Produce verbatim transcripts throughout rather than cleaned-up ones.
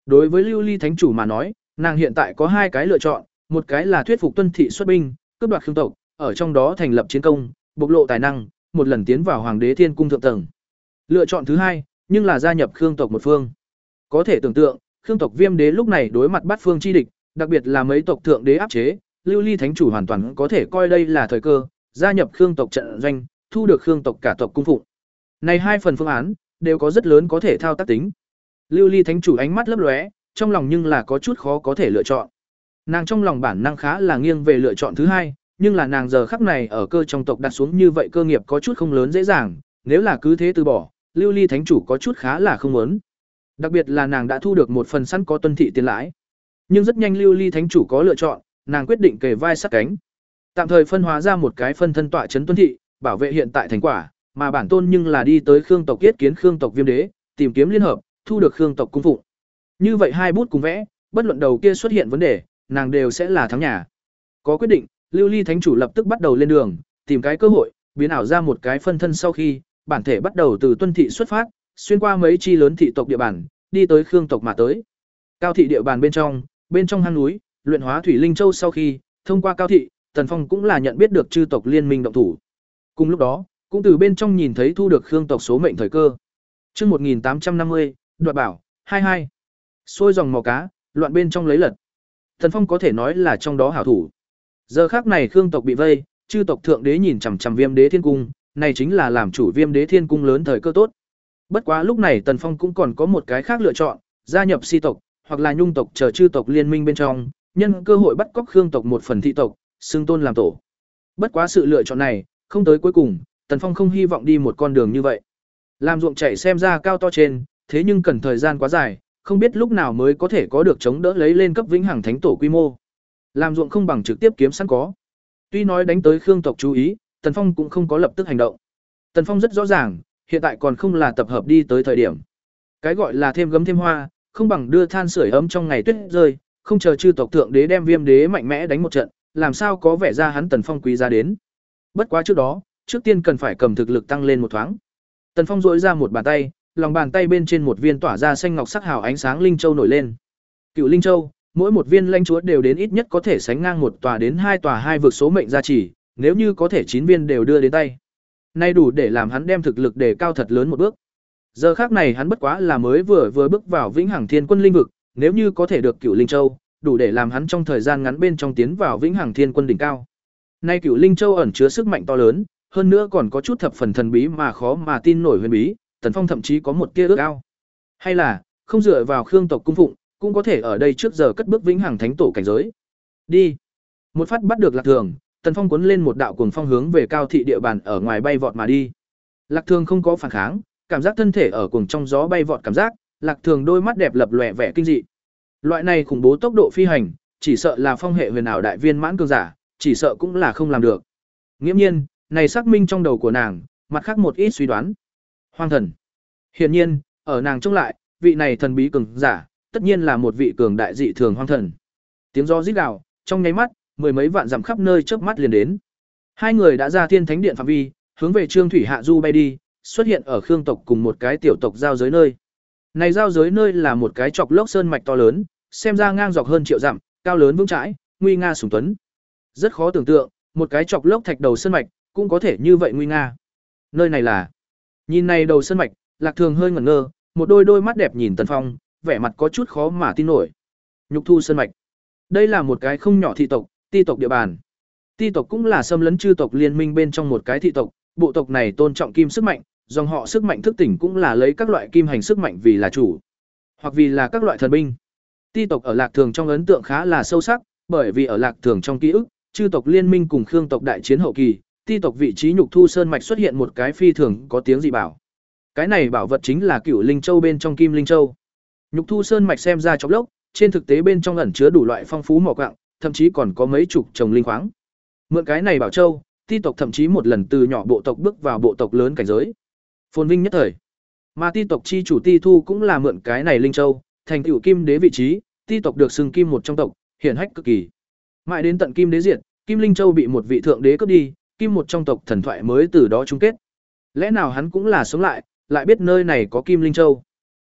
Đối với Lưu Ly Thánh chủ mà nói, nàng hiện tại có hai cái lựa chọn, một cái là thuyết phục Tuân thị xuất binh, cướp đoạt Khương tộc, ở trong đó thành lập chiến công, bộc lộ tài năng, một lần tiến vào Hoàng đế Thiên cung thượng tầng. Lựa chọn thứ hai, nhưng là gia nhập Khương tộc một phương. Có thể tưởng tượng, Khương tộc Viêm đế lúc này đối mặt bát phương chi địch, đặc biệt là mấy tộc thượng đế áp chế, Lưu Ly Thánh chủ hoàn toàn có thể coi đây là thời cơ, gia nhập Khương tộc trận doanh, thu được Khương tộc cả tộc cung phụng. Này hai phần phương án đều có rất lớn có thể thao tác tính. Lưu Ly Thánh chủ ánh mắt lấp lóe, trong lòng nhưng là có chút khó có thể lựa chọn. Nàng trong lòng bản năng khá là nghiêng về lựa chọn thứ hai, nhưng là nàng giờ khắc này ở cơ trong tộc đặt xuống như vậy cơ nghiệp có chút không lớn dễ dàng, nếu là cứ thế từ bỏ, Lưu Ly Thánh chủ có chút khá là không muốn. Đặc biệt là nàng đã thu được một phần sẵn có tuân thị tiền lãi. Nhưng rất nhanh Lưu Ly Thánh chủ có lựa chọn, nàng quyết định kề vai sát cánh. Tạm thời phân hóa ra một cái phân thân tọa trấn tuân thị, bảo vệ hiện tại thành quả, mà bản tôn nhưng là đi tới Khương tộc yết kiến Khương tộc Viêm đế, tìm kiếm liên hợp, thu được Khương tộc cung phụng. Như vậy hai bút cùng vẽ, bất luận đầu kia xuất hiện vấn đề, nàng đều sẽ là thắng nhà. Có quyết định, Lưu Ly Thánh chủ lập tức bắt đầu lên đường, tìm cái cơ hội, biến ảo ra một cái phân thân sau khi, bản thể bắt đầu từ tuân thị xuất phát, xuyên qua mấy chi lớn thị tộc địa bàn, đi tới Khương tộc mà tới. Cao thị địa bàn bên trong, bên trong hang núi, luyện hóa thủy linh châu sau khi, thông qua Cao thị, Tần Phong cũng là nhận biết được chư tộc liên minh động thủ. Cùng lúc đó, cũng từ bên trong nhìn thấy thu được Khương tộc số mệnh thời cơ. Chương một nghìn tám trăm năm mươi, đoạt bảo, hai mươi hai. Xôi dòng mò cá, loạn bên trong lấy lật. Tần Phong có thể nói là trong đó hảo thủ. Giờ khắc này Khương tộc bị vây, chư tộc thượng đế nhìn chằm chằm Viêm đế thiên cung, này chính là làm chủ Viêm đế thiên cung lớn thời cơ tốt. Bất quá lúc này Tần Phong cũng còn có một cái khác lựa chọn, gia nhập Si tộc hoặc là Nhung tộc chờ chư tộc liên minh bên trong, nhân cơ hội bắt cóc Khương tộc một phần thị tộc, xưng tôn làm tổ. Bất quá sự lựa chọn này, không tới cuối cùng, Tần Phong không hy vọng đi một con đường như vậy. Làm ruộng chảy xem ra cao to trên, thế nhưng cần thời gian quá dài, không biết lúc nào mới có thể có được chống đỡ lấy lên cấp vĩnh hằng thánh tổ quy mô. Làm ruộng không bằng trực tiếp kiếm sẵn có. Tuy nói đánh tới Khương tộc chú ý, Tần Phong cũng không có lập tức hành động. Tần Phong rất rõ ràng, hiện tại còn không là tập hợp đi tới thời điểm. Cái gọi là thêm gấm thêm hoa, không bằng đưa than sưởi ấm trong ngày tuyết rơi, không chờ chư tộc thượng đế đem Viêm đế mạnh mẽ đánh một trận, làm sao có vẻ ra hắn Tần Phong quý giá đến. Bất quá trước đó, trước tiên cần phải cầm thực lực tăng lên một thoáng. Tần Phong duỗi ra một bàn tay, lòng bàn tay bên trên một viên tỏa ra xanh ngọc sắc hào ánh sáng linh châu nổi lên. Cựu linh châu, mỗi một viên lãnh chúa đều đến ít nhất có thể sánh ngang một tòa đến hai tòa hai vực số mệnh gia trì, nếu như có thể chín viên đều đưa đến tay. Nay đủ để làm hắn đem thực lực đề cao thật lớn một bước. Giờ khác này hắn bất quá là mới vừa vừa bước vào Vĩnh Hằng Thiên Quân linh vực, nếu như có thể được Cựu Linh Châu, đủ để làm hắn trong thời gian ngắn bên trong tiến vào Vĩnh Hằng Thiên Quân đỉnh cao. Nay Cựu Linh Châu ẩn chứa sức mạnh to lớn, hơn nữa còn có chút thập phần thần bí mà khó mà tin nổi huyền bí, Tần Phong thậm chí có một tia ước ao. Hay là, không dựa vào Khương tộc cung phụng, cũng có thể ở đây trước giờ cất bước Vĩnh Hằng Thánh tổ cảnh giới. Đi. Một phát bắt được Lạc Thường, Tần Phong cuốn lên một đạo cuồng phong hướng về Cao thị địa bàn ở ngoài bay vọt mà đi. Lạc Thường không có phản kháng, cảm giác thân thể ở cuồng trong gió bay vọt cảm giác, Lạc Thường đôi mắt đẹp lập lòe vẻ kinh dị. Loại này khủng bố tốc độ phi hành, chỉ sợ là phong hệ huyền ảo đại viên mãn cường giả, chỉ sợ cũng là không làm được. Nghiễm nhiên, này xác minh trong đầu của nàng, mặt khác một ít suy đoán. Hoang thần. Hiển nhiên, ở nàng trông lại, vị này thần bí cường giả, tất nhiên là một vị cường đại dị thường hoang thần. Tiếng gió rít gào, trong nháy mắt, mười mấy vạn dặm khắp nơi chớp mắt liền đến. Hai người đã ra Thiên Thánh Điện phạm vi, hướng về Trương Thủy Hạ Du bay đi, xuất hiện ở Khương tộc cùng một cái tiểu tộc giao giới nơi. Này giao giới nơi là một cái chọc lốc sơn mạch to lớn, xem ra ngang dọc hơn triệu dặm, cao lớn vững chãi, nguy nga sùng tuấn. Rất khó tưởng tượng, một cái chọc lốc thạch đầu sơn mạch cũng có thể như vậy nguy nga. Nơi này là? Nhìn này đầu sơn mạch, Lạc Thường hơi ngẩn ngơ, một đôi đôi mắt đẹp nhìn Tần Phong, vẻ mặt có chút khó mà tin nổi. Nhục Thu sơn mạch. Đây là một cái không nhỏ thị tộc, ti tộc địa bàn. Ti tộc cũng là xâm lấn chư tộc liên minh bên trong một cái thị tộc, bộ tộc này tôn trọng kim sức mạnh, dòng họ sức mạnh thức tỉnh cũng là lấy các loại kim hành sức mạnh vì là chủ, hoặc vì là các loại thần binh. Ti tộc ở Lạc Thường trong ấn tượng khá là sâu sắc, bởi vì ở Lạc Thường trong ký ức, chư tộc liên minh cùng Khương tộc đại chiến hậu kỳ, ti tộc vị trí Nhục Thu sơn mạch xuất hiện một cái phi thường có tiếng dị bảo. Cái này bảo vật chính là Cửu Linh Châu bên trong Kim Linh Châu. Nhục Thu sơn mạch xem ra chốc lốc, trên thực tế bên trong ẩn chứa đủ loại phong phú mỏ quặng, thậm chí còn có mấy chục trồng linh khoáng. Mượn cái này bảo châu, ti tộc thậm chí một lần từ nhỏ bộ tộc bước vào bộ tộc lớn cảnh giới. Phồn vinh nhất thời. Mà ti tộc chi chủ Ti Thu cũng là mượn cái này linh châu, thành tựu kim đế vị trí, ti tộc được xưng kim một trong tộc, hiển hách cực kỳ. Mãi đến tận kim đế diệt, Kim Linh Châu bị một vị thượng đế cướp đi, kim một trong tộc thần thoại mới từ đó chung kết. Lẽ nào hắn cũng là sống lại, lại biết nơi này có Kim Linh Châu?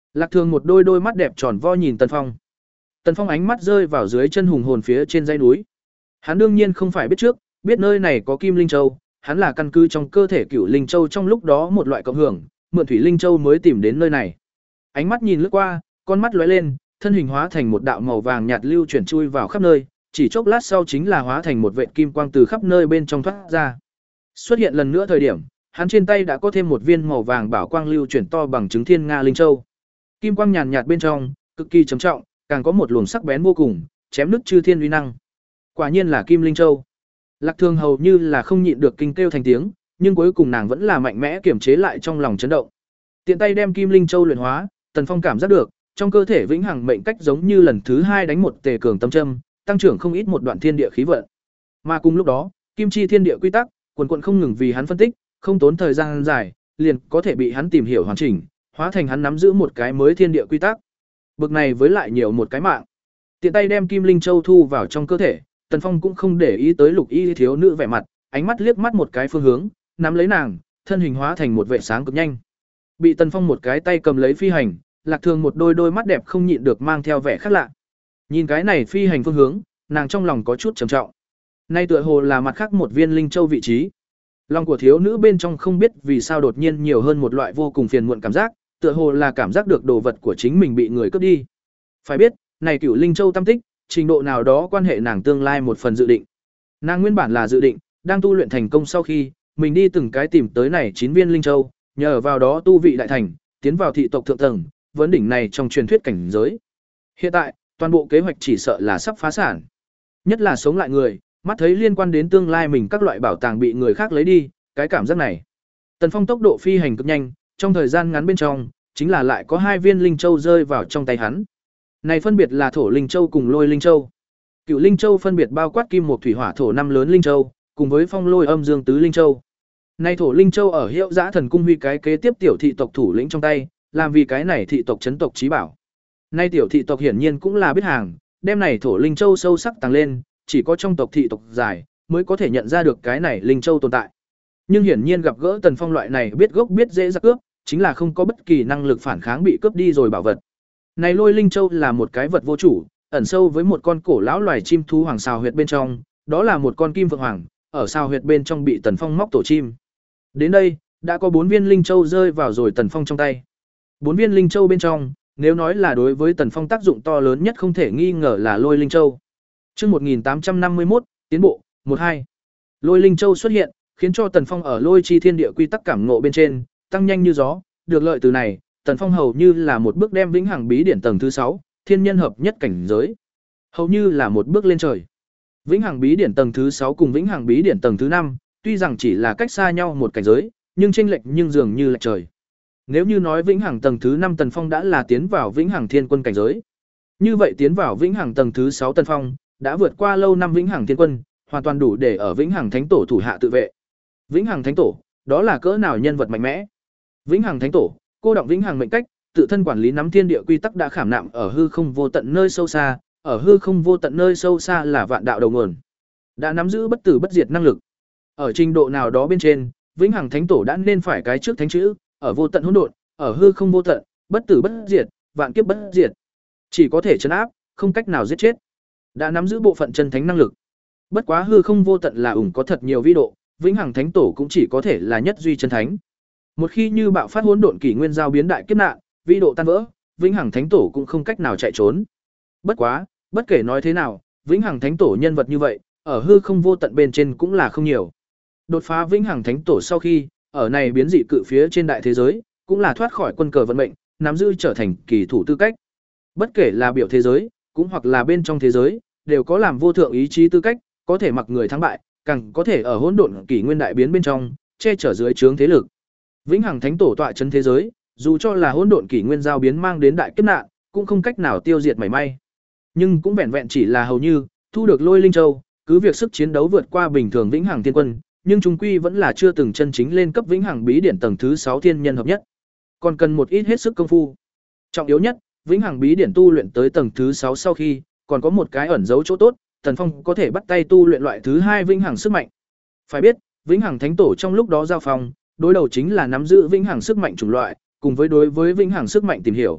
Lạc Thường một đôi đôi mắt đẹp tròn vo nhìn Tần Phong. Tần Phong ánh mắt rơi vào dưới chân hùng hồn phía trên dãy núi. Hắn đương nhiên không phải biết trước, biết nơi này có Kim Linh Châu, hắn là căn cứ trong cơ thể Cửu Linh Châu trong lúc đó một loại cộng hưởng, mượn Thủy Linh Châu mới tìm đến nơi này. Ánh mắt nhìn lướt qua, con mắt lóe lên, thân hình hóa thành một đạo màu vàng nhạt lưu chuyển chui vào khắp nơi, chỉ chốc lát sau chính là hóa thành một vệt kim quang từ khắp nơi bên trong thoát ra. Xuất hiện lần nữa thời điểm, hắn trên tay đã có thêm một viên màu vàng bảo quang lưu chuyển to bằng trứng Thiên Nga Linh Châu. Kim quang nhàn nhạt bên trong, cực kỳ trầm trọng, càng có một luồng sắc bén vô cùng, chém nứt chư thiên uy năng. Quả nhiên là Kim Linh Châu. Lạc Thường hầu như là không nhịn được kinh kêu thành tiếng, nhưng cuối cùng nàng vẫn là mạnh mẽ kiềm chế lại trong lòng chấn động. Tiện tay đem Kim Linh Châu luyện hóa, Tần Phong cảm giác được, trong cơ thể vĩnh hằng mệnh cách giống như lần thứ hai đánh một tề cường tâm châm, tăng trưởng không ít một đoạn thiên địa khí vận. Mà cùng lúc đó, Kim Chi thiên địa quy tắc, quần quần không ngừng vì hắn phân tích, không tốn thời gian dài, liền có thể bị hắn tìm hiểu hoàn chỉnh, hóa thành hắn nắm giữ một cái mới thiên địa quy tắc. Bực này với lại nhiều một cái mạng. Tiện tay đem Kim Linh Châu thu vào trong cơ thể, Tần Phong cũng không để ý tới Lục Y thiếu nữ vẻ mặt, ánh mắt liếc mắt một cái phương hướng, nắm lấy nàng, thân hình hóa thành một vệ sáng cực nhanh. Bị Tần Phong một cái tay cầm lấy phi hành, Lạc Thường một đôi đôi mắt đẹp không nhịn được mang theo vẻ khác lạ. Nhìn cái này phi hành phương hướng, nàng trong lòng có chút trầm trọng. Nay tựa hồ là mặt khác một viên linh châu vị trí. Lòng của thiếu nữ bên trong không biết vì sao đột nhiên nhiều hơn một loại vô cùng phiền muộn cảm giác, tựa hồ là cảm giác được đồ vật của chính mình bị người cướp đi. Phải biết, này Cửu Linh Châu tam tích, trình độ nào đó quan hệ nàng tương lai một phần dự định. Nàng nguyên bản là dự định, đang tu luyện thành công sau khi, mình đi từng cái tìm tới này chín viên linh châu, nhờ vào đó tu vị đại thành, tiến vào thị tộc thượng tầng, vấn đỉnh này trong truyền thuyết cảnh giới. Hiện tại, toàn bộ kế hoạch chỉ sợ là sắp phá sản. Nhất là sống lại người, mắt thấy liên quan đến tương lai mình các loại bảo tàng bị người khác lấy đi, cái cảm giác này. Tần Phong tốc độ phi hành cực nhanh, trong thời gian ngắn bên trong, chính là lại có hai viên linh châu rơi vào trong tay hắn. Này phân biệt là Thổ Linh Châu cùng Lôi Linh Châu. Cửu Linh Châu phân biệt bao quát kim một thủy hỏa thổ năm lớn linh châu, cùng với Phong Lôi Âm Dương tứ linh châu. Này Thổ Linh Châu ở Hiệu Dã Thần Cung huy cái kế tiếp tiểu thị tộc thủ lĩnh trong tay, làm vì cái này thị tộc chấn tộc chí bảo. Nay tiểu thị tộc hiển nhiên cũng là biết hàng, đem này Thổ Linh Châu sâu sắc tăng lên, chỉ có trong tộc thị tộc dài mới có thể nhận ra được cái này linh châu tồn tại. Nhưng hiển nhiên gặp gỡ Tần Phong loại này biết gốc biết dễ ra cướp, chính là không có bất kỳ năng lực phản kháng bị cướp đi rồi bảo vật. Này Lôi Linh Châu là một cái vật vô chủ, ẩn sâu với một con cổ lão loài chim thú hoàng xào huyệt bên trong, đó là một con kim vượng hoàng, ở xào huyệt bên trong bị Tần Phong móc tổ chim. Đến đây, đã có bốn viên linh châu rơi vào rồi Tần Phong trong tay. Bốn viên linh châu bên trong, nếu nói là đối với Tần Phong tác dụng to lớn nhất không thể nghi ngờ là Lôi Linh Châu. Chương một nghìn tám trăm năm mươi mốt, tiến bộ, một hai. Lôi Linh Châu xuất hiện, khiến cho Tần Phong ở Lôi Chi Thiên Địa quy tắc cảm ngộ bên trên, tăng nhanh như gió, được lợi từ này, Tần Phong hầu như là một bước đem vĩnh hằng bí điển tầng thứ sáu, thiên nhân hợp nhất cảnh giới. Hầu như là một bước lên trời. Vĩnh hằng bí điển tầng thứ sáu cùng vĩnh hằng bí điển tầng thứ năm, tuy rằng chỉ là cách xa nhau một cảnh giới, nhưng chênh lệch nhưng dường như lệch trời. Nếu như nói vĩnh hằng tầng thứ năm Tần Phong đã là tiến vào vĩnh hằng thiên quân cảnh giới, như vậy tiến vào vĩnh hằng tầng thứ sáu Tần Phong đã vượt qua lâu năm vĩnh hằng thiên quân, hoàn toàn đủ để ở vĩnh hằng thánh tổ thủ hạ tự vệ. Vĩnh hằng thánh tổ, đó là cỡ nào nhân vật mạnh mẽ? Vĩnh hằng thánh tổ, cô động vĩnh hằng mệnh cách, tự thân quản lý nắm thiên địa quy tắc đã khảm nạm ở hư không vô tận nơi sâu xa, ở hư không vô tận nơi sâu xa là vạn đạo đầu nguồn, đã nắm giữ bất tử bất diệt năng lực. Ở trình độ nào đó bên trên, vĩnh hằng thánh tổ đã nên phải cái trước thánh chữ, ở vô tận hỗn độn, ở hư không vô tận, bất tử bất diệt, vạn kiếp bất diệt, chỉ có thể trấn áp, không cách nào giết chết. Đã nắm giữ bộ phận chân thánh năng lực. Bất quá hư không vô tận là ủng có thật nhiều vi độ, vĩnh hằng thánh tổ cũng chỉ có thể là nhất duy chân thánh. Một khi như bạo phát hỗn độn kỷ nguyên giao biến đại kiếp nạn, vi độ tan vỡ, vĩnh hằng thánh tổ cũng không cách nào chạy trốn. Bất quá, bất kể nói thế nào, vĩnh hằng thánh tổ nhân vật như vậy, ở hư không vô tận bên trên cũng là không nhiều. Đột phá vĩnh hằng thánh tổ sau khi, ở này biến dị cự phía trên đại thế giới, cũng là thoát khỏi quân cờ vận mệnh, nắm giữ trở thành kỳ thủ tư cách. Bất kể là biểu thế giới, cũng hoặc là bên trong thế giới, đều có làm vô thượng ý chí tư cách, có thể mặc người thắng bại, càng có thể ở hỗn độn kỷ nguyên đại biến bên trong, che chở dưới trướng thế lực. Vĩnh hằng thánh tổ tọa trấn thế giới, dù cho là hỗn độn kỷ nguyên giao biến mang đến đại kiếp nạn, cũng không cách nào tiêu diệt mảy may. Nhưng cũng vẹn vẹn chỉ là hầu như thu được Lôi Linh Châu, cứ việc sức chiến đấu vượt qua bình thường vĩnh hằng thiên quân, nhưng chúng quy vẫn là chưa từng chân chính lên cấp vĩnh hằng bí điển tầng thứ sáu thiên nhân hợp nhất. Còn cần một ít hết sức công phu. Trọng yếu nhất, vĩnh hằng bí điển tu luyện tới tầng thứ sáu sau khi, còn có một cái ẩn dấu chỗ tốt, Tần Phong có thể bắt tay tu luyện loại thứ hai vĩnh hằng sức mạnh. Phải biết, vĩnh hằng thánh tổ trong lúc đó giao phong, đối đầu chính là nắm giữ vĩnh hằng sức mạnh chủng loại, cùng với đối với vĩnh hằng sức mạnh tìm hiểu.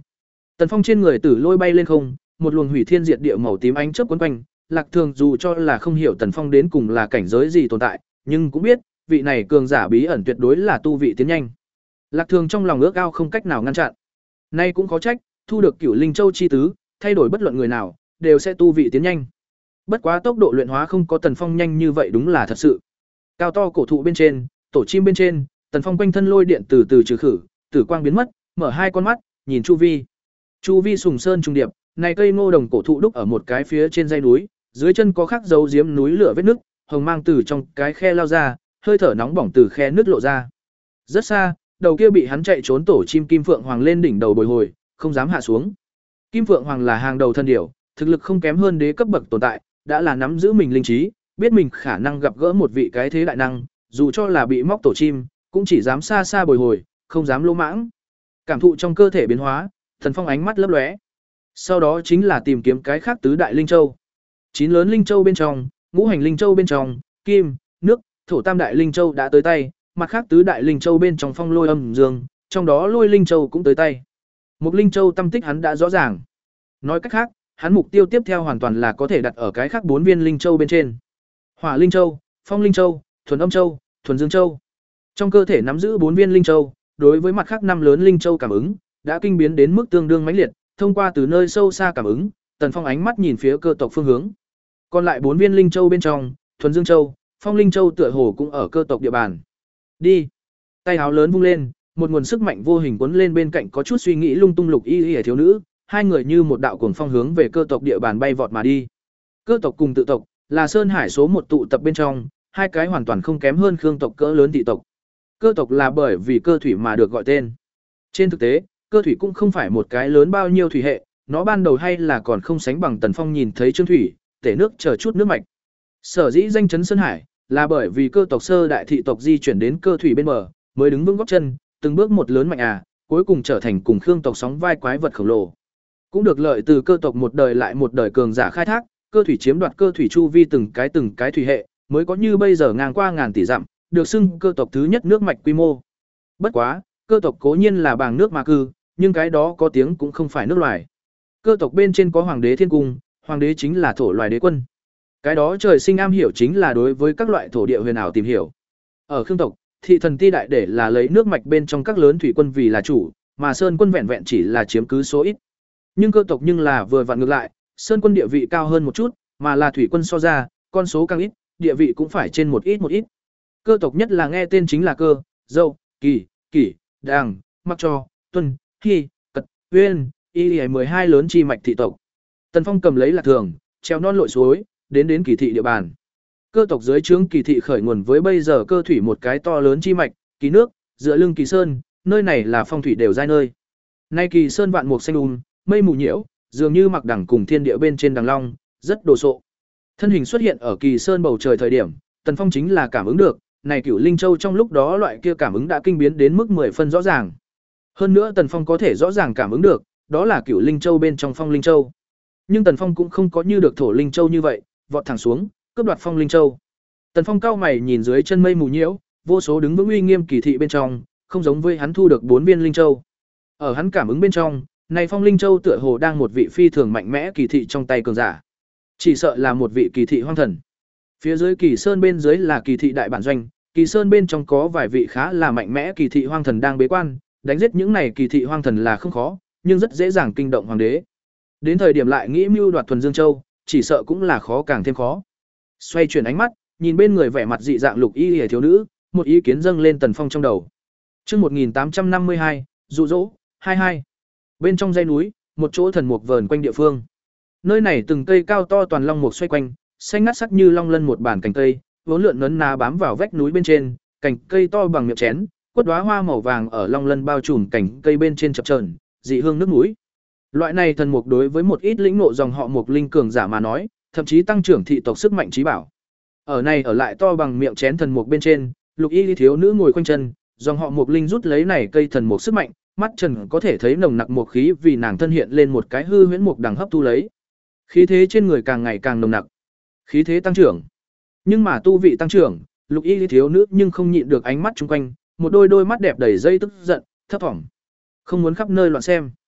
Tần Phong trên người tử lôi bay lên không, một luồng hủy thiên diệt địa màu tím ánh chớp quấn quanh, Lạc Thường dù cho là không hiểu Tần Phong đến cùng là cảnh giới gì tồn tại, nhưng cũng biết, vị này cường giả bí ẩn tuyệt đối là tu vị tiến nhanh. Lạc Thường trong lòng ước ao không cách nào ngăn chặn. Nay cũng có trách, thu được Cửu Linh Châu chi tứ, thay đổi bất luận người nào, đều sẽ tu vị tiến nhanh. Bất quá tốc độ luyện hóa không có Tần Phong nhanh như vậy đúng là thật sự. Cao to cổ thụ bên trên, tổ chim bên trên, Tần Phong quanh thân lôi điện từ từ trừ khử, tử quang biến mất, mở hai con mắt, nhìn chu vi. Chu vi sùng sơn trùng điệp, này cây ngô đồng cổ thụ đúc ở một cái phía trên dãy núi, dưới chân có khắc dấu diếm núi lửa vết nứt, hồng mang từ trong cái khe lao ra, hơi thở nóng bỏng từ khe nứt lộ ra. Rất xa, đầu kia bị hắn chạy trốn tổ chim kim phượng hoàng lên đỉnh đầu bồi hồi, không dám hạ xuống. Kim phượng hoàng là hàng đầu thân điểu, thực lực không kém hơn đế cấp bậc tồn tại, đã là nắm giữ mình linh trí, biết mình khả năng gặp gỡ một vị cái thế đại năng, dù cho là bị móc tổ chim, cũng chỉ dám xa xa bồi hồi, không dám lỗ mãng. Cảm thụ trong cơ thể biến hóa, Thần Phong ánh mắt lấp lóe. Sau đó chính là tìm kiếm cái khác tứ đại linh châu. Chín lớn linh châu bên trong, ngũ hành linh châu bên trong, kim, nước, thổ tam đại linh châu đã tới tay, mặt khác tứ đại linh châu bên trong phong lôi âm dương, trong đó lôi linh châu cũng tới tay. Một linh châu tâm tích hắn đã rõ ràng. Nói cách khác, hắn mục tiêu tiếp theo hoàn toàn là có thể đặt ở cái khác bốn viên linh châu bên trên. Hỏa linh châu, phong linh châu, thuần âm châu, thuần dương châu. Trong cơ thể nắm giữ bốn viên linh châu, đối với mặt khác năm lớn linh châu cảm ứng, đã kinh biến đến mức tương đương mãnh liệt, thông qua từ nơi sâu xa cảm ứng, Tần Phong ánh mắt nhìn phía cơ tộc phương hướng. Còn lại bốn viên linh châu bên trong, thuần dương châu, phong linh châu tựa hồ cũng ở cơ tộc địa bàn. Đi. Tay áo lớn vung lên, một nguồn sức mạnh vô hình cuốn lên bên cạnh có chút suy nghĩ lung tung Lục Y Y thiếu nữ, hai người như một đạo cuồng phong hướng về cơ tộc địa bàn bay vọt mà đi. Cơ tộc cùng tự tộc là sơn hải số một tụ tập bên trong, hai cái hoàn toàn không kém hơn khương tộc cỡ lớn thị tộc. Cơ tộc là bởi vì cơ thủy mà được gọi tên. Trên thực tế, cơ thủy cũng không phải một cái lớn bao nhiêu thủy hệ, nó ban đầu hay là còn không sánh bằng Tần Phong nhìn thấy Trương Thủy, tể nước chờ chút nước mạch. Sở dĩ danh chấn Sơn Hải, là bởi vì cơ tộc sơ đại thị tộc di chuyển đến cơ thủy bên bờ, mới đứng vững gót chân, từng bước một lớn mạnh à, cuối cùng trở thành cùng khương tộc sóng vai quái vật khổng lồ. Cũng được lợi từ cơ tộc một đời lại một đời cường giả khai thác, cơ thủy chiếm đoạt cơ thủy chu vi từng cái từng cái thủy hệ, mới có như bây giờ ngang qua ngàn tỷ dặm, được xưng cơ tộc thứ nhất nước mạch quy mô. Bất quá, cơ tộc cố nhiên là bàng nước mà cư, nhưng cái đó có tiếng cũng không phải nước loài. Cơ tộc bên trên có hoàng đế thiên cung, hoàng đế chính là thổ loài đế quân. Cái đó trời sinh am hiểu chính là đối với các loại thổ địa huyền ảo tìm hiểu. Ở khương tộc, thị thần ti đại để là lấy nước mạch bên trong các lớn thủy quân vì là chủ, mà sơn quân vẹn vẹn chỉ là chiếm cứ số ít. Nhưng cơ tộc nhưng là vừa vặn ngược lại, sơn quân địa vị cao hơn một chút, mà là thủy quân so ra, con số càng ít, địa vị cũng phải trên một ít một ít. Cơ tộc nhất là nghe tên chính là cơ, dâu, kỳ, kỷ, đàng, mặc cho, tuân, hy, cật, uyên, y y mười hai lớn chi mạch thị tộc. Tần Phong cầm lấy Lạc Thường, treo non lội suối, đến đến kỳ thị địa bàn. Cơ tộc dưới trướng kỳ thị khởi nguồn với bây giờ cơ thủy một cái to lớn chi mạch, kỳ nước, dựa lưng kỳ sơn, nơi này là phong thủy đều giai nơi. Nay kỳ sơn vạn mục xanh um, mây mù nhiễu, dường như mặc đẳng cùng thiên địa bên trên đằng long, rất đồ sộ. Thân hình xuất hiện ở kỳ sơn bầu trời thời điểm, Tần Phong chính là cảm ứng được, này Cửu Linh Châu trong lúc đó loại kia cảm ứng đã kinh biến đến mức mười phân rõ ràng. Hơn nữa Tần Phong có thể rõ ràng cảm ứng được, đó là Cửu Linh Châu bên trong Phong Linh Châu. Nhưng Tần Phong cũng không có như được Thổ Linh Châu như vậy, vọt thẳng xuống, cướp đoạt Phong Linh Châu. Tần Phong cao mày nhìn dưới chân mây mù nhiễu, vô số đứng vững uy nghiêm kỳ thị bên trong, không giống với hắn thu được bốn viên linh châu. Ở hắn cảm ứng bên trong, này Phong Linh Châu tựa hồ đang một vị phi thường mạnh mẽ kỳ thị trong tay cường giả. Chỉ sợ là một vị kỳ thị hoang thần. Phía dưới kỳ sơn bên dưới là kỳ thị đại bản doanh, kỳ sơn bên trong có vài vị khá là mạnh mẽ kỳ thị hoang thần đang bế quan, đánh giết những này kỳ thị hoang thần là không khó, nhưng rất dễ dàng kinh động hoàng đế. Đến thời điểm lại nghĩ mưu đoạt thuần dương châu, chỉ sợ cũng là khó càng thêm khó. Xoay chuyển ánh mắt, nhìn bên người vẻ mặt dị dạng Lục Y Y thiếu nữ, một ý kiến dâng lên Tần Phong trong đầu. Chương một nghìn tám trăm năm mươi hai, dụ dỗ, hai hai. Bên trong dãy núi, một chỗ thần mục vờn quanh địa phương. Nơi này từng cây cao to toàn long mục xoay quanh, xanh ngắt sắc như long lân một bản cành cây, vốn lượn nấn ná bám vào vách núi bên trên, cành cây to bằng miệng chén, quất đóa hoa màu vàng ở long lân bao trùm cành cây bên trên chập chờn, dị hương nước núi. Loại này thần mục đối với một ít lĩnh ngộ dòng họ mục linh cường giả mà nói, thậm chí tăng trưởng thị tộc sức mạnh trí bảo. Ở này ở lại to bằng miệng chén thần mục bên trên, Lục Y thiếu nữ ngồi quanh chân, dòng họ mục linh rút lấy này cây thần mục sức mạnh, mắt trần có thể thấy nồng nặc mục khí vì nàng thân hiện lên một cái hư huyễn mục đằng hấp thu lấy. Khí thế trên người càng ngày càng nồng nặc. Khí thế tăng trưởng. Nhưng mà tu vị tăng trưởng, Lục Y thiếu nữ nhưng không nhịn được ánh mắt chung quanh, một đôi đôi mắt đẹp đầy dây tức giận, thấp thỏm. Không muốn khắp nơi loạn xem.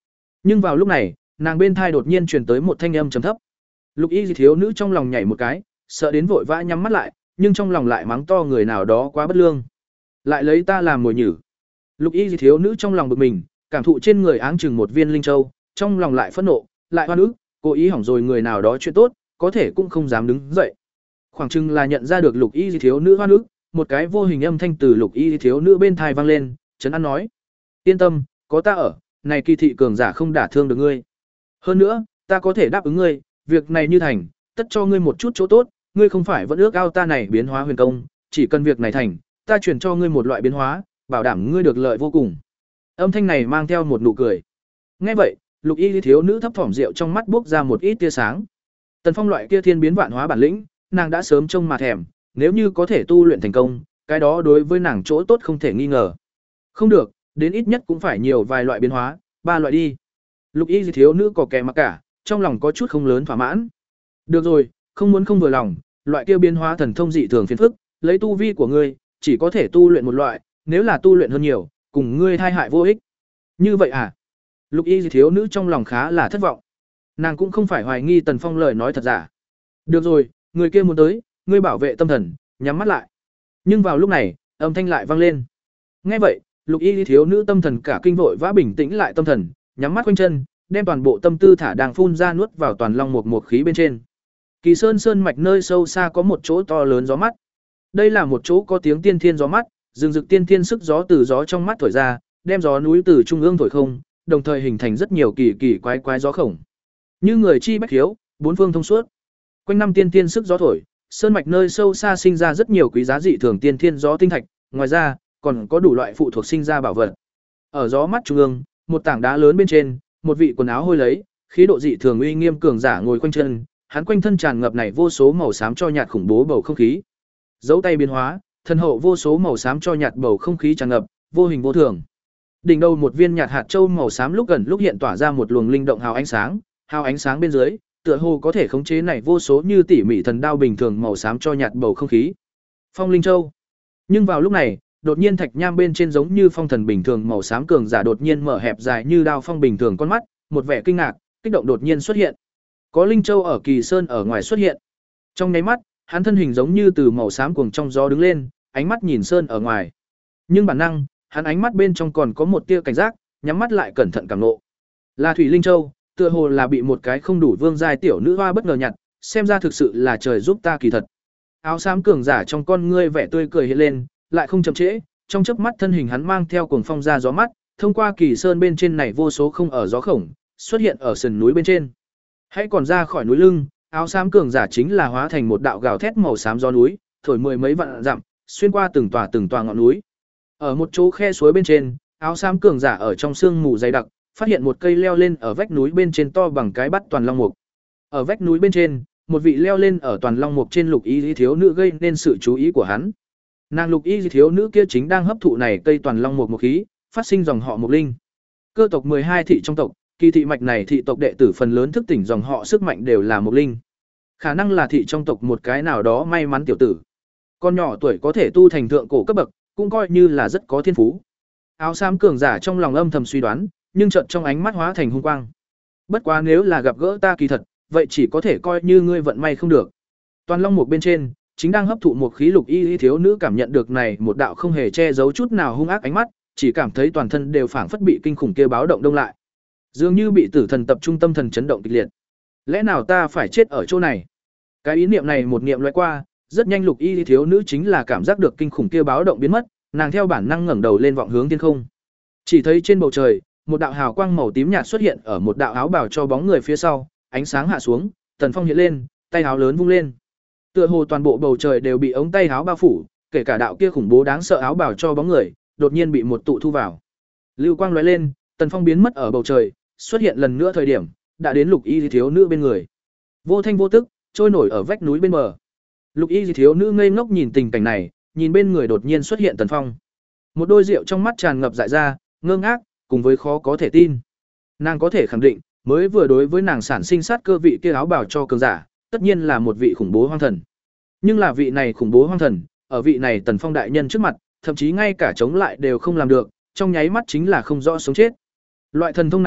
Nhưng vào lúc này, nàng bên thai đột nhiên truyền tới một thanh âm trầm thấp. Lục Y thiếu nữ trong lòng nhảy một cái, sợ đến vội vã nhắm mắt lại, nhưng trong lòng lại mắng to người nào đó quá bất lương. Lại lấy ta làm mồi nhử. Lục Y thiếu nữ trong lòng bực mình, cảm thụ trên người áng chừng một viên linh châu, trong lòng lại phẫn nộ, lại oan ức, cố ý hỏng rồi người nào đó chuyện tốt, có thể cũng không dám đứng dậy. Khoảng chừng là nhận ra được Lục Y thiếu nữ oan ức, một cái vô hình âm thanh từ Lục Y thiếu nữ bên thai vang lên, trấn an nói: "Yên tâm, có ta ở, này kỳ thị cường giả không đả thương được ngươi. Hơn nữa, ta có thể đáp ứng ngươi, việc này như thành, tất cho ngươi một chút chỗ tốt, ngươi không phải vẫn ước ao ta này biến hóa huyền công, chỉ cần việc này thành, ta truyền cho ngươi một loại biến hóa, bảo đảm ngươi được lợi vô cùng." Âm thanh này mang theo một nụ cười. Nghe vậy, Lục Y thiếu nữ thấp thỏm rượu trong mắt bốc ra một ít tia sáng. Tần Phong loại kia thiên biến vạn hóa bản lĩnh, nàng đã sớm trông mà thèm, nếu như có thể tu luyện thành công, cái đó đối với nàng chỗ tốt không thể nghi ngờ. Không được, đến ít nhất cũng phải nhiều vài loại biến hóa, ba loại đi. Lục Y thiếu nữ có kẻ mặc cả, trong lòng có chút không lớn thỏa mãn. Được rồi, không muốn không vừa lòng, loại kia biến hóa thần thông dị thường phiền phức, lấy tu vi của ngươi, chỉ có thể tu luyện một loại, nếu là tu luyện hơn nhiều, cùng ngươi thai hại vô ích. Như vậy à? Lục Y thiếu nữ trong lòng khá là thất vọng. Nàng cũng không phải hoài nghi Tần Phong lời nói thật giả. Được rồi, người kia muốn tới, ngươi bảo vệ tâm thần, nhắm mắt lại. Nhưng vào lúc này, âm thanh lại vang lên. Nghe vậy, Lục Y thiếu nữ tâm thần cả kinh vội vã bình tĩnh lại tâm thần, nhắm mắt quanh chân, đem toàn bộ tâm tư thả đang phun ra nuốt vào toàn long một một khí bên trên. Kỳ Sơn sơn mạch nơi sâu xa có một chỗ to lớn gió mắt. Đây là một chỗ có tiếng tiên thiên gió mắt, rừng rực tiên thiên sức gió từ gió trong mắt thổi ra, đem gió núi từ trung ương thổi không, đồng thời hình thành rất nhiều kỳ kỳ quái quái gió khổng. Như người chi bách khiếu, bốn phương thông suốt. Quanh năm tiên thiên sức gió thổi, sơn mạch nơi sâu xa sinh ra rất nhiều quý giá dị thường tiên thiên gió tinh thạch, ngoài ra, còn có đủ loại phụ thuộc sinh ra bảo vật. Ở gió mắt trung ương, một tảng đá lớn bên trên, một vị quần áo hôi lấy, khí độ dị thường uy nghiêm cường giả ngồi quanh chân, hắn quanh thân tràn ngập này vô số màu xám cho nhạt khủng bố bầu không khí. Dấu tay biến hóa, thân hậu vô số màu xám cho nhạt bầu không khí tràn ngập, vô hình vô thường. Đỉnh đầu một viên nhạt hạt châu màu xám lúc gần lúc hiện tỏa ra một luồng linh động hào ánh sáng, hào ánh sáng bên dưới, tựa hồ có thể khống chế này vô số như tỉ mỉ thần đao bình thường màu xám cho nhạt bầu không khí. Phong linh châu. Nhưng vào lúc này, đột nhiên thạch nham bên trên giống như phong thần bình thường màu xám cường giả đột nhiên mở hẹp dài như đao phong bình thường con mắt, một vẻ kinh ngạc, kích động đột nhiên xuất hiện. Có linh châu ở Kỳ Sơn ở ngoài xuất hiện. Trong nháy mắt, hắn thân hình giống như từ màu xám cuồng trong gió đứng lên, ánh mắt nhìn sơn ở ngoài. Nhưng bản năng, hắn ánh mắt bên trong còn có một tia cảnh giác, nhắm mắt lại cẩn thận cảm ngộ. Là thủy linh châu, tựa hồ là bị một cái không đủ vương giai tiểu nữ hoa bất ngờ nhặt, xem ra thực sự là trời giúp ta kỳ thật. Áo xám cường giả trong con ngươi vẻ tươi cười hiện lên, lại không chậm trễ, trong chớp mắt thân hình hắn mang theo cuồng phong ra gió mắt, thông qua Kỳ Sơn bên trên này vô số không ở gió khổng, xuất hiện ở sườn núi bên trên. Hãy còn ra khỏi núi lưng, áo xám cường giả chính là hóa thành một đạo gào thét màu xám gió núi, thổi mười mấy vạn dặm, xuyên qua từng tòa từng tòa ngọn núi. Ở một chỗ khe suối bên trên, áo xám cường giả ở trong sương mù dày đặc, phát hiện một cây leo lên ở vách núi bên trên to bằng cái bát toàn long mục. Ở vách núi bên trên, một vị leo lên ở toàn long mục trên Lục Y thiếu nữ gây nên sự chú ý của hắn. Nàng Lục Y thiếu nữ kia chính đang hấp thụ này cây toàn long mục một khí, phát sinh dòng họ mục linh. Cơ tộc mười hai thị trong tộc, kỳ thị mạch này thị tộc đệ tử phần lớn thức tỉnh dòng họ sức mạnh đều là mục linh. Khả năng là thị trong tộc một cái nào đó may mắn tiểu tử. Con nhỏ tuổi có thể tu thành thượng cổ cấp bậc, cũng coi như là rất có thiên phú. Áo xám cường giả trong lòng âm thầm suy đoán, nhưng chợt trong ánh mắt hóa thành hung quang. Bất quá nếu là gặp gỡ ta kỳ thật, vậy chỉ có thể coi như ngươi vận may không được. Toàn long mục bên trên, chính đang hấp thụ một khí Lục Y thiếu nữ cảm nhận được này một đạo không hề che giấu chút nào hung ác ánh mắt, chỉ cảm thấy toàn thân đều phảng phất bị kinh khủng kia báo động đông lại. Dường như bị tử thần tập trung tâm thần chấn động kịch liệt. Lẽ nào ta phải chết ở chỗ này? Cái ý niệm này một niệm lóe qua, rất nhanh Lục Y thiếu nữ chính là cảm giác được kinh khủng kia báo động biến mất, nàng theo bản năng ngẩng đầu lên vọng hướng thiên không. Chỉ thấy trên bầu trời, một đạo hào quang màu tím nhạt xuất hiện ở một đạo áo bào cho bóng người phía sau, ánh sáng hạ xuống, Tần Phong hiện lên, tay áo lớn vung lên. Tựa hồ toàn bộ bầu trời đều bị ống tay áo bao phủ, kể cả đạo kia khủng bố đáng sợ áo bào cho bóng người, đột nhiên bị một tụ thu vào. Lưu quang lóe lên, Tần Phong biến mất ở bầu trời, xuất hiện lần nữa thời điểm, đã đến Lục Y thiếu nữ bên người. Vô thanh vô tức, trôi nổi ở vách núi bên bờ. Lục Y thiếu nữ ngây ngốc nhìn tình cảnh này, nhìn bên người đột nhiên xuất hiện Tần Phong. Một đôi rượu trong mắt tràn ngập dại ra, ngơ ngác, cùng với khó có thể tin. Nàng có thể khẳng định, mới vừa đối với nàng sản sinh sát cơ vị kia áo bào cho cường giả, tất nhiên là một vị khủng bố hoang thần. Nhưng là vị này khủng bố hoang thần, ở vị này Tần Phong đại nhân trước mặt, thậm chí ngay cả chống lại đều không làm được, trong nháy mắt chính là không rõ sống chết. Loại thần thông này,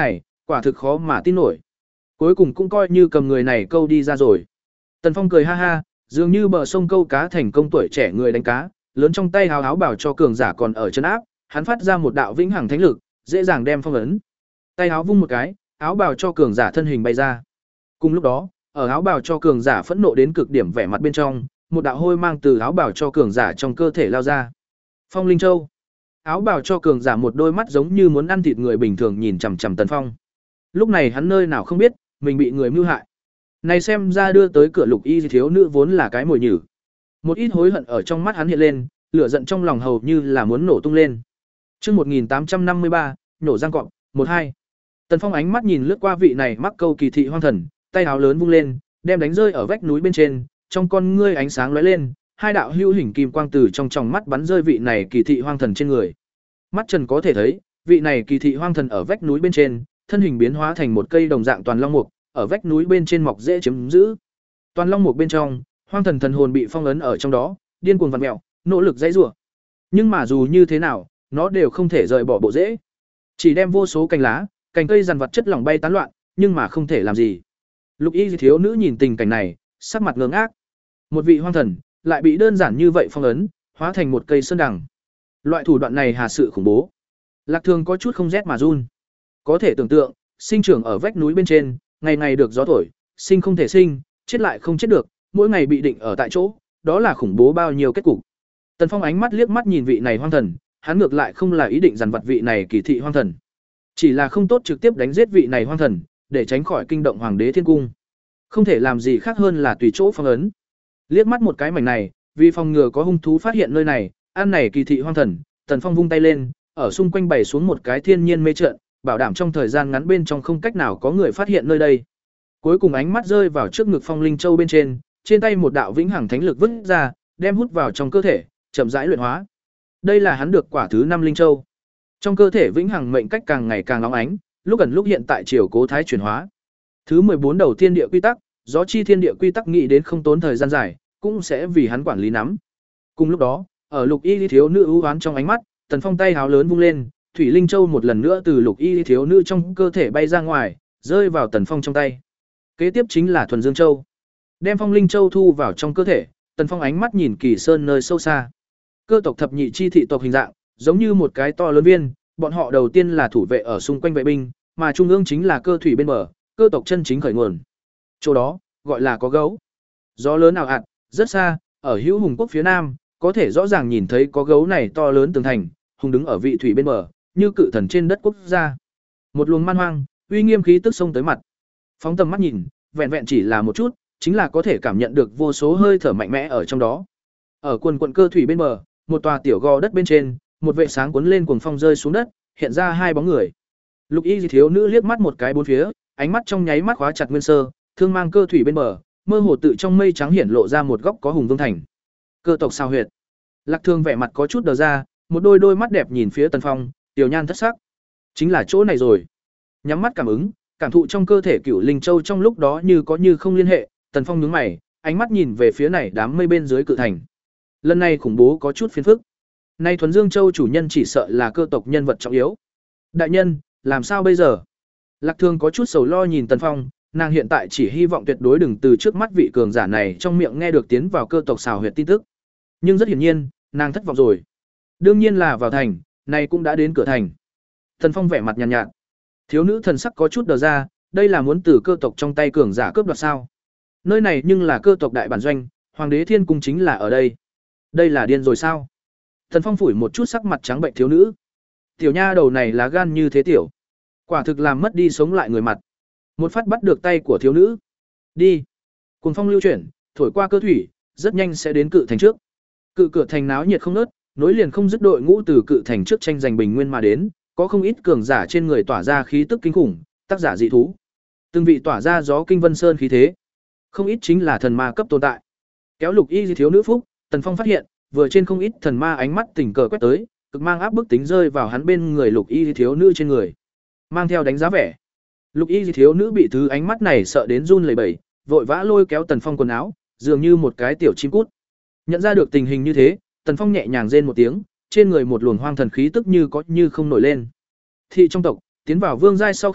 Quả thực khó mà tin nổi. Cuối cùng cũng coi như cầm người này câu đi ra rồi. Tần Phong cười ha ha, dường như bờ sông câu cá thành công tuổi trẻ người đánh cá, lớn trong tay hào áo bảo cho cường giả còn ở chân áp, hắn phát ra một đạo vĩnh hằng thánh lực, dễ dàng đem phong ấn. Tay áo vung một cái, áo bào cho cường giả thân hình bay ra. Cùng lúc đó, ở áo bào cho cường giả phẫn nộ đến cực điểm vẻ mặt bên trong, một đạo hôi mang từ áo bào cho cường giả trong cơ thể lao ra. Phong Linh Châu. Áo bào cho cường giả một đôi mắt giống như muốn ăn thịt người bình thường nhìn chằm chằm Tần Phong. Lúc này hắn nơi nào không biết, mình bị người mưu hại. Này xem ra đưa tới cửa Lục Y thiếu nữ vốn là cái mồi nhử. Một ít hối hận ở trong mắt hắn hiện lên, lửa giận trong lòng hầu như là muốn nổ tung lên. Chương một nghìn tám trăm năm mươi ba, nổ răng cọp, một hai. Tần Phong ánh mắt nhìn lướt qua vị này mắc câu kỳ thị hoang thần, tay áo lớn vung lên, đem đánh rơi ở vách núi bên trên, trong con ngươi ánh sáng lóe lên, hai đạo hưu hình kim quang từ trong tròng mắt bắn rơi vị này kỳ thị hoang thần trên người. Mắt Trần có thể thấy, vị này kỳ thị hoang thần ở vách núi bên trên, thân hình biến hóa thành một cây đồng dạng toàn long mục, ở vách núi bên trên mọc dễ chiếm giữ. Toàn long mục bên trong, hoang thần thần hồn bị phong ấn ở trong đó, điên cuồng vặn mèo, nỗ lực dãy rủa. Nhưng mà dù như thế nào, nó đều không thể rời bỏ bộ rễ. Chỉ đem vô số cành lá, cành cây dằn vặt chất lỏng bay tán loạn, nhưng mà không thể làm gì. Lục Y thiếu nữ nhìn tình cảnh này, sắc mặt ngơ ngác. Một vị hoang thần lại bị đơn giản như vậy phong ấn, hóa thành một cây sơn đằng. Loại thủ đoạn này hà sự khủng bố. Lạc Thường có chút không rét mà run. Có thể tưởng tượng, sinh trưởng ở vách núi bên trên, ngày ngày được gió thổi, sinh không thể sinh, chết lại không chết được, mỗi ngày bị định ở tại chỗ, đó là khủng bố bao nhiêu kết cục. Tần Phong ánh mắt liếc mắt nhìn vị này hoang thần, hắn ngược lại không là ý định dằn vặt vị này kỳ thị hoang thần, chỉ là không tốt trực tiếp đánh giết vị này hoang thần, để tránh khỏi kinh động hoàng đế thiên cung. Không thể làm gì khác hơn là tùy chỗ phong ấn. Liếc mắt một cái mảnh này, vì phòng ngừa có hung thú phát hiện nơi này, an này kỳ thị hoang thần, Tần Phong vung tay lên, ở xung quanh bày xuống một cái thiên nhiên mê trận, bảo đảm trong thời gian ngắn bên trong không cách nào có người phát hiện nơi đây. Cuối cùng ánh mắt rơi vào trước ngực Phong Linh Châu bên trên, trên tay một đạo vĩnh hằng thánh lực vứt ra, đem hút vào trong cơ thể, chậm rãi luyện hóa. Đây là hắn được quả thứ năm Linh Châu. Trong cơ thể vĩnh hằng mệnh cách càng ngày càng óng ánh, lúc gần lúc hiện tại chiều cố thái chuyển hóa. Thứ mười bốn đầu thiên địa quy tắc, gió chi thiên địa quy tắc nghĩ đến không tốn thời gian dài, cũng sẽ vì hắn quản lý nắm. Cùng lúc đó, ở Lục Y thiếu nữ ưu ám trong ánh mắt, Tần Phong tay háo lớn vung lên, Thủy Linh Châu một lần nữa từ Lục Y thiếu nữ trong cơ thể bay ra ngoài, rơi vào Tần Phong trong tay. Kế tiếp chính là Thuần Dương Châu. Đem Phong Linh Châu thu vào trong cơ thể, Tần Phong ánh mắt nhìn Kỳ Sơn nơi sâu xa. Cơ tộc thập nhị chi thị tộc hình dạng, giống như một cái to lớn viên, bọn họ đầu tiên là thủ vệ ở xung quanh vệ binh, mà trung ương chính là cơ thủy bên bờ, cơ tộc chân chính khởi nguồn. Chỗ đó, gọi là có gấu. Gió lớn ảo ạt, rất xa, ở Hữu Hùng quốc phía nam, có thể rõ ràng nhìn thấy có gấu này to lớn tường thành, hùng đứng ở vị thủy bên bờ, như cự thần trên đất quốc gia. Một luồng man hoang, uy nghiêm khí tức sông tới mặt. Phóng tầm mắt nhìn, vẹn vẹn chỉ là một chút, chính là có thể cảm nhận được vô số hơi thở mạnh mẽ ở trong đó. Ở quần quận cơ thủy bên bờ, một tòa tiểu gò đất bên trên, một vệ sáng cuốn lên cuồng phong rơi xuống đất, hiện ra hai bóng người. Lục Y thiếu nữ liếc mắt một cái bốn phía, ánh mắt trong nháy mắt khóa chặt nguyên sơ, thương mang cơ thủy bên bờ, mơ hồ tự trong mây trắng hiển lộ ra một góc có hùng vương thành. Cơ tộc sao huyệt. Lạc Thương vẻ mặt có chút đờ ra, một đôi đôi mắt đẹp nhìn phía Tần Phong, tiểu nhan thất sắc. Chính là chỗ này rồi. Nhắm mắt cảm ứng, cảm thụ trong cơ thể Cửu Linh Châu trong lúc đó như có như không liên hệ, Tần Phong nhướng mày, ánh mắt nhìn về phía này đám mây bên dưới cự thành. Lần này khủng bố có chút phiền phức. Nay Thuần Dương Châu chủ nhân chỉ sợ là cơ tộc nhân vật trọng yếu. Đại nhân, làm sao bây giờ? Lạc Thương có chút sầu lo nhìn Tần Phong, nàng hiện tại chỉ hy vọng tuyệt đối đừng từ trước mắt vị cường giả này trong miệng nghe được tiến vào cơ tộc xào huyệt tin tức. Nhưng rất hiển nhiên, nàng thất vọng rồi. Đương nhiên là vào thành, này cũng đã đến cửa thành. Tần Phong vẻ mặt nhàn nhạt, nhạt. Thiếu nữ thần sắc có chút đờ ra, đây là muốn từ cơ tộc trong tay cường giả cướp đoạt sao? Nơi này nhưng là cơ tộc đại bản doanh, Hoàng đế Thiên cung chính là ở đây. Đây là điên rồi sao? Tần Phong phủi một chút sắc mặt trắng bệnh thiếu nữ. Tiểu nha đầu này lá gan như thế tiểu, quả thực làm mất đi sống lại người mặt. Một phát bắt được tay của thiếu nữ. Đi. Cuồng phong lưu chuyển, thổi qua cơ thủy, rất nhanh sẽ đến cự thành trước. Cự cửa thành náo nhiệt không nớt, nối liền không dứt đội ngũ từ cự thành trước tranh giành bình nguyên mà đến, có không ít cường giả trên người tỏa ra khí tức kinh khủng, tác giả dị thú. Từng vị tỏa ra gió kinh vân sơn khí thế, không ít chính là thần ma cấp tồn tại. Kéo Lục Y thiếu nữ phúc, Tần Phong phát hiện, vừa trên không ít thần ma ánh mắt tình cờ quét tới, cực mang áp bức tính rơi vào hắn bên người Lục Y thiếu nữ trên người, mang theo đánh giá vẻ. Lục Y thiếu nữ bị thứ ánh mắt này sợ đến run lẩy bẩy, vội vã lôi kéo Tần Phong quần áo, dường như một cái tiểu chim cút. Nhận ra được tình hình như thế, Tần Phong nhẹ nhàng rên một tiếng, trên người một luồng hoang thần khí tức như có như không nổi lên. Thị trong tộc, tiến vào vương giai sau khi,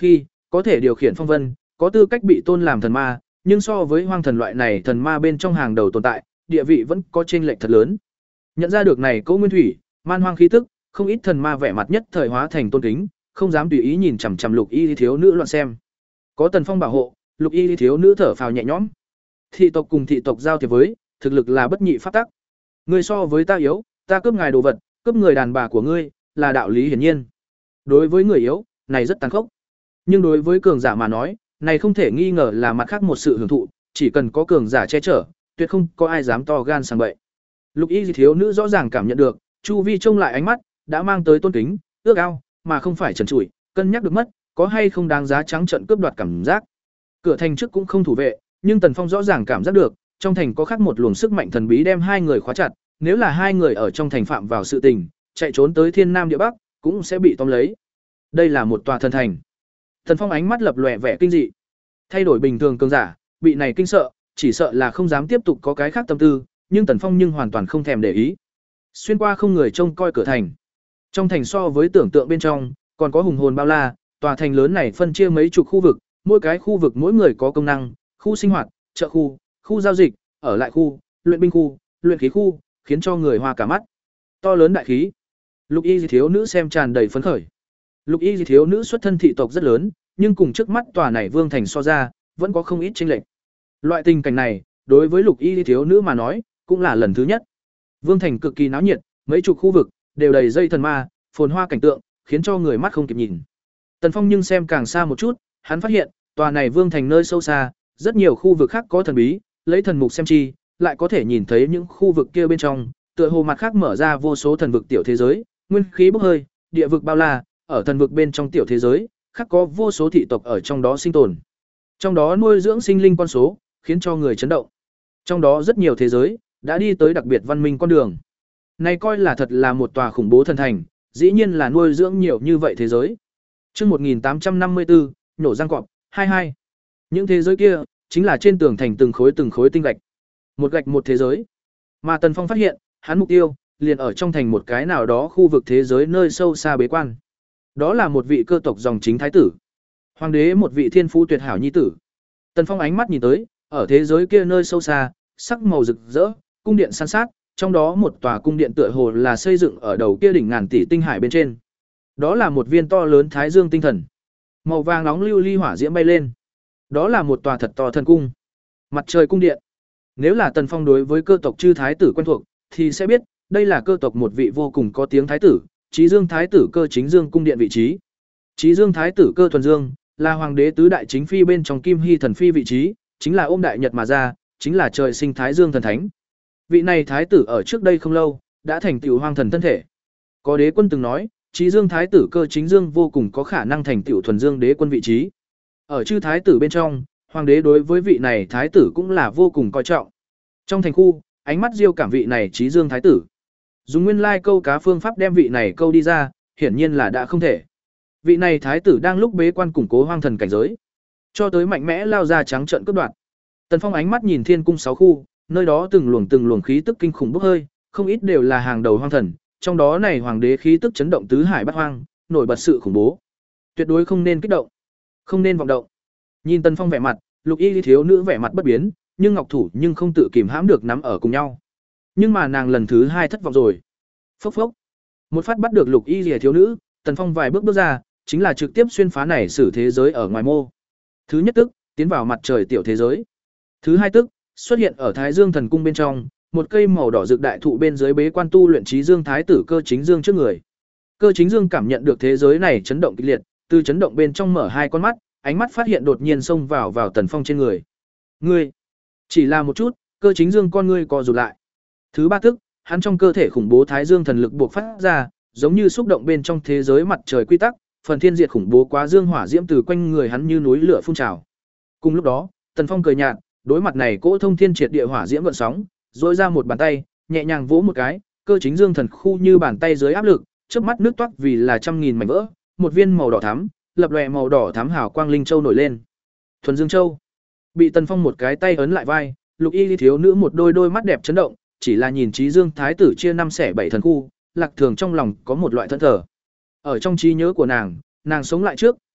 có thể điều khiển phong vân, có tư cách bị tôn làm thần ma, nhưng so với hoang thần loại này thần ma bên trong hàng đầu tồn tại, địa vị vẫn có chênh lệch thật lớn. Nhận ra được này Cố Nguyên Thủy, man hoang khí tức, không ít thần ma vẻ mặt nhất thời hóa thành tôn kính, không dám tùy ý nhìn chằm chằm Lục Y thiếu nữ loạn xem. Có Tần Phong bảo hộ, Lục Y thiếu nữ thở phào nhẹ nhõm. Thị tộc cùng thị tộc giao thiệp với, thực lực là bất nhị pháp tắc. Ngươi so với ta yếu, ta cướp ngài đồ vật, cướp người đàn bà của ngươi, là đạo lý hiển nhiên. Đối với người yếu, này rất tàn khốc. Nhưng đối với cường giả mà nói, này không thể nghi ngờ là mặt khác một sự hưởng thụ, chỉ cần có cường giả che chở, tuyệt không có ai dám to gan sang bậy. Lục Y thiếu nữ rõ ràng cảm nhận được, chu vi trông lại ánh mắt, đã mang tới tôn kính, ước ao, mà không phải trần trụi, cân nhắc được mất, có hay không đáng giá trắng trợn cướp đoạt cảm giác. Cửa thành trước cũng không thủ vệ, nhưng Tần Phong rõ ràng cảm giác được, trong thành có khác một luồng sức mạnh thần bí đem hai người khóa chặt, nếu là hai người ở trong thành phạm vào sự tình, chạy trốn tới Thiên Nam địa Bắc, cũng sẽ bị tóm lấy. Đây là một tòa thần thành. Tần Phong ánh mắt lập lòe vẻ kinh dị. Thay đổi bình thường cường giả, bị này kinh sợ, chỉ sợ là không dám tiếp tục có cái khác tâm tư, nhưng Tần Phong nhưng hoàn toàn không thèm để ý. Xuyên qua không người trông coi cửa thành. Trong thành so với tưởng tượng bên trong, còn có hùng hồn bao la, tòa thành lớn này phân chia mấy chục khu vực, mỗi cái khu vực mỗi người có công năng, khu sinh hoạt, chợ khu, khu giao dịch, ở lại khu, luyện binh khu, luyện khí khu, khiến cho người hoa cả mắt. To lớn đại khí. Lục Y thiếu nữ xem tràn đầy phấn khởi. Lục Y thiếu nữ xuất thân thị tộc rất lớn, nhưng cùng trước mắt tòa này vương thành so ra, vẫn có không ít chênh lệch. Loại tình cảnh này, đối với Lục Y thiếu nữ mà nói, cũng là lần thứ nhất. Vương thành cực kỳ náo nhiệt, mấy chục khu vực đều đầy dây thần ma, phồn hoa cảnh tượng, khiến cho người mắt không kịp nhìn. Tần Phong nhưng xem càng xa một chút, hắn phát hiện, tòa này vương thành nơi sâu xa, rất nhiều khu vực khác có thần bí, lấy thần mục xem chi, lại có thể nhìn thấy những khu vực kia bên trong, tựa hồ mặt khác mở ra vô số thần vực tiểu thế giới, nguyên khí bốc hơi, địa vực bao la, ở thần vực bên trong tiểu thế giới, khác có vô số thị tộc ở trong đó sinh tồn. Trong đó nuôi dưỡng sinh linh con số, khiến cho người chấn động. Trong đó rất nhiều thế giới đã đi tới đặc biệt văn minh con đường. Này coi là thật là một tòa khủng bố thần thành, dĩ nhiên là nuôi dưỡng nhiều như vậy thế giới. Chương một nghìn tám trăm năm mươi tư, nổ răng cọp, hai mươi hai. Những thế giới kia chính là trên tường thành từng khối từng khối tinh gạch. Một gạch một thế giới. Mà Tần Phong phát hiện, hắn mục tiêu liền ở trong thành một cái nào đó khu vực thế giới nơi sâu xa bế quan. Đó là một vị cơ tộc dòng chính thái tử. Hoàng đế một vị thiên phú tuyệt hảo nhi tử. Tần Phong ánh mắt nhìn tới, ở thế giới kia nơi sâu xa, sắc màu rực rỡ, cung điện san sát, trong đó một tòa cung điện tựa hồ là xây dựng ở đầu kia đỉnh ngàn tỷ tinh hải bên trên. Đó là một viên to lớn thái dương tinh thần. Màu vàng nóng lưu ly hỏa diễm bay lên. Đó là một tòa thật to thần cung. Mặt trời cung điện. Nếu là Tần Phong đối với cơ tộc chư thái tử quen thuộc, thì sẽ biết, đây là cơ tộc một vị vô cùng có tiếng thái tử, Chí Dương thái tử Cơ Chính Dương cung điện vị trí. Chí Dương thái tử Cơ Thuần Dương là hoàng đế tứ đại chính phi bên trong Kim Hy thần phi vị trí, chính là ôm đại nhật mà ra, chính là trời sinh thái dương thần thánh. Vị này thái tử ở trước đây không lâu đã thành tựu hoang thần thân thể. Có đế quân từng nói, Chí Dương thái tử Cơ Chính Dương vô cùng có khả năng thành tựu thuần dương đế quân vị trí. Ở chư thái tử bên trong, hoàng đế đối với vị này thái tử cũng là vô cùng coi trọng. Trong thành khu, ánh mắt diêu cảm vị này Chí Dương thái tử. Dùng nguyên lai câu cá phương pháp đem vị này câu đi ra, hiển nhiên là đã không thể. Vị này thái tử đang lúc bế quan củng cố hoang thần cảnh giới, cho tới mạnh mẽ lao ra trắng trợn cướp đoạt. Tần Phong ánh mắt nhìn thiên cung sáu khu, nơi đó từng luồng từng luồng khí tức kinh khủng bốc hơi, không ít đều là hàng đầu hoang thần, trong đó này hoàng đế khí tức chấn động tứ hải bát hoang, nổi bật sự khủng bố. Tuyệt đối không nên kích động, không nên vọng động. Nhìn Tần Phong vẻ mặt, Lục Y thiếu nữ vẻ mặt bất biến, nhưng ngọc thủ nhưng không tự kìm hãm được nắm ở cùng nhau. Nhưng mà nàng lần thứ hai thất vọng rồi. Phốc phốc. Một phát bắt được Lục Y thiếu nữ, Tần Phong vài bước bước ra, chính là trực tiếp xuyên phá này sử thế giới ở ngoài mô. Thứ nhất tức, tiến vào mặt trời tiểu thế giới. Thứ hai tức, xuất hiện ở Thái Dương thần cung bên trong, một cây màu đỏ rực đại thụ bên dưới bế quan tu luyện Chí Dương thái tử Cơ Chính Dương trước người. Cơ Chính Dương cảm nhận được thế giới này chấn động kịch liệt, từ chấn động bên trong mở hai con mắt, ánh mắt phát hiện đột nhiên xông vào vào Tần Phong trên người. Ngươi, chỉ là một chút, Cơ Chính Dương con ngươi co rụt lại. Thứ ba tức, hắn trong cơ thể khủng bố Thái Dương thần lực buộc phát ra, giống như xúc động bên trong thế giới mặt trời quy tắc, phần thiên diệt khủng bố quá dương hỏa diễm từ quanh người hắn như núi lửa phun trào. Cùng lúc đó, Tần Phong cười nhạt, đối mặt này cỗ thông thiên triệt địa hỏa diễm gợn sóng, rỗi ra một bàn tay, nhẹ nhàng vỗ một cái, Cơ Chính Dương thần khu như bàn tay dưới áp lực, chớp mắt nước toát vì là trăm nghìn mảnh vỡ, một viên màu đỏ thắm, lập lòe màu đỏ thắm hào quang linh châu nổi lên. Thuần Dương Châu. Bị Tần Phong một cái tay ấn lại vai, Lục Y thiếu nữ một đôi đôi mắt đẹp chấn động, chỉ là nhìn Chí Dương thái tử chia năm xẻ bảy thần khu, Lạc Thường trong lòng có một loại thẫn thờ. Ở trong trí nhớ của nàng, nàng sống lại trước,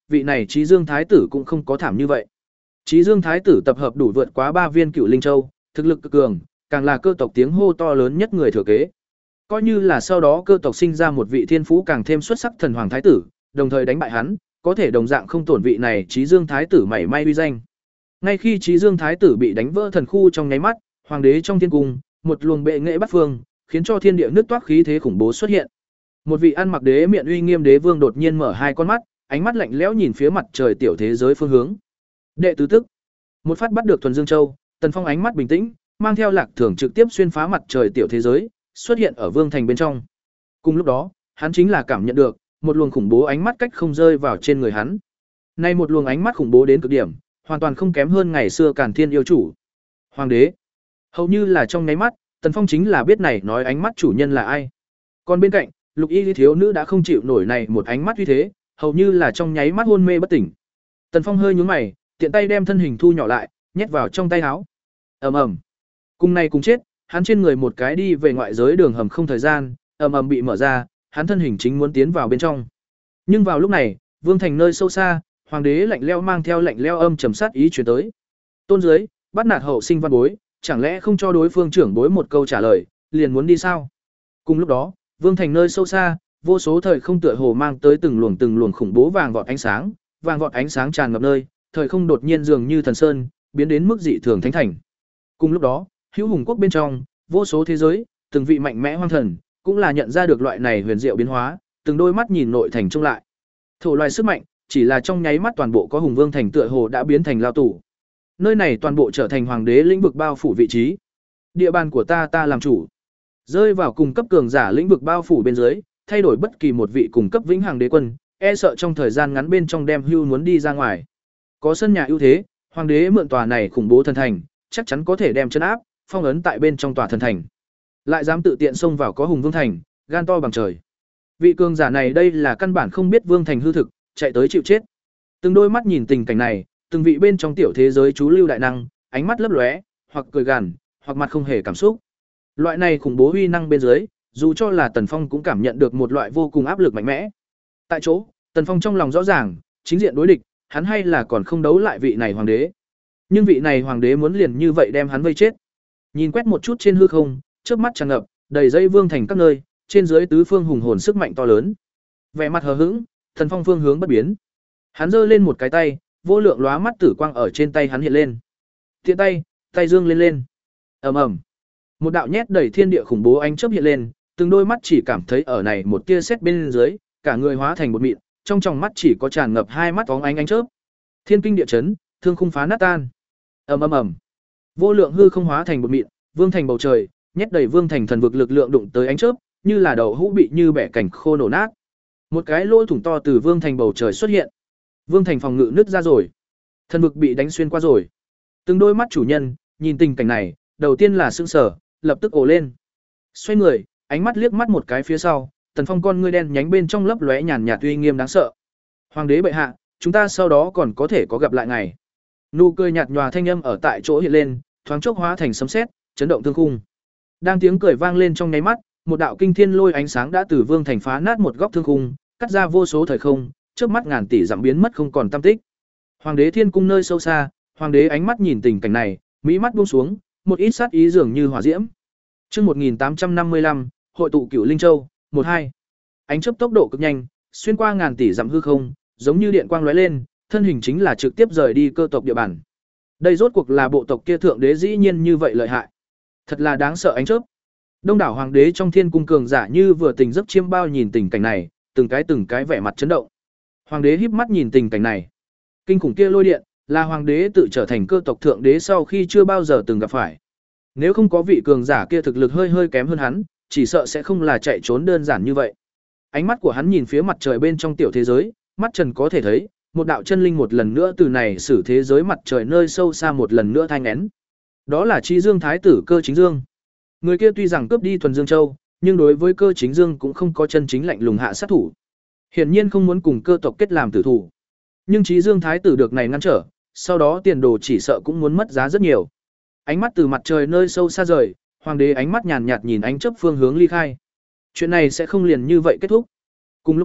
vị này Trí Dương thái tử cũng không có thảm như vậy. Trí Dương thái tử tập hợp đủ vượt quá ba viên Cựu Linh Châu, thực lực cực cường, càng là cơ tộc tiếng hô to lớn nhất người thừa kế. Coi như là sau đó cơ tộc sinh ra một vị thiên phú càng thêm xuất sắc thần hoàng thái tử, đồng thời đánh bại hắn, có thể đồng dạng không tổn vị này Trí Dương thái tử mảy may uy danh. Ngay khi Trí Dương thái tử bị đánh vỡ thần khu trong nháy mắt, hoàng đế trong thiên cung, một luồng bệ nghệ bắt phương, khiến cho thiên địa nứt toát khí thế khủng bố xuất hiện. Một vị ăn mặc đế miện uy nghiêm đế vương đột nhiên mở hai con mắt, ánh mắt lạnh lẽo nhìn phía mặt trời tiểu thế giới phương hướng. Đệ tứ tức, một phát bắt được thuần dương châu, Tần Phong ánh mắt bình tĩnh, mang theo lạc thường trực tiếp xuyên phá mặt trời tiểu thế giới, xuất hiện ở vương thành bên trong. Cùng lúc đó, hắn chính là cảm nhận được một luồng khủng bố ánh mắt cách không rơi vào trên người hắn. Nay một luồng ánh mắt khủng bố đến cực điểm, hoàn toàn không kém hơn ngày xưa Càn Thiên yêu chủ. Hoàng đế. Hầu như là trong nháy mắt, Tần Phong chính là biết này nói ánh mắt chủ nhân là ai. Còn bên cạnh, Lục Y thiếu nữ đã không chịu nổi này một ánh mắt uy thế, hầu như là trong nháy mắt hôn mê bất tỉnh. Tần Phong hơi nhướng mày, tiện tay đem thân hình thu nhỏ lại, nhét vào trong tay áo. Ầm ầm. Cùng này cùng chết, hắn trên người một cái đi về ngoại giới đường hầm không thời gian, ầm ầm bị mở ra, hắn thân hình chính muốn tiến vào bên trong. Nhưng vào lúc này, vương thành nơi sâu xa, hoàng đế lạnh lẽo mang theo lạnh lẽo âm trầm sát ý truyền tới. Tôn dưới, bắt nạt hậu sinh văn bối, chẳng lẽ không cho đối phương trưởng bối một câu trả lời, liền muốn đi sao? Cùng lúc đó, vương thành nơi sâu xa, vô số thời không tựa hồ mang tới từng luồng từng luồng khủng bố vàng vọt ánh sáng, vàng vọt ánh sáng tràn ngập nơi, thời không đột nhiên dường như thần sơn, biến đến mức dị thường thánh thành. Cùng lúc đó, hữu hùng quốc bên trong, vô số thế giới, từng vị mạnh mẽ hoang thần, cũng là nhận ra được loại này huyền diệu biến hóa, từng đôi mắt nhìn nội thành trông lại. Thổ loài sức mạnh, chỉ là trong nháy mắt toàn bộ có hùng vương thành tựa hồ đã biến thành lao tù. Nơi này toàn bộ trở thành hoàng đế lĩnh vực bao phủ vị trí. Địa bàn của ta ta làm chủ. Rơi vào cùng cấp cường giả lĩnh vực bao phủ bên dưới, thay đổi bất kỳ một vị cùng cấp vĩnh hằng đế quân, e sợ trong thời gian ngắn bên trong đem hưu muốn đi ra ngoài. Có sân nhà ưu thế, hoàng đế mượn tòa này khủng bố thần thành, chắc chắn có thể đem chân áp, phong ấn tại bên trong tòa thần thành. Lại dám tự tiện xông vào có hùng vương thành, gan to bằng trời. Vị cường giả này đây là căn bản không biết vương thành hư thực, chạy tới chịu chết. Từng đôi mắt nhìn tình cảnh này, từng vị bên trong tiểu thế giới chú lưu đại năng, ánh mắt lấp lóe, hoặc cười gằn, hoặc mặt không hề cảm xúc. Loại này khủng bố uy năng bên dưới, dù cho là Tần Phong cũng cảm nhận được một loại vô cùng áp lực mạnh mẽ. Tại chỗ, Tần Phong trong lòng rõ ràng, chính diện đối địch, hắn hay là còn không đấu lại vị này hoàng đế. Nhưng vị này hoàng đế muốn liền như vậy đem hắn vây chết. Nhìn quét một chút trên hư không, trước mắt tràn ngập, đầy dây vương thành các nơi, trên dưới tứ phương hùng hồn sức mạnh to lớn. Vẻ mặt hờ hững, Tần Phong phương hướng bất biến. Hắn giơ lên một cái tay, vô lượng lóa mắt tử quang ở trên tay hắn hiện lên. Tiện tay, tay dương lên lên. Ầm ầm. Một đạo nhét đầy thiên địa khủng bố ánh chớp hiện lên, từng đôi mắt chỉ cảm thấy ở này một tia sét bên dưới, cả người hóa thành một mịn, trong tròng mắt chỉ có tràn ngập hai mắt bóng ánh ánh chớp. Thiên kinh địa chấn, thương khung phá nát tan. Ầm ầm ầm. Vô lượng hư không hóa thành một mịn, vương thành bầu trời, nhét đầy vương thành thần vực lực lượng đụng tới ánh chớp, như là đầu hũ bị như bẻ cảnh khô nổ nát. Một cái lỗ thủng to từ vương thành bầu trời xuất hiện. Vương thành phòng ngự nứt ra rồi. Thần vực bị đánh xuyên qua rồi. Từng đôi mắt chủ nhân, nhìn tình cảnh này, đầu tiên là sững sờ, lập tức ồ lên. Xoay người, ánh mắt liếc mắt một cái phía sau, Tần Phong con ngươi đen nhánh bên trong lấp lóe nhàn nhạt uy nghiêm đáng sợ. Hoàng đế bệ hạ, chúng ta sau đó còn có thể có gặp lại ngày. Nụ cười nhạt nhòa thanh âm ở tại chỗ hiện lên, thoáng chốc hóa thành sấm sét, chấn động thương khung. Đang tiếng cười vang lên trong nháy mắt, một đạo kinh thiên lôi ánh sáng đã từ vương thành phá nát một góc thương khung, cắt ra vô số thời không, trước mắt ngàn tỷ dặm biến mất không còn tăm tích. Hoàng đế thiên cung nơi sâu xa, hoàng đế ánh mắt nhìn tình cảnh này, mỹ mắt buông xuống, một ít sát ý dường như hỏa diễm. Chương một nghìn tám trăm năm mươi lăm, hội tụ Cửu Linh Châu, một hai. Ánh chớp tốc độ cực nhanh, xuyên qua ngàn tỷ dặm hư không, giống như điện quang lóe lên, thân hình chính là trực tiếp rời đi cơ tộc địa bàn. Đây rốt cuộc là bộ tộc kia thượng đế dĩ nhiên như vậy lợi hại. Thật là đáng sợ ánh chớp. Đông đảo hoàng đế trong thiên cung cường giả như vừa tỉnh giấc chiêm bao nhìn tình cảnh này, từng cái từng cái vẻ mặt chấn động. Hoàng đế híp mắt nhìn tình cảnh này. Kinh khủng kia lôi điện, là hoàng đế tự trở thành cơ tộc thượng đế sau khi chưa bao giờ từng gặp phải. Nếu không có vị cường giả kia thực lực hơi hơi kém hơn hắn, chỉ sợ sẽ không là chạy trốn đơn giản như vậy. Ánh mắt của hắn nhìn phía mặt trời bên trong tiểu thế giới, mắt trần có thể thấy, một đạo chân linh một lần nữa từ này xử thế giới mặt trời nơi sâu xa một lần nữa thanh nén. Đó là Trí Dương Thái tử Cơ Chính Dương. Người kia tuy rằng cướp đi thuần Dương Châu, nhưng đối với Cơ Chính Dương cũng không có chân chính lạnh lùng hạ sát thủ. Hiển nhiên không muốn cùng cơ tộc kết làm tử thủ. Nhưng Trí Dương Thái tử được này ngăn trở, sau đó tiền đồ chỉ sợ cũng muốn mất giá rất nhiều. Ánh mắt từ mặt trời nơi sâu xa rời, hoàng đế ánh mắt nhàn nhạt nhìn ánh chớp phương hướng ly khai. Chuyện này sẽ không liền như vậy kết thúc. Cùng lúc đó,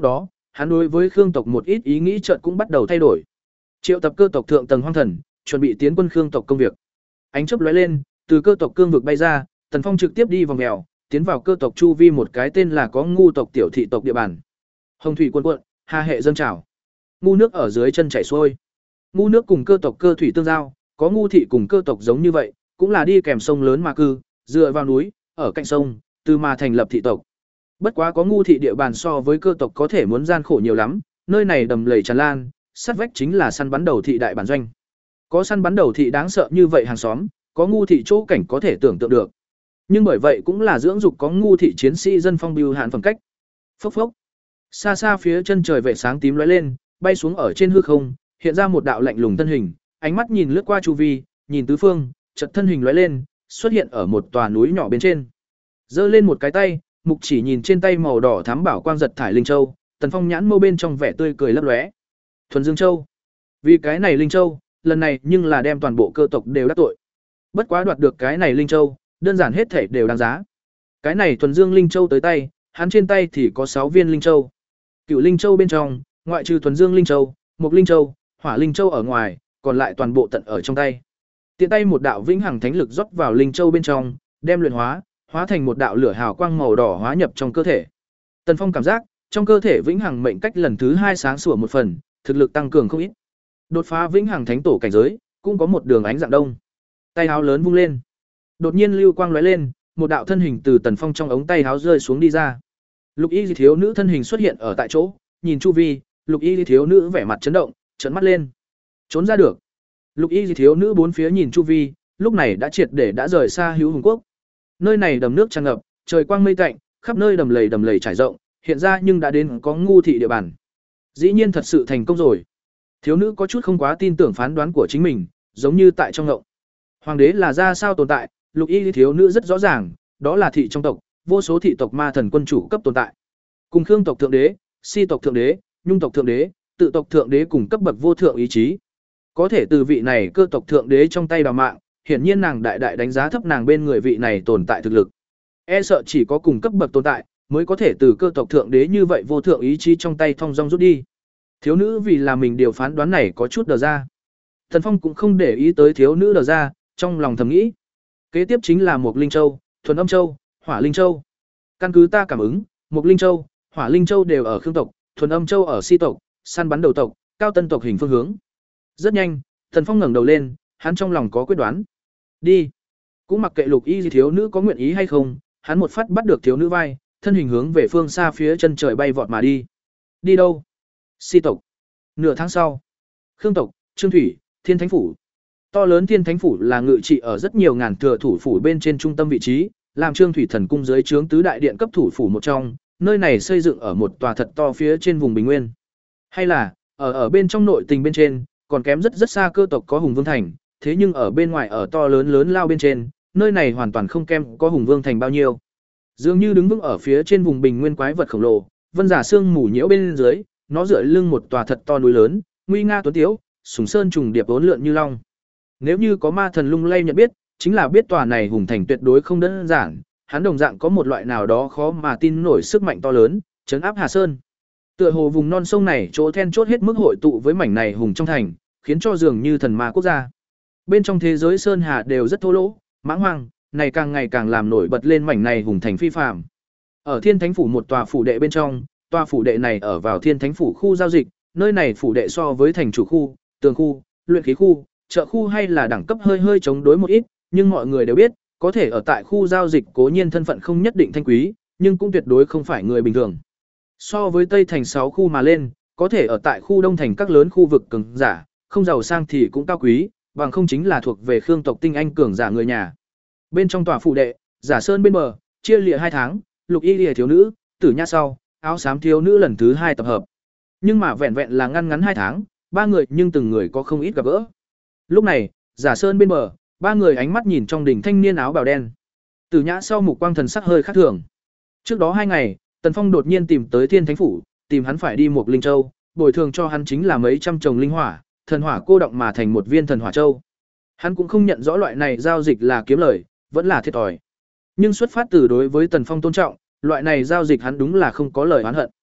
hắn đối với Khương tộc một ít ý nghĩ chợt cũng bắt đầu thay đổi. Triệu tập cơ tộc thượng tầng hoang thần, chuẩn bị tiến quân Khương tộc công việc. Ánh chớp lóe lên, từ cơ tộc cương vực bay ra, Tần Phong trực tiếp đi vòng mèo, tiến vào cơ tộc chu vi một cái tên là có ngu tộc tiểu thị tộc địa bàn. Hồng thủy cuồn cuộn, hà hệ dâng trào. Ngu nước ở dưới chân chảy xuôi. Ngu nước cùng cơ tộc cơ thủy tương giao, có ngu thị cùng cơ tộc giống như vậy, cũng là đi kèm sông lớn mà cư, dựa vào núi, ở cạnh sông, từ mà thành lập thị tộc. Bất quá có ngu thị địa bàn so với cơ tộc có thể muốn gian khổ nhiều lắm, nơi này đầm lầy tràn lan, sát vách chính là săn bắn đầu thị đại bản doanh. Có săn bắn đầu thị đáng sợ như vậy hàng xóm, có ngu thị chỗ cảnh có thể tưởng tượng được. Nhưng bởi vậy cũng là dưỡng dục có ngu thị chiến sĩ dân phong bưu hạn phẩm cách. Phốc phốc. Xa xa phía chân trời vệ sáng tím lóe lên, bay xuống ở trên hư không, hiện ra một đạo lạnh lùng thân hình, ánh mắt nhìn lướt qua chu vi, nhìn tứ phương, chợt thân hình lóe lên, xuất hiện ở một tòa núi nhỏ bên trên. Giơ lên một cái tay, mục chỉ nhìn trên tay màu đỏ thắm bảo quang giật thải linh châu, Tần Phong nhãn mâu bên trong vẻ tươi cười lấp lóe. Thuần Dương Châu. Vì cái này linh châu, lần này nhưng là đem toàn bộ cơ tộc đều đắc tội. Bất quá đoạt được cái này linh châu, đơn giản hết thể đều đáng giá. Cái này thuần dương linh châu tới tay, hắn trên tay thì có sáu viên linh châu. Cửu linh châu bên trong, ngoại trừ thuần dương linh châu, mộc linh châu, hỏa linh châu ở ngoài, còn lại toàn bộ tận ở trong tay. Tiện tay một đạo vĩnh hằng thánh lực rót vào linh châu bên trong, đem luyện hóa, hóa thành một đạo lửa hào quang màu đỏ hóa nhập trong cơ thể. Tần Phong cảm giác, trong cơ thể vĩnh hằng mệnh cách lần thứ hai sáng sủa một phần, thực lực tăng cường không ít. Đột phá vĩnh hằng thánh tổ cảnh giới, cũng có một đường ánh dạng đông. Tay áo lớn vung lên. Đột nhiên lưu quang lóe lên, một đạo thân hình từ Tần Phong trong ống tay áo rơi xuống đi ra. Lục Y thiếu nữ thân hình xuất hiện ở tại chỗ, nhìn chu vi, Lục Y thiếu nữ vẻ mặt chấn động, trợn mắt lên. Trốn ra được. Lục Y thiếu nữ bốn phía nhìn chu vi, lúc này đã triệt để đã rời xa Hữu Hùng Quốc. Nơi này đầm nước tràn ngập, trời quang mây tạnh, khắp nơi đầm lầy đầm lầy trải rộng, hiện ra nhưng đã đến có ngu thị địa bàn. Dĩ nhiên thật sự thành công rồi. Thiếu nữ có chút không quá tin tưởng phán đoán của chính mình, giống như tại trong ngộng. Hoàng đế là ra sao tồn tại, Lục Y thiếu nữ rất rõ ràng, đó là thị trong tộc, vô số thị tộc ma thần quân chủ cấp tồn tại. Cùng Khương tộc thượng đế, Si tộc thượng đế, Nhung tộc thượng đế, Tự tộc thượng đế cùng cấp bậc vô thượng ý chí. Có thể từ vị này cơ tộc thượng đế trong tay đào mạng, hiển nhiên nàng đại đại đánh giá thấp nàng bên người vị này tồn tại thực lực. E sợ chỉ có cùng cấp bậc tồn tại mới có thể từ cơ tộc thượng đế như vậy vô thượng ý chí trong tay thong dong rút đi. Thiếu nữ vì là mình điều phán đoán này có chút đờ ra. Thần Phong cũng không để ý tới thiếu nữ đờ ra, trong lòng thầm nghĩ. Kế tiếp chính là Mộc Linh Châu, Thuần Âm Châu, Hỏa Linh Châu. Căn cứ ta cảm ứng, Mộc Linh Châu, Hỏa Linh Châu đều ở Khương tộc, Thuần Âm Châu ở Si tộc, săn bắn đầu tộc, cao tân tộc hình phương hướng. Rất nhanh, Thần Phong ngẩng đầu lên, hắn trong lòng có quyết đoán. Đi. Cũng mặc kệ Lục Y thiếu nữ có nguyện ý hay không, hắn một phát bắt được thiếu nữ vai, thân hình hướng về phương xa phía chân trời bay vọt mà đi. Đi đâu? Si tộc. Nửa tháng sau, Khương tộc, Trương Thủy, Thiên Thánh phủ. To lớn Thiên Thánh phủ là ngự trị ở rất nhiều ngàn thừa thủ phủ bên trên trung tâm vị trí, làm Trương Thủy thần cung dưới trướng tứ đại điện cấp thủ phủ một trong, nơi này xây dựng ở một tòa thật to phía trên vùng bình nguyên. Hay là, ở ở bên trong nội tình bên trên, còn kém rất rất xa cơ tộc có Hùng Vương thành, thế nhưng ở bên ngoài ở to lớn lớn lao bên trên, nơi này hoàn toàn không kém có Hùng Vương thành bao nhiêu. Dường như đứng vững ở phía trên vùng bình nguyên quái vật khổng lồ, vân giả sương mù nhiễu bên dưới, nó dựa lưng một tòa thật to núi lớn, nguy nga tuấn tiếu, sùng sơn trùng điệp vốn lượn như long. Nếu như có ma thần lung lay nhận biết, chính là biết tòa này hùng thành tuyệt đối không đơn giản, hắn đồng dạng có một loại nào đó khó mà tin nổi sức mạnh to lớn, trấn áp Hà Sơn. Tựa hồ vùng non sông này chỗ then chốt hết mức hội tụ với mảnh này hùng trong thành, khiến cho dường như thần ma quốc gia. Bên trong thế giới sơn hà đều rất thô lỗ, mãng hoang, này càng ngày càng làm nổi bật lên mảnh này hùng thành phi phàm. Ở Thiên Thánh phủ một tòa phủ đệ bên trong, tòa phủ đệ này ở vào Thiên Thánh phủ khu giao dịch, nơi này phủ đệ so với thành chủ khu, tường khu, luyện khí khu, chợ khu hay là đẳng cấp hơi hơi chống đối một ít, nhưng mọi người đều biết, có thể ở tại khu giao dịch cố nhiên thân phận không nhất định thanh quý, nhưng cũng tuyệt đối không phải người bình thường. So với Tây thành sáu khu mà lên, có thể ở tại khu Đông thành các lớn khu vực cường giả, không giàu sang thì cũng cao quý, bằng không chính là thuộc về Khương tộc tinh anh cường giả người nhà. Bên trong tòa phủ đệ, Giả Sơn bên bờ, chia lìa hai tháng, Lục Y Lìa thiếu nữ, Tử Nhã sau, áo xám thiếu nữ lần thứ hai tập hợp. Nhưng mà vẹn vẹn là ngăn ngắn hai tháng, ba người nhưng từng người có không ít gặp gỡ. Lúc này, Giả Sơn bên bờ, ba người ánh mắt nhìn trong đỉnh thanh niên áo bào đen. Tử Nhã sau mục quang thần sắc hơi khác thường. Trước đó hai ngày, Tần Phong đột nhiên tìm tới Thiên Thánh phủ, tìm hắn phải đi một linh châu, bồi thường cho hắn chính là mấy trăm chồng linh hỏa, thần hỏa cô động mà thành một viên thần hỏa châu. Hắn cũng không nhận rõ loại này giao dịch là kiếm lời, vẫn là thiệt thòi. Nhưng xuất phát từ đối với Tần Phong tôn trọng, loại này giao dịch hắn đúng là không có lời oán hận.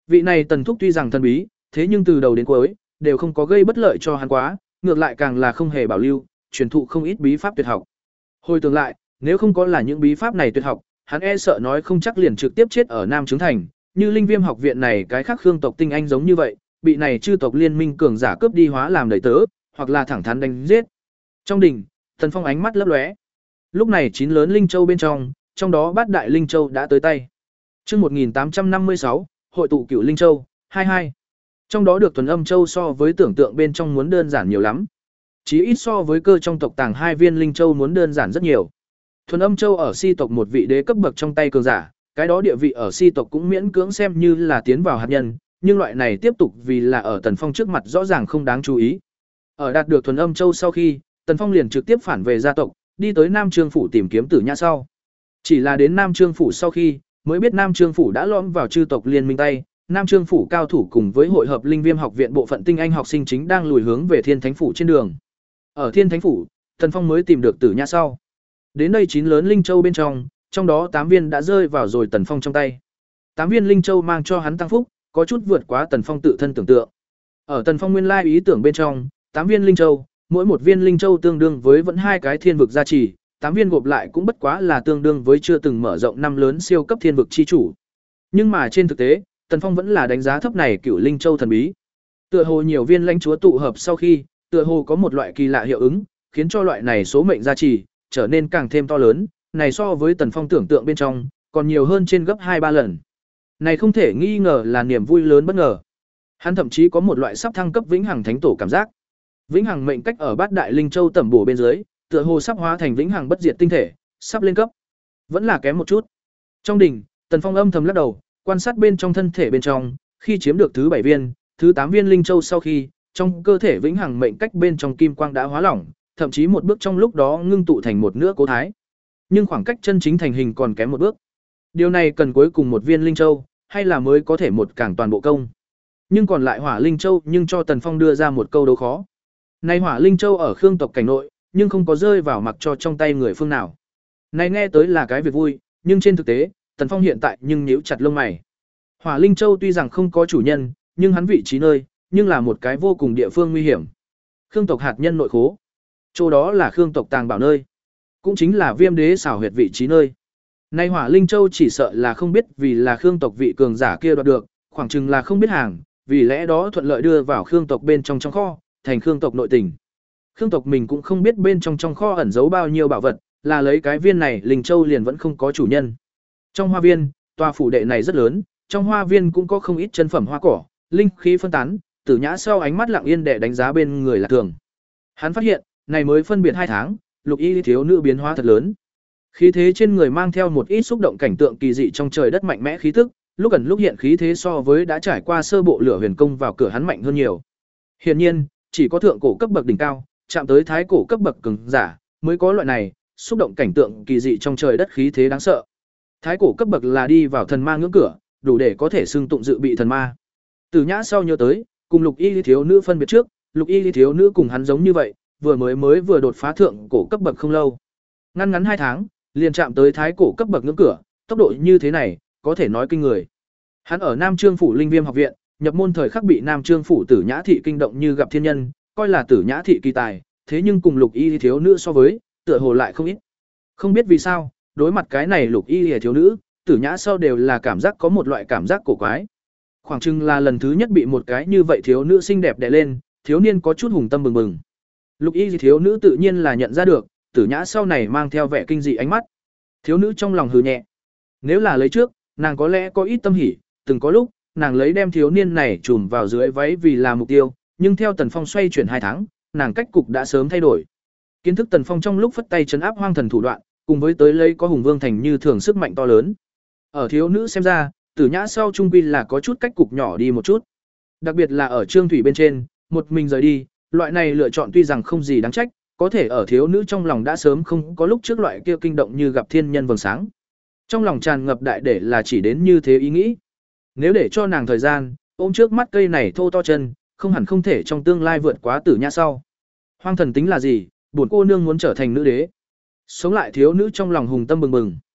Vị này Tần thúc tuy rằng thần bí, thế nhưng từ đầu đến cuối đều không có gây bất lợi cho hắn quá, ngược lại càng là không hề bảo lưu, truyền thụ không ít bí pháp tuyệt học. Hồi tưởng lại, nếu không có là những bí pháp này tuyệt học, hắn e sợ nói không chắc liền trực tiếp chết ở Nam Trướng Thành, như Linh Viêm học viện này cái khác Khương tộc tinh anh giống như vậy, bị này chư tộc liên minh cường giả cướp đi hóa làm đầy tớ, hoặc là thẳng thắn đánh giết. Trong đình, Tần Phong ánh mắt lấp lóe. Lúc này chín lớn linh châu bên trong, trong đó bát đại linh châu đã tới tay. Chương một nghìn tám trăm năm mươi sáu, hội tụ cửu linh châu, hai mươi hai. Trong đó được thuần âm châu so với tưởng tượng bên trong muốn đơn giản nhiều lắm. Chí ít so với cơ trong tộc tàng hai viên linh châu muốn đơn giản rất nhiều. Thuần âm châu ở si tộc một vị đế cấp bậc trong tay cường giả, cái đó địa vị ở si tộc cũng miễn cưỡng xem như là tiến vào hạt nhân, nhưng loại này tiếp tục vì là ở Tần Phong trước mặt rõ ràng không đáng chú ý. Ở đạt được thuần âm châu sau khi, Tần Phong liền trực tiếp phản về gia tộc, đi tới Nam Trương phủ tìm kiếm Tử Nhã sau. Chỉ là đến Nam Trương phủ sau khi, mới biết Nam Trương phủ đã lõm vào chư tộc liên minh tay, Nam Trương phủ cao thủ cùng với hội hợp Linh Viêm học viện bộ phận tinh anh học sinh chính đang lùi hướng về Thiên Thánh phủ trên đường. Ở Thiên Thánh phủ, Tần Phong mới tìm được Tử Nhã sau. Đến đây chín lớn linh châu bên trong, trong đó tám viên đã rơi vào rồi Tần Phong trong tay. tám viên linh châu mang cho hắn tăng phúc, có chút vượt quá Tần Phong tự thân tưởng tượng. Ở Tần Phong nguyên lai ý tưởng bên trong, tám viên linh châu, mỗi một viên linh châu tương đương với vẫn hai cái thiên vực gia trì, tám viên gộp lại cũng bất quá là tương đương với chưa từng mở rộng năm lớn siêu cấp thiên vực chi chủ. Nhưng mà trên thực tế, Tần Phong vẫn là đánh giá thấp này cửu linh châu thần bí. Tựa hồ nhiều viên lãnh chúa tụ hợp sau khi, tựa hồ có một loại kỳ lạ hiệu ứng, khiến cho loại này số mệnh gia trì trở nên càng thêm to lớn, này so với Tần Phong tưởng tượng bên trong, còn nhiều hơn trên gấp hai ba lần. Này không thể nghi ngờ là niềm vui lớn bất ngờ. Hắn thậm chí có một loại sắp thăng cấp vĩnh hằng thánh tổ cảm giác. Vĩnh hằng mệnh cách ở bát đại linh châu tẩm bổ bên dưới, tựa hồ sắp hóa thành vĩnh hằng bất diệt tinh thể, sắp lên cấp. Vẫn là kém một chút. Trong đỉnh, Tần Phong âm thầm lắc đầu, quan sát bên trong thân thể bên trong, khi chiếm được thứ bảy viên, thứ tám viên linh châu sau khi, trong cơ thể vĩnh hằng mệnh cách bên trong kim quang đã hóa lỏng, thậm chí một bước trong lúc đó ngưng tụ thành một nửa cố thái. Nhưng khoảng cách chân chính thành hình còn kém một bước. Điều này cần cuối cùng một viên linh châu, hay là mới có thể một càng toàn bộ công. Nhưng còn lại hỏa linh châu nhưng cho Tần Phong đưa ra một câu đấu khó. Này hỏa linh châu ở Khương tộc cảnh nội, nhưng không có rơi vào mặc cho trong tay người phương nào. Này nghe tới là cái việc vui, nhưng trên thực tế, Tần Phong hiện tại nhưng nhíu chặt lông mày. Hỏa linh châu tuy rằng không có chủ nhân, nhưng hắn vị trí nơi, nhưng là một cái vô cùng địa phương nguy hiểm. Khương tộc hạt nhân nội khố. Chỗ đó là Khương tộc tàng bảo nơi, cũng chính là Viêm đế xảo huyệt vị trí nơi. Nay hỏa linh châu chỉ sợ là không biết vì là Khương tộc vị cường giả kia đoạt được, khoảng chừng là không biết hàng, vì lẽ đó thuận lợi đưa vào Khương tộc bên trong trong kho, thành Khương tộc nội tình. Khương tộc mình cũng không biết bên trong trong kho ẩn giấu bao nhiêu bảo vật, là lấy cái viên này linh châu liền vẫn không có chủ nhân. Trong hoa viên, tòa phủ đệ này rất lớn, trong hoa viên cũng có không ít chân phẩm hoa cỏ, linh khí phân tán, Tử Nhã sau ánh mắt lặng yên để đánh giá bên người là thường. Hắn phát hiện, này mới phân biệt hai tháng, Lục Y thiếu nữ biến hóa thật lớn. Khí thế trên người mang theo một ít xúc động cảnh tượng kỳ dị trong trời đất mạnh mẽ khí tức, lúc ẩn lúc hiện khí thế so với đã trải qua sơ bộ lửa huyền công vào cửa hắn mạnh hơn nhiều. Hiển nhiên, chỉ có thượng cổ cấp bậc đỉnh cao, chạm tới thái cổ cấp bậc cường giả, mới có loại này xúc động cảnh tượng kỳ dị trong trời đất khí thế đáng sợ. Thái cổ cấp bậc là đi vào thần ma ngưỡng cửa, đủ để có thể xưng tụng dự bị thần ma. Tử Nhã sau nhớ tới, cùng Lục Y thiếu nữ phân biệt trước, Lục Y thiếu nữ cùng hắn giống như vậy, vừa mới mới vừa đột phá thượng cổ cấp bậc không lâu. Ngăn ngắn hai tháng, liền chạm tới thái cổ cấp bậc ngưỡng cửa, tốc độ như thế này, có thể nói kinh người. Hắn ở Nam Trương phủ Linh Viêm học viện, nhập môn thời khắc bị Nam Trương phủ Tử Nhã thị kinh động như gặp thiên nhân, coi là Tử Nhã thị kỳ tài, thế nhưng cùng Lục Y thiếu nữ so với, tựa hồ lại không ít. Không biết vì sao, đối mặt cái này Lục Y thiếu nữ, Tử Nhã sau đều là cảm giác có một loại cảm giác cổ quái. Khoảng chừng là lần thứ nhất bị một cái như vậy thiếu nữ xinh đẹp đè lên, thiếu niên có chút hùng tâm bừng bừng. Lục Y thiếu nữ tự nhiên là nhận ra được, Tử Nhã sau này mang theo vẻ kinh dị ánh mắt. Thiếu nữ trong lòng hừ nhẹ. Nếu là lấy trước, nàng có lẽ có ít tâm hỉ, từng có lúc, nàng lấy đem thiếu niên này trùm vào dưới váy vì là mục tiêu, nhưng theo Tần Phong xoay chuyển hai tháng, nàng cách cục đã sớm thay đổi. Kiến thức Tần Phong trong lúc phất tay trấn áp hoang thần thủ đoạn, cùng với tới lấy có hùng vương thành như thường sức mạnh to lớn. Ở thiếu nữ xem ra, Tử Nhã sau trung quy là có chút cách cục nhỏ đi một chút. Đặc biệt là ở Trương Thủy bên trên, một mình rời đi, loại này lựa chọn tuy rằng không gì đáng trách, có thể ở thiếu nữ trong lòng đã sớm không có lúc trước loại kia kinh động như gặp thiên nhân vầng sáng. Trong lòng tràn ngập đại để là chỉ đến như thế ý nghĩ. Nếu để cho nàng thời gian, ôm trước mắt cây này thô to chân, không hẳn không thể trong tương lai vượt quá Tử Nhã sau. Hoang thần tính là gì, bổn cô nương muốn trở thành nữ đế. Sống lại thiếu nữ trong lòng hùng tâm bừng bừng.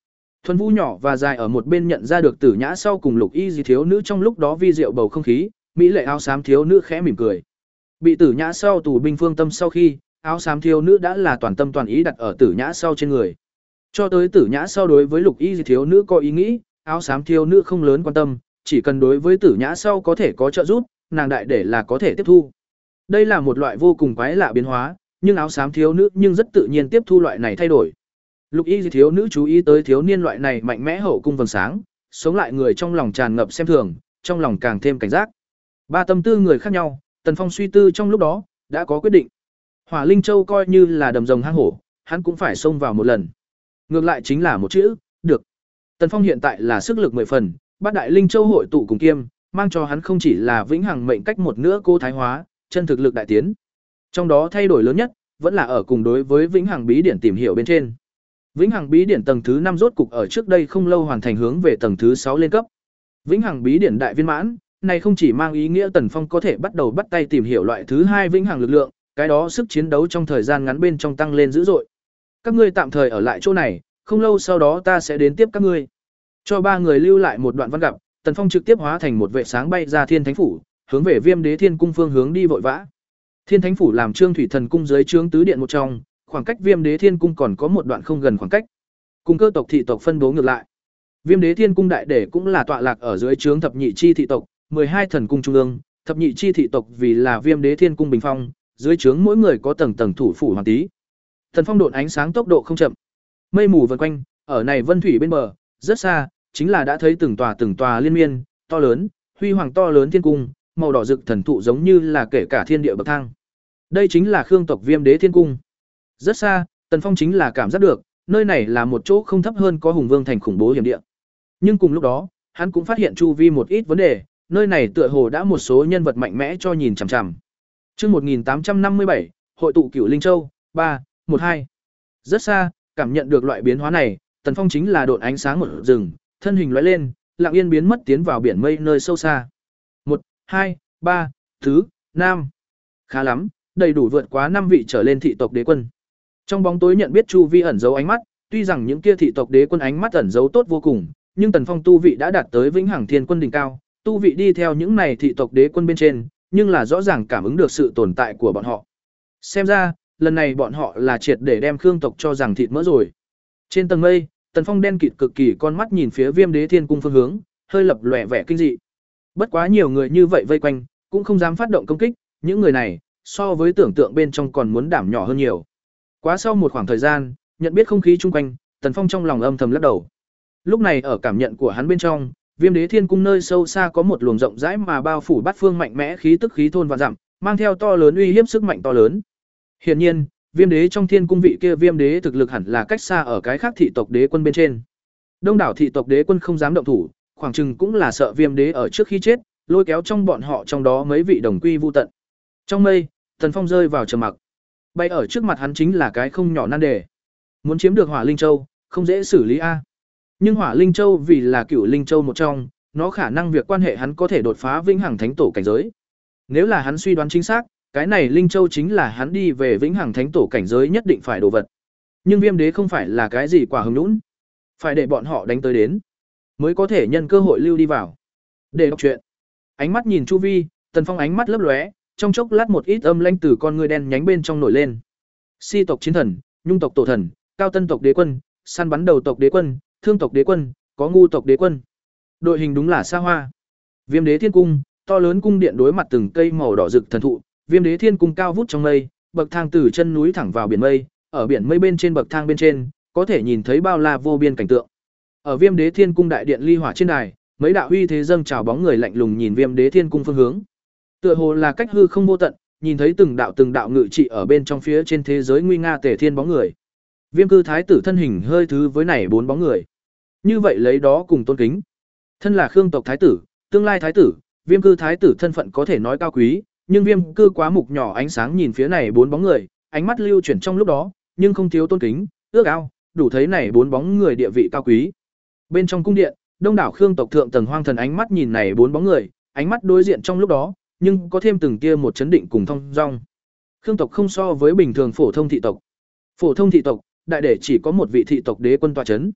Thuần Vũ nhỏ và dài ở một bên nhận ra được Tử Nhã sau cùng Lục Y Di thiếu nữ trong lúc đó vi diệu bầu không khí, mỹ lệ áo xám thiếu nữ khẽ mỉm cười. Bị Tử Nhã sau tù binh phương tâm sau khi, áo xám thiếu nữ đã là toàn tâm toàn ý đặt ở Tử Nhã sau trên người. Cho tới Tử Nhã sau đối với Lục Y Di thiếu nữ có ý nghĩ, áo xám thiếu nữ không lớn quan tâm, chỉ cần đối với Tử Nhã sau có thể có trợ giúp, nàng đại để là có thể tiếp thu. Đây là một loại vô cùng quái lạ biến hóa, nhưng áo xám thiếu nữ nhưng rất tự nhiên tiếp thu loại này thay đổi. Lục Y thiếu nữ chú ý tới thiếu niên loại này mạnh mẽ hậu cung vầng sáng, sống lại người trong lòng tràn ngập xem thường, trong lòng càng thêm cảnh giác. Ba tâm tư người khác nhau, Tần Phong suy tư trong lúc đó, đã có quyết định. Hỏa Linh Châu coi như là đầm rồng hang hổ, hắn cũng phải xông vào một lần. Ngược lại chính là một chữ, được. Tần Phong hiện tại là sức lực mười phần, bát đại Linh Châu hội tụ cùng kiêm, mang cho hắn không chỉ là vĩnh hằng mệnh cách một nữa cô thái hóa, chân thực lực đại tiến. Trong đó thay đổi lớn nhất, vẫn là ở cùng đối với vĩnh hằng bí điển tìm hiểu bên trên. Vĩnh hằng bí điển tầng thứ năm rốt cục ở trước đây không lâu hoàn thành hướng về tầng thứ sáu lên cấp. Vĩnh hằng bí điển đại viên mãn, này không chỉ mang ý nghĩa Tần Phong có thể bắt đầu bắt tay tìm hiểu loại thứ hai vĩnh hằng lực lượng, cái đó sức chiến đấu trong thời gian ngắn bên trong tăng lên dữ dội. Các ngươi tạm thời ở lại chỗ này, không lâu sau đó ta sẽ đến tiếp các ngươi. Cho ba người lưu lại một đoạn văn gặp, Tần Phong trực tiếp hóa thành một vệ sáng bay ra Thiên Thánh phủ, hướng về Viêm Đế Thiên cung phương hướng đi vội vã. Thiên Thánh phủ làm Trương Thủy Thần cung dưới trướng tứ điện một trong, khoảng cách Viêm Đế Thiên cung còn có một đoạn không gần khoảng cách. Cùng cơ tộc thị tộc phân bố ngược lại. Viêm Đế Thiên cung đại để cũng là tọa lạc ở dưới trướng thập nhị chi thị tộc, mười hai thần cung trung ương, thập nhị chi thị tộc vì là Viêm Đế Thiên cung bình phong, dưới trướng mỗi người có tầng tầng thủ phủ hoàng tí. Thần phong độn ánh sáng tốc độ không chậm. Mây mù vần quanh, ở này vân thủy bên bờ, rất xa, chính là đã thấy từng tòa từng tòa liên miên, to lớn, huy hoàng to lớn thiên cung, màu đỏ rực thần thụ giống như là kể cả thiên địa bậc thang. Đây chính là Khương tộc Viêm Đế Thiên cung. Rất xa, Tần Phong chính là cảm giác được, nơi này là một chỗ không thấp hơn có Hùng Vương thành khủng bố hiểm địa. Nhưng cùng lúc đó, hắn cũng phát hiện chu vi một ít vấn đề, nơi này tựa hồ đã một số nhân vật mạnh mẽ cho nhìn chằm chằm. Chương một nghìn tám trăm năm mươi bảy, hội tụ Cửu Linh Châu, ba, một hai. Rất xa, cảm nhận được loại biến hóa này, Tần Phong chính là độn ánh sáng một rừng, thân hình lóe lên, lặng yên biến mất tiến vào biển mây nơi sâu xa. một, hai, ba, thứ, năm. Khá lắm, đầy đủ vượt quá năm vị trở lên thị tộc đế quân. Trong bóng tối nhận biết chu vi ẩn giấu ánh mắt, tuy rằng những kia thị tộc đế quân ánh mắt ẩn giấu tốt vô cùng, nhưng Tần Phong tu vị đã đạt tới vĩnh hằng thiên quân đỉnh cao, tu vị đi theo những này thị tộc đế quân bên trên, nhưng là rõ ràng cảm ứng được sự tồn tại của bọn họ. Xem ra, lần này bọn họ là triệt để đem Khương tộc cho rằng thịt mỡ rồi. Trên tầng mây, Tần Phong đen kịt cực kỳ con mắt nhìn phía Viêm Đế Thiên cung phương hướng, hơi lập lòe vẻ kinh dị. Bất quá nhiều người như vậy vây quanh, cũng không dám phát động công kích, những người này, so với tưởng tượng bên trong còn muốn đảm nhỏ hơn nhiều. Quá sau một khoảng thời gian, nhận biết không khí chung quanh, Tần Phong trong lòng âm thầm lắc đầu. Lúc này ở cảm nhận của hắn bên trong, Viêm Đế Thiên cung nơi sâu xa có một luồng rộng rãi mà bao phủ bát phương mạnh mẽ khí tức khí thôn vạn dặm, mang theo to lớn uy hiếp sức mạnh to lớn. Hiển nhiên, Viêm Đế trong Thiên cung vị kia Viêm Đế thực lực hẳn là cách xa ở cái khác thị tộc đế quân bên trên. Đông đảo thị tộc đế quân không dám động thủ, khoảng chừng cũng là sợ Viêm Đế ở trước khi chết, lôi kéo trong bọn họ trong đó mấy vị đồng quy vu tận. Trong mây, Tần Phong rơi vào trầm mặc. Bay ở trước mặt hắn chính là cái không nhỏ nan đề. Muốn chiếm được Hỏa Linh Châu, không dễ xử lý a. Nhưng Hỏa Linh Châu vì là Cửu Linh Châu một trong, nó khả năng việc quan hệ hắn có thể đột phá vĩnh hằng thánh tổ cảnh giới. Nếu là hắn suy đoán chính xác, cái này Linh Châu chính là hắn đi về vĩnh hằng thánh tổ cảnh giới nhất định phải đồ vật. Nhưng Viêm Đế không phải là cái gì quả hứng nhũn, phải để bọn họ đánh tới đến, mới có thể nhân cơ hội lưu đi vào. Để đọc truyện. Ánh mắt nhìn chu vi, Tần Phong ánh mắt lấp lóe, trong chốc lát một ít âm lãnh từ con người đen nhánh bên trong nổi lên. Si tộc chiến thần, Nhung tộc tổ thần, Cao Tân tộc đế quân, săn bắn đầu tộc đế quân, Thương tộc đế quân, có Ngu tộc đế quân. Đội hình đúng là xa hoa. Viêm Đế Thiên cung, to lớn cung điện đối mặt từng cây màu đỏ rực thần thụ, Viêm Đế Thiên cung cao vút trong mây, bậc thang từ chân núi thẳng vào biển mây, ở biển mây bên trên bậc thang bên trên, có thể nhìn thấy bao la vô biên cảnh tượng. Ở Viêm Đế Thiên cung đại điện ly hỏa trên đài, mấy đạo uy thế dâng trào bóng người lạnh lùng nhìn Viêm Đế Thiên cung phương hướng. Tựa hồ là cách hư không vô tận, nhìn thấy từng đạo từng đạo ngự trị ở bên trong phía trên thế giới nguy nga tề thiên bóng người. Viêm cư thái tử thân hình hơi thứ với này bốn bóng người. Như vậy lấy đó cùng tôn kính. Thân là Khương tộc thái tử, tương lai thái tử, Viêm cư thái tử thân phận có thể nói cao quý, nhưng Viêm cư quá mục nhỏ ánh sáng nhìn phía này bốn bóng người, ánh mắt lưu chuyển trong lúc đó, nhưng không thiếu tôn kính, ước ao, đủ thấy này bốn bóng người địa vị cao quý. Bên trong cung điện, đông đảo Khương tộc thượng tầng hoang thần ánh mắt nhìn này bốn bóng người, ánh mắt đối diện trong lúc đó, nhưng có thêm từng kia một chấn định cùng thông dong. Khương tộc không so với bình thường phổ thông thị tộc. Phổ thông thị tộc, đại để chỉ có một vị thị tộc đế quân tọa chấn.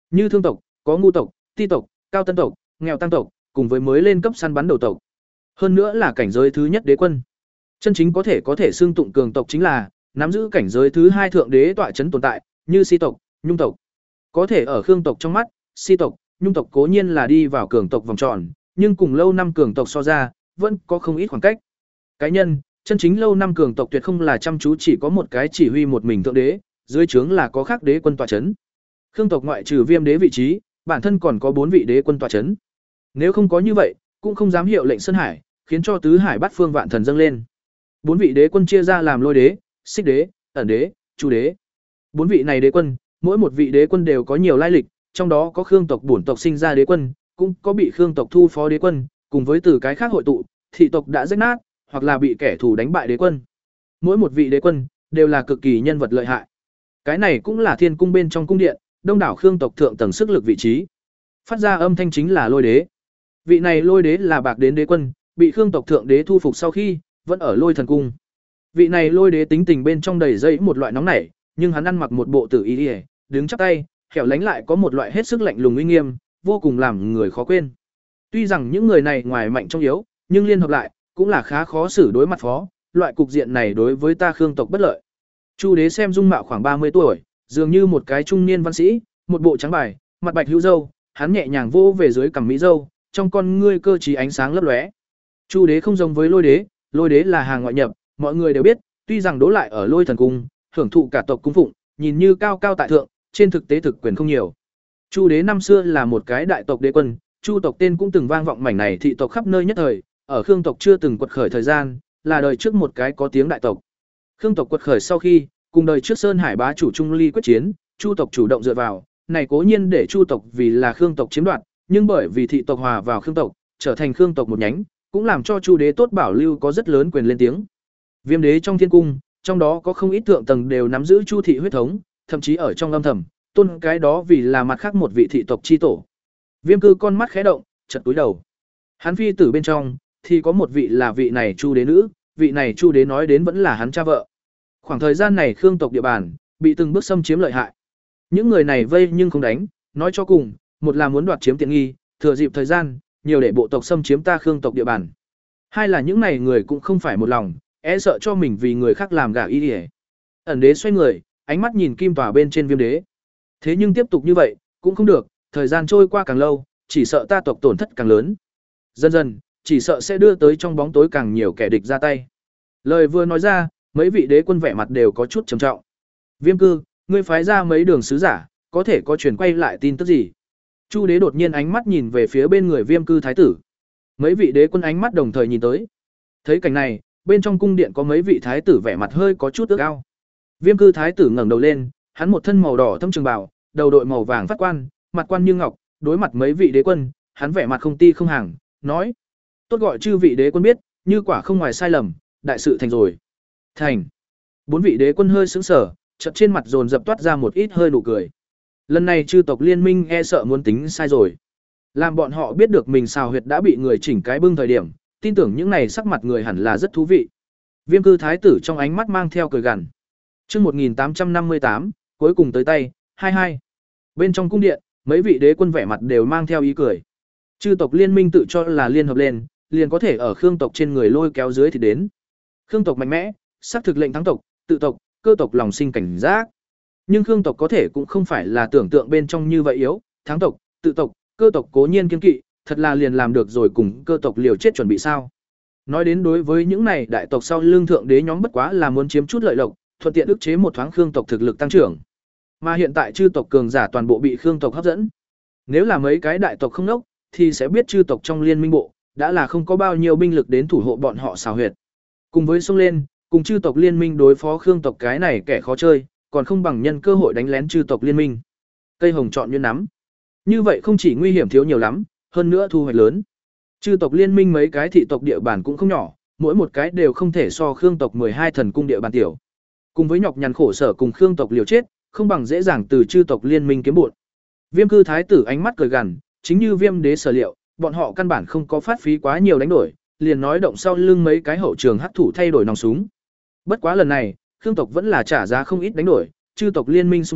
Như Thương tộc, có Ngu tộc, Ti tộc, Cao Tân tộc, Nghèo Tăng tộc, cùng với mới lên cấp săn bắn đầu tộc. Hơn nữa là cảnh giới thứ nhất đế quân. Chân chính có thể có thể xưng tụng cường tộc chính là nắm giữ cảnh giới thứ hai thượng đế tọa chấn tồn tại, như Si tộc, Nhung tộc. Có thể ở Khương tộc trong mắt, Si tộc, Nhung tộc cố nhiên là đi vào cường tộc vòng tròn, nhưng cùng lâu năm cường tộc so ra, vẫn có không ít khoảng cách. Cá nhân, chân chính lâu năm cường tộc tuyệt không là chăm chú chỉ có một cái chỉ huy một mình thượng đế, dưới trướng là có khác đế quân tọa chấn. Khương tộc ngoại trừ Viêm đế vị trí, bản thân còn có bốn vị đế quân tọa chấn. Nếu không có như vậy, cũng không dám hiệu lệnh Sơn Hải, khiến cho tứ hải bát phương vạn thần dâng lên. Bốn vị đế quân chia ra làm Lôi đế, Xích đế, Ẩn đế, Chu đế. Bốn vị này đế quân, mỗi một vị đế quân đều có nhiều lai lịch, trong đó có Khương tộc bổn tộc sinh ra đế quân, cũng có bị Khương tộc thu phó đế quân, cùng với từ cái khác hội tụ, thị tộc đã rách nát, hoặc là bị kẻ thù đánh bại đế quân. Mỗi một vị đế quân đều là cực kỳ nhân vật lợi hại. Cái này cũng là Thiên cung bên trong cung điện, đông đảo Khương tộc thượng tầng sức lực vị trí. Phát ra âm thanh chính là Lôi đế. Vị này Lôi đế là bạc đến đế quân, bị Khương tộc thượng đế thu phục sau khi, vẫn ở Lôi thần cung. Vị này Lôi đế tính tình bên trong đầy dẫy một loại nóng nảy, nhưng hắn ăn mặc một bộ tử y, đứng chắp tay, hẻo lánh lại có một loại hết sức lạnh lùng uy nghiêm, vô cùng làm người khó quên. Tuy rằng những người này ngoài mạnh trong yếu, nhưng liên hợp lại cũng là khá khó xử đối mặt phó, loại cục diện này đối với ta Khương tộc bất lợi. Chu đế xem dung mạo khoảng ba mươi tuổi, dường như một cái trung niên văn sĩ, một bộ trắng bài, mặt bạch hữu râu, hắn nhẹ nhàng vô về dưới cằm mỹ râu, trong con ngươi cơ trí ánh sáng lấp lóe. Chu đế không giống với Lôi đế, Lôi đế là hàng ngoại nhập, mọi người đều biết, tuy rằng đỗ lại ở Lôi thần cung, hưởng thụ cả tộc cung phụng, nhìn như cao cao tại thượng, trên thực tế thực quyền không nhiều. Chu đế năm xưa là một cái đại tộc đế quân, Chu tộc tên cũng từng vang vọng mảnh này thị tộc khắp nơi nhất thời, ở Khương tộc chưa từng quật khởi thời gian, là đời trước một cái có tiếng đại tộc. Khương tộc quật khởi sau khi, cùng đời trước Sơn Hải bá chủ Trung Ly quyết chiến, Chu tộc chủ động dựa vào, này cố nhiên để Chu tộc vì là Khương tộc chiếm đoạt, nhưng bởi vì thị tộc hòa vào Khương tộc, trở thành Khương tộc một nhánh, cũng làm cho Chu đế tốt bảo lưu có rất lớn quyền lên tiếng. Viêm đế trong thiên cung, trong đó có không ít thượng tầng đều nắm giữ Chu thị huyết thống, thậm chí ở trong âm thầm, tôn cái đó vì là mặt khác một vị thị tộc chi tổ. Viêm cư con mắt khẽ động, chật túi đầu. Hắn phi tử bên trong thì có một vị là vị này Chu đế nữ, vị này Chu đế nói đến vẫn là hắn cha vợ. Khoảng thời gian này Khương tộc địa bàn bị từng bước xâm chiếm lợi hại. Những người này vây nhưng không đánh, nói cho cùng, một là muốn đoạt chiếm tiện nghi, thừa dịp thời gian, nhiều để bộ tộc xâm chiếm ta Khương tộc địa bàn. Hai là những này người cũng không phải một lòng, e sợ cho mình vì người khác làm gả y đi. Ẩn đế xoay người, ánh mắt nhìn kim tòa bên trên Viêm đế. Thế nhưng tiếp tục như vậy, cũng không được, thời gian trôi qua càng lâu, chỉ sợ ta tộc tổn thất càng lớn. Dần dần, chỉ sợ sẽ đưa tới trong bóng tối càng nhiều kẻ địch ra tay. Lời vừa nói ra, mấy vị đế quân vẻ mặt đều có chút trầm trọng. Viêm cư, ngươi phái ra mấy đường sứ giả, có thể có truyền quay lại tin tức gì? Chu đế đột nhiên ánh mắt nhìn về phía bên người Viêm cư thái tử. Mấy vị đế quân ánh mắt đồng thời nhìn tới. Thấy cảnh này, bên trong cung điện có mấy vị thái tử vẻ mặt hơi có chút ước ao. Viêm cư thái tử ngẩng đầu lên, hắn một thân màu đỏ thâm trường bào, đầu đội màu vàng phát quan, mặt quan như ngọc, đối mặt mấy vị đế quân, hắn vẻ mặt không ti không hàng, nói: "Tốt gọi chư vị đế quân biết, như quả không ngoài sai lầm, đại sự thành rồi." Thành. Bốn vị đế quân hơi sững sờ, chợt trên mặt dồn dập toát ra một ít hơi nụ cười. Lần này chư tộc liên minh e sợ muốn tính sai rồi. Làm bọn họ biết được mình xào huyệt đã bị người chỉnh cái bưng thời điểm, tin tưởng những này sắc mặt người hẳn là rất thú vị. Viêm cư thái tử trong ánh mắt mang theo cười gằn. Chương một nghìn tám trăm năm mươi tám, cuối cùng tới tay, hai hai. Bên trong cung điện, mấy vị đế quân vẻ mặt đều mang theo ý cười. Chư tộc liên minh tự cho là liên hợp lên, liền có thể ở Khương tộc trên người lôi kéo dưới thì đến. Khương tộc mạnh mẽ, xác thực lệnh thắng tộc, tự tộc, cơ tộc lòng sinh cảnh giác. Nhưng Khương tộc có thể cũng không phải là tưởng tượng bên trong như vậy yếu, thắng tộc, tự tộc, cơ tộc cố nhiên kiên kỵ, thật là liền làm được rồi cùng cơ tộc liều chết chuẩn bị sao? Nói đến đối với những này đại tộc sau lưng thượng đế nhóm bất quá là muốn chiếm chút lợi lộc, thuận tiện ức chế một thoáng Khương tộc thực lực tăng trưởng. Mà hiện tại chư tộc cường giả toàn bộ bị Khương tộc hấp dẫn. Nếu là mấy cái đại tộc không nốc, thì sẽ biết chư tộc trong liên minh bộ đã là không có bao nhiêu binh lực đến thủ hộ bọn họ xào huyệt. Cùng với xông lên, cùng chư tộc liên minh đối phó Khương tộc cái này kẻ khó chơi, còn không bằng nhân cơ hội đánh lén chư tộc liên minh. Cây hồng chọn như nắm. Như vậy không chỉ nguy hiểm thiếu nhiều lắm, hơn nữa thu hoạch lớn. Chư tộc liên minh mấy cái thị tộc địa bàn cũng không nhỏ, mỗi một cái đều không thể so Khương tộc mười hai thần cung địa bàn tiểu. Cùng với nhọc nhằn khổ sở cùng Khương tộc liều chết, không bằng dễ dàng từ chư tộc liên minh kiếm bộn. Viêm cư thái tử ánh mắt cười gằn, chính như Viêm đế sở liệu, bọn họ căn bản không có phát phí quá nhiều đánh đổi, liền nói động sau lưng mấy cái hậu trường hắc thủ thay đổi nòng súng. Bất quá lần này, Khương tộc vẫn là trả giá không ít đánh đổi, chư tộc liên minh xung kích,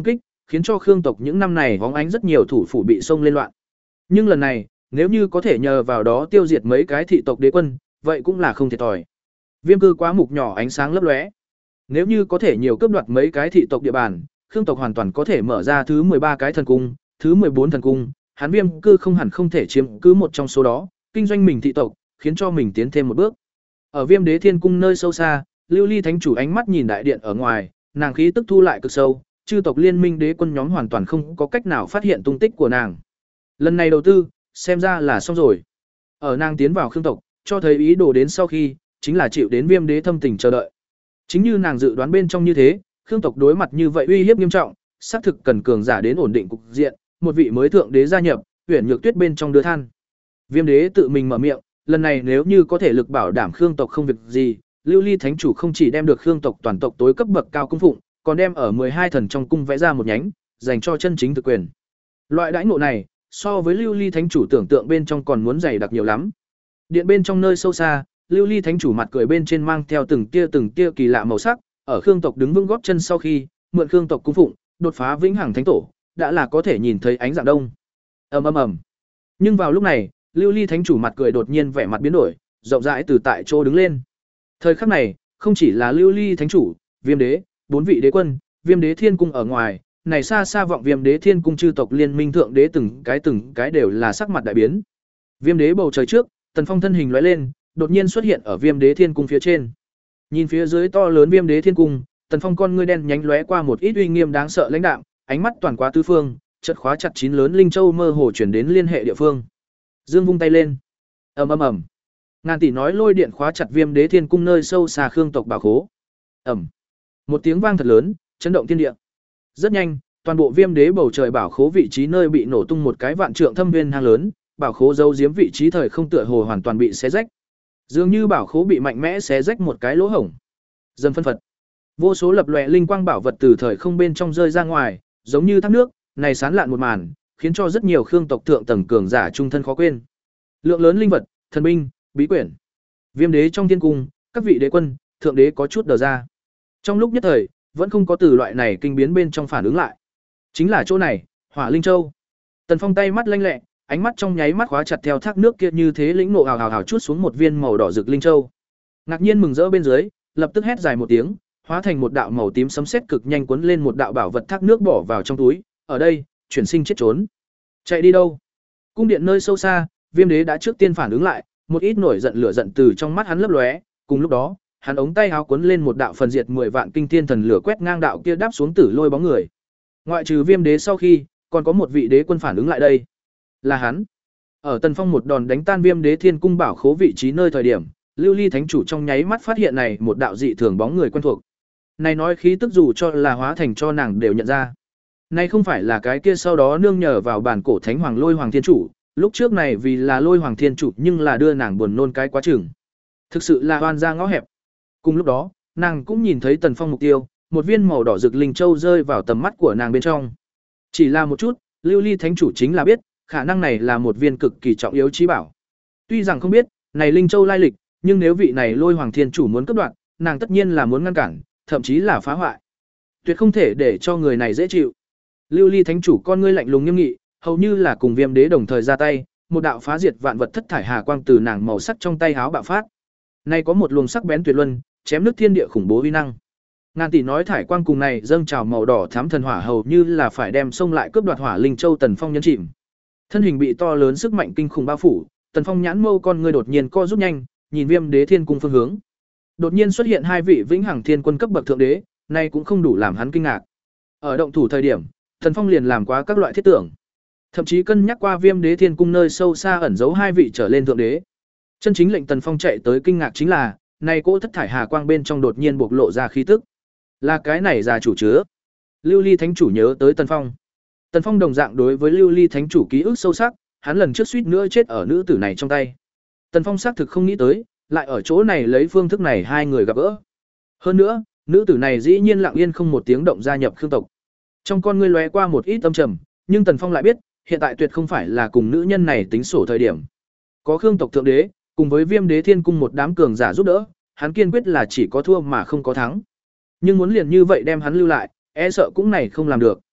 khiến cho Khương tộc những năm này hóng ánh rất nhiều thủ phủ bị xông lên loạn. Nhưng lần này, nếu như có thể nhờ vào đó tiêu diệt mấy cái thị tộc đế quân, vậy cũng là không thiệt thòi. Viêm cư quá mục nhỏ ánh sáng lấp lóe. Nếu như có thể nhiều cướp đoạt mấy cái thị tộc địa bàn, Khương tộc hoàn toàn có thể mở ra thứ mười ba cái thần cung, thứ mười bốn thần cung, hắn Viêm cư không hẳn không thể chiếm cứ một trong số đó, kinh doanh mình thị tộc, khiến cho mình tiến thêm một bước. Ở Viêm Đế Thiên cung nơi sâu xa, Lưu Ly thánh chủ ánh mắt nhìn đại điện ở ngoài, nàng khí tức thu lại cực sâu, chư tộc liên minh đế quân nhóm hoàn toàn không có cách nào phát hiện tung tích của nàng. Lần này đầu tư, xem ra là xong rồi. Ở nàng tiến vào Khương tộc, cho thấy ý đồ đến sau khi, chính là chịu đến Viêm Đế thâm tình chờ đợi. Chính như nàng dự đoán bên trong như thế, Khương tộc đối mặt như vậy uy hiếp nghiêm trọng, xác thực cần cường giả đến ổn định cục diện, một vị mới thượng đế gia nhập, Huyền Nhược Tuyết bên trong đưa than. Viêm Đế tự mình mở miệng, lần này nếu như có thể lực bảo đảm Khương tộc không việc gì, Lưu Ly thánh chủ không chỉ đem được Khương tộc toàn tộc tối cấp bậc cao cung phụng, còn đem ở mười hai thần trong cung vẽ ra một nhánh, dành cho chân chính thực quyền. Loại đãi ngộ này, so với Lưu Ly thánh chủ tưởng tượng bên trong còn muốn dày đặc nhiều lắm. Điện bên trong nơi sâu xa, Lưu Ly thánh chủ mặt cười bên trên mang theo từng tia từng tia kỳ lạ màu sắc, ở Khương tộc đứng vững gót chân sau khi, mượn Khương tộc cung phụng, đột phá vĩnh hằng thánh tổ, đã là có thể nhìn thấy ánh dạng đông. Ầm ầm ầm. Nhưng vào lúc này, Lưu Ly thánh chủ mặt cười đột nhiên vẻ mặt biến đổi, rộng rãi từ tại chỗ đứng lên. Thời khắc này, không chỉ là Lưu Ly thánh chủ, Viêm Đế, bốn vị đế quân, Viêm Đế Thiên cung ở ngoài, này xa xa vọng Viêm Đế Thiên cung chư tộc liên minh thượng đế từng cái từng cái đều là sắc mặt đại biến. Viêm Đế bầu trời trước, Tần Phong thân hình lóe lên, đột nhiên xuất hiện ở Viêm Đế Thiên cung phía trên. Nhìn phía dưới to lớn Viêm Đế Thiên cung, Tần Phong con ngươi đen nhánh lóe qua một ít uy nghiêm đáng sợ lãnh đạm, ánh mắt toàn quá tứ phương, chợt khóa chặt chín lớn linh châu mơ hồ chuyển đến liên hệ địa phương. Dương vung tay lên. Ầm ầm ầm. Ngàn tỷ nói lôi điện khóa chặt Viêm Đế Thiên cung nơi sâu xa Khương tộc bảo khố. Ầm. Một tiếng vang thật lớn, chấn động thiên địa. Rất nhanh, toàn bộ Viêm Đế bầu trời bảo khố vị trí nơi bị nổ tung một cái vạn trượng thâm viên hang lớn, bảo khố giấu giếm vị trí thời không tựa hồ hoàn toàn bị xé rách. Dường như bảo khố bị mạnh mẽ xé rách một cái lỗ hổng. Dầm phân phật. Vô số lập lòe linh quang bảo vật từ thời không bên trong rơi ra ngoài, giống như thác nước, này sán lạn một màn, khiến cho rất nhiều Khương tộc thượng tầng cường giả trung thân khó quên. Lượng lớn linh vật, thần binh, bí quyển. Viêm Đế trong thiên cung, các vị đế quân, thượng đế có chút đờ ra. Trong lúc nhất thời, vẫn không có từ loại này kinh biến bên trong phản ứng lại. Chính là chỗ này, Hỏa Linh Châu. Tần Phong tay mắt lanh lẹ, ánh mắt trong nháy mắt khóa chặt theo thác nước kia như thế lĩnh nộ hào hào hào chút xuống một viên màu đỏ rực linh châu. Ngạc nhiên mừng rỡ bên dưới, lập tức hét dài một tiếng, hóa thành một đạo màu tím sấm sét cực nhanh cuốn lên một đạo bảo vật thác nước bỏ vào trong túi, ở đây, chuyển sinh chết trốn. Chạy đi đâu? Cung điện nơi sâu xa, Viêm Đế đã trước tiên phản ứng lại, một ít nổi giận lửa giận từ trong mắt hắn lấp lóe, cùng lúc đó, hắn ống tay áo cuốn lên một đạo phần diệt mười vạn kinh thiên thần lửa quét ngang đạo kia đáp xuống tử lôi bóng người. Ngoại trừ Viêm Đế sau khi, còn có một vị đế quân phản ứng lại đây. Là hắn. Ở Tần Phong một đòn đánh tan Viêm Đế Thiên cung bảo khố vị trí nơi thời điểm, Lưu Ly thánh chủ trong nháy mắt phát hiện này một đạo dị thường bóng người quen thuộc. Này nói khí tức dù cho là hóa thành cho nàng đều nhận ra. Này không phải là cái kia sau đó nương nhờ vào bản cổ thánh hoàng Lôi Hoàng Thiên chủ, lúc trước này vì là Lôi Hoàng Thiên chủ nhưng là đưa nàng buồn nôn cái quá chừng. Thực sự là oan ra ngõ hẹp. Cùng lúc đó, nàng cũng nhìn thấy Tần Phong mục tiêu, một viên màu đỏ rực linh châu rơi vào tầm mắt của nàng bên trong. Chỉ là một chút, Lưu Ly thánh chủ chính là biết, khả năng này là một viên cực kỳ trọng yếu chí bảo. Tuy rằng không biết, này linh châu lai lịch, nhưng nếu vị này Lôi Hoàng Thiên chủ muốn cướp đoạt, nàng tất nhiên là muốn ngăn cản, thậm chí là phá hoại. Tuyệt không thể để cho người này dễ chịu. Lưu Ly thánh chủ con ngươi lạnh lùng nghiêm nghị, hầu như là cùng Viêm Đế đồng thời ra tay, một đạo phá diệt vạn vật thất thải hà quang từ nàng màu sắc trong tay háo bạo phát. Này có một luồng sắc bén tuyệt luân, chém nước thiên địa khủng bố uy năng. Ngàn tỷ nói thải quang cùng này dâng trào màu đỏ thắm thần hỏa hầu như là phải đem xông lại cướp đoạt Hỏa Linh Châu Tần Phong nhấn chìm. Thân hình bị to lớn sức mạnh kinh khủng bao phủ, Tần Phong nhãn mâu con ngươi đột nhiên co rút nhanh, nhìn Viêm Đế Thiên cung phương hướng. Đột nhiên xuất hiện hai vị vĩnh hằng thiên quân cấp bậc thượng đế, nay cũng không đủ làm hắn kinh ngạc. Ở động thủ thời điểm, Tần Phong liền làm quá các loại thiết tưởng, thậm chí cân nhắc qua Viêm Đế Thiên cung nơi sâu xa ẩn giấu hai vị trở lên thượng đế. Chân chính lệnh Tần Phong chạy tới kinh ngạc chính là, này cỗ thất thải hà quang bên trong đột nhiên bộc lộ ra khí tức. Là cái này già chủ chứa. Lưu Ly thánh chủ nhớ tới Tần Phong. Tần Phong đồng dạng đối với Lưu Ly thánh chủ ký ức sâu sắc, hắn lần trước suýt nữa chết ở nữ tử này trong tay. Tần Phong xác thực không nghĩ tới, lại ở chỗ này lấy phương thức này hai người gặp gỡ. Hơn nữa, nữ tử này dĩ nhiên lặng yên không một tiếng động gia nhập Khương tộc. Trong con ngươi lóe qua một ít âm trầm, nhưng Tần Phong lại biết, hiện tại tuyệt không phải là cùng nữ nhân này tính sổ thời điểm. Có Khương tộc thượng đế, cùng với Viêm Đế Thiên cung một đám cường giả giúp đỡ, hắn kiên quyết là chỉ có thua mà không có thắng. Nhưng muốn liền như vậy đem hắn lưu lại, e sợ cũng này không làm được.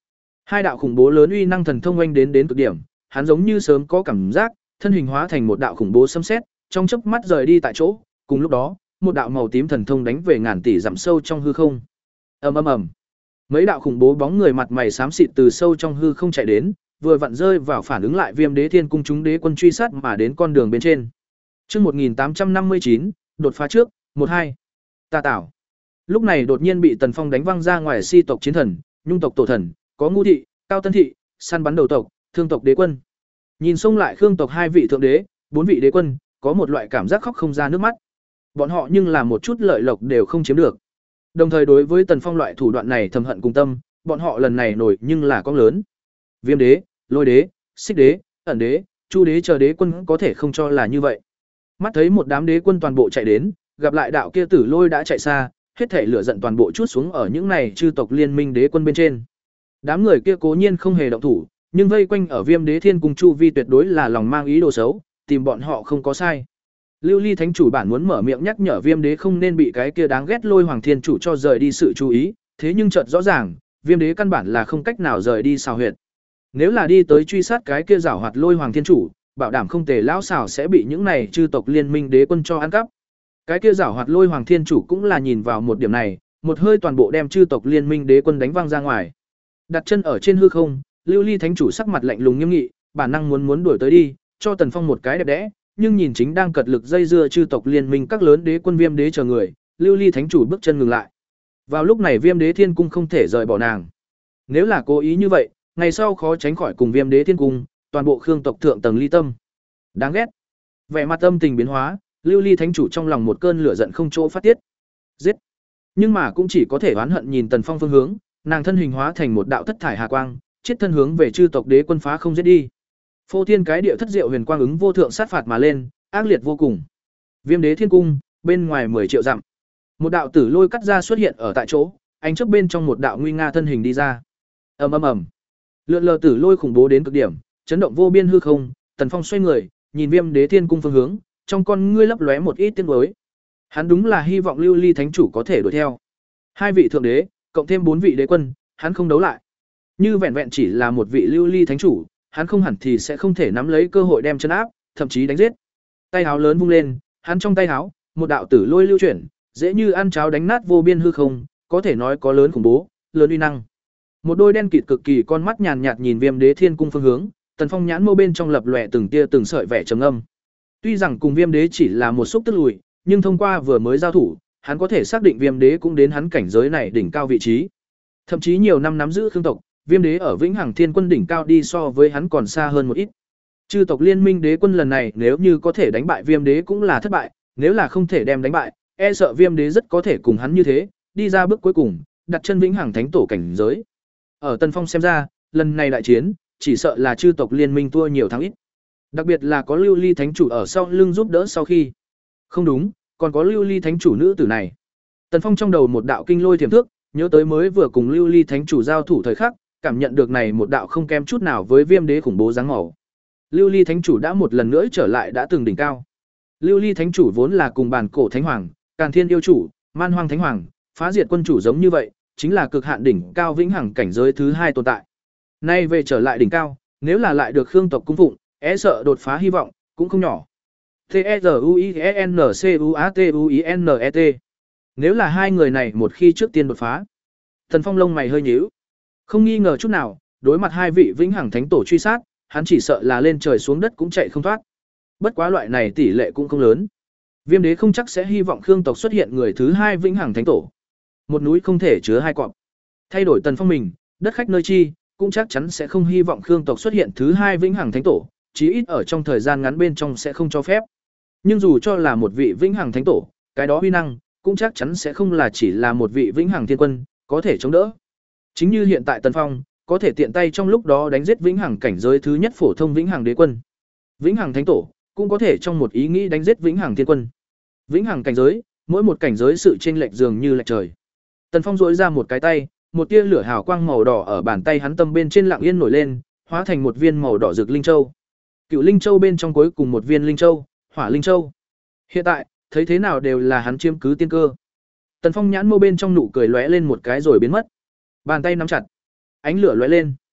Hai đạo khủng bố lớn uy năng thần thông oanh đến đến cực điểm, hắn giống như sớm có cảm giác, thân hình hóa thành một đạo khủng bố xâm xét, trong chớp mắt rời đi tại chỗ, cùng lúc đó, một đạo màu tím thần thông đánh về ngàn tỷ dặm sâu trong hư không. Ầm ầm ầm. Mấy đạo khủng bố bóng người mặt mày xám xịt từ sâu trong hư không chạy đến, vừa vặn rơi vào phản ứng lại Viêm Đế Thiên cung chúng đế quân truy sát mà đến con đường bên trên. Chương một nghìn tám trăm năm mươi chín, đột phá trước, một hai. Tà Tảo. Lúc này đột nhiên bị Tần Phong đánh văng ra ngoài si tộc chiến thần, nhung tộc tổ thần, có Ngu thị, Cao Tân thị, săn bắn đầu tộc, thương tộc đế quân. Nhìn xông lại Khương tộc hai vị thượng đế, bốn vị đế quân, có một loại cảm giác khóc không ra nước mắt. Bọn họ nhưng là một chút lợi lộc đều không chiếm được. Đồng thời đối với Tần Phong loại thủ đoạn này thầm hận cùng tâm, bọn họ lần này nổi nhưng là con lớn. Viêm đế, Lôi đế, Xích đế, Ẩn đế, Chu đế chờ đế quân có thể không cho là như vậy. Mắt thấy một đám đế quân toàn bộ chạy đến, gặp lại đạo kia Tử Lôi đã chạy xa, hết thể lửa giận toàn bộ chút xuống ở những này chư tộc liên minh đế quân bên trên. Đám người kia cố nhiên không hề động thủ, nhưng vây quanh ở Viêm Đế Thiên cung chu vi tuyệt đối là lòng mang ý đồ xấu, tìm bọn họ không có sai. Lưu Ly Thánh chủ bản muốn mở miệng nhắc nhở Viêm Đế không nên bị cái kia đáng ghét Lôi Hoàng Thiên chủ cho rời đi sự chú ý, thế nhưng chợt rõ ràng, Viêm Đế căn bản là không cách nào rời đi xào huyệt. Nếu là đi tới truy sát cái kia giảo hoạt Lôi Hoàng Thiên chủ, bảo đảm không thể lão xảo sẽ bị những này chư tộc liên minh đế quân cho ăn cắp. Cái kia giảo hoạt Lôi Hoàng Thiên chủ cũng là nhìn vào một điểm này, một hơi toàn bộ đem chư tộc liên minh đế quân đánh văng ra ngoài. Đặt chân ở trên hư không, Lưu Ly Thánh chủ sắc mặt lạnh lùng nghiêm nghị, bản năng muốn muốn đuổi tới đi, cho Tần Phong một cái đẹp đẽ, nhưng nhìn chính đang cật lực dây dưa chư tộc liên minh các lớn đế quân Viêm Đế chờ người, Lưu Ly Thánh chủ bước chân ngừng lại. Vào lúc này Viêm Đế Thiên cung không thể rời bỏ nàng. Nếu là cố ý như vậy, ngày sau khó tránh khỏi cùng Viêm Đế Thiên cung, toàn bộ Khương tộc thượng tầng ly tâm. Đáng ghét. Vẻ mặt tâm tình biến hóa, Lưu Ly Thánh chủ trong lòng một cơn lửa giận không chỗ phát tiết. Giết. Nhưng mà cũng chỉ có thể oán hận nhìn Tần Phong phương hướng, nàng thân hình hóa thành một đạo thất thải hà quang, chết thân hướng về chư tộc đế quân phá không giết đi. Phô thiên cái địa thất diệu huyền quang ứng vô thượng sát phạt mà lên, ác liệt vô cùng. Viêm Đế Thiên cung, bên ngoài mười triệu dặm. Một đạo tử lôi cắt ra xuất hiện ở tại chỗ, ánh trước bên trong một đạo nguy nga thân hình đi ra. Ầm ầm ầm. Lượn lờ tử lôi khủng bố đến cực điểm, chấn động vô biên hư không, Tần Phong xoay người, nhìn Viêm Đế Thiên cung phương hướng, trong con ngươi lấp lóe một ít tiếng đối. Hắn đúng là hy vọng Lưu Ly Thánh chủ có thể đuổi theo. Hai vị thượng đế, cộng thêm bốn vị đế quân, hắn không đấu lại. Như vẹn vẹn chỉ là một vị Lưu Ly Thánh chủ, hắn không hẳn thì sẽ không thể nắm lấy cơ hội đem chân áp, thậm chí đánh giết. Tay áo lớn vung lên, hắn trong tay áo, một đạo tử lôi lưu chuyển, dễ như ăn cháo đánh nát vô biên hư không, có thể nói có lớn khủng bố, lớn uy năng. Một đôi đen kịt cực kỳ con mắt nhàn nhạt nhìn Viêm Đế Thiên cung phương hướng, Tần Phong nhãn mâu bên trong lập lòe từng tia từng sợi vẻ trầm âm. Tuy rằng cùng Viêm Đế chỉ là một xúc tức lùi, nhưng thông qua vừa mới giao thủ, hắn có thể xác định Viêm Đế cũng đến hắn cảnh giới này đỉnh cao vị trí. Thậm chí nhiều năm nắm giữ Khương tộc, Viêm Đế ở Vĩnh Hằng Thiên Quân đỉnh cao đi so với hắn còn xa hơn một ít. Chư tộc liên minh đế quân lần này nếu như có thể đánh bại Viêm Đế cũng là thất bại, nếu là không thể đem đánh bại, e sợ Viêm Đế rất có thể cùng hắn như thế, đi ra bước cuối cùng, đặt chân Vĩnh Hằng Thánh tổ cảnh giới. Ở Tần Phong xem ra, lần này đại chiến, chỉ sợ là chư tộc liên minh thua nhiều thắng ít. Đặc biệt là có Lưu Ly Thánh chủ ở sau lưng giúp đỡ sau khi. Không đúng, còn có Lưu Ly Thánh chủ nữ tử này. Tần Phong trong đầu một đạo kinh lôi tiềm thức, nhớ tới mới vừa cùng Lưu Ly Thánh chủ giao thủ thời khắc, cảm nhận được này một đạo không kém chút nào với Viêm Đế khủng bố dáng màu. Lưu Ly Thánh chủ đã một lần nữa trở lại đã từng đỉnh cao. Lưu Ly Thánh chủ vốn là cùng bản cổ thánh hoàng, Càn Thiên yêu chủ, Man Hoang thánh hoàng, Phá Diệt quân chủ giống như vậy, chính là cực hạn đỉnh cao vĩnh hằng cảnh giới thứ hai tồn tại. Nay về trở lại đỉnh cao, nếu là lại được Khương tộc cung phụng, e sợ đột phá hy vọng cũng không nhỏ. T E R U I E N C U A T U I N E T. Nếu là hai người này một khi trước tiên đột phá, Tần Phong lông mày hơi nhíu. Không nghi ngờ chút nào, đối mặt hai vị vĩnh hằng thánh tổ truy sát, hắn chỉ sợ là lên trời xuống đất cũng chạy không thoát. Bất quá loại này tỷ lệ cũng không lớn. Viêm Đế không chắc sẽ hy vọng Khương tộc xuất hiện người thứ hai vĩnh hằng thánh tổ. Một núi không thể chứa hai cọp. Thay đổi Tần Phong mình, đất khách nơi chi, cũng chắc chắn sẽ không hy vọng Khương tộc xuất hiện thứ hai vĩnh hằng thánh tổ, chí ít ở trong thời gian ngắn bên trong sẽ không cho phép. Nhưng dù cho là một vị vĩnh hằng thánh tổ, cái đó uy năng cũng chắc chắn sẽ không là chỉ là một vị vĩnh hằng thiên quân có thể chống đỡ. Chính như hiện tại Tần Phong có thể tiện tay trong lúc đó đánh giết vĩnh hằng cảnh giới thứ nhất phổ thông vĩnh hằng đế quân. Vĩnh hằng thánh tổ cũng có thể trong một ý nghĩ đánh giết vĩnh hằng thiên quân. Vĩnh hằng cảnh giới, mỗi một cảnh giới sự chênh lệch dường như lệch trời. Tần Phong duỗi ra một cái tay, một tia lửa hào quang màu đỏ ở bàn tay hắn tâm bên trên lặng yên nổi lên, hóa thành một viên màu đỏ rực linh châu. Cựu linh châu bên trong cuối cùng một viên linh châu, Hỏa Linh Châu. Hiện tại, thấy thế nào đều là hắn chiếm cứ tiên cơ. Tần Phong nhãn mâu bên trong nụ cười lóe lên một cái rồi biến mất. Bàn tay nắm chặt, ánh lửa lóe lên.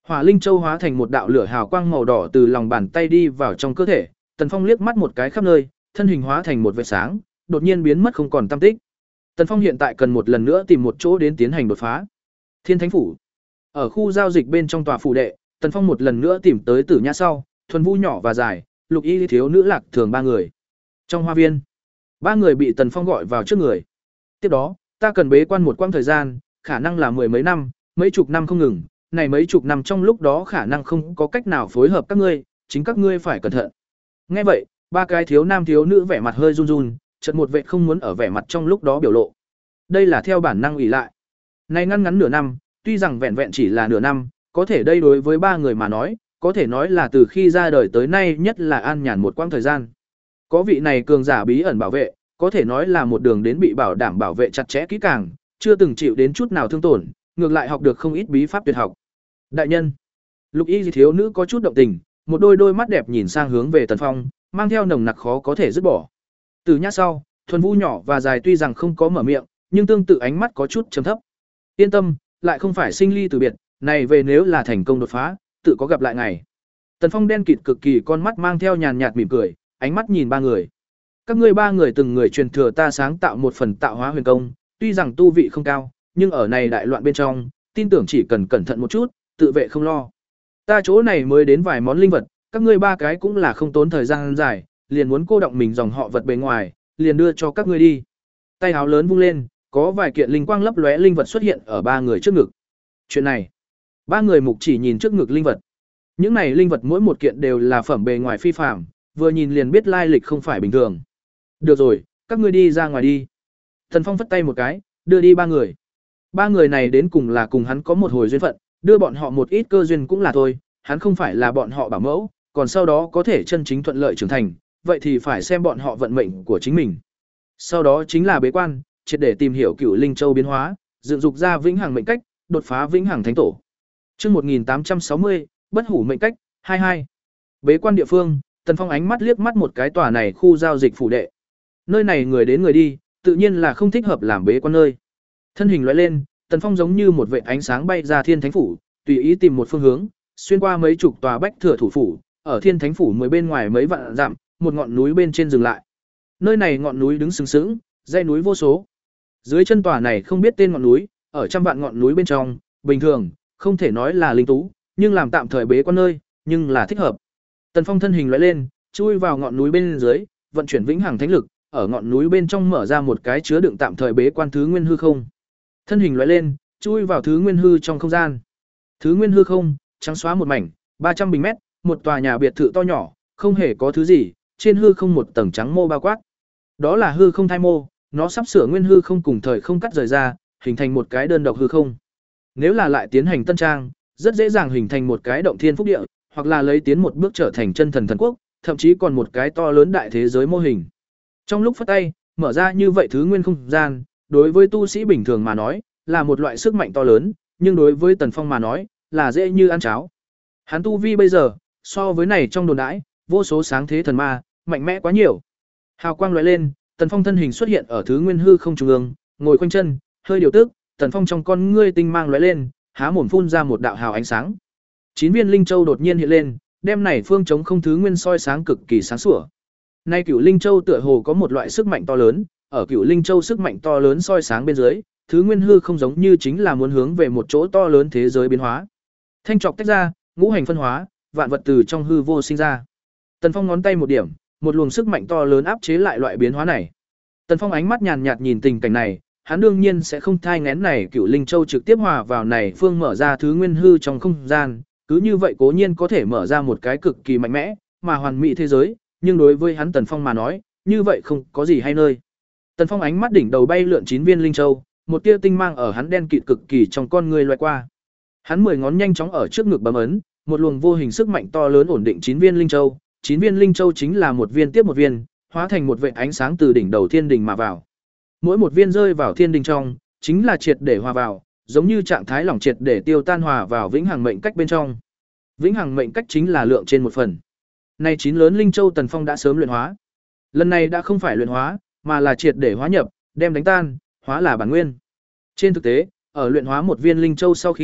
Hỏa linh châu hóa thành một đạo lửa hào quang màu đỏ từ lòng bàn tay đi vào trong cơ thể, Tần Phong liếc mắt một cái khắp nơi, thân hình hóa thành một vệt sáng, đột nhiên biến mất không còn tăm tích. Tần Phong hiện tại cần một lần nữa tìm một chỗ đến tiến hành đột phá. Thiên Thánh phủ. Ở khu giao dịch bên trong tòa phủ đệ, Tần Phong một lần nữa tìm tới Tử Nhã sau, Thuần Vu nhỏ và dài, Lục Y thiếu nữ Lạc Thường ba người. Trong hoa viên, ba người bị Tần Phong gọi vào trước người. Tiếp đó, ta cần bế quan một quãng thời gian, khả năng là mười mấy năm, mấy chục năm không ngừng, này mấy chục năm trong lúc đó khả năng không có cách nào phối hợp các ngươi, chính các ngươi phải cẩn thận. Nghe vậy, ba cái thiếu nam thiếu nữ vẻ mặt hơi run run, chợt một vệ không muốn ở vẻ mặt trong lúc đó biểu lộ. Đây là theo bản năng ủy lại. Này ngăn ngắn nửa năm, tuy rằng vẹn vẹn chỉ là nửa năm, có thể đây đối với ba người mà nói, có thể nói là từ khi ra đời tới nay nhất là an nhàn một quãng thời gian. Có vị này cường giả bí ẩn bảo vệ, có thể nói là một đường đến bị bảo đảm bảo vệ chặt chẽ kỹ càng, chưa từng chịu đến chút nào thương tổn, ngược lại học được không ít bí pháp tuyệt học. Đại nhân, Lục Y thiếu nữ có chút động tình, một đôi đôi mắt đẹp nhìn sang hướng về Tần Phong, mang theo nồng nặc khó có thể dứt bỏ. Từ nhã sau, Thuần Vu nhỏ và dài tuy rằng không có mở miệng, nhưng tương tự ánh mắt có chút trầm thấp. Yên tâm, lại không phải sinh ly từ biệt, này về nếu là thành công đột phá, tự có gặp lại ngày. Tần Phong đen kịt cực kỳ con mắt mang theo nhàn nhạt mỉm cười, ánh mắt nhìn ba người. Các ngươi ba người từng người truyền thừa ta sáng tạo một phần tạo hóa huyền công, tuy rằng tu vị không cao, nhưng ở này đại loạn bên trong, tin tưởng chỉ cần cẩn thận một chút, tự vệ không lo. Ta chỗ này mới đến vài món linh vật, các ngươi ba cái cũng là không tốn thời gian dài, liền muốn cô động mình dòng họ vật bề ngoài, liền đưa cho các ngươi đi. Tay áo lớn vung lên, có vài kiện linh quang lấp lóe linh vật xuất hiện ở ba người trước ngực. Chuyện này, ba người mục chỉ nhìn trước ngực linh vật. Những này linh vật mỗi một kiện đều là phẩm bề ngoài phi phàm, vừa nhìn liền biết lai lịch không phải bình thường. Được rồi, các ngươi đi ra ngoài đi. Thần Phong phất tay một cái, đưa đi ba người. Ba người này đến cùng là cùng hắn có một hồi duyên phận, đưa bọn họ một ít cơ duyên cũng là thôi, hắn không phải là bọn họ bảo mẫu, còn sau đó có thể chân chính thuận lợi trưởng thành, vậy thì phải xem bọn họ vận mệnh của chính mình. Sau đó chính là bế quan, triệt để tìm hiểu Cửu Linh Châu biến hóa, dựng dục ra vĩnh hằng mệnh cách, đột phá vĩnh hằng thánh tổ. Chương một nghìn tám trăm sáu mươi, bất hủ mệnh cách, hai mươi hai. Bế quan địa phương, Tần Phong ánh mắt liếc mắt một cái tòa này khu giao dịch phủ đệ. Nơi này người đến người đi, tự nhiên là không thích hợp làm bế quan nơi. Thân hình lóe lên, Tần Phong giống như một vệt ánh sáng bay ra Thiên Thánh phủ, tùy ý tìm một phương hướng, xuyên qua mấy chục tòa bách thừa thủ phủ, ở Thiên Thánh phủ mới bên ngoài mấy vạn dặm, một ngọn núi bên trên dừng lại. Nơi này ngọn núi đứng sừng sững, dãy núi vô số. Dưới chân tòa này không biết tên ngọn núi, ở trăm vạn ngọn núi bên trong, bình thường, không thể nói là linh tú, nhưng làm tạm thời bế quan nơi, nhưng là thích hợp. Tần Phong thân hình lóe lên, chui vào ngọn núi bên dưới, vận chuyển vĩnh hằng thánh lực, ở ngọn núi bên trong mở ra một cái chứa đựng tạm thời bế quan thứ nguyên hư không. Thân hình lóe lên, chui vào thứ nguyên hư trong không gian. Thứ nguyên hư không, trắng xóa một mảnh, ba trăm bình mét, một tòa nhà biệt thự to nhỏ, không hề có thứ gì, trên hư không một tầng trắng mô bao quát. Đó là hư không thai mô, nó sắp sửa nguyên hư không cùng thời không cắt rời ra, hình thành một cái đơn độc hư không. Nếu là lại tiến hành tân trang, rất dễ dàng hình thành một cái động thiên phúc địa, hoặc là lấy tiến một bước trở thành chân thần thần quốc, thậm chí còn một cái to lớn đại thế giới mô hình. Trong lúc phất tay, mở ra như vậy thứ nguyên không gian, đối với tu sĩ bình thường mà nói, là một loại sức mạnh to lớn, nhưng đối với Tần Phong mà nói, là dễ như ăn cháo. Hắn tu vi bây giờ, so với này trong đồn đãi, vô số sáng thế thần ma, mạnh mẽ quá nhiều. Hào quang lóe lên, Tần Phong thân hình xuất hiện ở thứ nguyên hư không trung ương, ngồi khoanh chân, hơi điều tức, Tần Phong trong con ngươi tinh mang lóe lên, há mồm phun ra một đạo hào ánh sáng. Chín viên linh châu đột nhiên hiện lên, đem này phương chống không thứ nguyên soi sáng cực kỳ sáng sủa. Nay Cửu Linh Châu tựa hồ có một loại sức mạnh to lớn, ở Cửu Linh Châu sức mạnh to lớn soi sáng bên dưới, thứ nguyên hư không giống như chính là muốn hướng về một chỗ to lớn thế giới biến hóa. Thanh trọc tách ra, ngũ hành phân hóa, vạn vật từ trong hư vô sinh ra. Tần Phong ngón tay một điểm, một luồng sức mạnh to lớn áp chế lại loại biến hóa này. Tần Phong ánh mắt nhàn nhạt nhìn tình cảnh này, hắn đương nhiên sẽ không thai nghén này Cửu Linh Châu trực tiếp hòa vào này phương mở ra thứ nguyên hư trong không gian, cứ như vậy cố nhiên có thể mở ra một cái cực kỳ mạnh mẽ, mà hoàn mỹ thế giới, nhưng đối với hắn Tần Phong mà nói, như vậy không có gì hay nơi. Tần Phong ánh mắt đỉnh đầu bay lượn chín viên linh châu, một tia tinh mang ở hắn đen kịt cực kỳ trong con người loại qua. Hắn mười ngón nhanh chóng ở trước ngực bấm ấn, một luồng vô hình sức mạnh to lớn ổn định chín viên linh châu, chín viên linh châu chính là một viên tiếp một viên, hóa thành một vệt ánh sáng từ đỉnh đầu thiên đình mà vào. Mỗi một viên rơi vào thiên đình trong, chính là triệt để hòa vào, giống như trạng thái lỏng triệt để tiêu tan hòa vào vĩnh hằng mệnh cách bên trong. Vĩnh hằng mệnh cách chính là lượng trên một phần. Nay chín lớn linh châu Tần Phong đã sớm luyện hóa. Lần này đã không phải luyện hóa, mà là triệt để hóa nhập, đem đánh tan, hóa là bản nguyên. Trên thực tế, ở luyện hóa một viên linh châu sau khi,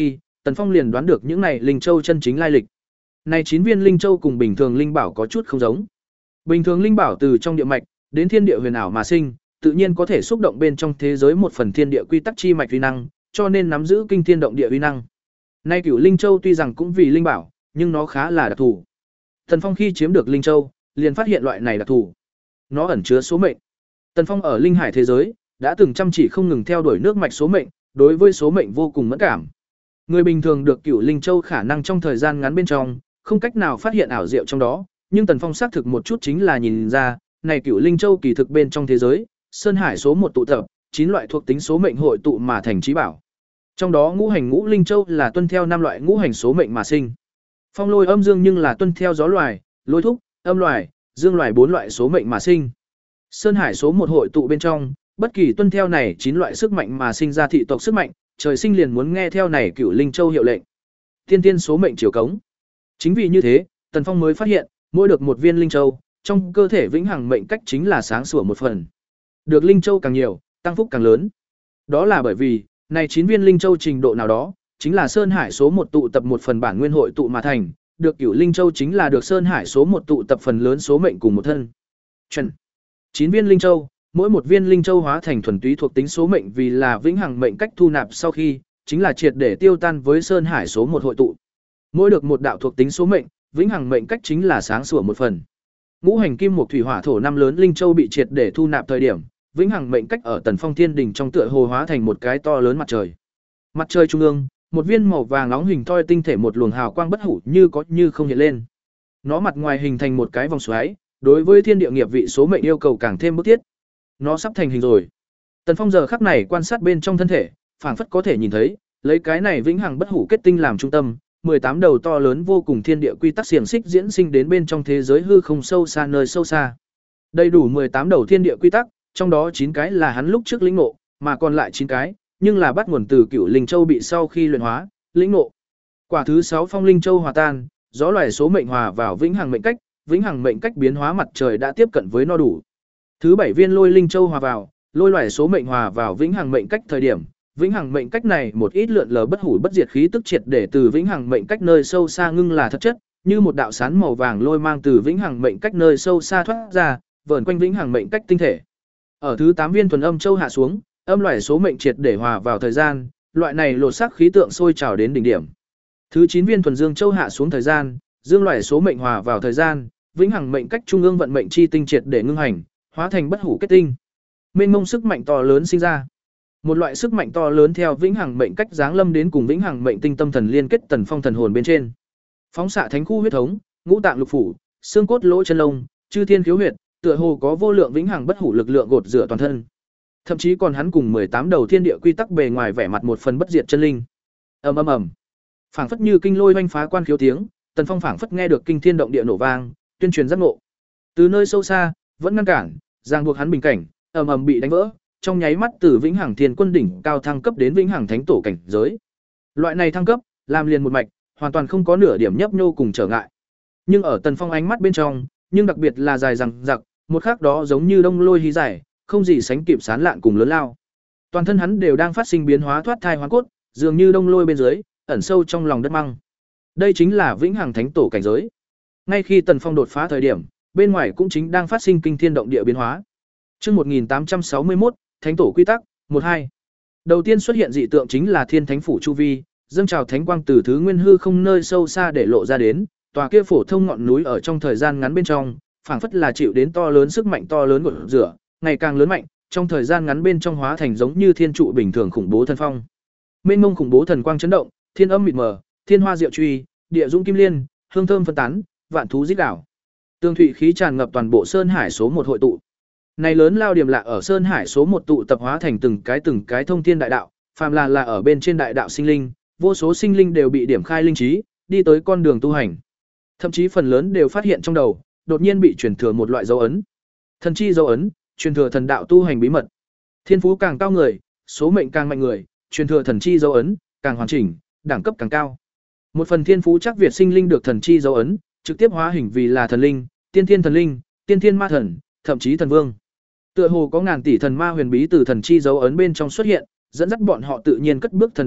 Tần Phong liền đoán được những này linh châu chân chính lai lịch. Này chín viên linh châu cùng bình thường linh bảo có chút không giống. Bình thường linh bảo từ trong địa mạch đến thiên địa huyền ảo mà sinh, tự nhiên có thể xúc động bên trong thế giới một phần thiên địa quy tắc chi mạch uy năng, cho nên nắm giữ kinh thiên động địa uy năng. Nay Cửu Linh Châu tuy rằng cũng vì linh bảo, nhưng nó khá là đặc thù. Tần Phong khi chiếm được Linh Châu, liền phát hiện loại này đặc thù. Nó ẩn chứa số mệnh. Tần Phong ở linh hải thế giới đã từng chăm chỉ không ngừng theo đuổi nước mạch số mệnh, đối với số mệnh vô cùng mẫn cảm. Người bình thường được Cửu Linh Châu khả năng trong thời gian ngắn bên trong, không cách nào phát hiện ảo diệu trong đó, nhưng Tần Phong xác thực một chút chính là nhìn ra, này Cửu Linh Châu kỳ thực bên trong thế giới, sơn hải số một tụ tập, chín loại thuộc tính số mệnh hội tụ mà thành trí bảo. Trong đó ngũ hành ngũ linh châu là tuân theo năm loại ngũ hành số mệnh mà sinh. Phong lôi âm dương nhưng là tuân theo gió loài, lôi thúc, âm loài, dương loài bốn loại số mệnh mà sinh. Sơn hải số một hội tụ bên trong, bất kỳ tuân theo này chín loại sức mạnh mà sinh ra thị tộc sức mạnh, trời sinh liền muốn nghe theo này Cửu Linh Châu hiệu lệnh. Tiên tiên số mệnh chiều cống. Chính vì như thế, Tần Phong mới phát hiện, mỗi được một viên linh châu, trong cơ thể vĩnh hằng mệnh cách chính là sáng sủa một phần. Được linh châu càng nhiều, tăng phúc càng lớn. Đó là bởi vì, này chín viên linh châu trình độ nào đó, chính là sơn hải số một tụ tập một phần bản nguyên hội tụ mà thành, được Cửu Linh Châu chính là được sơn hải số một tụ tập phần lớn số mệnh cùng một thân. Chuẩn. chín viên linh châu, mỗi một viên linh châu hóa thành thuần túy thuộc tính số mệnh vì là vĩnh hằng mệnh cách thu nạp sau khi, chính là triệt để tiêu tan với sơn hải số một hội tụ. Mỗi được một đạo thuộc tính số mệnh, vĩnh hằng mệnh cách chính là sáng sủa một phần. Ngũ hành kim mộc thủy hỏa thổ năm lớn linh châu bị triệt để thu nạp thời điểm, vĩnh hằng mệnh cách ở Tần Phong Thiên Đình trong tựa hồ hóa thành một cái to lớn mặt trời. Mặt trời trung ương, một viên màu vàng nóng hình thoi tinh thể một luồng hào quang bất hủ như có như không hiện lên. Nó mặt ngoài hình thành một cái vòng xoáy, đối với thiên địa nghiệp vị số mệnh yêu cầu càng thêm bức thiết. Nó sắp thành hình rồi. Tần Phong giờ khắc này quan sát bên trong thân thể, phảng phất có thể nhìn thấy, lấy cái này vĩnh hằng bất hủ kết tinh làm trung tâm, mười tám đầu to lớn vô cùng thiên địa quy tắc xiềng xích diễn sinh đến bên trong thế giới hư không sâu xa nơi sâu xa. Đầy đủ mười tám đầu thiên địa quy tắc, trong đó chín cái là hắn lúc trước lĩnh ngộ, mà còn lại chín cái, nhưng là bắt nguồn từ Cửu Linh Châu bị sau khi luyện hóa, lĩnh ngộ. Quả thứ sáu Phong Linh Châu hòa tan, gió loài số mệnh hòa vào vĩnh hằng mệnh cách, vĩnh hằng mệnh cách biến hóa mặt trời đã tiếp cận với no đủ. Thứ bảy viên Lôi Linh Châu hòa vào, lôi loài số mệnh hòa vào vĩnh hằng mệnh cách thời điểm, vĩnh hằng mệnh cách này một ít lượn lờ bất hủ bất diệt khí tức triệt để từ vĩnh hằng mệnh cách nơi sâu xa ngưng là thật chất, như một đạo sán màu vàng lôi mang từ vĩnh hằng mệnh cách nơi sâu xa thoát ra, vờn quanh vĩnh hằng mệnh cách tinh thể. Ở thứ tám viên thuần âm châu hạ xuống, âm loài số mệnh triệt để hòa vào thời gian, loại này lột xác khí tượng sôi trào đến đỉnh điểm. Thứ chín viên thuần dương châu hạ xuống thời gian, dương loài số mệnh hòa vào thời gian, vĩnh hằng mệnh cách trung ương vận mệnh chi tinh triệt để ngưng hành, hóa thành bất hủ kết tinh. Mênh mông sức mạnh to lớn sinh ra. Một loại sức mạnh to lớn theo vĩnh hằng mệnh cách giáng lâm đến cùng vĩnh hằng mệnh tinh tâm thần liên kết Tần Phong thần hồn bên trên. Phóng xạ thánh khu huyết thống, ngũ tạng lục phủ, xương cốt lỗ chân lông, chư thiên khiếu huyệt, tựa hồ có vô lượng vĩnh hằng bất hủ lực lượng gột rửa toàn thân. Thậm chí còn hắn cùng mười tám đầu thiên địa quy tắc bề ngoài vẻ mặt một phần bất diệt chân linh. Ầm ầm ầm. Phảng phất như kinh lôi oanh phá quan khiếu tiếng, Tần Phong phảng phất nghe được kinh thiên động địa nổ vang, tuyên truyền giác ngộ. Từ nơi sâu xa, vẫn ngăn cản, ràng buộc hắn bình cảnh, ầm ầm bị đánh vỡ, trong nháy mắt từ vĩnh hằng thiên quân đỉnh cao thăng cấp đến vĩnh hằng thánh tổ cảnh giới. Loại này thăng cấp, làm liền một mạch, hoàn toàn không có nửa điểm nhấp nhô cùng trở ngại. Nhưng ở Tần Phong ánh mắt bên trong, nhưng đặc biệt là dài rằng giặc, một khắc đó giống như đông lôi hí giải, không gì sánh kịp sán lạn cùng lớn lao. Toàn thân hắn đều đang phát sinh biến hóa thoát thai hóa cốt, dường như đông lôi bên dưới, ẩn sâu trong lòng đất măng. Đây chính là vĩnh hằng thánh tổ cảnh giới. Ngay khi Tần Phong đột phá thời điểm, bên ngoài cũng chính đang phát sinh kinh thiên động địa biến hóa. Chương một nghìn tám trăm sáu mươi mốt, Thánh tổ quy tắc, một hai. Đầu tiên xuất hiện dị tượng chính là Thiên Thánh phủ chu vi, dâng trào thánh quang từ thứ nguyên hư không nơi sâu xa để lộ ra đến, tòa kia phổ thông ngọn núi ở trong thời gian ngắn bên trong, phảng phất là chịu đến to lớn sức mạnh to lớn của rửa, ngày càng lớn mạnh, trong thời gian ngắn bên trong hóa thành giống như thiên trụ bình thường khủng bố thần phong. Mênh mông khủng bố thần quang chấn động, thiên âm mịt mờ, thiên hoa diệu truy, địa dũng kim liên, hương thơm phân tán, vạn thú rít đảo. Tương thụy khí tràn ngập toàn bộ sơn hải số một hội tụ. Này lớn lao điểm lạ ở sơn hải số một tụ tập hóa thành từng cái từng cái thông thiên đại đạo, phàm là là ở bên trên đại đạo sinh linh, vô số sinh linh đều bị điểm khai linh trí, đi tới con đường tu hành. Thậm chí phần lớn đều phát hiện trong đầu, đột nhiên bị truyền thừa một loại dấu ấn. Thần chi dấu ấn, truyền thừa thần đạo tu hành bí mật. Thiên phú càng cao người, số mệnh càng mạnh người, truyền thừa thần chi dấu ấn, càng hoàn chỉnh, đẳng cấp càng cao. Một phần thiên phú chắc Việt sinh linh được thần chi dấu ấn, trực tiếp hóa hình vì là thần linh, tiên thiên thần linh, tiên thiên ma thần, thậm chí thần vương. Tựa hồ có ngàn tỷ thần ma huyền bí từ thần chi dấu ấn bên trong xuất hiện, dẫn dắt bọn họ tự nhiên cất bước thần đạo,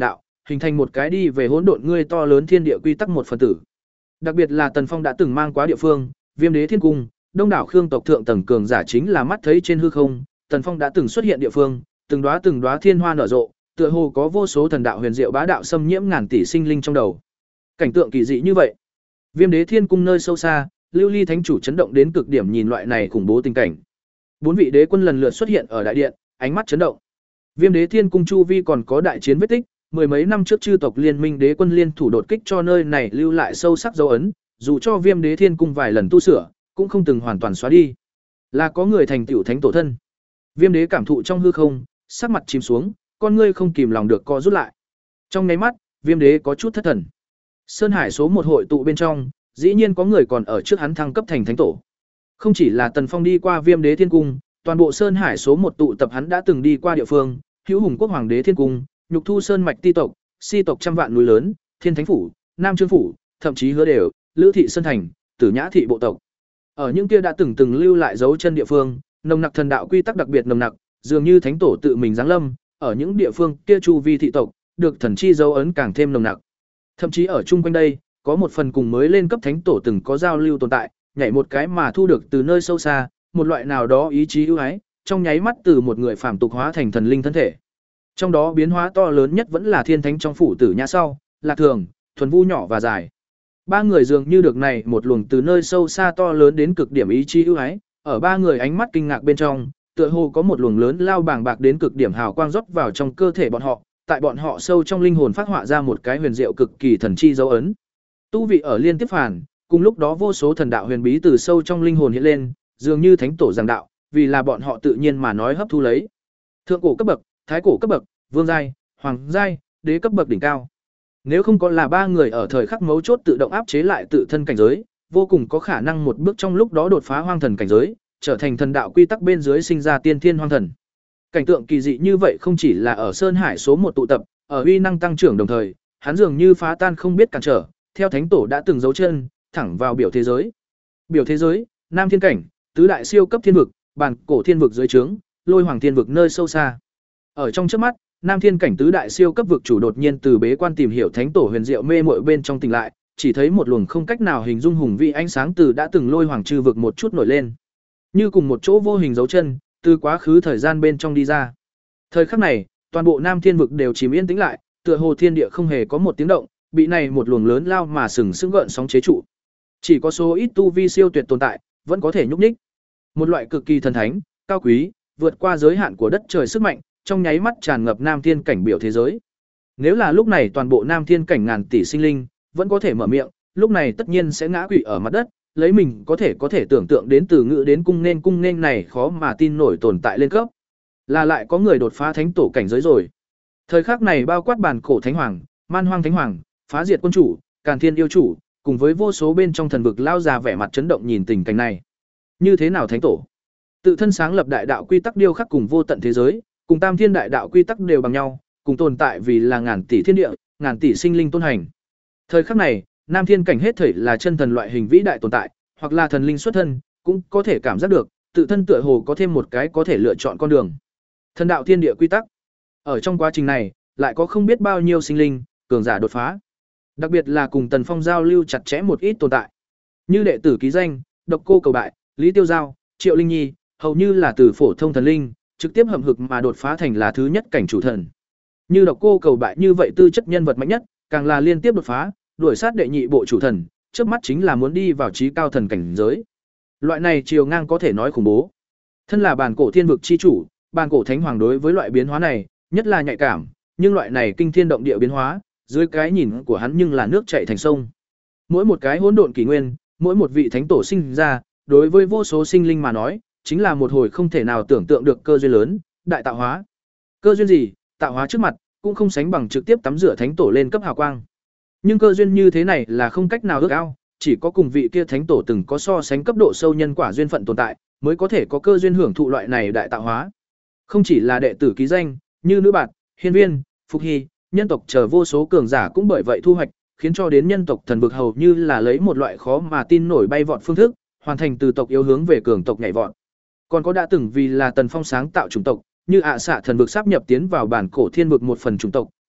hình thành một cái đi về hỗn độn ngươi to lớn thiên địa quy tắc một phần tử. Đặc biệt là Tần Phong đã từng mang quá địa phương, Viêm Đế Thiên Cung, đông đảo Khương tộc thượng tầng cường giả chính là mắt thấy trên hư không, Tần Phong đã từng xuất hiện địa phương, từng đóa từng đóa thiên hoa nở rộ, tựa hồ có vô số thần đạo huyền diệu bá đạo xâm nhiễm ngàn tỷ sinh linh trong đầu. Cảnh tượng kỳ dị như vậy. Viêm Đế Thiên Cung nơi sâu xa, Lưu Ly Thánh chủ chấn động đến cực điểm nhìn loại này khủng bố tình cảnh. Bốn vị đế quân lần lượt xuất hiện ở đại điện, ánh mắt chấn động. Viêm Đế Thiên Cung chu vi còn có đại chiến vết tích, mười mấy năm trước chư tộc liên minh đế quân liên thủ đột kích cho nơi này lưu lại sâu sắc dấu ấn, dù cho Viêm Đế Thiên Cung vài lần tu sửa, cũng không từng hoàn toàn xóa đi. Là có người thành tựu thánh tổ thân. Viêm Đế cảm thụ trong hư không, sắc mặt chìm xuống, con ngươi không kìm lòng được co rút lại. Trong nháy mắt, Viêm Đế có chút thất thần. Sơn Hải số một hội tụ bên trong, dĩ nhiên có người còn ở trước hắn thăng cấp thành thánh tổ. Không chỉ là Tần Phong đi qua Viêm Đế Thiên Cung, toàn bộ Sơn Hải số một tụ tập hắn đã từng đi qua địa phương, Hữu Hùng Quốc Hoàng Đế Thiên Cung, Nhục Thu Sơn mạch ti tộc, si tộc trăm vạn núi lớn, Thiên Thánh phủ, Nam Trương phủ, thậm chí Hứa Đều, Lữ thị Sơn thành, Tử Nhã thị bộ tộc. Ở những kia đã từng từng lưu lại dấu chân địa phương, nồng nặc thần đạo quy tắc đặc biệt nồng nặc, dường như thánh tổ tự mình giáng lâm, ở những địa phương kia chu vi thị tộc, được thần chi dấu ấn càng thêm nồng nặc. Thậm chí ở chung quanh đây, có một phần cùng mới lên cấp thánh tổ từng có giao lưu tồn tại, nhảy một cái mà thu được từ nơi sâu xa, một loại nào đó ý chí ưu ái, trong nháy mắt từ một người phàm tục hóa thành thần linh thân thể. Trong đó biến hóa to lớn nhất vẫn là thiên thánh trong phủ Tử Nhã sau, Lạc Thường, Thuần Vu nhỏ và dài. Ba người dường như được này một luồng từ nơi sâu xa to lớn đến cực điểm ý chí ưu ái, ở ba người ánh mắt kinh ngạc bên trong, tựa hồ có một luồng lớn lao bàng bạc đến cực điểm hào quang rót vào trong cơ thể bọn họ, tại bọn họ sâu trong linh hồn phát họa ra một cái huyền diệu cực kỳ thần chi dấu ấn. Tu vị ở liên tiếp phản, cùng lúc đó vô số thần đạo huyền bí từ sâu trong linh hồn hiện lên, dường như thánh tổ giảng đạo, vì là bọn họ tự nhiên mà nói hấp thu lấy. Thượng cổ cấp bậc, thái cổ cấp bậc, vương giai, hoàng giai, đế cấp bậc đỉnh cao. Nếu không có là ba người ở thời khắc mấu chốt tự động áp chế lại tự thân cảnh giới, vô cùng có khả năng một bước trong lúc đó đột phá hoang thần cảnh giới, trở thành thần đạo quy tắc bên dưới sinh ra tiên thiên hoang thần. Cảnh tượng kỳ dị như vậy không chỉ là ở Sơn Hải số một tụ tập, ở uy năng tăng trưởng đồng thời, hắn dường như phá tan không biết cản trở, theo thánh tổ đã từng dấu chân, thẳng vào biểu thế giới. Biểu thế giới, Nam Thiên cảnh, tứ đại siêu cấp thiên vực, bản cổ thiên vực dưới trướng, Lôi Hoàng thiên vực nơi sâu xa. Ở trong chớp mắt, Nam Thiên cảnh tứ đại siêu cấp vực chủ đột nhiên từ bế quan tìm hiểu thánh tổ huyền diệu mê muội bên trong tỉnh lại, chỉ thấy một luồng không cách nào hình dung hùng vĩ ánh sáng từ đã từng Lôi Hoàng chư vực một chút nổi lên, như cùng một chỗ vô hình dấu chân, từ quá khứ thời gian bên trong đi ra. Thời khắc này, toàn bộ Nam Thiên vực đều chìm yên tĩnh lại, tựa hồ thiên địa không hề có một tiếng động, bị này một luồng lớn lao mà sừng sững gợn sóng chế trụ. Chỉ có số ít tu vi siêu tuyệt tồn tại, vẫn có thể nhúc nhích. Một loại cực kỳ thần thánh, cao quý, vượt qua giới hạn của đất trời sức mạnh, trong nháy mắt tràn ngập Nam Thiên cảnh biểu thế giới. Nếu là lúc này toàn bộ Nam Thiên cảnh ngàn tỷ sinh linh vẫn có thể mở miệng, lúc này tất nhiên sẽ ngã quỵ ở mặt đất, lấy mình có thể có thể tưởng tượng đến từ ngữ đến cung nên cung nên này khó mà tin nổi tồn tại lên cấp. Là lại có người đột phá thánh tổ cảnh giới rồi. Thời khắc này bao quát bản cổ thánh hoàng, man hoang thánh hoàng, phá diệt quân chủ, càn thiên yêu chủ, cùng với vô số bên trong thần vực lao già vẻ mặt chấn động nhìn tình cảnh này. Như thế nào thánh tổ? Tự thân sáng lập đại đạo quy tắc điêu khắc cùng vô tận thế giới, cùng tam thiên đại đạo quy tắc đều bằng nhau, cùng tồn tại vì là ngàn tỷ thiên địa, ngàn tỷ sinh linh tôn hành. Thời khắc này, Nam Thiên cảnh hết thảy là chân thần loại hình vĩ đại tồn tại, hoặc là thần linh xuất thân, cũng có thể cảm giác được, tự thân tựa hồ có thêm một cái có thể lựa chọn con đường. Thần đạo thiên địa quy tắc. Ở trong quá trình này, lại có không biết bao nhiêu sinh linh, cường giả đột phá. Đặc biệt là cùng Tần Phong giao lưu chặt chẽ một ít tồn tại. Như đệ tử ký danh, Độc Cô Cầu Bại, Lý Tiêu Giao, Triệu Linh Nhi, hầu như là từ phổ thông thần linh, trực tiếp hậm hực mà đột phá thành là thứ nhất cảnh chủ thần. Như Độc Cô Cầu Bại như vậy tư chất nhân vật mạnh nhất, càng là liên tiếp đột phá, đuổi sát đệ nhị bộ chủ thần, trước mắt chính là muốn đi vào trí cao thần cảnh giới. Loại này chiều ngang có thể nói khủng bố. Thân là bản cổ thiên vực chi chủ, bản cổ thánh hoàng đối với loại biến hóa này, nhất là nhạy cảm, nhưng loại này kinh thiên động địa biến hóa, dưới cái nhìn của hắn nhưng là nước chảy thành sông. Mỗi một cái hỗn độn kỷ nguyên, mỗi một vị thánh tổ sinh ra, đối với vô số sinh linh mà nói, chính là một hồi không thể nào tưởng tượng được cơ duyên lớn, đại tạo hóa. Cơ duyên gì, tạo hóa trước mặt, cũng không sánh bằng trực tiếp tắm rửa thánh tổ lên cấp hào quang. Nhưng cơ duyên như thế này là không cách nào ước ao, chỉ có cùng vị kia thánh tổ từng có so sánh cấp độ sâu nhân quả duyên phận tồn tại, mới có thể có cơ duyên hưởng thụ loại này đại tạo hóa. Không chỉ là đệ tử ký danh, như nữ bạt, hiên viên, phục hy, nhân tộc chờ vô số cường giả cũng bởi vậy thu hoạch, khiến cho đến nhân tộc thần vực hầu như là lấy một loại khó mà tin nổi bay vọt phương thức, hoàn thành từ tộc yếu hướng về cường tộc nhảy vọt. Còn có đã từng vì là Tần Phong sáng tạo chủng tộc, như ạ xạ thần vực sáp nhập tiến vào bản cổ thiên vực một phần chủng tộc,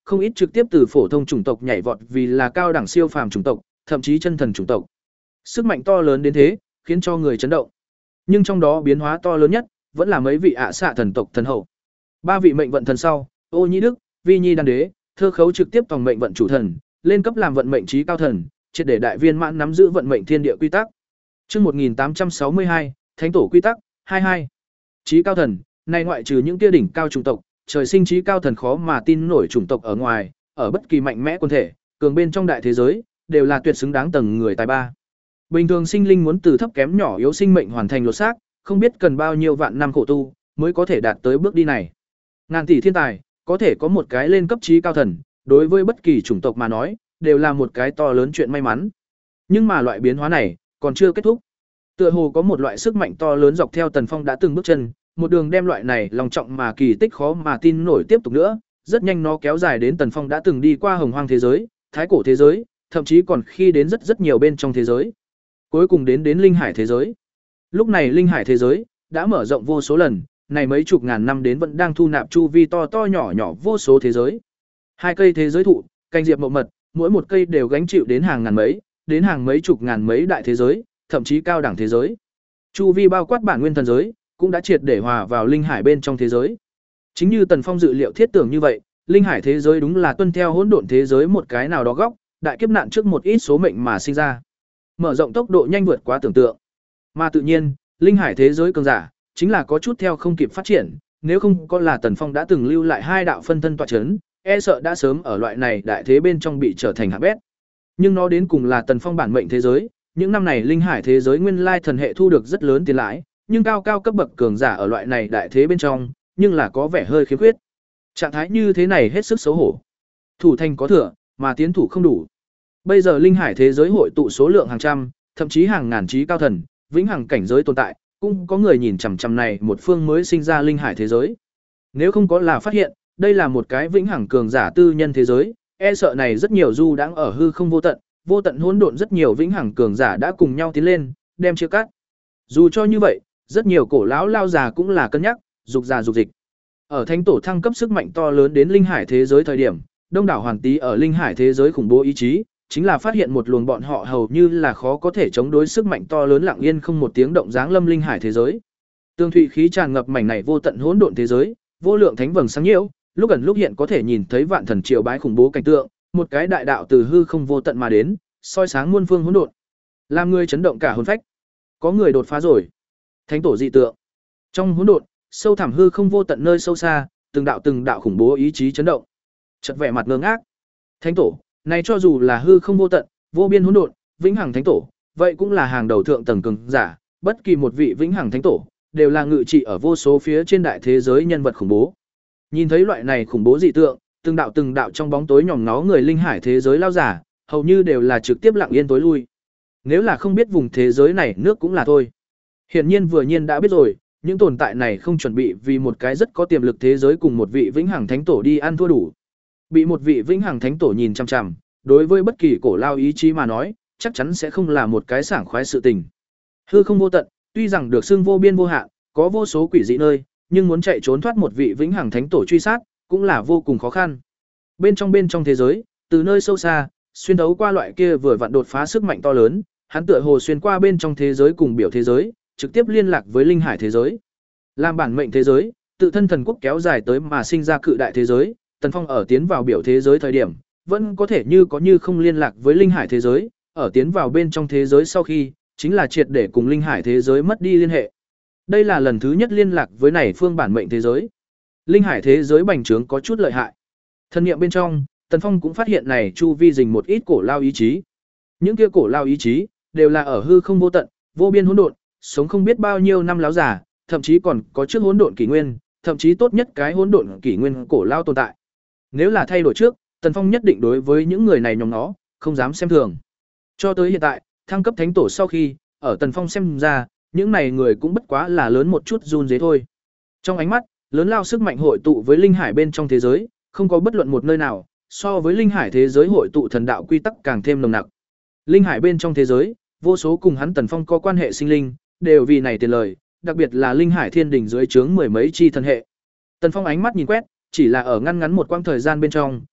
không ít trực tiếp từ phổ thông chủng tộc nhảy vọt vì là cao đẳng siêu phàm chủng tộc, thậm chí chân thần chủng tộc. Sức mạnh to lớn đến thế, khiến cho người chấn động. Nhưng trong đó biến hóa to lớn nhất, vẫn là mấy vị ạ xạ thần tộc thần hậu. Ba vị mệnh vận thần sau, Ô Nhĩ Đức, Vi Nhi Đan Đế, Thơ Khấu trực tiếp tòng mệnh vận chủ thần, lên cấp làm vận mệnh trí cao thần, triệt để đại viên mãn nắm giữ vận mệnh thiên địa quy tắc. Chương một nghìn tám trăm sáu mươi hai, Thánh tổ quy tắc, hai mươi hai. Trí cao thần, này ngoại trừ những kia đỉnh cao chủng tộc, trời sinh trí cao thần khó mà tin nổi chủng tộc ở ngoài, ở bất kỳ mạnh mẽ quân thể, cường bên trong đại thế giới, đều là tuyệt xứng đáng tầng người tài ba. Bình thường sinh linh muốn từ thấp kém nhỏ yếu sinh mệnh hoàn thành lột xác, không biết cần bao nhiêu vạn năm khổ tu mới có thể đạt tới bước đi này. Ngàn tỷ thiên tài, có thể có một cái lên cấp trí cao thần, đối với bất kỳ chủng tộc mà nói, đều là một cái to lớn chuyện may mắn. Nhưng mà loại biến hóa này còn chưa kết thúc. Tựa hồ có một loại sức mạnh to lớn dọc theo Tần Phong đã từng bước chân, một đường đem loại này lòng trọng mà kỳ tích khó mà tin nổi tiếp tục nữa, rất nhanh nó kéo dài đến Tần Phong đã từng đi qua hồng hoang thế giới, thái cổ thế giới, thậm chí còn khi đến rất rất nhiều bên trong thế giới. Cuối cùng đến đến linh hải thế giới. Lúc này linh hải thế giới đã mở rộng vô số lần, này mấy chục ngàn năm đến vẫn đang thu nạp chu vi to to nhỏ nhỏ vô số thế giới. Hai cây thế giới thụ, cành diệp mộng mật, mỗi một cây đều gánh chịu đến hàng ngàn mấy, đến hàng mấy chục ngàn mấy đại thế giới, thậm chí cao đẳng thế giới. Chu vi bao quát bản nguyên thần giới, cũng đã triệt để hòa vào linh hải bên trong thế giới. Chính như Tần Phong dự liệu thiết tưởng như vậy, linh hải thế giới đúng là tuân theo hỗn độn thế giới một cái nào đó góc, đại kiếp nạn trước một ít số mệnh mà sinh ra. Mở rộng tốc độ nhanh vượt quá tưởng tượng. Mà tự nhiên, linh hải thế giới cường giả, chính là có chút theo không kịp phát triển, nếu không có là Tần Phong đã từng lưu lại hai đạo phân thân tọa chấn, e sợ đã sớm ở loại này đại thế bên trong bị trở thành hạng bét. Nhưng nó đến cùng là Tần Phong bản mệnh thế giới, những năm này linh hải thế giới nguyên lai thần hệ thu được rất lớn tiền lãi, nhưng cao cao cấp bậc cường giả ở loại này đại thế bên trong, nhưng là có vẻ hơi khiếm khuyết. Trạng thái như thế này hết sức xấu hổ. Thủ thành có thừa, mà tiến thủ không đủ. Bây giờ linh hải thế giới hội tụ số lượng hàng trăm, thậm chí hàng ngàn trí cao thần, vĩnh hằng cảnh giới tồn tại, cũng có người nhìn chằm chằm này một phương mới sinh ra linh hải thế giới. Nếu không có là phát hiện, đây là một cái vĩnh hằng cường giả tư nhân thế giới, e sợ này rất nhiều du đang ở hư không vô tận, vô tận hỗn độn rất nhiều vĩnh hằng cường giả đã cùng nhau tiến lên, đem chia cắt. Dù cho như vậy, rất nhiều cổ lão lao già cũng là cân nhắc, dục già dục dịch. Ở thánh tổ thăng cấp sức mạnh to lớn đến linh hải thế giới thời điểm, đông đảo hoàng tý ở linh hải thế giới khủng bố ý chí, chính là phát hiện một luồng bọn họ hầu như là khó có thể chống đối sức mạnh to lớn lặng yên không một tiếng động dáng lâm linh hải thế giới. Tương thụy khí tràn ngập mảnh này vô tận hỗn độn thế giới, vô lượng thánh vầng sáng nhiễu, lúc ẩn lúc hiện có thể nhìn thấy vạn thần triều bái khủng bố cảnh tượng, một cái đại đạo từ hư không vô tận mà đến, soi sáng muôn phương hỗn độn, làm người chấn động cả hồn phách. Có người đột phá rồi. Thánh tổ dị tượng. Trong hỗn độn, sâu thẳm hư không vô tận nơi sâu xa, từng đạo từng đạo khủng bố ý chí chấn động. Chợt vẻ mặt ngơ ngác. Thánh tổ, này cho dù là hư không vô tận, vô biên hỗn độn, vĩnh hằng thánh tổ, vậy cũng là hàng đầu thượng tầng cường giả, bất kỳ một vị vĩnh hằng thánh tổ đều là ngự trị ở vô số phía trên đại thế giới nhân vật khủng bố. Nhìn thấy loại này khủng bố dị tượng, từng đạo từng đạo trong bóng tối nhòm ngó người linh hải thế giới lao giả, hầu như đều là trực tiếp lặng yên tối lui. Nếu là không biết vùng thế giới này nước cũng là thôi. Hiển nhiên vừa nhiên đã biết rồi, những tồn tại này không chuẩn bị vì một cái rất có tiềm lực thế giới cùng một vị vĩnh hằng thánh tổ đi ăn thua đủ. Bị một vị vĩnh hằng thánh tổ nhìn chằm chằm, đối với bất kỳ cổ lao ý chí mà nói, chắc chắn sẽ không là một cái sảng khoái sự tình. Hư không vô tận, tuy rằng được xưng vô biên vô hạn, có vô số quỷ dị nơi, nhưng muốn chạy trốn thoát một vị vĩnh hằng thánh tổ truy sát, cũng là vô cùng khó khăn. Bên trong bên trong thế giới, từ nơi sâu xa, xuyên thấu qua loại kia vừa vặn đột phá sức mạnh to lớn, hắn tựa hồ xuyên qua bên trong thế giới cùng biểu thế giới, trực tiếp liên lạc với linh hải thế giới. Làm bản mệnh thế giới, tự thân thần quốc kéo dài tới mà sinh ra cự đại thế giới, Tần Phong ở tiến vào biểu thế giới thời điểm, vẫn có thể như có như không liên lạc với linh hải thế giới, ở tiến vào bên trong thế giới sau khi, chính là triệt để cùng linh hải thế giới mất đi liên hệ. Đây là lần thứ nhất liên lạc với này phương bản mệnh thế giới. Linh hải thế giới bành trướng có chút lợi hại. Thân niệm bên trong, Tần Phong cũng phát hiện này chu vi rình một ít cổ lao ý chí. Những kia cổ lao ý chí đều là ở hư không vô tận, vô biên hỗn độn, sống không biết bao nhiêu năm láo giả, thậm chí còn có trước hỗn độn kỷ nguyên, thậm chí tốt nhất cái hỗn độn kỷ nguyên cổ lao tồn tại. Nếu là thay đổi trước, Tần Phong nhất định đối với những người này nhóm nó, không dám xem thường. Cho tới hiện tại, thăng cấp thánh tổ sau khi, ở Tần Phong xem ra, những này người cũng bất quá là lớn một chút run dế thôi. Trong ánh mắt, lớn lao sức mạnh hội tụ với linh hải bên trong thế giới, không có bất luận một nơi nào, so với linh hải thế giới hội tụ thần đạo quy tắc càng thêm nồng nặc. Linh hải bên trong thế giới, vô số cùng hắn Tần Phong có quan hệ sinh linh, đều vì này tiền lời, đặc biệt là linh hải thiên đỉnh dưới trướng mười mấy chi thần hệ. Tần Phong ánh mắt nhìn quét, chỉ là ở ngăn ngắn một quãng thời gian bên trong,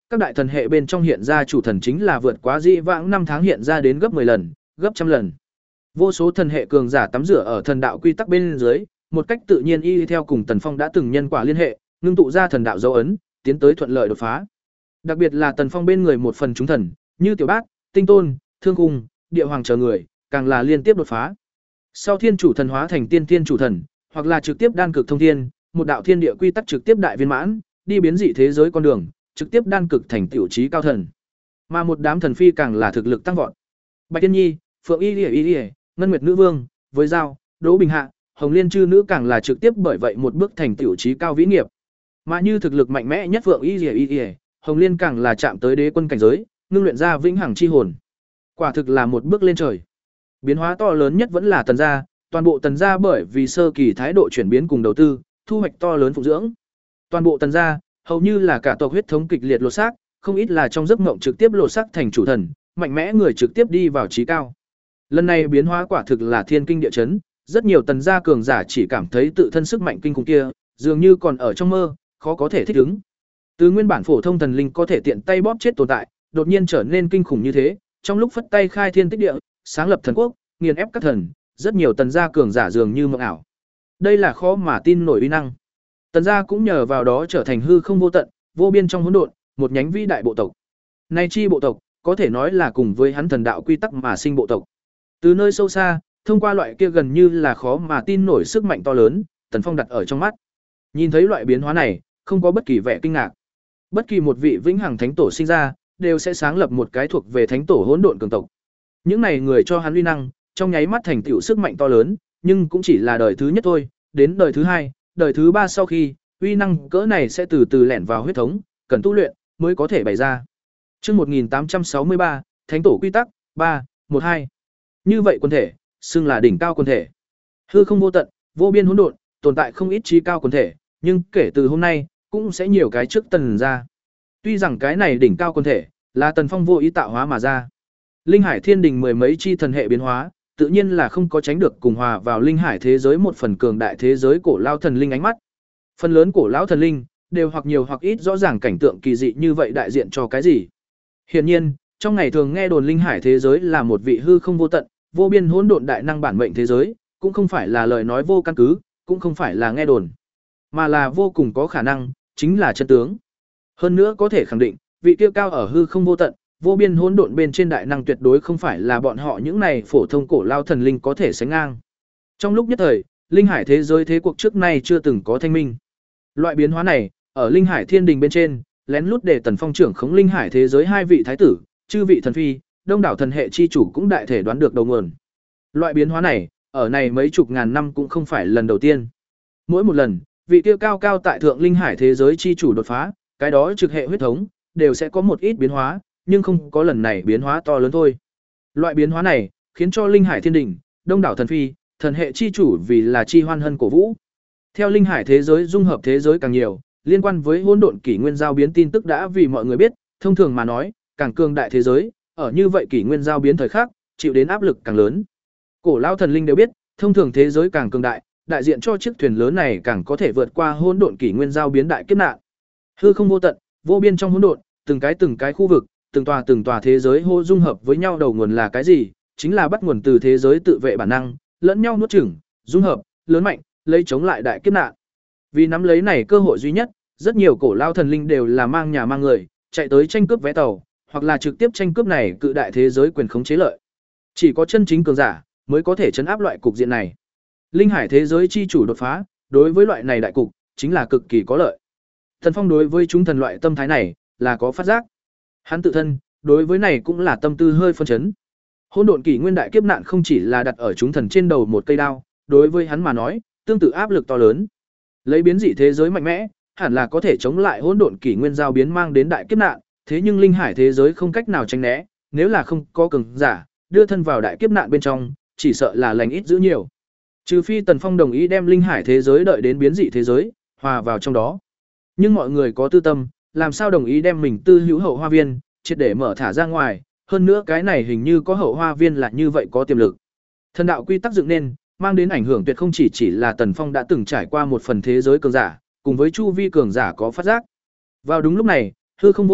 các đại thần hệ bên trong hiện ra chủ thần chính là vượt quá dĩ vãng năm tháng hiện ra đến gấp mười lần, gấp trăm lần. Vô số thần hệ cường giả tắm rửa ở thần đạo quy tắc bên dưới, một cách tự nhiên y theo cùng Tần Phong đã từng nhân quả liên hệ, ngưng tụ ra thần đạo dấu ấn, tiến tới thuận lợi đột phá. Đặc biệt là Tần Phong bên người một phần chúng thần, như Tiểu Bác, Tinh Tôn, Thương Cung, Địa Hoàng chờ người, càng là liên tiếp đột phá. Sau thiên chủ thần hóa thành tiên thiên chủ thần, hoặc là trực tiếp đan cực thông thiên, một đạo thiên địa quy tắc trực tiếp đại viên mãn, đi biến dị thế giới con đường, trực tiếp đan cực thành tiểu trí cao thần. Mà một đám thần phi càng là thực lực tăng vọt. Bạch Tiên Nhi, Phượng Y Liễu Y Liễu, Ngân Nguyệt Nữ Vương, với Giao, Đỗ Bình Hạ, Hồng Liên chư nữ càng là trực tiếp bởi vậy một bước thành tiểu trí cao vĩ nghiệp. Mà như thực lực mạnh mẽ nhất Phượng Y Liễu Y Liễu, Hồng Liên càng là chạm tới đế quân cảnh giới, ngưng luyện ra vĩnh hằng chi hồn. Quả thực là một bước lên trời. Biến hóa to lớn nhất vẫn là Tần gia, toàn bộ Tần gia bởi vì sơ kỳ thái độ chuyển biến cùng đầu tư, thu hoạch to lớn phụng dưỡng. Toàn bộ Tần gia, hầu như là cả tộc huyết thống kịch liệt lột xác, không ít là trong giấc mộng trực tiếp lột xác thành chủ thần, mạnh mẽ người trực tiếp đi vào trí cao. Lần này biến hóa quả thực là thiên kinh địa chấn, rất nhiều Tần gia cường giả chỉ cảm thấy tự thân sức mạnh kinh khủng kia, dường như còn ở trong mơ, khó có thể thích ứng. Từ nguyên bản phổ thông thần linh có thể tiện tay bóp chết tồn tại, đột nhiên trở nên kinh khủng như thế, trong lúc phất tay khai thiên tích địa, sáng lập thần quốc, nghiền ép các thần, rất nhiều Tần gia cường giả dường như mộng ảo. Đây là khó mà tin nổi uy năng. Tần gia cũng nhờ vào đó trở thành hư không vô tận, vô biên trong hỗn độn, một nhánh vĩ đại bộ tộc. Nay chi bộ tộc, có thể nói là cùng với hắn thần đạo quy tắc mà sinh bộ tộc. Từ nơi sâu xa, thông qua loại kia gần như là khó mà tin nổi sức mạnh to lớn, Tần Phong đặt ở trong mắt. Nhìn thấy loại biến hóa này, không có bất kỳ vẻ kinh ngạc. Bất kỳ một vị vĩnh hằng thánh tổ sinh ra, đều sẽ sáng lập một cái thuộc về thánh tổ hỗn độn cường tộc. Những này người cho hắn uy năng, trong nháy mắt thành tựu sức mạnh to lớn, nhưng cũng chỉ là đời thứ nhất thôi, đến đời thứ hai, đời thứ ba sau khi, uy năng cỡ này sẽ từ từ lẻn vào huyết thống, cần tu luyện mới có thể bày ra. Chương một nghìn tám trăm sáu mươi ba, Thánh tổ quy tắc ba, một hai. Như vậy quân thể, xưng là đỉnh cao quân thể. Hư không vô tận, vô biên hỗn độn, tồn tại không ít trí cao quân thể, nhưng kể từ hôm nay, cũng sẽ nhiều cái trước Tần ra. Tuy rằng cái này đỉnh cao quân thể là Tần Phong vô ý tạo hóa mà ra. Linh Hải Thiên Đình mười mấy chi thần hệ biến hóa, tự nhiên là không có tránh được cùng hòa vào linh hải thế giới một phần cường đại thế giới cổ lao thần linh ánh mắt. Phần lớn cổ lão thần linh đều hoặc nhiều hoặc ít rõ ràng cảnh tượng kỳ dị như vậy đại diện cho cái gì. Hiển nhiên, trong ngày thường nghe đồn linh hải thế giới là một vị hư không vô tận, vô biên hỗn độn đại năng bản mệnh thế giới, cũng không phải là lời nói vô căn cứ, cũng không phải là nghe đồn, mà là vô cùng có khả năng, chính là chân tướng. Hơn nữa có thể khẳng định, vị kia cao ở hư không vô tận, vô biên hỗn độn bên trên đại năng tuyệt đối không phải là bọn họ những này phổ thông cổ lao thần linh có thể sánh ngang. Trong lúc nhất thời, linh hải thế giới thế cuộc trước nay chưa từng có thanh minh. Loại biến hóa này, ở linh hải thiên đình bên trên, lén lút để Tần Phong trưởng khống linh hải thế giới hai vị thái tử, chư vị thần phi, đông đảo thần hệ chi chủ cũng đại thể đoán được đầu nguồn. Loại biến hóa này, ở này mấy chục ngàn năm cũng không phải lần đầu tiên. Mỗi một lần, vị kia cao cao tại thượng linh hải thế giới chi chủ đột phá, cái đó trực hệ huyết thống, đều sẽ có một ít biến hóa, nhưng không có lần này biến hóa to lớn thôi. Loại biến hóa này, khiến cho linh hải thiên đình, đông đảo thần phi, thần hệ chi chủ vì là chi hoan hân cổ vũ. Theo linh hải thế giới dung hợp thế giới càng nhiều, liên quan với hỗn độn kỷ nguyên giao biến tin tức đã vì mọi người biết, thông thường mà nói, càng cường đại thế giới, ở như vậy kỷ nguyên giao biến thời khắc, chịu đến áp lực càng lớn. Cổ lao thần linh đều biết, thông thường thế giới càng cường đại, đại diện cho chiếc thuyền lớn này càng có thể vượt qua hỗn độn kỷ nguyên giao biến đại kiếp nạn. Hư không vô tận, vô biên trong hỗn độn, từng cái từng cái khu vực, từng tòa từng tòa thế giới hô dung hợp với nhau đầu nguồn là cái gì? Chính là bắt nguồn từ thế giới tự vệ bản năng, lẫn nhau nuốt chửng, dung hợp, lớn mạnh, lấy chống lại đại kiếp nạn. Vì nắm lấy này cơ hội duy nhất, rất nhiều cổ lao thần linh đều là mang nhà mang người, chạy tới tranh cướp vé tàu, hoặc là trực tiếp tranh cướp này cự đại thế giới quyền khống chế lợi. Chỉ có chân chính cường giả mới có thể chấn áp loại cục diện này. Linh hải thế giới chi chủ đột phá, đối với loại này đại cục, chính là cực kỳ có lợi. Thần Phong đối với chúng thần loại tâm thái này là có phát giác. Hắn tự thân, đối với này cũng là tâm tư hơi phân chấn. Hỗn độn kỷ nguyên đại kiếp nạn không chỉ là đặt ở chúng thần trên đầu một cây đao, đối với hắn mà nói, tương tự áp lực to lớn. Lấy biến dị thế giới mạnh mẽ, hẳn là có thể chống lại hỗn độn kỷ nguyên giao biến mang đến đại kiếp nạn, thế nhưng linh hải thế giới không cách nào tránh né, nếu là không có cường giả đưa thân vào đại kiếp nạn bên trong, chỉ sợ là lành ít dữ nhiều. Trừ phi Tần Phong đồng ý đem linh hải thế giới đợi đến biến dị thế giới hòa vào trong đó. Nhưng mọi người có tư tâm, làm sao đồng ý đem mình tư hữu hậu hoa viên triệt để mở thả ra ngoài, hơn nữa cái này hình như có hậu hoa viên là như vậy có tiềm lực. Thần đạo quy tắc dựng nên, mang đến ảnh hưởng tuyệt không chỉ chỉ là Tần Phong đã từng trải qua một phần thế giới cường giả, cùng với chu vi cường giả có phát giác. Vào đúng lúc này, hư không vô tận,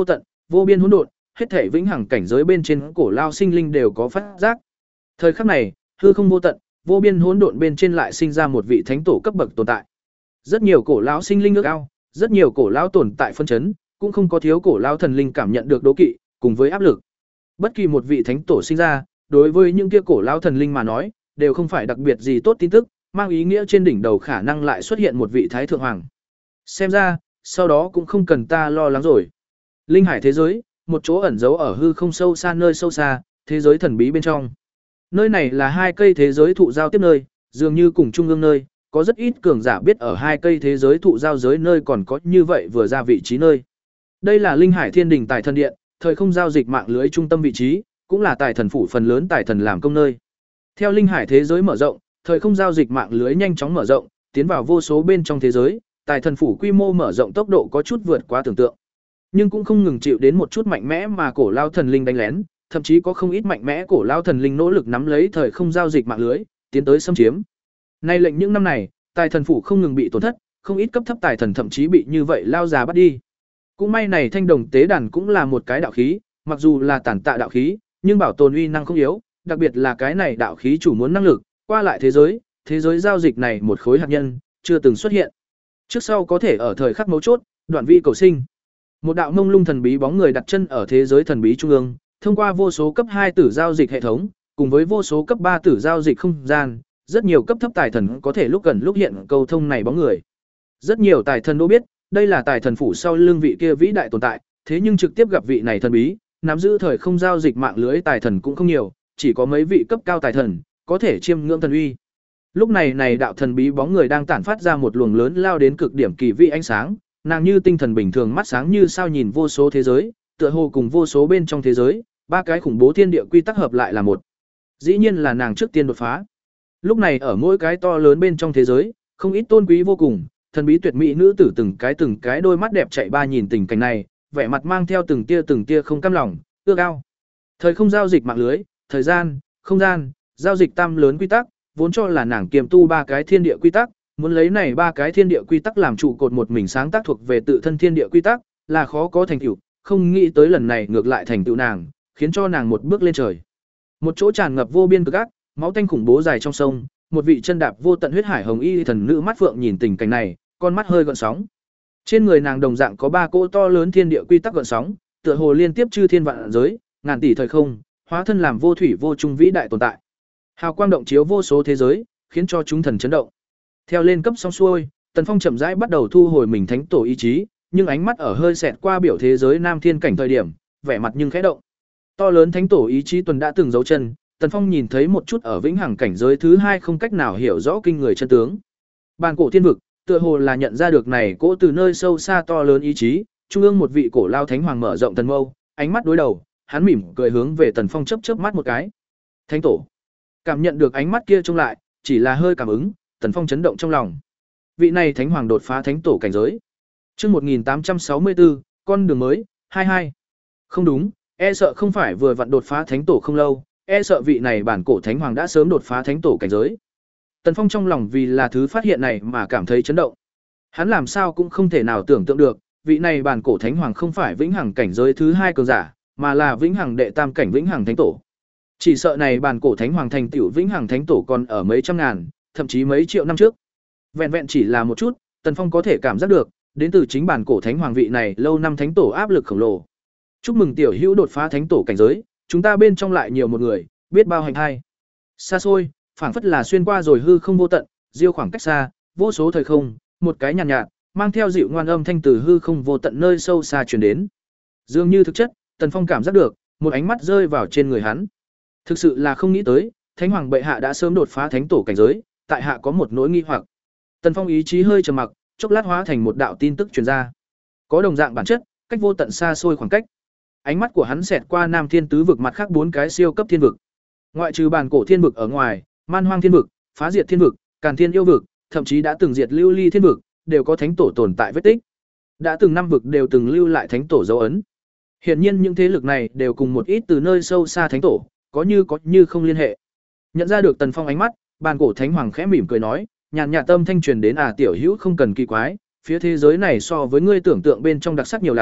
vô biên hỗn độn, hết thảy vĩnh hằng cảnh giới bên trên cổ lao sinh linh đều có phát giác. Thời khắc này, hư không vô tận, vô biên hỗn độn bên trên lại sinh ra một vị thánh tổ cấp bậc tồn tại. Rất nhiều cổ lão sinh linh ước ao, rất nhiều cổ lão tồn tại phân chấn, cũng không có thiếu cổ lão thần linh cảm nhận được đố kỵ, cùng với áp lực. Bất kỳ một vị thánh tổ sinh ra, đối với những kia cổ lão thần linh mà nói, đều không phải đặc biệt gì tốt tin tức, mang ý nghĩa trên đỉnh đầu khả năng lại xuất hiện một vị thái thượng hoàng. Xem ra, sau đó cũng không cần ta lo lắng rồi. Linh hải thế giới, một chỗ ẩn giấu ở hư không sâu xa nơi sâu xa, thế giới thần bí bên trong. Nơi này là hai cây thế giới thụ giao tiếp nơi, dường như cùng trung ương nơi, có rất ít cường giả biết ở hai cây thế giới thụ giao giới nơi còn có như vậy vừa ra vị trí nơi. Đây là Linh Hải Thiên Đình Tài Thần Điện, thời không giao dịch mạng lưới trung tâm vị trí, cũng là tài thần phủ phần lớn tài thần làm công nơi. Theo Linh Hải thế giới mở rộng, thời không giao dịch mạng lưới nhanh chóng mở rộng, tiến vào vô số bên trong thế giới, tài thần phủ quy mô mở rộng tốc độ có chút vượt quá tưởng tượng. Nhưng cũng không ngừng chịu đến một chút mạnh mẽ mà cổ lao thần linh đánh lén, thậm chí có không ít mạnh mẽ cổ lao thần linh nỗ lực nắm lấy thời không giao dịch mạng lưới, tiến tới xâm chiếm. Nay lệnh những năm này, tài thần phủ không ngừng bị tổn thất, không ít cấp thấp tài thần thậm chí bị như vậy lao già bắt đi. Cũng may này thanh đồng tế đàn cũng là một cái đạo khí, mặc dù là tản tạ đạo khí, nhưng bảo tồn uy năng không yếu, đặc biệt là cái này đạo khí chủ muốn năng lực, qua lại thế giới, thế giới giao dịch này một khối hạt nhân, chưa từng xuất hiện. Trước sau có thể ở thời khắc mấu chốt, đoạn vị cầu sinh. Một đạo mông lung thần bí bóng người đặt chân ở thế giới thần bí trung ương, thông qua vô số cấp hai tử giao dịch hệ thống, cùng với vô số cấp ba tử giao dịch không gian, rất nhiều cấp thấp tài thần có thể lúc gần lúc hiện cầu thông này bóng người. Rất nhiều tài thần都biết, đây là tài thần phủ sau lưng vị kia vĩ đại tồn tại, thế nhưng trực tiếp gặp vị này thần bí, nắm giữ thời không giao dịch mạng lưới tài thần cũng không nhiều, chỉ có mấy vị cấp cao tài thần có thể chiêm ngưỡng thần uy. Lúc này này đạo thần bí bóng người đang tản phát ra một luồng lớn lao đến cực điểm kỳ vị ánh sáng, nàng như tinh thần bình thường mắt sáng như sao nhìn vô số thế giới, tựa hồ cùng vô số bên trong thế giới, ba cái khủng bố thiên địa quy tắc hợp lại là một. Dĩ nhiên là nàng trước tiên đột phá. Lúc này ở mỗi cái to lớn bên trong thế giới, không ít tôn quý vô cùng, thần bí tuyệt mỹ nữ tử từng cái từng cái đôi mắt đẹp chạy ba nhìn tình cảnh này, vẻ mặt mang theo từng tia từng tia không cam lòng, ước ao. Thời không giao dịch mạng lưới, thời gian, không gian, giao dịch tam lớn quy tắc, vốn cho là nàng kiềm tu ba cái thiên địa quy tắc, muốn lấy này ba cái thiên địa quy tắc làm trụ cột một mình sáng tác thuộc về tự thân thiên địa quy tắc, là khó có thành tựu, không nghĩ tới lần này ngược lại thành tựu nàng, khiến cho nàng một bước lên trời. Một chỗ tràn ngập vô biên cực ác, máu tanh khủng bố dài trong sông, một vị chân đạp vô tận huyết hải hồng y thần nữ mắt phượng nhìn tình cảnh này, con mắt hơi gợn sóng. Trên người nàng đồng dạng có ba cỗ to lớn thiên địa quy tắc gợn sóng, tựa hồ liên tiếp chư thiên vạn giới, ngàn tỷ thời không, hóa thân làm vô thủy vô chung vĩ đại tồn tại. Hào quang động chiếu vô số thế giới, khiến cho chúng thần chấn động. Theo lên cấp xong xuôi, Tần Phong chậm rãi bắt đầu thu hồi mình thánh tổ ý chí, nhưng ánh mắt ở hơi xẹt qua biểu thế giới nam thiên cảnh thời điểm, vẻ mặt nhưng khẽ động. To lớn thánh tổ ý chí tuần đã từng dấu chân, Tần Phong nhìn thấy một chút ở vĩnh hằng cảnh giới thứ hai không cách nào hiểu rõ kinh người chân tướng. Bàn cổ thiên vực, tựa hồ là nhận ra được này cỗ từ nơi sâu xa to lớn ý chí, trung ương một vị cổ lao thánh hoàng mở rộng thần mâu, ánh mắt đối đầu, hắn mỉm cười hướng về Tần Phong chớp chớp mắt một cái. Thánh tổ. Cảm nhận được ánh mắt kia trông lại, chỉ là hơi cảm ứng, Tần Phong chấn động trong lòng. Vị này thánh hoàng đột phá thánh tổ cảnh giới. Chương một nghìn tám trăm sáu mươi tư, con đường mới, hai mươi hai. Không đúng, e sợ không phải vừa vặn đột phá thánh tổ không lâu, e sợ vị này bản cổ thánh hoàng đã sớm đột phá thánh tổ cảnh giới. Tần Phong trong lòng vì là thứ phát hiện này mà cảm thấy chấn động. Hắn làm sao cũng không thể nào tưởng tượng được, vị này bản cổ thánh hoàng không phải vĩnh hằng cảnh giới thứ hai cường giả, mà là vĩnh hằng đệ tam cảnh vĩnh hằng thánh tổ. Chỉ sợ này bản cổ thánh hoàng thành tựu vĩnh hằng thánh tổ còn ở mấy trăm ngàn, thậm chí mấy triệu năm trước. Vẹn vẹn chỉ là một chút, Tần Phong có thể cảm giác được, đến từ chính bản cổ thánh hoàng vị này lâu năm thánh tổ áp lực khổng lồ. Chúc mừng tiểu hữu đột phá thánh tổ cảnh giới, chúng ta bên trong lại nhiều một người, biết bao hành hay. Xa xôi, phảng phất là xuyên qua rồi hư không vô tận, diêu khoảng cách xa, vô số thời không, một cái nhàn nhạt, nhạt, mang theo dịu ngoan âm thanh từ hư không vô tận nơi sâu xa truyền đến. Dường như thực chất, Tần Phong cảm giác được, một ánh mắt rơi vào trên người hắn. Thực sự là không nghĩ tới, Thánh hoàng bệ hạ đã sớm đột phá thánh tổ cảnh giới, tại hạ có một nỗi nghi hoặc. Tần Phong ý chí hơi trầm mặc, chốc lát hóa thành một đạo tin tức truyền ra. Có đồng dạng bản chất, cách vô tận xa xôi khoảng cách. Ánh mắt của hắn xẹt qua Nam Thiên tứ vực mặt khác bốn cái siêu cấp thiên vực. Ngoại trừ bản cổ thiên vực ở ngoài, Man Hoang thiên vực, Phá Diệt thiên vực, Càn Thiên yêu vực, thậm chí đã từng diệt Lưu Ly thiên vực, đều có thánh tổ tồn tại vết tích. Đã từng năm vực đều từng lưu lại thánh tổ dấu ấn. Hiển nhiên những thế lực này đều cùng một ít từ nơi sâu xa thánh tổ, có như có như không liên hệ. Nhận ra được Tần Phong ánh mắt, bàn cổ thánh hoàng khẽ mỉm cười nói, nhàn nhạt tâm thanh truyền đến, à tiểu hữu không cần kỳ quái, phía thế giới này so với ngươi tưởng tượng bên trong đặc sắc nhiều lắm,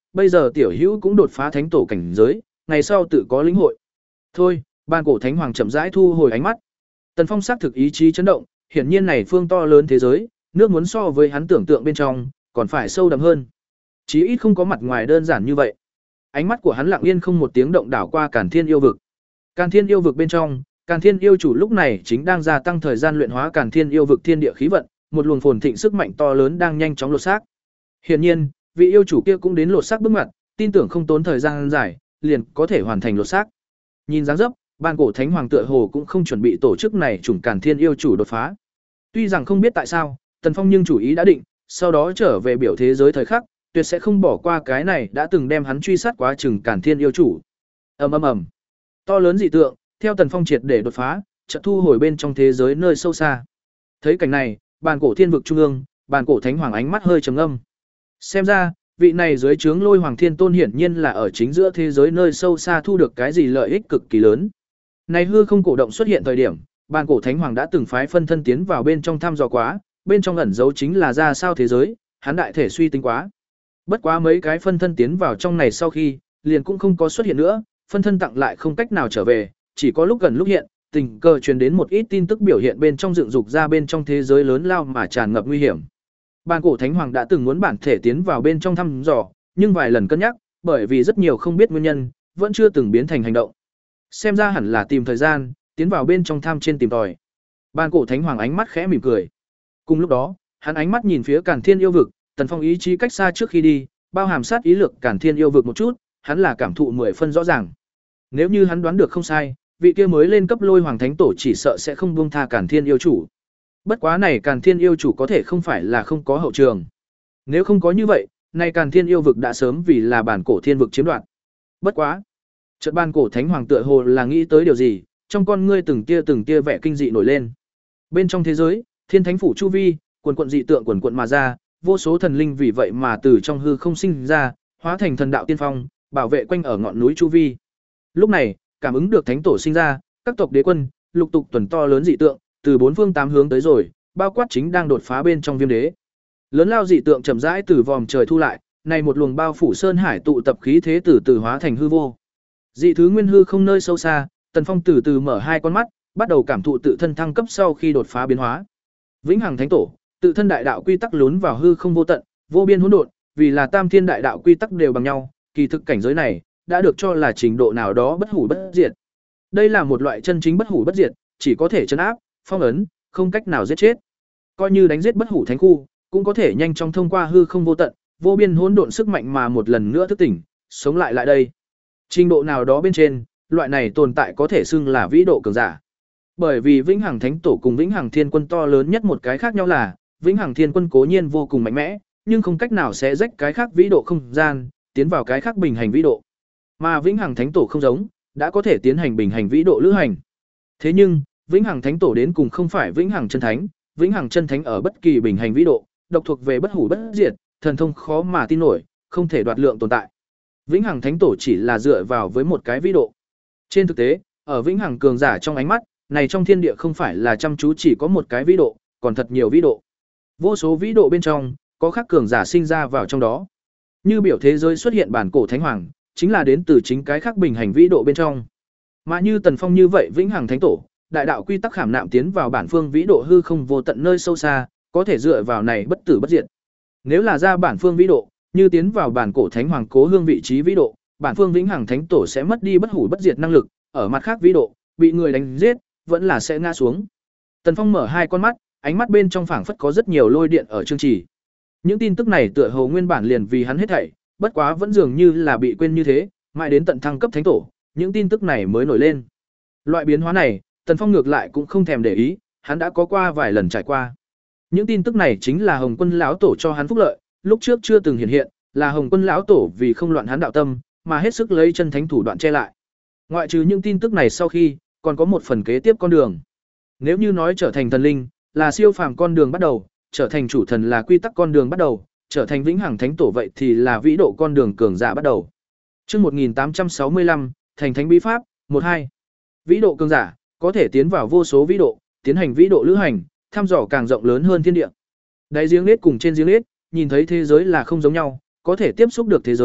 bây giờ tiểu hữu cũng đột phá thánh tổ cảnh giới, ngày sau tự có lĩnh hội. Thôi, bàn cổ thánh hoàng chậm rãi thu hồi ánh mắt. Tần Phong xác thực ý chí chấn động, hiển nhiên này phương to lớn thế giới, nước muốn so với hắn tưởng tượng bên trong, còn phải sâu đậm hơn. Chí ít không có mặt ngoài đơn giản như vậy. Ánh mắt của hắn lặng yên không một tiếng động đảo qua Càn Thiên yêu vực. Càn Thiên yêu vực bên trong, Càn Thiên yêu chủ lúc này chính đang gia tăng thời gian luyện hóa Càn Thiên yêu vực thiên địa khí vận, một luồng phồn thịnh sức mạnh to lớn đang nhanh chóng lột xác. Hiển nhiên, vị yêu chủ kia cũng đến lột xác bước ngoặt, tin tưởng không tốn thời gian dài, liền có thể hoàn thành lột xác. Nhìn dáng dấp, Bàn cổ thánh hoàng tựa hồ cũng không chuẩn bị tổ chức này chủng Càn Thiên yêu chủ đột phá. Tuy rằng không biết tại sao, Tần Phong nhưng chủ ý đã định, sau đó trở về biểu thế giới thời khắc, tuyệt sẽ không bỏ qua cái này đã từng đem hắn truy sát quá chừng Càn Thiên yêu chủ. Ầm ầm ầm. To lớn dị tượng, theo Tần Phong triệt để đột phá, chợt thu hồi bên trong thế giới nơi sâu xa. Thấy cảnh này, Bàn cổ thiên vực trung ương, Bàn cổ thánh hoàng ánh mắt hơi trầm ngâm. Xem ra, vị này dưới trướng Lôi Hoàng Thiên Tôn hiển nhiên là ở chính giữa thế giới nơi sâu xa thu được cái gì lợi ích cực kỳ lớn. Này hư không cổ động xuất hiện thời điểm, Bàn cổ thánh hoàng đã từng phái phân thân tiến vào bên trong thăm dò quá, bên trong ẩn dấu chính là ra sao thế giới, hắn đại thể suy tính quá. Bất quá mấy cái phân thân tiến vào trong này sau khi, liền cũng không có xuất hiện nữa, phân thân tặng lại không cách nào trở về, chỉ có lúc gần lúc hiện, tình cờ truyền đến một ít tin tức biểu hiện bên trong dựng dục ra bên trong thế giới lớn lao mà tràn ngập nguy hiểm. Bàn cổ thánh hoàng đã từng muốn bản thể tiến vào bên trong thăm dò, nhưng vài lần cân nhắc, bởi vì rất nhiều không biết nguyên nhân, vẫn chưa từng biến thành hành động. Xem ra hẳn là tìm thời gian, tiến vào bên trong tham trên tìm tòi. Bàn cổ thánh hoàng ánh mắt khẽ mỉm cười. Cùng lúc đó, hắn ánh mắt nhìn phía Càn Thiên yêu vực, Tần Phong ý chí cách xa trước khi đi, bao hàm sát ý lực Càn Thiên yêu vực một chút, hắn là cảm thụ mười phân rõ ràng. Nếu như hắn đoán được không sai, vị kia mới lên cấp Lôi Hoàng Thánh Tổ chỉ sợ sẽ không buông tha Càn Thiên yêu chủ. Bất quá này Càn Thiên yêu chủ có thể không phải là không có hậu trường. Nếu không có như vậy, này Càn Thiên yêu vực đã sớm vì là bản cổ thiên vực chiếm đoạt. Bất quá, chợt Bàn cổ thánh hoàng tựa hồ là nghĩ tới điều gì, trong con ngươi từng tia từng tia vẻ kinh dị nổi lên. Bên trong thế giới, Thiên Thánh phủ chu vi, quần quần dị tượng quần quần mà ra, vô số thần linh vì vậy mà từ trong hư không sinh ra, hóa thành thần đạo tiên phong, bảo vệ quanh ở ngọn núi chu vi. Lúc này, cảm ứng được thánh tổ sinh ra, các tộc đế quân, lục tục tuần to lớn dị tượng, từ bốn phương tám hướng tới rồi, bao quát chính đang đột phá bên trong viêm đế. Lớn lao dị tượng chậm rãi từ vòm trời thu lại, này một luồng bao phủ sơn hải tụ tập khí thế từ từ hóa thành hư vô. Dị thứ nguyên hư không nơi sâu xa, Tần Phong từ từ mở hai con mắt, bắt đầu cảm thụ tự thân thăng cấp sau khi đột phá biến hóa. Vĩnh hằng thánh tổ, tự thân đại đạo quy tắc lún vào hư không vô tận, vô biên hỗn độn, vì là tam thiên đại đạo quy tắc đều bằng nhau, kỳ thực cảnh giới này đã được cho là trình độ nào đó bất hủ bất diệt. Đây là một loại chân chính bất hủ bất diệt, chỉ có thể trấn áp, phong ấn, không cách nào giết chết. Coi như đánh giết bất hủ thánh khu, cũng có thể nhanh chóng thông qua hư không vô tận, vô biên hỗn độn sức mạnh mà một lần nữa thức tỉnh, sống lại lại đây. Trình độ nào đó bên trên, loại này tồn tại có thể xưng là vĩ độ cường giả. Bởi vì Vĩnh Hằng Thánh Tổ cùng Vĩnh Hằng Thiên Quân to lớn nhất một cái khác nhau là, Vĩnh Hằng Thiên Quân cố nhiên vô cùng mạnh mẽ, nhưng không cách nào sẽ rách cái khác vĩ độ không gian, tiến vào cái khác bình hành vĩ độ. Mà Vĩnh Hằng Thánh Tổ không giống, đã có thể tiến hành bình hành vĩ độ lữ hành. Thế nhưng, Vĩnh Hằng Thánh Tổ đến cùng không phải Vĩnh Hằng Chân Thánh, Vĩnh Hằng Chân Thánh ở bất kỳ bình hành vĩ độ, độc thuộc về bất hủ bất diệt, thần thông khó mà tin nổi, không thể đoạt lượng tồn tại. Vĩnh Hằng Thánh Tổ chỉ là dựa vào với một cái vĩ độ. Trên thực tế, ở Vĩnh Hằng cường giả trong ánh mắt, này trong thiên địa không phải là chăm chú chỉ có một cái vĩ độ, còn thật nhiều vĩ độ. Vô số vĩ độ bên trong, có khác cường giả sinh ra vào trong đó. Như biểu thế giới xuất hiện bản cổ thánh hoàng, chính là đến từ chính cái khác bình hành vĩ độ bên trong. Mà như Tần Phong như vậy Vĩnh Hằng Thánh Tổ, đại đạo quy tắc khảm nạm tiến vào bản phương vĩ độ hư không vô tận nơi sâu xa, có thể dựa vào này bất tử bất diệt. Nếu là ra bản phương vĩ độ, như tiến vào bản cổ thánh hoàng cố hương vị trí vĩ độ, bản phương Vĩnh Hằng Thánh Tổ sẽ mất đi bất hủ bất diệt năng lực, ở mặt khác vĩ độ, bị người đánh giết, vẫn là sẽ ngã xuống. Tần Phong mở hai con mắt, ánh mắt bên trong phảng phất có rất nhiều lôi điện ở chương trì. Những tin tức này tựa hồ nguyên bản liền vì hắn hết thảy, bất quá vẫn dường như là bị quên như thế, mãi đến tận thăng cấp thánh tổ, những tin tức này mới nổi lên. Loại biến hóa này, Tần Phong ngược lại cũng không thèm để ý, hắn đã có qua vài lần trải qua. Những tin tức này chính là Hồng Quân lão tổ cho hắn phúc lợi, lúc trước chưa từng hiện hiện, là Hồng Quân lão tổ vì không loạn hắn đạo tâm, mà hết sức lấy chân thánh thủ đoạn che lại. Ngoại trừ những tin tức này sau khi, còn có một phần kế tiếp con đường. Nếu như nói trở thành thần linh, là siêu phàm con đường bắt đầu, trở thành chủ thần là quy tắc con đường bắt đầu, trở thành Vĩnh Hằng Thánh Tổ vậy thì là vĩ độ con đường cường giả bắt đầu. Chương một nghìn tám trăm sáu mươi lăm, thành thánh bí pháp, một hai. Vĩ độ cường giả có thể tiến vào vô số vĩ độ, tiến hành vĩ độ lữ hành, thăm dò càng rộng lớn hơn thiên địa. Đáy giếng lết cùng trên giếng lết, nhìn thấy thế giới là không giống nhau, có thể tiếp xúc được thế giới,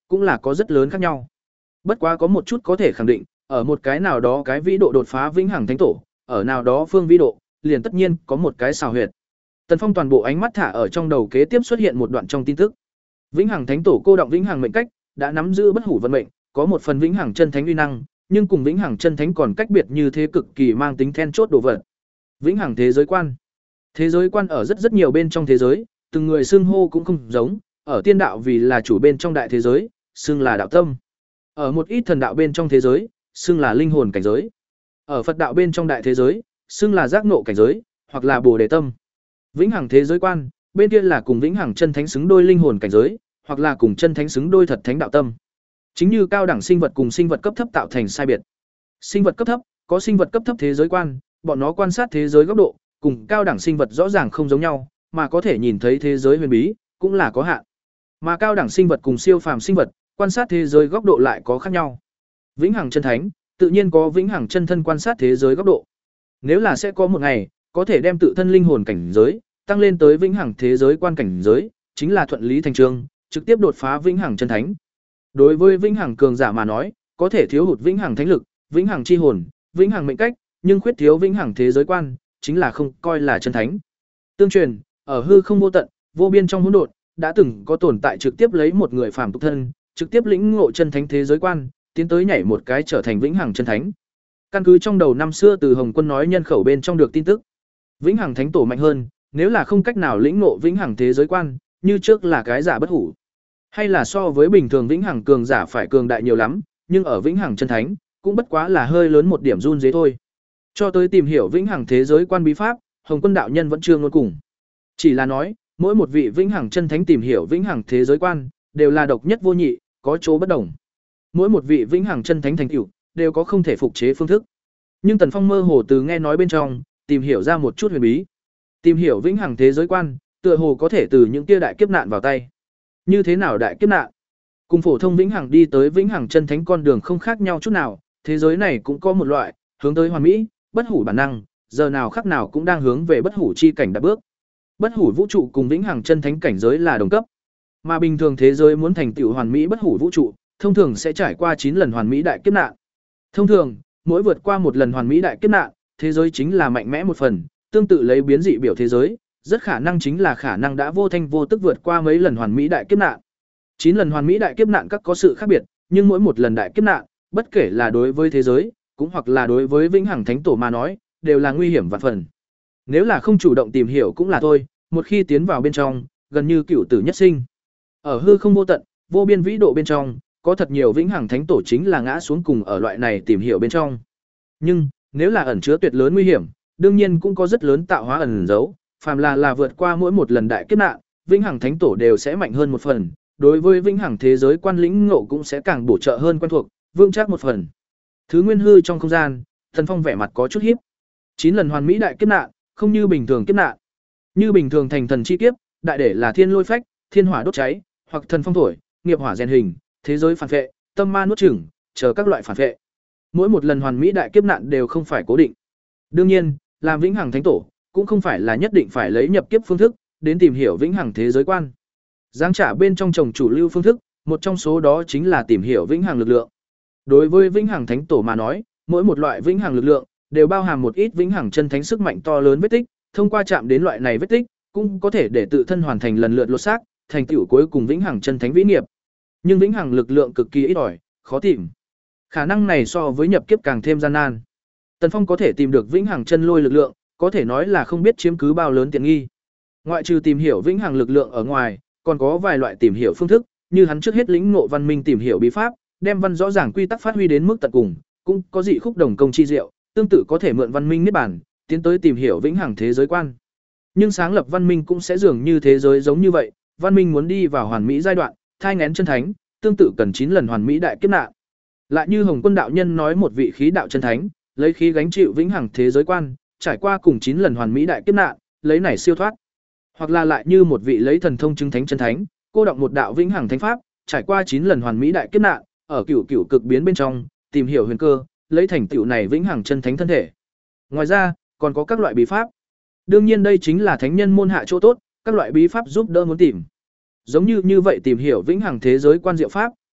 cũng là có rất lớn khác nhau. Bất quá có một chút có thể khẳng định, ở một cái nào đó cái vĩ độ đột phá vĩnh hằng thánh tổ, ở nào đó phương vĩ độ, liền tất nhiên có một cái xào huyệt. Tần Phong toàn bộ ánh mắt thả ở trong đầu, kế tiếp xuất hiện một đoạn trong tin tức. Vĩnh hằng thánh tổ cô động vĩnh hằng mệnh cách, đã nắm giữ bất hủ vận mệnh, có một phần vĩnh hằng chân thánh uy năng, nhưng cùng vĩnh hằng chân thánh còn cách biệt như thế, cực kỳ mang tính then chốt đồ vật. Vĩnh hằng thế giới quan. Thế giới quan ở rất rất nhiều bên trong thế giới, từng người xưng hô cũng không giống, ở tiên đạo vì là chủ bên trong đại thế giới, xưng là đạo tâm. Ở một ít thần đạo bên trong thế giới, xưng là linh hồn cảnh giới. Ở Phật đạo bên trong đại thế giới, xưng là giác ngộ cảnh giới, hoặc là Bồ đề tâm. Vĩnh hằng thế giới quan, bên kia là cùng vĩnh hằng chân thánh xứng đôi linh hồn cảnh giới, hoặc là cùng chân thánh xứng đôi thật thánh đạo tâm. Chính như cao đẳng sinh vật cùng sinh vật cấp thấp tạo thành sai biệt. Sinh vật cấp thấp có sinh vật cấp thấp thế giới quan, bọn nó quan sát thế giới góc độ cùng cao đẳng sinh vật rõ ràng không giống nhau, mà có thể nhìn thấy thế giới huyền bí cũng là có hạn. Mà cao đẳng sinh vật cùng siêu phàm sinh vật quan sát thế giới góc độ lại có khác nhau. Vĩnh hằng chân thánh tự nhiên có vĩnh hằng chân thân quan sát thế giới góc độ. Nếu là sẽ có một ngày có thể đem tự thân linh hồn cảnh giới tăng lên tới vĩnh hằng thế giới quan cảnh giới, chính là thuận lý thành trương, trực tiếp đột phá vĩnh hằng chân thánh. Đối với vĩnh hằng cường giả mà nói, có thể thiếu hụt vĩnh hằng thánh lực, vĩnh hằng chi hồn, vĩnh hằng mệnh cách, nhưng khuyết thiếu vĩnh hằng thế giới quan, chính là không coi là chân thánh. Tương truyền, ở hư không vô tận, vô biên trong hỗn độn, đã từng có tồn tại trực tiếp lấy một người phàm tục thân, trực tiếp lĩnh ngộ chân thánh thế giới quan, tiến tới nhảy một cái trở thành vĩnh hằng chân thánh. Căn cứ trong đầu năm xưa từ Hồng Quân nói nhân khẩu bên trong được tin tức, vĩnh hằng thánh tổ mạnh hơn, nếu là không cách nào lĩnh ngộ vĩnh hằng thế giới quan, như trước là cái giả bất hủ, hay là so với bình thường vĩnh hằng cường giả phải cường đại nhiều lắm, nhưng ở vĩnh hằng chân thánh cũng bất quá là hơi lớn một điểm run dế thôi. Cho tới tìm hiểu vĩnh hằng thế giới quan bí pháp, Hồng Quân đạo nhân vẫn chưa ngôn cùng. Chỉ là nói, mỗi một vị vĩnh hằng chân thánh tìm hiểu vĩnh hằng thế giới quan, đều là độc nhất vô nhị, có chỗ bất đồng. Mỗi một vị vĩnh hằng chân thánh thành tựu đều có không thể phục chế phương thức. Nhưng Tần Phong mơ hồ từ nghe nói bên trong, tìm hiểu ra một chút huyền bí. Tìm hiểu vĩnh hằng thế giới quan, tựa hồ có thể từ những kia đại kiếp nạn vào tay. Như thế nào đại kiếp nạn? Cùng phổ thông vĩnh hằng đi tới vĩnh hằng chân thánh con đường không khác nhau chút nào, thế giới này cũng có một loại hướng tới hoàn mỹ, bất hủ bản năng, giờ nào khắc nào cũng đang hướng về bất hủ chi cảnh đạp bước. Bất hủ vũ trụ cùng vĩnh hằng chân thánh cảnh giới là đồng cấp. Mà bình thường thế giới muốn thành tựu hoàn mỹ bất hủ vũ trụ, thông thường sẽ trải qua chín lần hoàn mỹ đại kiếp nạn. Thông thường, mỗi vượt qua một lần hoàn mỹ đại kiếp nạn, thế giới chính là mạnh mẽ một phần, tương tự lấy biến dị biểu thế giới, rất khả năng chính là khả năng đã vô thanh vô tức vượt qua mấy lần hoàn mỹ đại kiếp nạn. chín lần hoàn mỹ đại kiếp nạn các có sự khác biệt, nhưng mỗi một lần đại kiếp nạn, bất kể là đối với thế giới, cũng hoặc là đối với vĩnh hằng thánh tổ mà nói, đều là nguy hiểm vạn phần. Nếu là không chủ động tìm hiểu cũng là thôi, một khi tiến vào bên trong, gần như cửu tử nhất sinh. Ở hư không vô tận, vô biên vĩ độ bên trong, có thật nhiều vĩnh hằng thánh tổ chính là ngã xuống cùng ở loại này tìm hiểu bên trong. Nhưng, nếu là ẩn chứa tuyệt lớn nguy hiểm, đương nhiên cũng có rất lớn tạo hóa ẩn giấu, phàm là là vượt qua mỗi một lần đại kiếp nạn, vĩnh hằng thánh tổ đều sẽ mạnh hơn một phần, đối với vĩnh hằng thế giới quan lĩnh ngộ cũng sẽ càng bổ trợ hơn quen thuộc, vững chắc một phần. Thứ nguyên hư trong không gian, Thần Phong vẻ mặt có chút hiếp. chín lần hoàn mỹ đại kiếp nạn, không như bình thường kiếp nạn. Như bình thường thành thần chi kiếp, đại để là thiên lôi phách, thiên hỏa đốt cháy, hoặc thần phong thổi, nghiệp hỏa rèn hình, thế giới phản vệ, tâm ma nuốt chửng, chờ các loại phản vệ. Mỗi một lần hoàn mỹ đại kiếp nạn đều không phải cố định. Đương nhiên, làm vĩnh hằng thánh tổ, cũng không phải là nhất định phải lấy nhập kiếp phương thức đến tìm hiểu vĩnh hằng thế giới quan. Giáng trả bên trong chồng chủ lưu phương thức, một trong số đó chính là tìm hiểu vĩnh hằng lực lượng. Đối với vĩnh hằng thánh tổ mà nói, mỗi một loại vĩnh hằng lực lượng đều bao hàm một ít vĩnh hằng chân thánh sức mạnh to lớn vết tích, thông qua chạm đến loại này vết tích, cũng có thể để tự thân hoàn thành lần lượt lột xác, thành tựu cuối cùng vĩnh hằng chân thánh vĩ nghiệp. Nhưng vĩnh hằng lực lượng cực kỳ ít ỏi, khó tìm. Khả năng này so với nhập kiếp càng thêm gian nan. Tần Phong có thể tìm được vĩnh hằng chân lôi lực lượng, có thể nói là không biết chiếm cứ bao lớn tiện nghi. Ngoại trừ tìm hiểu vĩnh hằng lực lượng ở ngoài, còn có vài loại tìm hiểu phương thức, như hắn trước hết lĩnh ngộ văn minh tìm hiểu bí pháp, đem văn rõ ràng quy tắc phát huy đến mức tận cùng, cũng có dị khúc đồng công chi diệu, tương tự có thể mượn văn minh niết bàn, tiến tới tìm hiểu vĩnh hằng thế giới quan. Nhưng sáng lập văn minh cũng sẽ dường như thế giới giống như vậy, văn minh muốn đi vào hoàn mỹ giai đoạn, thai nghén chân thánh, tương tự cần chín lần hoàn mỹ đại kiếp nạn. Lại như Hồng Quân đạo nhân nói một vị khí đạo chân thánh, lấy khí gánh chịu vĩnh hằng thế giới quan, trải qua cùng chín lần hoàn mỹ đại kiếp nạn, lấy này siêu thoát. Hoặc là lại như một vị lấy thần thông chứng thánh chân thánh, cô động một đạo vĩnh hằng thánh pháp, trải qua chín lần hoàn mỹ đại kiếp nạn, ở cửu cửu cực biến bên trong, tìm hiểu huyền cơ, lấy thành tựu này vĩnh hằng chân thánh thân thể. Ngoài ra, còn có các loại bí pháp. Đương nhiên đây chính là thánh nhân môn hạ chỗ tốt, các loại bí pháp giúp đỡ muốn tìm. Giống như như vậy tìm hiểu vĩnh hằng thế giới quan diệu pháp,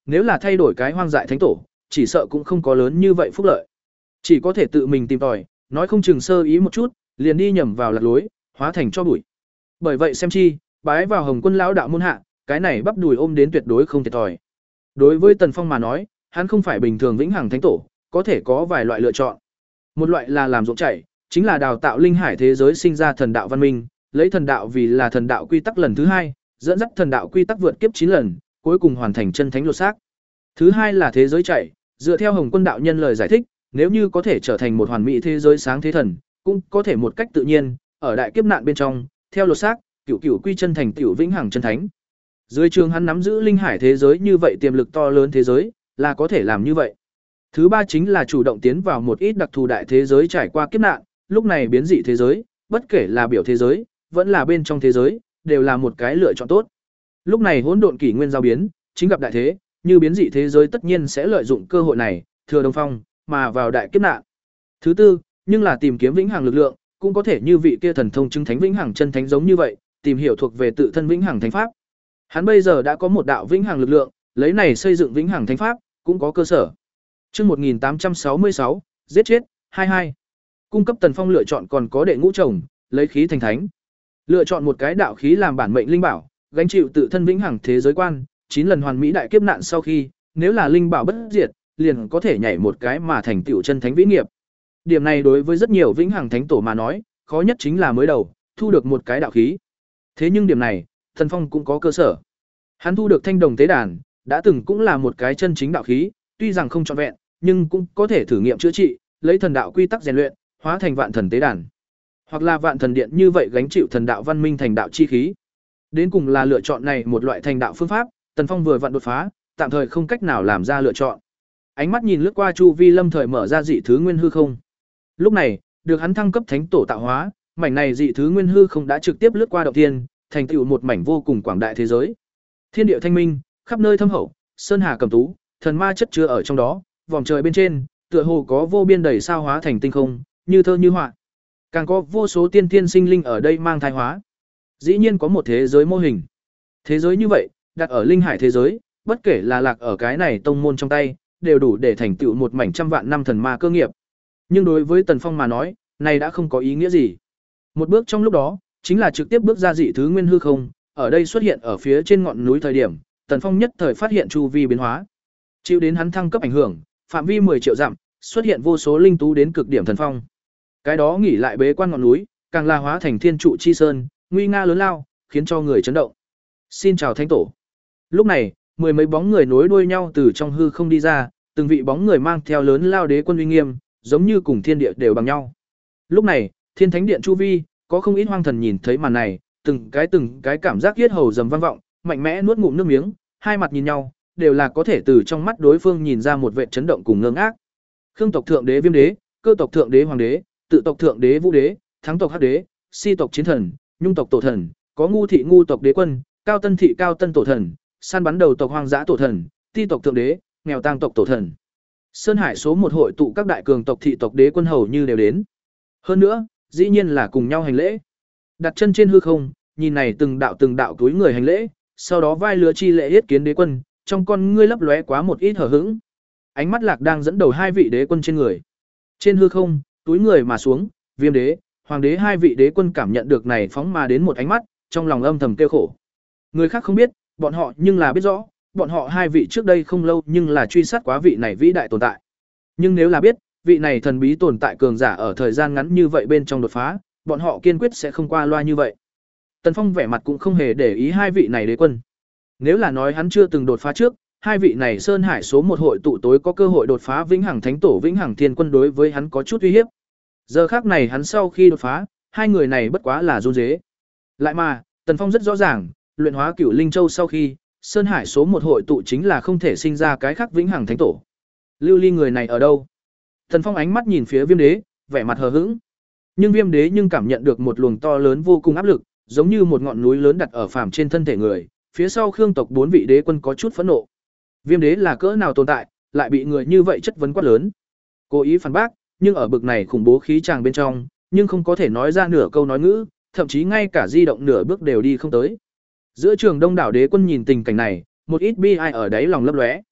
nếu là thay đổi cái hoang dại thánh tổ, chỉ sợ cũng không có lớn như vậy phúc lợi. Chỉ có thể tự mình tìm tòi, nói không chừng sơ ý một chút, liền đi nhầm vào lạc lối, hóa thành cho bụi. Bởi vậy xem chi, bái vào Hồng Quân lão đạo môn hạ, cái này bắp đùi ôm đến tuyệt đối không thiệt thòi. Đối với Tần Phong mà nói, hắn không phải bình thường vĩnh hằng thánh tổ, có thể có vài loại lựa chọn. Một loại là làm ruộng chảy, chính là đào tạo linh hải thế giới sinh ra thần đạo văn minh, lấy thần đạo vì là thần đạo quy tắc lần thứ hai, dẫn dắt thần đạo quy tắc vượt kiếp chín lần, cuối cùng hoàn thành chân thánh lột xác. Thứ hai là thế giới chảy, dựa theo Hồng Quân đạo nhân lời giải thích, nếu như có thể trở thành một hoàn mỹ thế giới sáng thế thần, cũng có thể một cách tự nhiên, ở đại kiếp nạn bên trong, theo lột xác, cửu cửu quy chân thành tiểu vĩnh hằng chân thánh. Dưới trường hắn nắm giữ linh hải thế giới như vậy tiềm lực to lớn thế giới, là có thể làm như vậy. Thứ ba chính là chủ động tiến vào một ít đặc thù đại thế giới trải qua kiếp nạn, lúc này biến dị thế giới, bất kể là biểu thế giới, vẫn là bên trong thế giới, đều là một cái lựa chọn tốt. Lúc này hỗn độn kỷ nguyên giao biến, chính gặp đại thế, như biến dị thế giới tất nhiên sẽ lợi dụng cơ hội này, thừa đồng phong, mà vào đại kiếp nạn. Thứ tư, nhưng là tìm kiếm vĩnh hằng lực lượng, cũng có thể như vị kia thần thông chứng thánh vĩnh hằng chân thánh giống như vậy, tìm hiểu thuộc về tự thân vĩnh hằng thánh pháp. Hắn bây giờ đã có một đạo vĩnh hằng lực lượng, lấy này xây dựng vĩnh hằng thánh pháp, cũng có cơ sở. Chương một nghìn tám trăm sáu mươi sáu, giết chết hai mươi hai. Cung cấp Tần Phong lựa chọn còn có đệ ngũ chồng, lấy khí thành thánh. Lựa chọn một cái đạo khí làm bản mệnh linh bảo, gánh chịu tự thân vĩnh hằng thế giới quan, chín lần hoàn mỹ đại kiếp nạn sau khi, nếu là linh bảo bất diệt, liền có thể nhảy một cái mà thành tựu chân thánh vĩ nghiệp. Điểm này đối với rất nhiều vĩnh hằng thánh tổ mà nói, khó nhất chính là mới đầu thu được một cái đạo khí. Thế nhưng điểm này, Tần Phong cũng có cơ sở. Hắn thu được thanh đồng tế đàn, đã từng cũng là một cái chân chính đạo khí, tuy rằng không trọn vẹn, nhưng cũng có thể thử nghiệm chữa trị, lấy thần đạo quy tắc rèn luyện, hóa thành vạn thần tế đàn. Hoặc là vạn thần điện như vậy gánh chịu thần đạo văn minh thành đạo chi khí. Đến cùng là lựa chọn này một loại thành đạo phương pháp, Tần Phong vừa vặn đột phá, tạm thời không cách nào làm ra lựa chọn. Ánh mắt nhìn lướt qua chu vi lâm thời mở ra dị thứ nguyên hư không. Lúc này, được hắn thăng cấp thánh tổ tạo hóa, mảnh này dị thứ nguyên hư không đã trực tiếp lướt qua động thiên, thành tựu một mảnh vô cùng quảng đại thế giới. Thiên địa thanh minh, khắp nơi thâm hậu, sơn hà cầm tú, thần ma chất chứa ở trong đó, vòm trời bên trên, tựa hồ có vô biên đầy sao hóa thành tinh không, như thơ như họa. Càng có vô số tiên tiên sinh linh ở đây mang thai hóa. Dĩ nhiên có một thế giới mô hình. Thế giới như vậy, đặt ở linh hải thế giới, bất kể là lạc ở cái này tông môn trong tay, đều đủ để thành tựu một mảnh trăm vạn năm thần ma cơ nghiệp. Nhưng đối với Tần Phong mà nói, này đã không có ý nghĩa gì. Một bước trong lúc đó, chính là trực tiếp bước ra dị thứ nguyên hư không, ở đây xuất hiện ở phía trên ngọn núi thời điểm, Tần Phong nhất thời phát hiện chu vi biến hóa. Chịu đến hắn thăng cấp ảnh hưởng, phạm vi mười triệu dặm, xuất hiện vô số linh tú đến cực điểm thần phong. Cái đó nghỉ lại bế quan ngọn núi, càng là hóa thành thiên trụ chi sơn, nguy nga lớn lao, khiến cho người chấn động. Xin chào thánh tổ. Lúc này, mười mấy bóng người nối đuôi nhau từ trong hư không đi ra, từng vị bóng người mang theo lớn lao đế quân uy nghiêm, giống như cùng thiên địa đều bằng nhau. Lúc này, Thiên Thánh Điện chu vi, có không ít hoang thần nhìn thấy màn này, từng cái từng cái cảm giác yết hầu dầm vang vọng, mạnh mẽ nuốt ngụm nước miếng, hai mặt nhìn nhau, đều là có thể từ trong mắt đối phương nhìn ra một vẻ chấn động cùng ngơ ngác. Khương tộc thượng đế Viêm đế, Cơ tộc thượng đế Hoàng đế, Tự tộc thượng đế Vũ đế, Thắng tộc Hắc đế, Si tộc Chiến thần, Nhung tộc tổ thần, có Ngu thị Ngu tộc đế quân, Cao Tân thị Cao Tân tổ thần, Săn bắn đầu tộc Hoang dã tổ thần, Ti tộc thượng đế, Nghèo tang tộc tổ thần. Sơn Hải số một hội tụ các đại cường tộc thị tộc đế quân hầu như đều đến. Hơn nữa, dĩ nhiên là cùng nhau hành lễ. Đặt chân trên hư không, nhìn này từng đạo từng đạo túi người hành lễ, sau đó vai lứa chi lễ yết kiến đế quân, trong con ngươi lấp lóe quá một ít hở hững. Ánh mắt Lạc đang dẫn đầu hai vị đế quân trên người. Trên hư không, túi người mà xuống, Viêm đế, Hoàng đế hai vị đế quân cảm nhận được này phóng mà đến một ánh mắt, trong lòng âm thầm kêu khổ. Người khác không biết, bọn họ nhưng là biết rõ, bọn họ hai vị trước đây không lâu nhưng là truy sát quá vị này vĩ đại tồn tại. Nhưng nếu là biết, vị này thần bí tồn tại cường giả ở thời gian ngắn như vậy bên trong đột phá, bọn họ kiên quyết sẽ không qua loa như vậy. Tần Phong vẻ mặt cũng không hề để ý hai vị này đế quân. Nếu là nói hắn chưa từng đột phá trước, hai vị này Sơn Hải số một hội tụ tối có cơ hội đột phá Vĩnh Hằng Thánh Tổ Vĩnh Hằng Thiên Quân đối với hắn có chút uy hiếp. Giờ khắc này hắn sau khi đột phá, hai người này bất quá là run rế. Lại mà, Tần Phong rất rõ ràng, luyện hóa Cửu Linh Châu sau khi, Sơn Hải số một hội tụ chính là không thể sinh ra cái khác Vĩnh Hằng Thánh Tổ. Lưu Ly người này ở đâu? Tần Phong ánh mắt nhìn phía Viêm đế, vẻ mặt hờ hững. Nhưng Viêm đế nhưng cảm nhận được một luồng to lớn vô cùng áp lực, giống như một ngọn núi lớn đặt ở phàm trên thân thể người, phía sau Khương tộc bốn vị đế quân có chút phẫn nộ. Viêm đế là cỡ nào tồn tại, lại bị người như vậy chất vấn quát lớn. Cố ý phản bác, nhưng ở bực này khủng bố khí tràng bên trong, nhưng không có thể nói ra nửa câu nói ngữ, thậm chí ngay cả di động nửa bước đều đi không tới. Giữa trường đông đảo đế quân nhìn tình cảnh này, một ít bi ai ở đáy lòng lấp lóe.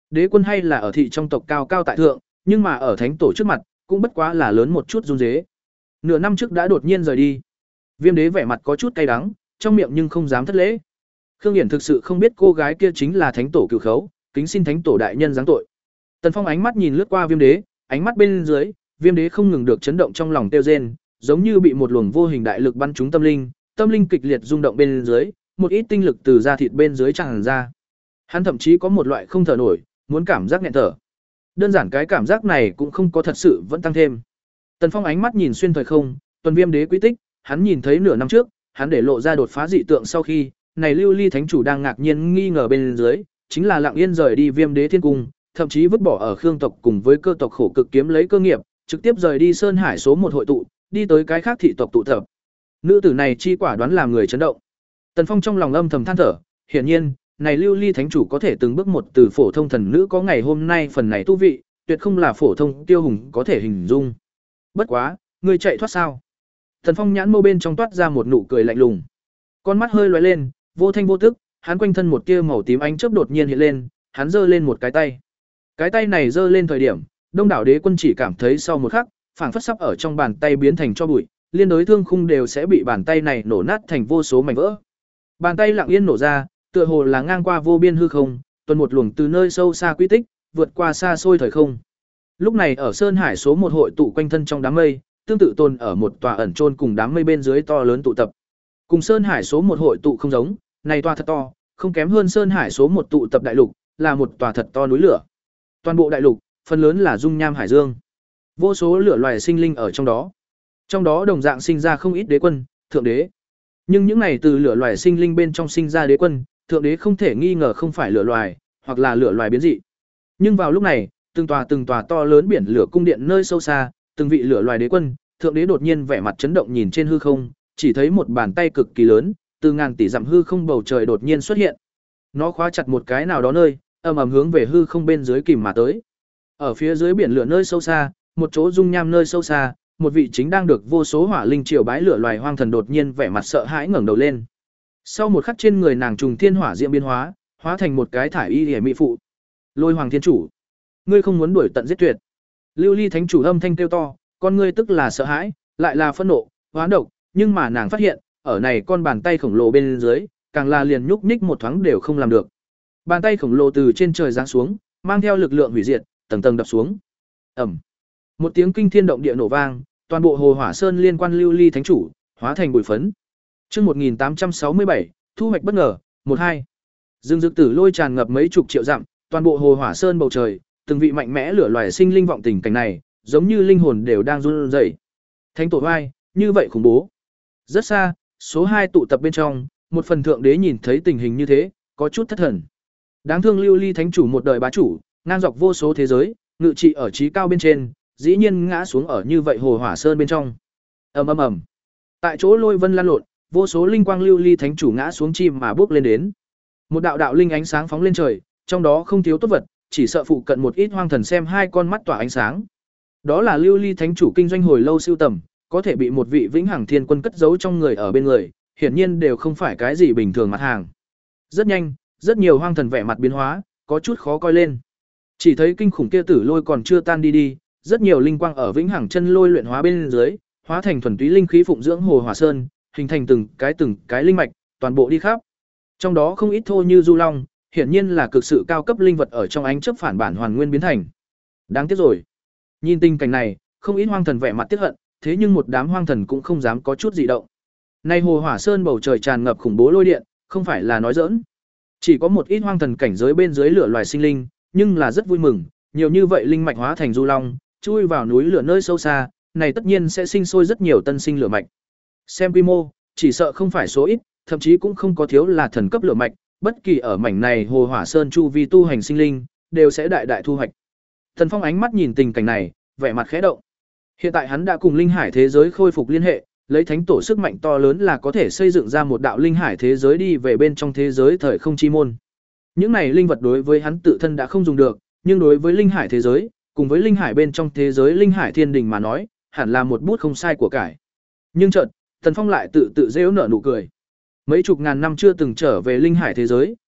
Đế quân hay là ở thị trong tộc cao cao tại thượng, nhưng mà ở thánh tổ trước mặt, cũng bất quá là lớn một chút run rế. Nửa năm trước đã đột nhiên rời đi. Viêm đế vẻ mặt có chút cay đắng, trong miệng nhưng không dám thất lễ. Khương Hiển thực sự không biết cô gái kia chính là thánh tổ cửu khấu, kính xin thánh tổ đại nhân giáng tội. Tần Phong ánh mắt nhìn lướt qua Viêm đế, ánh mắt bên dưới, Viêm đế không ngừng được chấn động trong lòng tiêu rên, giống như bị một luồng vô hình đại lực bắn trúng tâm linh, tâm linh kịch liệt rung động bên dưới, một ít tinh lực từ da thịt bên dưới tràn ra. Hắn thậm chí có một loại không thở nổi, muốn cảm giác nghẹn thở. Đơn giản cái cảm giác này cũng không có thật sự vẫn tăng thêm. Tần Phong ánh mắt nhìn xuyên thời không, tuần Viêm đế quy tích, hắn nhìn thấy nửa năm trước, hắn để lộ ra đột phá dị tượng sau khi, này Lưu Ly thánh chủ đang ngạc nhiên nghi ngờ bên dưới, chính là lặng yên rời đi Viêm đế thiên cung, thậm chí vứt bỏ ở Khương tộc cùng với cơ tộc khổ cực kiếm lấy cơ nghiệp, trực tiếp rời đi Sơn Hải số một hội tụ, đi tới cái khác thị tộc tụ tập. Nữ tử này chi quả đoán làm người chấn động. Tần Phong trong lòng âm thầm than thở, hiển nhiên, này Lưu Ly thánh chủ có thể từng bước một từ phổ thông thần nữ có ngày hôm nay phần này tu vị, tuyệt không là phổ thông tiêu hùng có thể hình dung. Bất quá, người chạy thoát sao? Tần Phong nhãn mâu bên trong toát ra một nụ cười lạnh lùng. Con mắt hơi lóe lên, vô thanh vô tức, hắn quanh thân một tia màu tím ánh chớp đột nhiên hiện lên, hắn giơ lên một cái tay. Cái tay này giơ lên thời điểm, Đông đảo đế quân chỉ cảm thấy sau một khắc, phảng phất sắp ở trong bàn tay biến thành cho bụi, liên đối thương khung đều sẽ bị bàn tay này nổ nát thành vô số mảnh vỡ. Bàn tay lặng yên nổ ra, tựa hồ là ngang qua vô biên hư không, tuần một luồng từ nơi sâu xa quy tích, vượt qua xa xôi thời không. Lúc này ở Sơn Hải số một hội tụ quanh thân trong đám mây, tương tự tồn ở một tòa ẩn chôn cùng đám mây bên dưới to lớn tụ tập. Cùng Sơn Hải số một hội tụ không giống, này tòa thật to, không kém hơn Sơn Hải số một tụ tập đại lục, là một tòa thật to núi lửa. Toàn bộ đại lục, phần lớn là dung nham hải dương. Vô số lửa loài sinh linh ở trong đó. Trong đó đồng dạng sinh ra không ít đế quân, thượng đế. Nhưng những này từ lửa loài sinh linh bên trong sinh ra đế quân, thượng đế không thể nghi ngờ không phải lửa loài, hoặc là lửa loài biến dị. Nhưng vào lúc này, từng tòa từng tòa to lớn biển lửa cung điện nơi sâu xa, từng vị lửa loài đế quân, thượng đế đột nhiên vẻ mặt chấn động nhìn trên hư không, chỉ thấy một bàn tay cực kỳ lớn, từ ngàn tỷ dặm hư không bầu trời đột nhiên xuất hiện. Nó khóa chặt một cái nào đó nơi, ầm ầm hướng về hư không bên dưới kìm mà tới. Ở phía dưới biển lửa nơi sâu xa, một chỗ dung nham nơi sâu xa, một vị chính đang được vô số hỏa linh triều bái lửa loài hoang thần đột nhiên vẻ mặt sợ hãi ngẩng đầu lên. Sau một khắc trên người nàng trùng thiên hỏa diễm biến hóa, hóa thành một cái thải y liễu mỹ phụ. Lôi Hoàng Thiên Chủ, ngươi không muốn đuổi tận giết tuyệt. Lưu Ly Thánh Chủ âm thanh kêu to, con ngươi tức là sợ hãi, lại là phẫn nộ, hoán độc, nhưng mà nàng phát hiện, ở này con bàn tay khổng lồ bên dưới, càng là liền nhúc nhích một thoáng đều không làm được. Bàn tay khổng lồ từ trên trời giáng xuống, mang theo lực lượng hủy diệt, tầng tầng đập xuống. Ầm. Một tiếng kinh thiên động địa nổ vang, toàn bộ Hồ Hỏa Sơn liên quan Lưu Ly Thánh Chủ, hóa thành bụi phấn. Chương một nghìn tám trăm sáu mươi bảy, thu hoạch bất ngờ, một hai. Dương dực tử lôi tràn ngập mấy chục triệu dặm, toàn bộ Hồ Hỏa Sơn bầu trời, từng vị mạnh mẽ lửa loài sinh linh vọng tình cảnh này, giống như linh hồn đều đang run rẩy. Thánh tổ vai, như vậy khủng bố. Rất xa, số hai tụ tập bên trong, một phần thượng đế nhìn thấy tình hình như thế, có chút thất thần. Đáng thương Lưu Ly Thánh Chủ một đời bá chủ, ngang dọc vô số thế giới, ngự trị ở trí cao bên trên, dĩ nhiên ngã xuống ở như vậy Hồ Hỏa Sơn bên trong. Ầm ầm ầm. Tại chỗ lôi vân lan lộn, vô số linh quang Lưu Ly Thánh Chủ ngã xuống chim mà bước lên đến. Một đạo đạo linh ánh sáng phóng lên trời, trong đó không thiếu tốt vật, chỉ sợ phụ cận một ít hoang thần xem hai con mắt tỏa ánh sáng. Đó là Lưu Ly Thánh Chủ kinh doanh hồi lâu sưu tầm, có thể bị một vị vĩnh hằng thiên quân cất giấu trong người ở bên người, hiển nhiên đều không phải cái gì bình thường mặt hàng. Rất nhanh, rất nhiều hoang thần vẻ mặt biến hóa, có chút khó coi lên. Chỉ thấy kinh khủng kia tử lôi còn chưa tan đi đi, rất nhiều linh quang ở vĩnh hằng chân lôi luyện hóa bên dưới, hóa thành thuần túy linh khí phụng dưỡng Hồ Hỏa Sơn, hình thành từng cái từng cái linh mạch, toàn bộ đi khắp. Trong đó không ít thô như du long, hiển nhiên là cực sự cao cấp linh vật ở trong ánh chớp phản bản hoàn nguyên biến thành. Đáng tiếc rồi. Nhìn tình cảnh này, không ít hoang thần vẻ mặt tiếc hận, thế nhưng một đám hoang thần cũng không dám có chút dị động. Nay Hồ Hỏa Sơn bầu trời tràn ngập khủng bố lôi điện, không phải là nói giỡn. Chỉ có một ít hoang thần cảnh giới bên dưới lửa loài sinh linh, nhưng là rất vui mừng, nhiều như vậy linh mạch hóa thành du long, chui vào núi lửa nơi sâu xa, này tất nhiên sẽ sinh sôi rất nhiều tân sinh lửa mạch. Xem quy mô, chỉ sợ không phải số ít, thậm chí cũng không có thiếu là thần cấp lửa mạch, bất kỳ ở mảnh này Hồ Hỏa Sơn chu vi tu hành sinh linh, đều sẽ đại đại thu hoạch. Thần Phong ánh mắt nhìn tình cảnh này, vẻ mặt khẽ động. Hiện tại hắn đã cùng linh hải thế giới khôi phục liên hệ, lấy thánh tổ sức mạnh to lớn là có thể xây dựng ra một đạo linh hải thế giới đi về bên trong thế giới thời không chi môn. Những này linh vật đối với hắn tự thân đã không dùng được, nhưng đối với linh hải thế giới, cùng với linh hải bên trong thế giới linh hải thiên đình mà nói, hẳn là một bút không sai của cải. Nhưng chợt, Thần Phong lại tự tự giễu nở nụ cười. Mấy chục ngàn năm chưa từng trở về linh hải thế giới,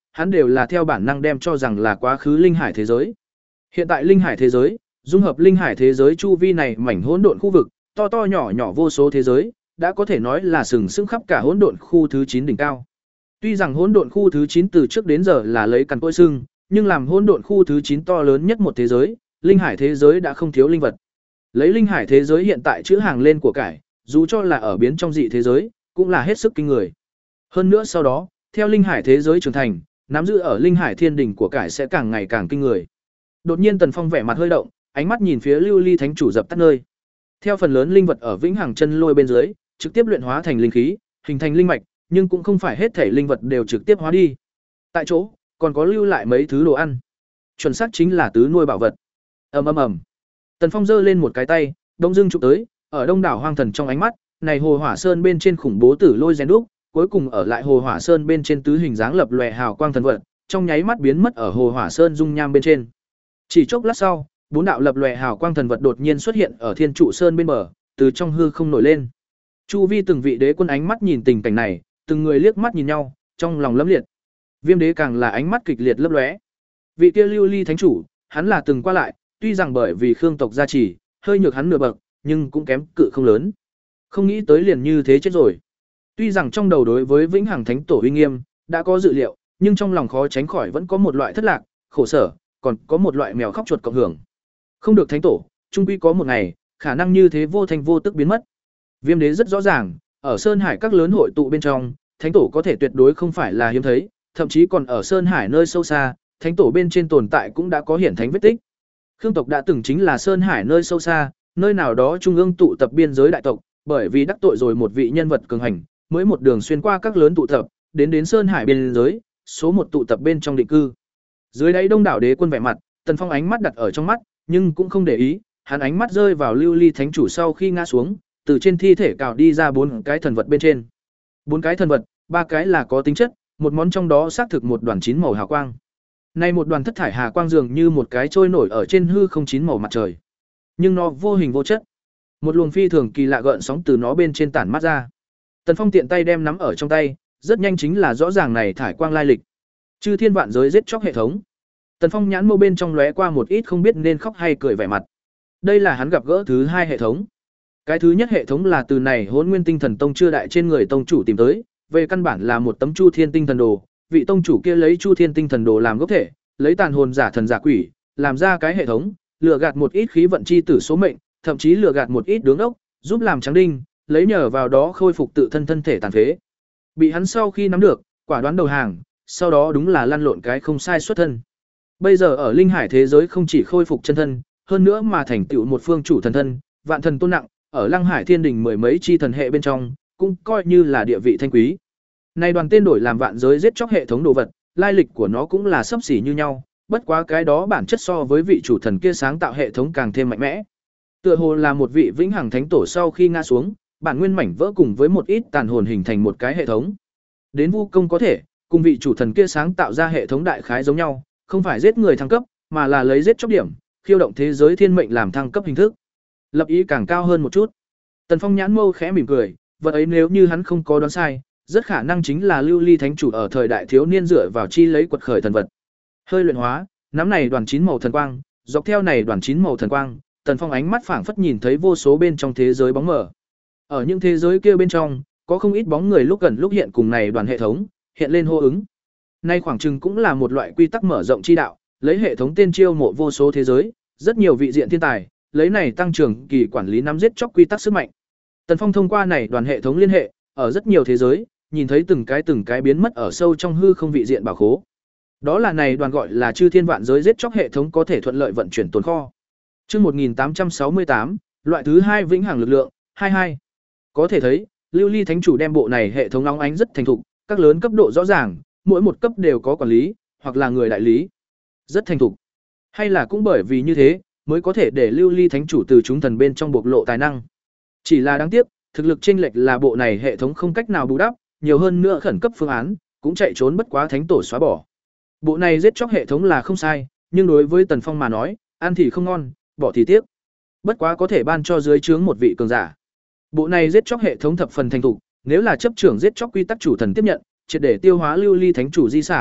hắn đều là theo bản năng đem cho rằng là quá khứ linh hải thế giới. Hiện tại linh hải thế giới, dung hợp linh hải thế giới chu vi này mảnh hỗn độn khu vực, to to nhỏ nhỏ vô số thế giới, đã có thể nói là sừng sững khắp cả hỗn độn khu thứ chín đỉnh cao. Tuy rằng hỗn độn khu thứ chín từ trước đến giờ là lấy cằn cỗi sưng, nhưng làm hỗn độn khu thứ chín to lớn nhất một thế giới, linh hải thế giới đã không thiếu linh vật. Lấy linh hải thế giới hiện tại chữ hàng lên của cải, dù cho là ở biến trong dị thế giới, cũng là hết sức kinh người. Hơn nữa sau đó, theo linh hải thế giới trưởng thành, nắm giữ ở linh hải thiên đỉnh của cải sẽ càng ngày càng kinh người. Đột nhiên Tần Phong vẻ mặt hơi động, ánh mắt nhìn phía Lưu Ly Thánh chủ dập tắt nơi. Theo phần lớn linh vật ở Vĩnh Hằng Chân Lôi bên dưới, trực tiếp luyện hóa thành linh khí, hình thành linh mạch, nhưng cũng không phải hết thể linh vật đều trực tiếp hóa đi. Tại chỗ, còn có lưu lại mấy thứ đồ ăn. Chuẩn xác chính là tứ nuôi bảo vật. Ầm ầm ầm. Tần Phong giơ lên một cái tay, đông dưng chụp tới, ở Đông đảo hoang thần trong ánh mắt, này Hồ Hỏa Sơn bên trên khủng bố tử lôi rèn đúc, cuối cùng ở lại Hồ Hỏa Sơn bên trên tứ hình dáng lập lòe hào quang thần vật, trong nháy mắt biến mất ở Hồ Hỏa Sơn dung nham bên trên. Chỉ chốc lát sau, bốn đạo lập lòe hào quang thần vật đột nhiên xuất hiện ở Thiên Trụ Sơn bên bờ, từ trong hư không nổi lên. Chu vi từng vị đế quân ánh mắt nhìn tình cảnh này, từng người liếc mắt nhìn nhau, trong lòng lấm liệt. Viêm đế càng là ánh mắt kịch liệt lấp lóe. Vị kia Lưu Ly Thánh chủ, hắn là từng qua lại, tuy rằng bởi vì Khương tộc gia trì, hơi nhược hắn nửa bậc, nhưng cũng kém cự không lớn. Không nghĩ tới liền như thế chết rồi. Tuy rằng trong đầu đối với Vĩnh Hằng Thánh tổ uy nghiêm đã có dự liệu, nhưng trong lòng khó tránh khỏi vẫn có một loại thất lạc, khổ sở, còn có một loại mèo khóc chuột cộng hưởng. Không được Thánh tổ, chung quy có một ngày, khả năng như thế vô thành vô tức biến mất. Viêm đế rất rõ ràng, ở Sơn Hải các lớn hội tụ bên trong, Thánh tổ có thể tuyệt đối không phải là hiếm thấy, thậm chí còn ở Sơn Hải nơi sâu xa, Thánh tổ bên trên tồn tại cũng đã có hiển thánh vết tích. Khương tộc đã từng chính là Sơn Hải nơi sâu xa, nơi nào đó trung ương tụ tập biên giới đại tộc, bởi vì đắc tội rồi một vị nhân vật cường hành, mới một đường xuyên qua các lớn tụ tập, đến đến Sơn Hải biên giới, số một tụ tập bên trong định cư. Dưới đáy đông đảo đế quân vẻ mặt, Tần Phong ánh mắt đặt ở trong mắt, nhưng cũng không để ý, hắn ánh mắt rơi vào Lưu Ly Thánh chủ sau khi ngã xuống, từ trên thi thể cào đi ra bốn cái thần vật bên trên. Bốn cái thần vật, ba cái là có tính chất, một món trong đó xác thực một đoàn chín màu hào quang. Nay một đoàn thất thải hà quang dường như một cái trôi nổi ở trên hư không chín màu mặt trời, nhưng nó vô hình vô chất. Một luồng phi thường kỳ lạ gợn sóng từ nó bên trên tản mát ra. Tần Phong tiện tay đem nắm ở trong tay, rất nhanh chính là rõ ràng này thải quang lai lịch. Chư thiên vạn giới giết chóc hệ thống. Tần Phong nhãn mâu bên trong lóe qua một ít không biết nên khóc hay cười vẻ mặt. Đây là hắn gặp gỡ thứ hai hệ thống. Cái thứ nhất hệ thống là từ này Hỗn Nguyên Tinh Thần Tông chưa đại trên người tông chủ tìm tới, về căn bản là một tấm Chu Thiên Tinh Thần Đồ, vị tông chủ kia lấy Chu Thiên Tinh Thần Đồ làm gốc thể, lấy tàn hồn giả thần giả quỷ, làm ra cái hệ thống, lừa gạt một ít khí vận chi tử số mệnh, thậm chí lừa gạt một ít đứng ốc, giúp làm trắng đinh, lấy nhờ vào đó khôi phục tự thân thân thể tàn phế. Bị hắn sau khi nắm được, quả đoán đầu hàng, sau đó đúng là lăn lộn cái không sai xuất thân. Bây giờ ở linh hải thế giới không chỉ khôi phục chân thân, hơn nữa mà thành tựu một phương chủ thần thân, vạn thần tôn nặng, ở Lăng Hải Thiên Đình mười mấy chi thần hệ bên trong, cũng coi như là địa vị thanh quý. Nay đoàn tên đổi làm vạn giới giết chóc hệ thống đồ vật, lai lịch của nó cũng là xấp xỉ như nhau, bất quá cái đó bản chất so với vị chủ thần kia sáng tạo hệ thống càng thêm mạnh mẽ. Tựa hồ là một vị vĩnh hằng thánh tổ sau khi ngã xuống, bản nguyên mảnh vỡ cùng với một ít tàn hồn hình thành một cái hệ thống. Đến Vu Công có thể, cùng vị chủ thần kia sáng tạo ra hệ thống đại khái giống nhau, không phải giết người thăng cấp, mà là lấy giết chóc điểm, khiêu động thế giới thiên mệnh làm thăng cấp hình thức. Lập ý càng cao hơn một chút. Tần Phong nhãn mâu khẽ mỉm cười, vật ấy nếu như hắn không có đoán sai, rất khả năng chính là Lưu Ly Thánh chủ ở thời đại thiếu niên dựa vào chi lấy quật khởi thần vật. Hơi luyện hóa, nắm này đoàn chín màu thần quang, dọc theo này đoàn chín màu thần quang, Tần Phong ánh mắt phảng phất nhìn thấy vô số bên trong thế giới bóng mờ. Ở những thế giới kia bên trong, có không ít bóng người lúc gần lúc hiện cùng này đoàn hệ thống, hiện lên hô ứng. Nay khoảng chừng cũng là một loại quy tắc mở rộng chi đạo, lấy hệ thống tên chiêu mộ vô số thế giới, rất nhiều vị diện thiên tài, lấy này tăng trưởng kỳ quản lý nắm giết chóc quy tắc sức mạnh. Tần Phong thông qua này đoàn hệ thống liên hệ, ở rất nhiều thế giới, nhìn thấy từng cái từng cái biến mất ở sâu trong hư không vị diện bảo khố. Đó là này đoàn gọi là Chư Thiên Vạn Giới giết chóc hệ thống có thể thuận lợi vận chuyển tồn kho. Chương một nghìn tám trăm sáu mươi tám, loại thứ hai vĩnh hằng lực lượng, hai mươi hai. Có thể thấy, Lưu Ly Thánh chủ đem bộ này hệ thống nóng ánh rất thành thục, các lớn cấp độ rõ ràng, mỗi một cấp đều có quản lý, hoặc là người đại lý. Rất thành thục. Hay là cũng bởi vì như thế, mới có thể để Lưu Ly Thánh chủ từ chúng thần bên trong bộc lộ tài năng. Chỉ là đáng tiếc, thực lực chênh lệch là bộ này hệ thống không cách nào bù đắp, nhiều hơn nữa khẩn cấp phương án, cũng chạy trốn bất quá thánh tổ xóa bỏ. Bộ này giết chóc hệ thống là không sai, nhưng đối với Tần Phong mà nói, ăn thì không ngon, bỏ thì tiếc. Bất quá có thể ban cho dưới trướng một vị cường giả. Bộ này giết chóc hệ thống thập phần thành thục, nếu là chấp trưởng giết chóc quy tắc chủ thần tiếp nhận, triệt để tiêu hóa Lưu Ly Thánh chủ di sản,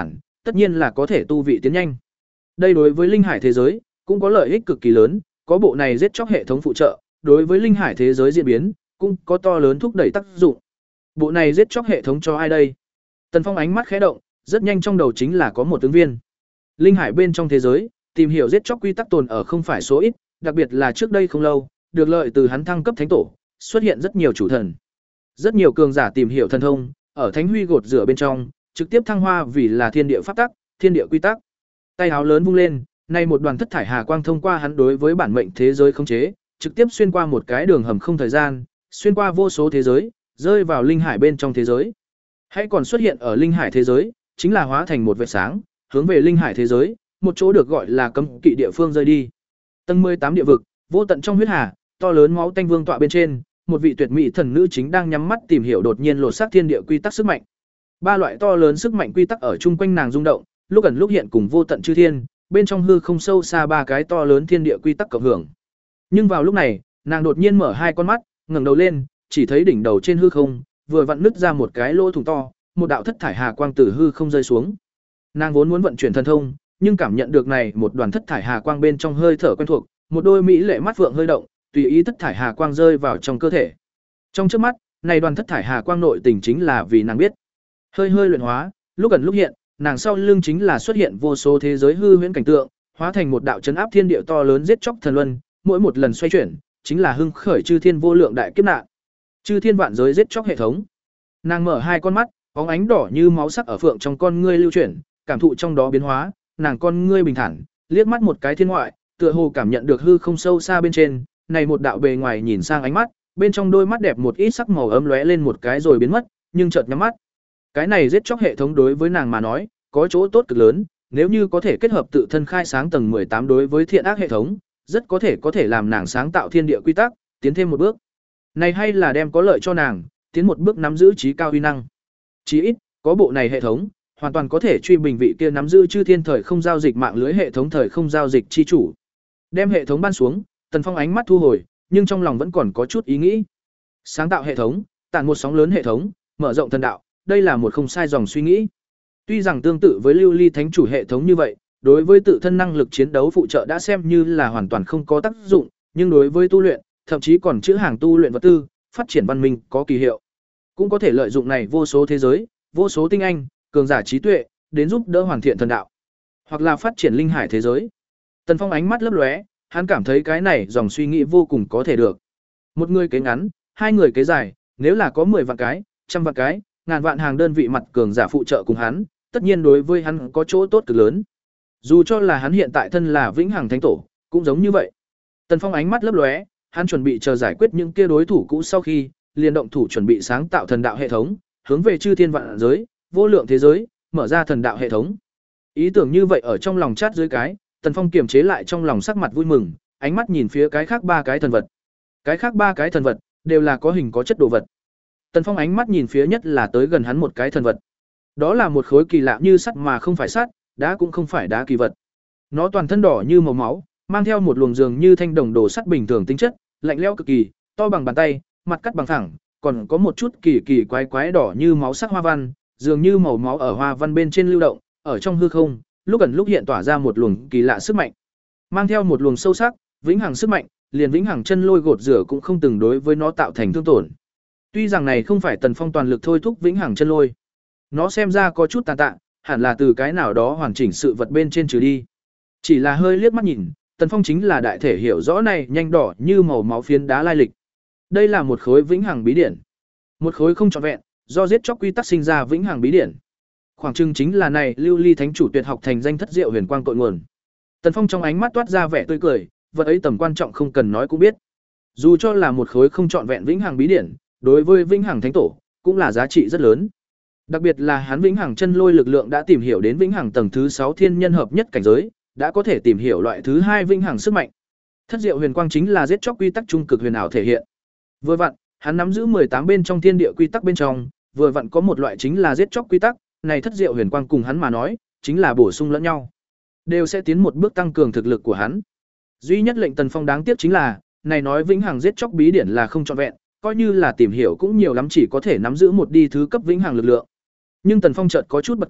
tất nhiên là có thể tu vị tiến nhanh. Đây đối với linh hải thế giới cũng có lợi ích cực kỳ lớn, có bộ này giết chóc hệ thống phụ trợ, đối với linh hải thế giới diễn biến cũng có to lớn thúc đẩy tác dụng. Bộ này giết chóc hệ thống cho ai đây? Tần Phong ánh mắt khẽ động, rất nhanh trong đầu chính là có một ứng viên. Linh hải bên trong thế giới, tìm hiểu giết chóc quy tắc tồn ở không phải số ít, đặc biệt là trước đây không lâu, được lợi từ hắn thăng cấp thánh tổ, xuất hiện rất nhiều chủ thần. Rất nhiều cường giả tìm hiểu thần thông, ở thánh huy gột rửa bên trong, trực tiếp thăng hoa vì là thiên địa pháp tắc, thiên địa quy tắc. Tay áo lớn vung lên, nay một đoàn thất thải hà quang thông qua hắn đối với bản mệnh thế giới khống chế, trực tiếp xuyên qua một cái đường hầm không thời gian, xuyên qua vô số thế giới, rơi vào linh hải bên trong thế giới. Hãy còn xuất hiện ở linh hải thế giới, chính là hóa thành một vệt sáng, hướng về linh hải thế giới, một chỗ được gọi là cấm kỵ địa phương rơi đi. Tầng mười tám địa vực, vô tận trong huyết hà, to lớn máu tanh vương tọa bên trên, một vị tuyệt mỹ thần nữ chính đang nhắm mắt tìm hiểu đột nhiên lột xác thiên địa quy tắc sức mạnh. Ba loại to lớn sức mạnh quy tắc ở chung quanh nàng rung động, lúc ẩn lúc hiện cùng vô tận chư thiên, bên trong hư không sâu xa ba cái to lớn thiên địa quy tắc cộng hưởng. Nhưng vào lúc này, nàng đột nhiên mở hai con mắt, ngẩng đầu lên, chỉ thấy đỉnh đầu trên hư không, vừa vặn nứt ra một cái lỗ thủng to, một đạo thất thải hà quang từ hư không rơi xuống. Nàng vốn muốn vận chuyển thần thông, nhưng cảm nhận được này một đoàn thất thải hà quang bên trong hơi thở quen thuộc, một đôi mỹ lệ mắt phượng hơi động, tùy ý thất thải hà quang rơi vào trong cơ thể. Trong chớp mắt, này đoàn thất thải hà quang nội tình chính là vì nàng biết. Hơi hơi luyện hóa, lúc ẩn lúc hiện, nàng sau lưng chính là xuất hiện vô số thế giới hư huyễn cảnh tượng, hóa thành một đạo chấn áp thiên địa to lớn giết chóc thần luân, mỗi một lần xoay chuyển, chính là hưng khởi chư thiên vô lượng đại kiếp nạn. Chư thiên vạn giới giết chóc hệ thống. Nàng mở hai con mắt, bóng ánh đỏ như máu sắc ở phượng trong con ngươi lưu chuyển, cảm thụ trong đó biến hóa, nàng con ngươi bình thản, liếc mắt một cái thiên ngoại, tựa hồ cảm nhận được hư không sâu xa bên trên, này một đạo bề ngoài nhìn sang ánh mắt, bên trong đôi mắt đẹp một ít sắc màu ấm lóe lên một cái rồi biến mất, nhưng chợt nhắm mắt. Cái này giết chóc hệ thống đối với nàng mà nói, có chỗ tốt cực lớn, nếu như có thể kết hợp tự thân khai sáng tầng mười tám đối với thiện ác hệ thống, rất có thể có thể làm nàng sáng tạo thiên địa quy tắc, tiến thêm một bước. Này hay là đem có lợi cho nàng, tiến một bước nắm giữ trí cao uy năng. Chí ít, có bộ này hệ thống, hoàn toàn có thể truy bình vị kia nắm giữ chư thiên thời không giao dịch mạng lưới hệ thống thời không giao dịch chi chủ. Đem hệ thống ban xuống, Tần Phong ánh mắt thu hồi, nhưng trong lòng vẫn còn có chút ý nghĩ. Sáng tạo hệ thống, tản một sóng lớn hệ thống, mở rộng thần đạo, đây là một không sai dòng suy nghĩ. Tuy rằng tương tự với Lưu Ly Thánh chủ hệ thống như vậy, đối với tự thân năng lực chiến đấu phụ trợ đã xem như là hoàn toàn không có tác dụng, nhưng đối với tu luyện, thậm chí còn chữ hàng tu luyện vật tư, phát triển văn minh có kỳ hiệu. Cũng có thể lợi dụng này vô số thế giới, vô số tinh anh, cường giả trí tuệ, đến giúp đỡ hoàn thiện thần đạo, hoặc là phát triển linh hải thế giới. Tần Phong ánh mắt lấp lóe, hắn cảm thấy cái này dòng suy nghĩ vô cùng có thể được. Một người kế ngắn, hai người kế dài, nếu là có mười vạn cái, trăm vạn cái, ngàn vạn hàng đơn vị mặt cường giả phụ trợ cùng hắn, tất nhiên đối với hắn có chỗ tốt cực lớn. Dù cho là hắn hiện tại thân là vĩnh hằng thánh tổ, cũng giống như vậy. Tần Phong ánh mắt lấp lóe, hắn chuẩn bị chờ giải quyết những kia đối thủ cũ sau khi, liền động thủ chuẩn bị sáng tạo thần đạo hệ thống, hướng về chư thiên vạn giới, vô lượng thế giới, mở ra thần đạo hệ thống. Ý tưởng như vậy ở trong lòng chát dưới cái, Tần Phong kiềm chế lại trong lòng sắc mặt vui mừng, ánh mắt nhìn phía cái khác ba cái thần vật. Cái khác ba cái thần vật đều là có hình có chất đồ vật. Tần Phong ánh mắt nhìn phía nhất là tới gần hắn một cái thần vật. Đó là một khối kỳ lạ như sắt mà không phải sắt, đá cũng không phải đá kỳ vật. Nó toàn thân đỏ như màu máu, mang theo một luồng dường như thanh đồng đồ sắt bình thường tính chất, lạnh lẽo cực kỳ, to bằng bàn tay, mặt cắt bằng thẳng, còn có một chút kỳ kỳ quái quái đỏ như máu sắc hoa văn, dường như màu máu ở hoa văn bên trên lưu động, ở trong hư không, lúc ẩn lúc hiện tỏa ra một luồng kỳ lạ sức mạnh. Mang theo một luồng sâu sắc, vĩnh hằng sức mạnh, liền vĩnh hằng chân lôi gột rửa cũng không từng đối với nó tạo thành thương tổn. Tuy rằng này không phải Tần Phong toàn lực thôi thúc vĩnh hằng chân lôi, nó xem ra có chút tàn tạ, hẳn là từ cái nào đó hoàn chỉnh sự vật bên trên trừ đi. Chỉ là hơi liếc mắt nhìn, Tần Phong chính là đại thể hiểu rõ này nhanh đỏ như màu máu phiến đá lai lịch. Đây là một khối vĩnh hằng bí điển, một khối không trọn vẹn, do giết chóc quy tắc sinh ra vĩnh hằng bí điển. Khoảng chừng chính là này Lưu Ly Thánh chủ tuyệt học thành danh thất diệu huyền quang cội nguồn. Tần Phong trong ánh mắt toát ra vẻ tươi cười, vật ấy tầm quan trọng không cần nói cũng biết. Dù cho là một khối không trọn vẹn vĩnh hằng bí điển, đối với vĩnh hằng thánh tổ cũng là giá trị rất lớn. Đặc biệt là hắn vĩnh hằng chân lôi lực lượng đã tìm hiểu đến vĩnh hằng tầng thứ sáu thiên nhân hợp nhất cảnh giới, đã có thể tìm hiểu loại thứ hai vĩnh hằng sức mạnh. Thất diệu huyền quang chính là giết chóc quy tắc trung cực huyền ảo thể hiện. Vừa vặn, hắn nắm giữ mười tám bên trong thiên địa quy tắc bên trong, vừa vặn có một loại chính là giết chóc quy tắc, này thất diệu huyền quang cùng hắn mà nói, chính là bổ sung lẫn nhau, đều sẽ tiến một bước tăng cường thực lực của hắn. Duy nhất lệnh Tần Phong đáng tiếc chính là, này nói vĩnh hằng giết chóc bí điển là không trọn vẹn, coi như là tìm hiểu cũng nhiều lắm chỉ có thể nắm giữ một đi thứ cấp vĩnh hằng lực lượng. Nhưng Tần Phong chợt có chút bật cười,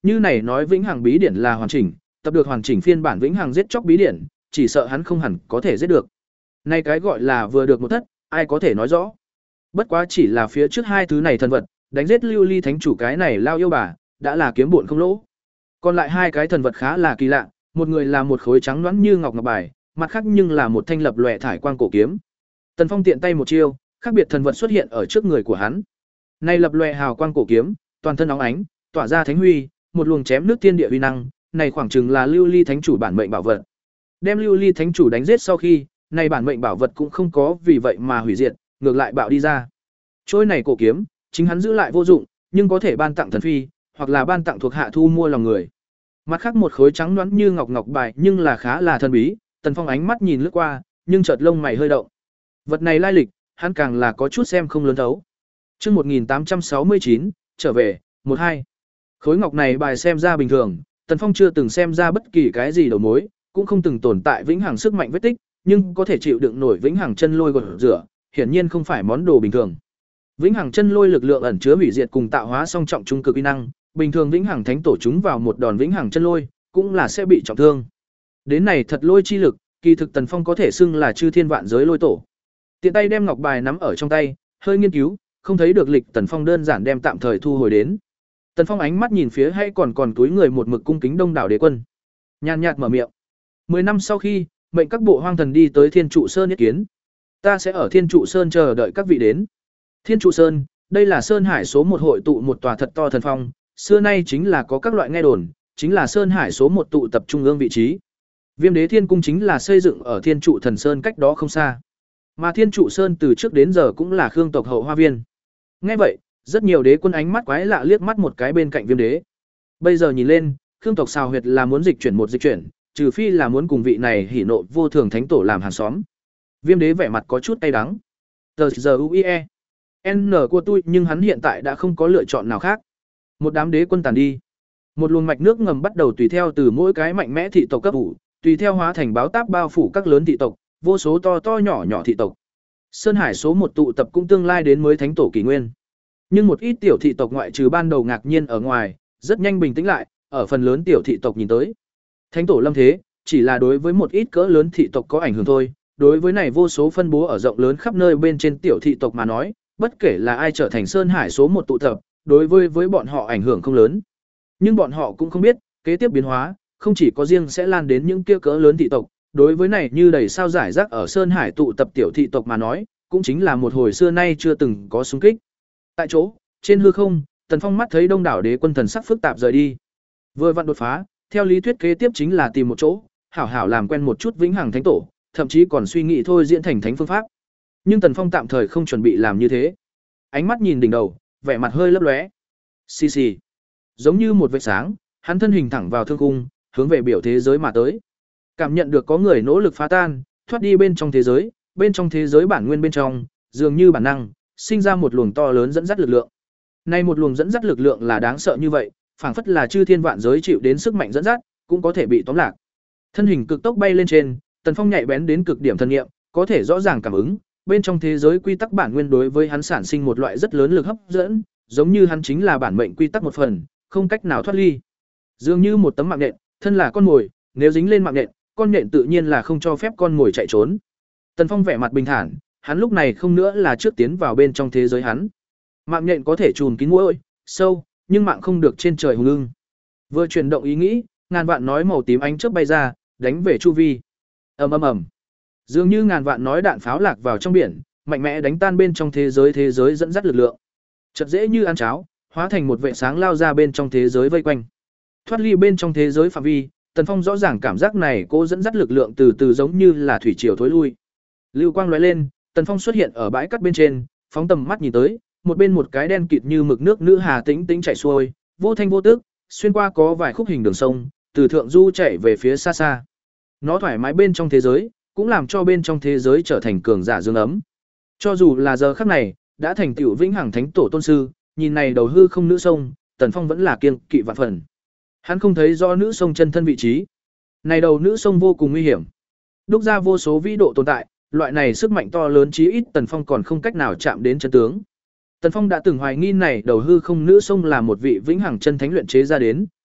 như này nói vĩnh hằng bí điển là hoàn chỉnh, tập được hoàn chỉnh phiên bản vĩnh hằng giết chóc bí điển, chỉ sợ hắn không hẳn có thể giết được. Này cái gọi là vừa được một thất, ai có thể nói rõ. Bất quá chỉ là phía trước hai thứ này thần vật, đánh giết Lưu Ly thánh chủ cái này lao yêu bà, đã là kiếm bộn không lỗ. Còn lại hai cái thần vật khá là kỳ lạ, một người là một khối trắng nõn như ngọc ngọc bài, mặt khác nhưng là một thanh lập lòe thải quang cổ kiếm. Tần Phong tiện tay một chiêu, khác biệt thần vật xuất hiện ở trước người của hắn. Này lập lòe hào quang cổ kiếm, toàn thân óng ánh, tỏa ra thánh huy, một luồng chém nước thiên địa uy năng, này khoảng chừng là Lưu Ly thánh chủ bản mệnh bảo vật. Đem Lưu Ly thánh chủ đánh giết sau khi, này bản mệnh bảo vật cũng không có vì vậy mà hủy diệt, ngược lại bạo đi ra. Trôi này cổ kiếm, chính hắn giữ lại vô dụng, nhưng có thể ban tặng thần phi, hoặc là ban tặng thuộc hạ thu mua lòng người. Mặt khác một khối trắng nõn như ngọc ngọc bài nhưng là khá là thần bí, Tần Phong ánh mắt nhìn lướt qua, nhưng chợt lông mày hơi động. Vật này lai lịch, hắn càng là có chút xem không lớn thấu. Chương một nghìn tám trăm sáu mươi chín, trở về, một hai. Khối ngọc này bài xem ra bình thường, Tần Phong chưa từng xem ra bất kỳ cái gì đầu mối, cũng không từng tồn tại vĩnh hằng sức mạnh vết tích, nhưng có thể chịu đựng nổi vĩnh hằng chân lôi gột rửa, hiển nhiên không phải món đồ bình thường. Vĩnh hằng chân lôi lực lượng ẩn chứa hủy diệt cùng tạo hóa song trọng trung cực uy năng, bình thường vĩnh hằng thánh tổ chúng vào một đòn vĩnh hằng chân lôi, cũng là sẽ bị trọng thương. Đến này thật lôi chi lực, kỳ thực Tần Phong có thể xưng là chư thiên vạn giới lôi tổ. Tiện tay đem ngọc bài nắm ở trong tay, hơi nghiên cứu, không thấy được lịch, Tần Phong đơn giản đem tạm thời thu hồi đến. Tần Phong ánh mắt nhìn phía hay còn còn túi người một mực cung kính đông đảo đế quân. Nhàn nhạt mở miệng. Mười năm sau khi, mệnh các bộ hoang thần đi tới Thiên Trụ Sơn nhất kiến. Ta sẽ ở Thiên Trụ Sơn chờ đợi các vị đến. Thiên Trụ Sơn, đây là Sơn Hải số một hội tụ một tòa thật to thần phong, xưa nay chính là có các loại nghe đồn, chính là Sơn Hải số một tụ tập trung ương vị trí. Viêm Đế Thiên Cung chính là xây dựng ở Thiên Trụ Thần Sơn cách đó không xa. Mà Thiên Trụ Sơn từ trước đến giờ cũng là Khương tộc hậu hoa viên. Nghe vậy, rất nhiều đế quân ánh mắt quái lạ liếc mắt một cái bên cạnh Viêm Đế. Bây giờ nhìn lên, Khương tộc xào huyệt là muốn dịch chuyển một dịch chuyển, trừ phi là muốn cùng vị này hỉ nộ vô thường thánh tổ làm hàng xóm. Viêm Đế vẻ mặt có chút cay đắng. Tờ giờ u i e N của tôi, nhưng hắn hiện tại đã không có lựa chọn nào khác. Một đám đế quân tàn đi. Một luồng mạch nước ngầm bắt đầu tùy theo từ mỗi cái mạnh mẽ thị tộc cấp ủ, tùy theo hóa thành báo táp bao phủ các lớn thị tộc, vô số to to nhỏ nhỏ thị tộc. Sơn Hải số một tụ tập cũng tương lai đến mới thánh tổ kỷ nguyên. Nhưng một ít tiểu thị tộc ngoại trừ ban đầu ngạc nhiên ở ngoài, rất nhanh bình tĩnh lại, ở phần lớn tiểu thị tộc nhìn tới. Thánh tổ lâm thế, chỉ là đối với một ít cỡ lớn thị tộc có ảnh hưởng thôi, đối với này vô số phân bố ở rộng lớn khắp nơi bên trên tiểu thị tộc mà nói, bất kể là ai trở thành Sơn Hải số một tụ tập, đối với với bọn họ ảnh hưởng không lớn. Nhưng bọn họ cũng không biết, kế tiếp biến hóa, không chỉ có riêng sẽ lan đến những kia cỡ lớn thị tộc, đối với này như đầy sao giải rác ở Sơn Hải tụ tập tiểu thị tộc mà nói, cũng chính là một hồi xưa nay chưa từng có xung kích. Tại chỗ, trên hư không, Tần Phong mắt thấy đông đảo đế quân thần sắc phức tạp rời đi. Vừa vặn đột phá, theo lý thuyết kế tiếp chính là tìm một chỗ, hảo hảo làm quen một chút vĩnh hằng thánh tổ, thậm chí còn suy nghĩ thôi diễn thành thánh phương pháp. Nhưng Tần Phong tạm thời không chuẩn bị làm như thế. Ánh mắt nhìn đỉnh đầu, vẻ mặt hơi lấp lóe. Xì xì. Giống như một vệt sáng, hắn thân hình thẳng vào thương cung, hướng về biểu thế giới mà tới. Cảm nhận được có người nỗ lực phá tan, thoát đi bên trong thế giới, bên trong thế giới bản nguyên bên trong, dường như bản năng, sinh ra một luồng to lớn dẫn dắt lực lượng. Nay một luồng dẫn dắt lực lượng là đáng sợ như vậy, phảng phất là chư thiên vạn giới chịu đến sức mạnh dẫn dắt, cũng có thể bị tóm lạc. Thân hình cực tốc bay lên trên, Tần Phong nhạy bén đến cực điểm thân nghiệm, có thể rõ ràng cảm ứng, bên trong thế giới quy tắc bản nguyên đối với hắn sản sinh một loại rất lớn lực hấp dẫn, giống như hắn chính là bản mệnh quy tắc một phần, không cách nào thoát ly. Dường như một tấm mạng nện, thân là con mồi, nếu dính lên mạng nện, con nện tự nhiên là không cho phép con mồi chạy trốn. Tần Phong vẻ mặt bình thản, hắn lúc này không nữa là trước tiến vào bên trong thế giới hắn. Mạng nhện có thể trùm kín mũi, sâu, nhưng mạng không được trên trời hùng ưng. Vừa chuyển động ý nghĩ, ngàn vạn nói màu tím ánh chớp bay ra, đánh về chu vi. Ầm ầm ầm. Dường như ngàn vạn nói đạn pháo lạc vào trong biển, mạnh mẽ đánh tan bên trong thế giới thế giới dẫn dắt lực lượng. Chợt dễ như ăn cháo, hóa thành một vệ sáng lao ra bên trong thế giới vây quanh. Thoát ly bên trong thế giới phạm vi, Tần Phong rõ ràng cảm giác này cô dẫn dắt lực lượng từ từ giống như là thủy triều thối lui. Lưu quang lóe lên, Tần Phong xuất hiện ở bãi cát bên trên, phóng tầm mắt nhìn tới, một bên một cái đen kịt như mực nước nữ hà tĩnh tĩnh chảy xuôi, vô thanh vô tức, xuyên qua có vài khúc hình đường sông, từ thượng du chảy về phía xa xa. Nó thoải mái bên trong thế giới, cũng làm cho bên trong thế giới trở thành cường giả dương ấm. Cho dù là giờ khắc này, đã thành tựu vĩnh hằng thánh tổ tôn sư, nhìn này đầu hư không nữ sông, Tần Phong vẫn là kiêng kỵ vạn phần. Hắn không thấy rõ nữ sông chân thân vị trí. Này đầu nữ sông vô cùng nguy hiểm, đúc ra vô số vĩ độ tồn tại, loại này sức mạnh to lớn chí ít Tần Phong còn không cách nào chạm đến chân tướng. Tần Phong đã từng hoài nghi này đầu hư không nữ sông là một vị vĩnh hằng chân thánh luyện chế ra đến,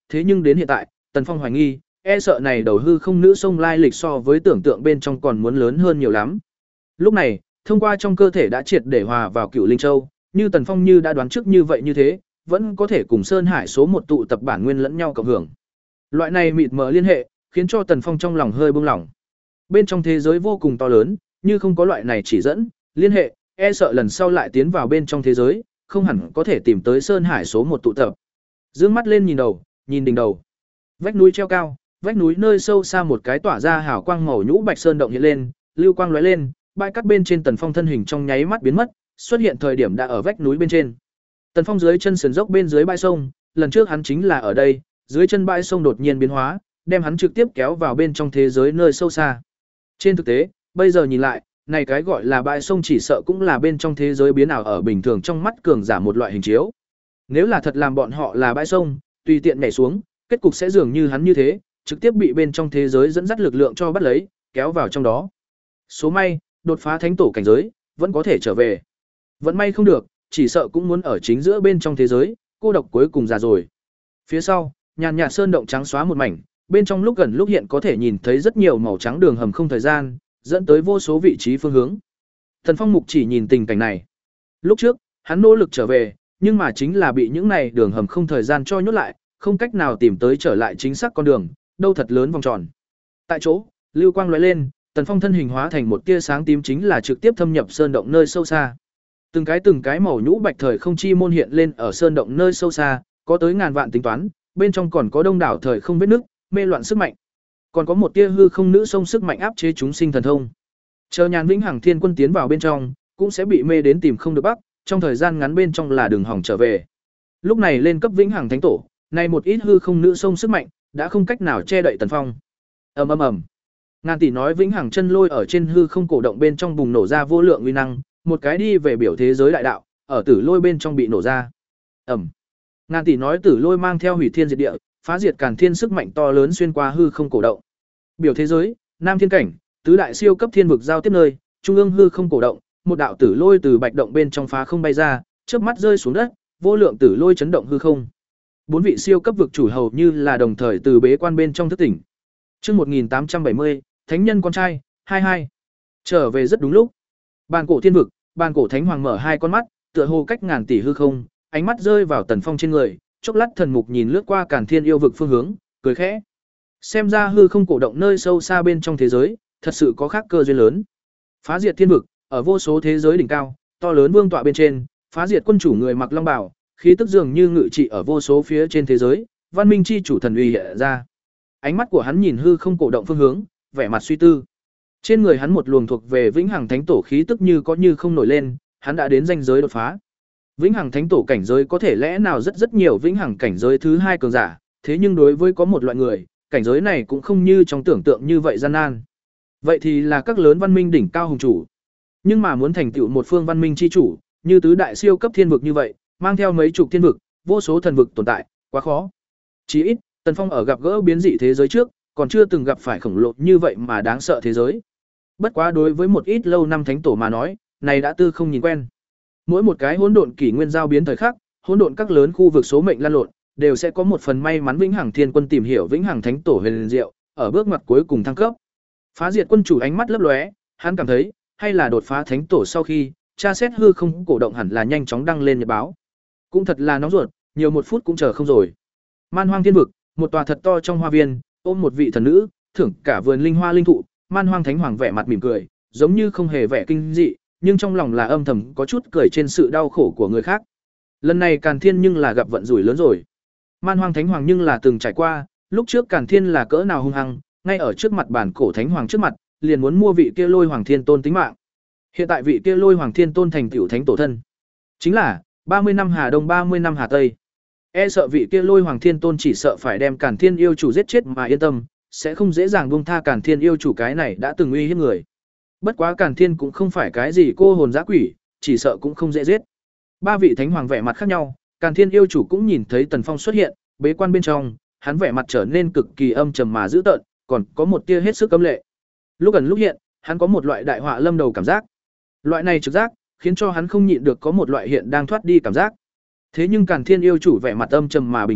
thế nhưng đến hiện tại, Tần Phong hoài nghi, e sợ này đầu hư không nữ sông lai lịch so với tưởng tượng bên trong còn muốn lớn hơn nhiều lắm. Lúc này, thông qua trong cơ thể đã triệt để hòa vào Cửu Linh Châu, như Tần Phong như đã đoán trước như vậy như thế, vẫn có thể cùng Sơn Hải số một tụ tập bản nguyên lẫn nhau cộng hưởng. Loại này mịt mờ liên hệ, khiến cho Tần Phong trong lòng hơi buông lỏng. Bên trong thế giới vô cùng to lớn, như không có loại này chỉ dẫn, liên hệ, e sợ lần sau lại tiến vào bên trong thế giới, không hẳn có thể tìm tới Sơn Hải số một tụ tập. Dương mắt lên nhìn đầu, nhìn đỉnh đầu. Vách núi treo cao, vách núi nơi sâu xa một cái tỏa ra hào quang màu nhũ bạch sơn động hiện lên, lưu quang lóe lên, bãi cát bên trên Tần Phong thân hình trong nháy mắt biến mất, xuất hiện thời điểm đã ở vách núi bên trên. Tần Phong dưới chân sườn dốc bên dưới bãi sông, lần trước hắn chính là ở đây, dưới chân bãi sông đột nhiên biến hóa, đem hắn trực tiếp kéo vào bên trong thế giới nơi sâu xa. Trên thực tế, bây giờ nhìn lại, này cái gọi là bãi sông chỉ sợ cũng là bên trong thế giới biến ảo ở bình thường trong mắt cường giả một loại hình chiếu. Nếu là thật làm bọn họ là bãi sông, tùy tiện nhảy xuống, kết cục sẽ dường như hắn như thế, trực tiếp bị bên trong thế giới dẫn dắt lực lượng cho bắt lấy, kéo vào trong đó. Số may, đột phá thánh tổ cảnh giới, vẫn có thể trở về. Vẫn may không được, chỉ sợ cũng muốn ở chính giữa bên trong thế giới, cô độc cuối cùng già rồi. Phía sau, nhàn nhạt sơn động trắng xóa một mảnh, bên trong lúc gần lúc hiện có thể nhìn thấy rất nhiều màu trắng đường hầm không thời gian, dẫn tới vô số vị trí phương hướng. Thần Phong Mục chỉ nhìn tình cảnh này. Lúc trước, hắn nỗ lực trở về, nhưng mà chính là bị những này đường hầm không thời gian cho nhốt lại, không cách nào tìm tới trở lại chính xác con đường, đâu thật lớn vòng tròn. Tại chỗ, lưu quang lóe lên, Tần Phong thân hình hóa thành một tia sáng tím chính là trực tiếp thâm nhập sơn động nơi sâu xa. Từng cái từng cái màu nhũ bạch thời không chi môn hiện lên ở sơn động nơi sâu xa, có tới ngàn vạn tính toán, bên trong còn có đông đảo thời không vết nứt, mê loạn sức mạnh. Còn có một tia hư không nữ sông sức mạnh áp chế chúng sinh thần thông. Chờ Nhàn Vĩnh Hằng Thiên Quân tiến vào bên trong, cũng sẽ bị mê đến tìm không được bắc, trong thời gian ngắn bên trong là đường hỏng trở về. Lúc này lên cấp Vĩnh Hằng Thánh Tổ, này một ít hư không nữ sông sức mạnh đã không cách nào che đậy Tần Phong. Ầm ầm ầm. Ngàn tỷ nói Vĩnh Hằng chân lôi ở trên hư không cổ động bên trong bùng nổ ra vô lượng uy năng, một cái đi về biểu thế giới đại đạo, ở tử lôi bên trong bị nổ ra. Ầm. Ngàn tỷ nói tử lôi mang theo hủy thiên diệt địa, phá diệt càn thiên sức mạnh to lớn xuyên qua hư không cổ động. Biểu thế giới, Nam Thiên cảnh, tứ đại siêu cấp thiên vực giao tiếp nơi, trung ương hư không cổ động, một đạo tử lôi từ bạch động bên trong phá không bay ra, chớp mắt rơi xuống đất, vô lượng tử lôi chấn động hư không. Bốn vị siêu cấp vực chủ hầu như là đồng thời từ bế quan bên trong thức tỉnh. Chương một nghìn tám trăm bảy mươi, Thánh nhân con trai, hai hai. Trở về rất đúng lúc. Bàn cổ thiên vực, bàn cổ thánh hoàng mở hai con mắt, tựa hồ cách ngàn tỷ hư không, ánh mắt rơi vào Tần Phong trên người, chốc lát thần mục nhìn lướt qua Càn Thiên yêu vực phương hướng, cười khẽ. Xem ra hư không cổ động nơi sâu xa bên trong thế giới, thật sự có khác cơ duyên lớn. Phá diệt thiên vực, ở vô số thế giới đỉnh cao, to lớn vương tọa bên trên, phá diệt quân chủ người mặc long bào, khí tức dường như ngự trị ở vô số phía trên thế giới, văn minh chi chủ thần uy hiện ra. Ánh mắt của hắn nhìn hư không cổ động phương hướng, vẻ mặt suy tư. Trên người hắn một luồng thuộc về Vĩnh Hằng Thánh Tổ khí tức như có như không nổi lên, hắn đã đến ranh giới đột phá. Vĩnh Hằng Thánh Tổ cảnh giới có thể lẽ nào rất rất nhiều Vĩnh Hằng cảnh giới thứ hai cường giả, thế nhưng đối với có một loại người, cảnh giới này cũng không như trong tưởng tượng như vậy gian nan. Vậy thì là các lớn văn minh đỉnh cao hùng chủ. Nhưng mà muốn thành tựu một phương văn minh chi chủ, như tứ đại siêu cấp thiên vực như vậy, mang theo mấy chục thiên vực, vô số thần vực tồn tại, quá khó. Chỉ ít, Tần Phong ở gặp gỡ biến dị thế giới trước, còn chưa từng gặp phải khổng lồ như vậy mà đáng sợ thế giới. Bất quá đối với một ít lâu năm thánh tổ mà nói, này đã tư không nhìn quen. Mỗi một cái hỗn độn kỷ nguyên giao biến thời khắc, hỗn độn các lớn khu vực số mệnh lan lộn, đều sẽ có một phần may mắn Vĩnh Hằng Thiên Quân tìm hiểu Vĩnh Hằng Thánh Tổ huyền diệu, ở bước ngoặt cuối cùng thăng cấp. Phá diệt quân chủ ánh mắt lấp lóe, hắn cảm thấy, hay là đột phá thánh tổ sau khi, tra xét hư không cổ động hẳn là nhanh chóng đăng lên nhật báo. Cũng thật là nóng ruột, nhiều một phút cũng chờ không rồi. Man Hoang Thiên vực, một tòa thật to trong hoa viên, ôm một vị thần nữ, thưởng cả vườn linh hoa linh thụ, Man Hoang Thánh Hoàng vẻ mặt mỉm cười, giống như không hề vẻ kinh dị, nhưng trong lòng là âm thầm có chút cười trên sự đau khổ của người khác. Lần này Càn Thiên nhưng là gặp vận rủi lớn rồi. Man Hoang Thánh Hoàng nhưng là từng trải qua, lúc trước Càn Thiên là cỡ nào hung hăng, ngay ở trước mặt bản cổ Thánh Hoàng trước mặt, liền muốn mua vị kia Lôi Hoàng Thiên Tôn tính mạng. Hiện tại vị kia Lôi Hoàng Thiên Tôn thành tiểu thánh tổ thân. Chính là ba mươi năm Hà Đông ba mươi năm Hà Tây. E sợ vị kia Lôi Hoàng Thiên Tôn chỉ sợ phải đem Càn Thiên yêu chủ giết chết mà yên tâm, sẽ không dễ dàng buông tha Càn Thiên yêu chủ cái này đã từng uy hiếp người. Bất quá Càn Thiên cũng không phải cái gì cô hồn dã quỷ, chỉ sợ cũng không dễ giết. Ba vị thánh hoàng vẻ mặt khác nhau, Càn Thiên yêu chủ cũng nhìn thấy Tần Phong xuất hiện, bế quan bên trong, hắn vẻ mặt trở nên cực kỳ âm trầm mà dữ tợn, còn có một tia hết sức cấm lệ. Lúc gần lúc hiện, hắn có một loại đại họa lâm đầu cảm giác. Loại này trực giác khiến cho hắn không nhịn được có một loại hiện đang thoát đi cảm giác. Thế nhưng Càn Thiên yêu chủ vẻ mặt âm trầm mà bình tĩnh,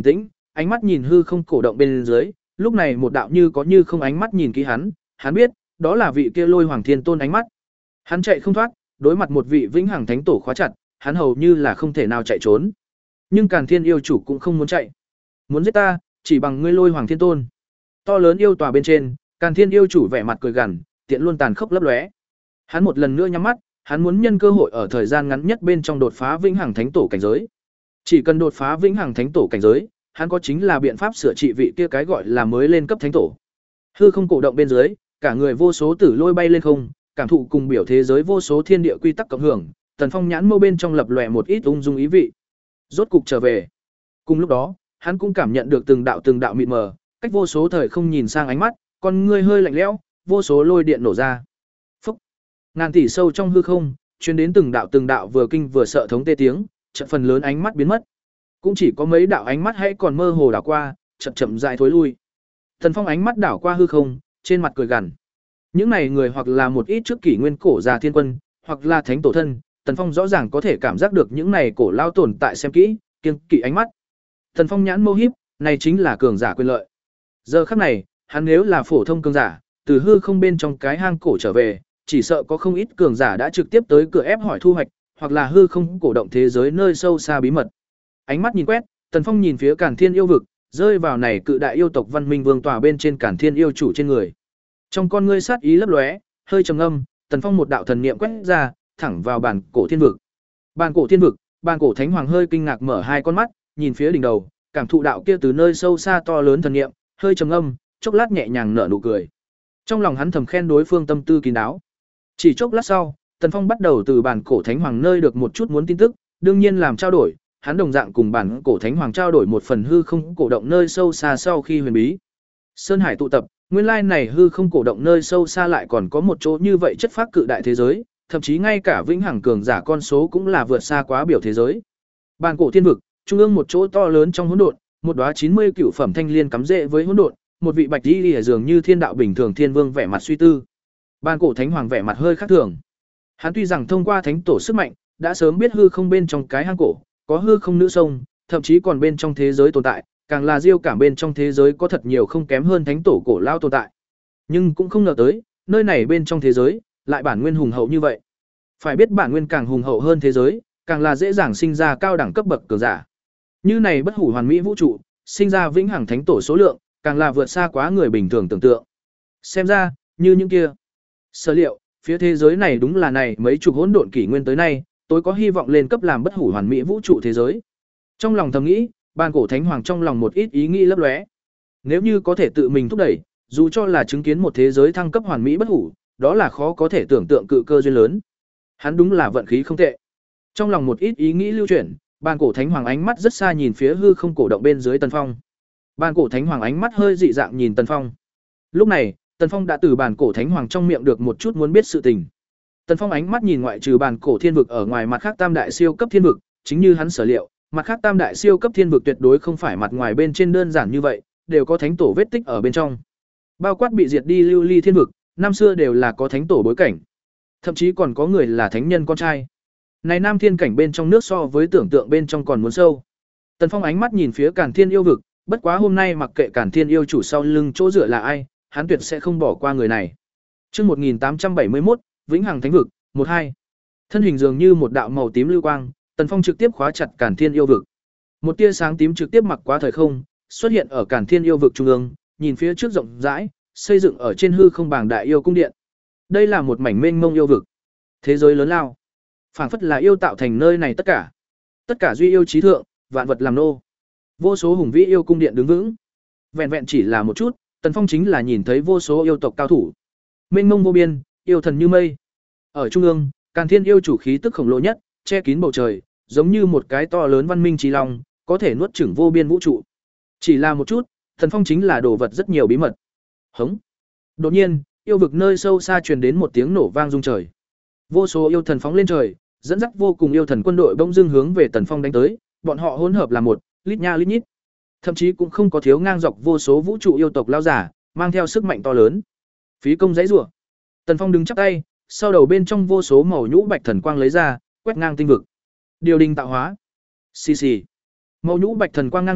ánh mắt nhìn hư không cổ động bên dưới, lúc này một đạo như có như không ánh mắt nhìn kỹ hắn, hắn biết, đó là vị kia Lôi Hoàng Thiên Tôn ánh mắt. Hắn chạy không thoát, đối mặt một vị vĩnh hằng thánh tổ khóa chặt, hắn hầu như là không thể nào chạy trốn. Nhưng Càn Thiên yêu chủ cũng không muốn chạy. Muốn giết ta, chỉ bằng ngươi Lôi Hoàng Thiên Tôn. To lớn yêu tòa bên trên, Càn Thiên yêu chủ vẻ mặt cười gằn, tiện luôn tàn khốc lấp lóe. Hắn một lần nữa nhắm mắt, hắn muốn nhân cơ hội ở thời gian ngắn nhất bên trong đột phá vĩnh hằng thánh tổ cảnh giới. Chỉ cần đột phá vĩnh hằng thánh tổ cảnh giới, hắn có chính là biện pháp sửa trị vị kia cái gọi là mới lên cấp thánh tổ. Hư không cổ động bên dưới, cả người vô số tử lôi bay lên không, cảm thụ cùng biểu thế giới vô số thiên địa quy tắc cộng hưởng, Tần Phong nhãn mâu bên trong lập lòe một ít ung dung ý vị. Rốt cục trở về. Cùng lúc đó, hắn cũng cảm nhận được từng đạo từng đạo mịt mờ, cách vô số thời không nhìn sang ánh mắt, con ngươi hơi lạnh lẽo, vô số lôi điện nổ ra. Phốc. Ngàn tỷ sâu trong hư không, truyền đến từng đạo từng đạo vừa kinh vừa sợ thống tê tiếng, chợt phần lớn ánh mắt biến mất. Cũng chỉ có mấy đạo ánh mắt hãy còn mơ hồ đảo qua, chậm chậm rãi thối lui. Tần Phong ánh mắt đảo qua hư không, trên mặt cười gằn. Những này người hoặc là một ít trước kỷ nguyên cổ già thiên quân, hoặc là thánh tổ thân, Tần Phong rõ ràng có thể cảm giác được những này cổ lao tồn tại xem kỹ, kiêng kỵ ánh mắt. Tần Phong nhãn mâu híp, này chính là cường giả quyền lợi. Giờ khắc này, hắn nếu là phổ thông cường giả, từ hư không bên trong cái hang cổ trở về, chỉ sợ có không ít cường giả đã trực tiếp tới cửa ép hỏi thu hoạch, hoặc là hư không cổ động thế giới nơi sâu xa bí mật. Ánh mắt nhìn quét, Tần Phong nhìn phía Càn Thiên yêu vực, rơi vào này cự đại yêu tộc văn minh vương tòa bên trên Càn Thiên yêu chủ trên người. Trong con ngươi sát ý lấp lóe, hơi trầm ngâm, Tần Phong một đạo thần niệm quét ra, thẳng vào bản cổ thiên vực. Bản cổ thiên vực, bản cổ thánh hoàng hơi kinh ngạc mở hai con mắt, nhìn phía đỉnh đầu, cảm thụ đạo kia từ nơi sâu xa to lớn thần niệm, hơi trầm ngâm, chốc lát nhẹ nhàng nở nụ cười. Trong lòng hắn thầm khen đối phương tâm tư kín đáo. Chỉ chốc lát sau, Tần Phong bắt đầu từ bản cổ thánh hoàng nơi được một chút muốn tin tức, đương nhiên làm trao đổi, hắn đồng dạng cùng bản cổ thánh hoàng trao đổi một phần hư không cổ động nơi sâu xa sau khi huyền bí. Sơn Hải tụ tập, nguyên lai này hư không cổ động nơi sâu xa lại còn có một chỗ như vậy chất phác cự đại thế giới, thậm chí ngay cả vĩnh hằng cường giả con số cũng là vượt xa quá biểu thế giới. Bản cổ thiên vực, trung ương một chỗ to lớn trong hỗn độn, một đóa chín mươi cửu phẩm thanh liên cắm rễ với hỗn độn, một vị bạch y lìa dường như thiên đạo bình thường thiên vương vẻ mặt suy tư. Bản cổ thánh hoàng vẻ mặt hơi khác thường. Hắn tuy rằng thông qua thánh tổ sức mạnh, đã sớm biết hư không bên trong cái hang cổ, có hư không nữ sông, thậm chí còn bên trong thế giới tồn tại, càng là diêu cảm bên trong thế giới có thật nhiều không kém hơn thánh tổ cổ lao tồn tại. Nhưng cũng không ngờ tới, nơi này bên trong thế giới, lại bản nguyên hùng hậu như vậy. Phải biết bản nguyên càng hùng hậu hơn thế giới, càng là dễ dàng sinh ra cao đẳng cấp bậc cường giả. Như này bất hủ hoàn mỹ vũ trụ, sinh ra vĩnh hằng thánh tổ số lượng, càng là vượt xa quá người bình thường tưởng tượng. Xem ra, như những kia. Sở liệu, phía thế giới này đúng là này mấy chục hỗn độn kỷ nguyên tới nay, tôi có hy vọng lên cấp làm bất hủ hoàn mỹ vũ trụ thế giới. Trong lòng thầm nghĩ, Bàn cổ thánh hoàng trong lòng một ít ý nghĩ lấp lóe. Nếu như có thể tự mình thúc đẩy, dù cho là chứng kiến một thế giới thăng cấp hoàn mỹ bất hủ, đó là khó có thể tưởng tượng cự cơ duyên lớn. Hắn đúng là vận khí không tệ. Trong lòng một ít ý nghĩ lưu chuyển, Bàn cổ thánh hoàng ánh mắt rất xa nhìn phía hư không cổ động bên dưới Tần Phong. Bàn cổ thánh hoàng ánh mắt hơi dị dạng nhìn Tần Phong. Lúc này, Tần Phong đã từ Bàn cổ thánh hoàng trong miệng được một chút muốn biết sự tình. Tần Phong ánh mắt nhìn ngoại trừ Bàn cổ thiên vực ở ngoài mặt khác tam đại siêu cấp thiên vực, chính như hắn sở liệu, mặt khác tam đại siêu cấp thiên vực tuyệt đối không phải mặt ngoài bên trên đơn giản như vậy, đều có thánh tổ vết tích ở bên trong. Bao quát bị diệt đi lưu ly thiên vực, năm xưa đều là có thánh tổ bối cảnh. Thậm chí còn có người là thánh nhân con trai. Này nam thiên cảnh bên trong nước so với tưởng tượng bên trong còn muốn sâu. Tần Phong ánh mắt nhìn phía Càn Thiên yêu vực, bất quá hôm nay mặc kệ Càn Thiên yêu chủ sau lưng chỗ dựa là ai, hắn tuyệt sẽ không bỏ qua người này. Chương một nghìn tám trăm bảy mươi mốt, Vĩnh Hằng Thánh vực, một hai. Thân hình dường như một đạo màu tím lưu quang, Tần Phong trực tiếp khóa chặt Càn Thiên yêu vực. Một tia sáng tím trực tiếp mặc qua thời không, xuất hiện ở Càn Thiên yêu vực trung ương, nhìn phía trước rộng rãi, xây dựng ở trên hư không bảng đại yêu cung điện. Đây là một mảnh mênh mông yêu vực, thế giới lớn lao, phảng phất là yêu tạo thành nơi này tất cả. Tất cả duy yêu trí thượng, vạn vật làm nô. Vô số hùng vĩ yêu cung điện đứng vững. Vẹn vẹn chỉ là một chút, Tần Phong chính là nhìn thấy vô số yêu tộc cao thủ. Mênh mông vô biên, yêu thần như mây. Ở trung ương, Càn Thiên yêu chủ khí tức khổng lồ nhất, che kín bầu trời, giống như một cái to lớn văn minh trí long, có thể nuốt chửng vô biên vũ trụ. Chỉ là một chút, Tần Phong chính là đồ vật rất nhiều bí mật. Hống. Đột nhiên, yêu vực nơi sâu xa truyền đến một tiếng nổ vang rung trời. Vô số yêu thần phóng lên trời, dẫn dắt vô cùng yêu thần quân đội bỗng dưng hướng về Tần Phong đánh tới, bọn họ hỗn hợp là một, lít nha lít nhít. Thậm chí cũng không có thiếu ngang dọc vô số vũ trụ yêu tộc lao giả, mang theo sức mạnh to lớn. Phí công dãy rủa. Tần Phong đứng chắp tay, sau đầu bên trong vô số màu nhũ bạch thần quang lấy ra, quét ngang tinh vực. Điều đình tạo hóa. Xì xì. Màu nhũ bạch thần quang ngang dọc,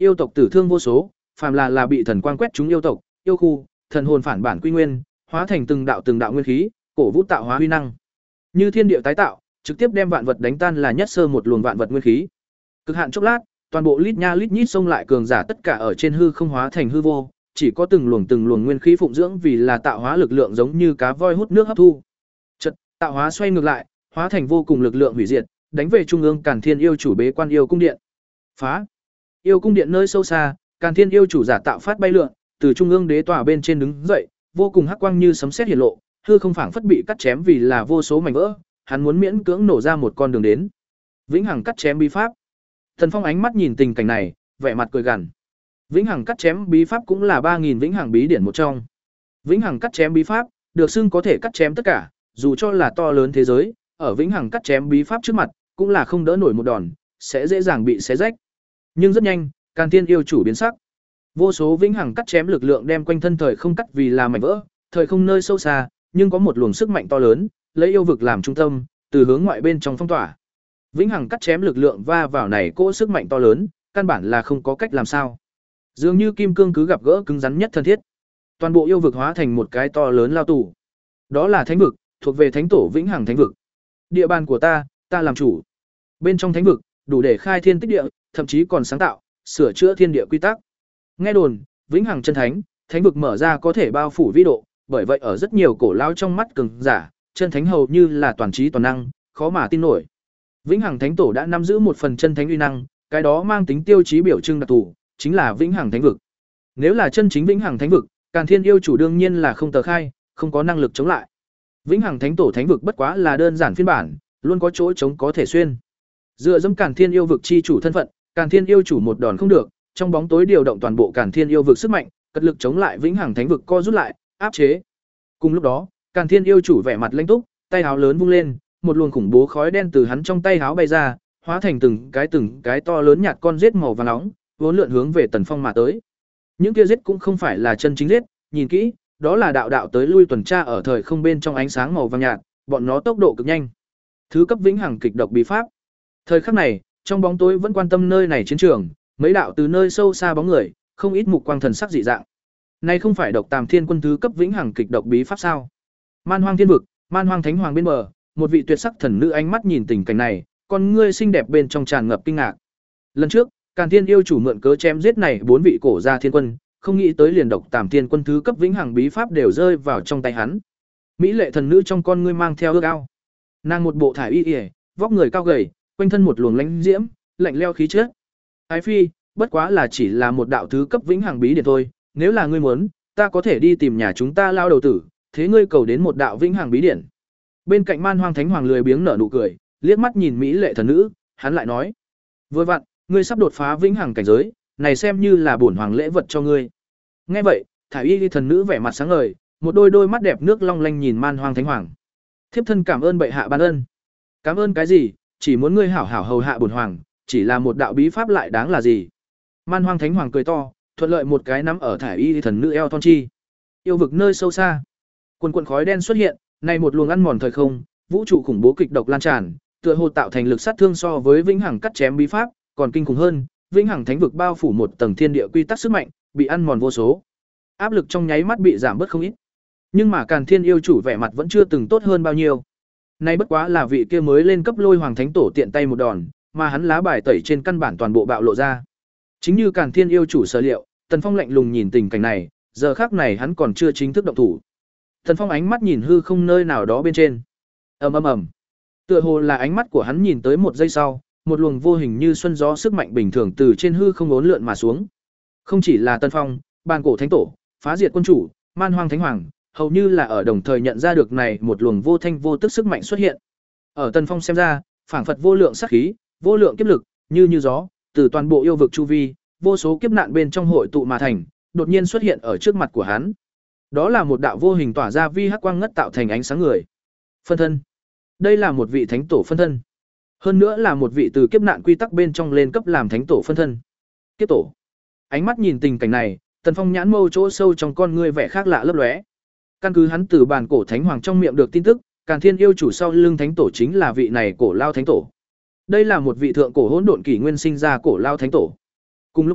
yêu tộc tử thương vô số, phàm là là bị thần quang quét chúng yêu tộc, yêu khu, thần hồn phản bản quy nguyên, hóa thành từng đạo từng đạo nguyên khí, cổ vũ tạo hóa huy năng. Như thiên địa tái tạo, trực tiếp đem vạn vật đánh tan là nhất sơ một luồng vạn vật nguyên khí. Cực hạn chốc lát, toàn bộ lít nha lít nhít xông lại cường giả tất cả ở trên hư không hóa thành hư vô, chỉ có từng luồng từng luồng nguyên khí phụng dưỡng vì là tạo hóa lực lượng giống như cá voi hút nước hấp thu. Chợt, tạo hóa xoay ngược lại, hóa thành vô cùng lực lượng hủy diệt, đánh về trung ương Càn Thiên yêu chủ bế quan yêu cung điện. Phá! Yêu cung điện nơi sâu xa, Càn Thiên yêu chủ giả tạo phát bay lượn, từ trung ương đế tòa bên trên đứng dậy, vô cùng hắc quang như sấm sét hiển lộ, hư không phảng phất bị cắt chém vì là vô số mảnh vỡ, hắn muốn miễn cưỡng nổ ra một con đường đến. Vĩnh hằng cắt chém bí pháp. Thần Phong ánh mắt nhìn tình cảnh này, vẻ mặt cười gằn. Vĩnh hằng cắt chém bí pháp cũng là ba nghìn vĩnh hằng bí điển một trong. Vĩnh hằng cắt chém bí pháp, được xưng có thể cắt chém tất cả, dù cho là to lớn thế giới, ở vĩnh hằng cắt chém bí pháp trước mặt, cũng là không đỡ nổi một đòn, sẽ dễ dàng bị xé rách. Nhưng rất nhanh, Càn Thiên yêu chủ biến sắc. Vô số vĩnh hằng cắt chém lực lượng đem quanh thân thời không cắt vì là mảnh vỡ, thời không nơi sâu xa, nhưng có một luồng sức mạnh to lớn, lấy yêu vực làm trung tâm, từ hướng ngoại bên trong phong tỏa. Vĩnh hằng cắt chém lực lượng va vào này cỗ sức mạnh to lớn, căn bản là không có cách làm sao. Dường như kim cương cứ gặp gỡ cứng rắn nhất thân thiết. Toàn bộ yêu vực hóa thành một cái to lớn lao tù. Đó là thánh vực, thuộc về thánh tổ vĩnh hằng thánh vực. Địa bàn của ta, ta làm chủ. Bên trong thánh vực, đủ để khai thiên tích địa, thậm chí còn sáng tạo, sửa chữa thiên địa quy tắc. Nghe đồn, vĩnh hằng chân thánh, thánh vực mở ra có thể bao phủ vĩ độ, bởi vậy ở rất nhiều cổ lao trong mắt cường giả, chân thánh hầu như là toàn trí toàn năng, khó mà tin nổi. Vĩnh hằng thánh tổ đã nắm giữ một phần chân thánh uy năng, cái đó mang tính tiêu chí biểu trưng đặc thù, chính là vĩnh hằng thánh vực. Nếu là chân chính vĩnh hằng thánh vực, Càn Thiên yêu chủ đương nhiên là không tờ khai, không có năng lực chống lại. Vĩnh hằng thánh tổ thánh vực bất quá là đơn giản phiên bản, luôn có chỗ chống có thể xuyên. Dựa dẫm Càn Thiên yêu vực chi chủ thân phận, Càn Thiên yêu chủ một đòn không được, trong bóng tối điều động toàn bộ Càn Thiên yêu vực sức mạnh, cật lực chống lại vĩnh hằng thánh vực co rút lại, áp chế. Cùng lúc đó, Càn Thiên yêu chủ vẻ mặt lãnh túc, tay áo lớn vung lên, một luồng khủng bố khói đen từ hắn trong tay áo bay ra, hóa thành từng cái từng cái to lớn nhạt con rết màu vàng nóng, vốn lượn hướng về Tần Phong mà tới. Những kia rết cũng không phải là chân chính rết, nhìn kỹ, đó là đạo đạo tới lui tuần tra ở thời không bên trong ánh sáng màu vàng nhạt, bọn nó tốc độ cực nhanh. Thứ cấp vĩnh hằng kịch độc bí pháp. Thời khắc này, trong bóng tối vẫn quan tâm nơi này chiến trường, mấy đạo từ nơi sâu xa bóng người, không ít mục quang thần sắc dị dạng. Này không phải độc Tàm Thiên Quân thứ cấp vĩnh hằng kịch độc bí pháp sao? Man Hoang Thiên vực, Man Hoang Thánh Hoàng bên bờ, một vị tuyệt sắc thần nữ ánh mắt nhìn tình cảnh này, con ngươi xinh đẹp bên trong tràn ngập kinh ngạc. Lần trước, Càn Thiên yêu chủ mượn cớ chém giết này bốn vị cổ gia thiên quân, không nghĩ tới liền độc Tàm Thiên Quân thứ cấp vĩnh hằng bí pháp đều rơi vào trong tay hắn. Mỹ lệ thần nữ trong con ngươi mang theo ước ao. Nàng một bộ thải y y, vóc người cao gầy, quanh thân một luồng lãnh diễm, lạnh lẽo khí chất. Ái phi, bất quá là chỉ là một đạo thứ cấp vĩnh hằng bí điển thôi, nếu là ngươi muốn, ta có thể đi tìm nhà chúng ta lao đầu tử, thế ngươi cầu đến một đạo vĩnh hằng bí điển. Bên cạnh Man Hoang Thánh Hoàng lười biếng nở nụ cười, liếc mắt nhìn mỹ lệ thần nữ, hắn lại nói: "Vừa vặn, ngươi sắp đột phá vĩnh hằng cảnh giới, này xem như là bổn hoàng lễ vật cho ngươi." Nghe vậy, thải y thần nữ vẻ mặt sáng ngời, một đôi đôi mắt đẹp nước long lanh nhìn Man Hoang Thánh Hoàng. "Thiếp thân cảm ơn bệ hạ ban ân." "Cảm ơn cái gì, chỉ muốn ngươi hảo hảo hầu hạ bổn hoàng, chỉ là một đạo bí pháp lại đáng là gì?" Man Hoang Thánh Hoàng cười to, thuận lợi một cái nắm ở thải y thần nữ eo thon chi. Yêu vực nơi sâu xa, quần quần khói đen xuất hiện, này một luồng ăn mòn thời không, vũ trụ khủng bố kịch độc lan tràn, tựa hồ tạo thành lực sát thương so với vĩnh hằng cắt chém bí pháp, còn kinh khủng hơn, vĩnh hằng thánh vực bao phủ một tầng thiên địa quy tắc sức mạnh, bị ăn mòn vô số. Áp lực trong nháy mắt bị giảm bớt không ít. Nhưng mà Càn Thiên yêu chủ vẻ mặt vẫn chưa từng tốt hơn bao nhiêu. Nay bất quá là vị kia mới lên cấp Lôi Hoàng Thánh Tổ tiện tay một đòn, mà hắn lá bài tẩy trên căn bản toàn bộ bạo lộ ra. Chính như Càn Thiên yêu chủ sở liệu, Tần Phong lạnh lùng nhìn tình cảnh này, giờ khắc này hắn còn chưa chính thức động thủ. Tần Phong ánh mắt nhìn hư không nơi nào đó bên trên. Ầm ầm ầm. Tựa hồ là ánh mắt của hắn nhìn tới một giây sau, một luồng vô hình như xuân gió sức mạnh bình thường từ trên hư không uốn lượn mà xuống. Không chỉ là Tần Phong, Bàn Cổ Thánh Tổ, Phá Diệt Quân Chủ, Man Hoang Thánh Hoàng, hầu như là ở đồng thời nhận ra được này một luồng vô thanh vô tức sức mạnh xuất hiện. Ở Tần Phong xem ra, phảng phất vô lượng sát khí, vô lượng kiếp lực, như như gió, từ toàn bộ yêu vực chu vi, vô số kiếp nạn bên trong hội tụ mà thành, đột nhiên xuất hiện ở trước mặt của hắn. Đó là một đạo vô hình tỏa ra vi hắc quang ngất tạo thành ánh sáng người. Phân thân. Đây là một vị thánh tổ phân thân. Hơn nữa là một vị từ kiếp nạn quy tắc bên trong lên cấp làm thánh tổ phân thân. Kiếp tổ. Ánh mắt nhìn tình cảnh này, Tần Phong nhãn mâu chỗ sâu trong con ngươi vẻ khác lạ lấp lóe. Căn cứ hắn từ Bàn Cổ Thánh Hoàng trong miệng được tin tức, Càn Thiên yêu chủ sau lưng thánh tổ chính là vị này cổ lao thánh tổ. Đây là một vị thượng cổ hỗn độn kỷ nguyên sinh ra cổ lao thánh tổ. Cùng lúc đó,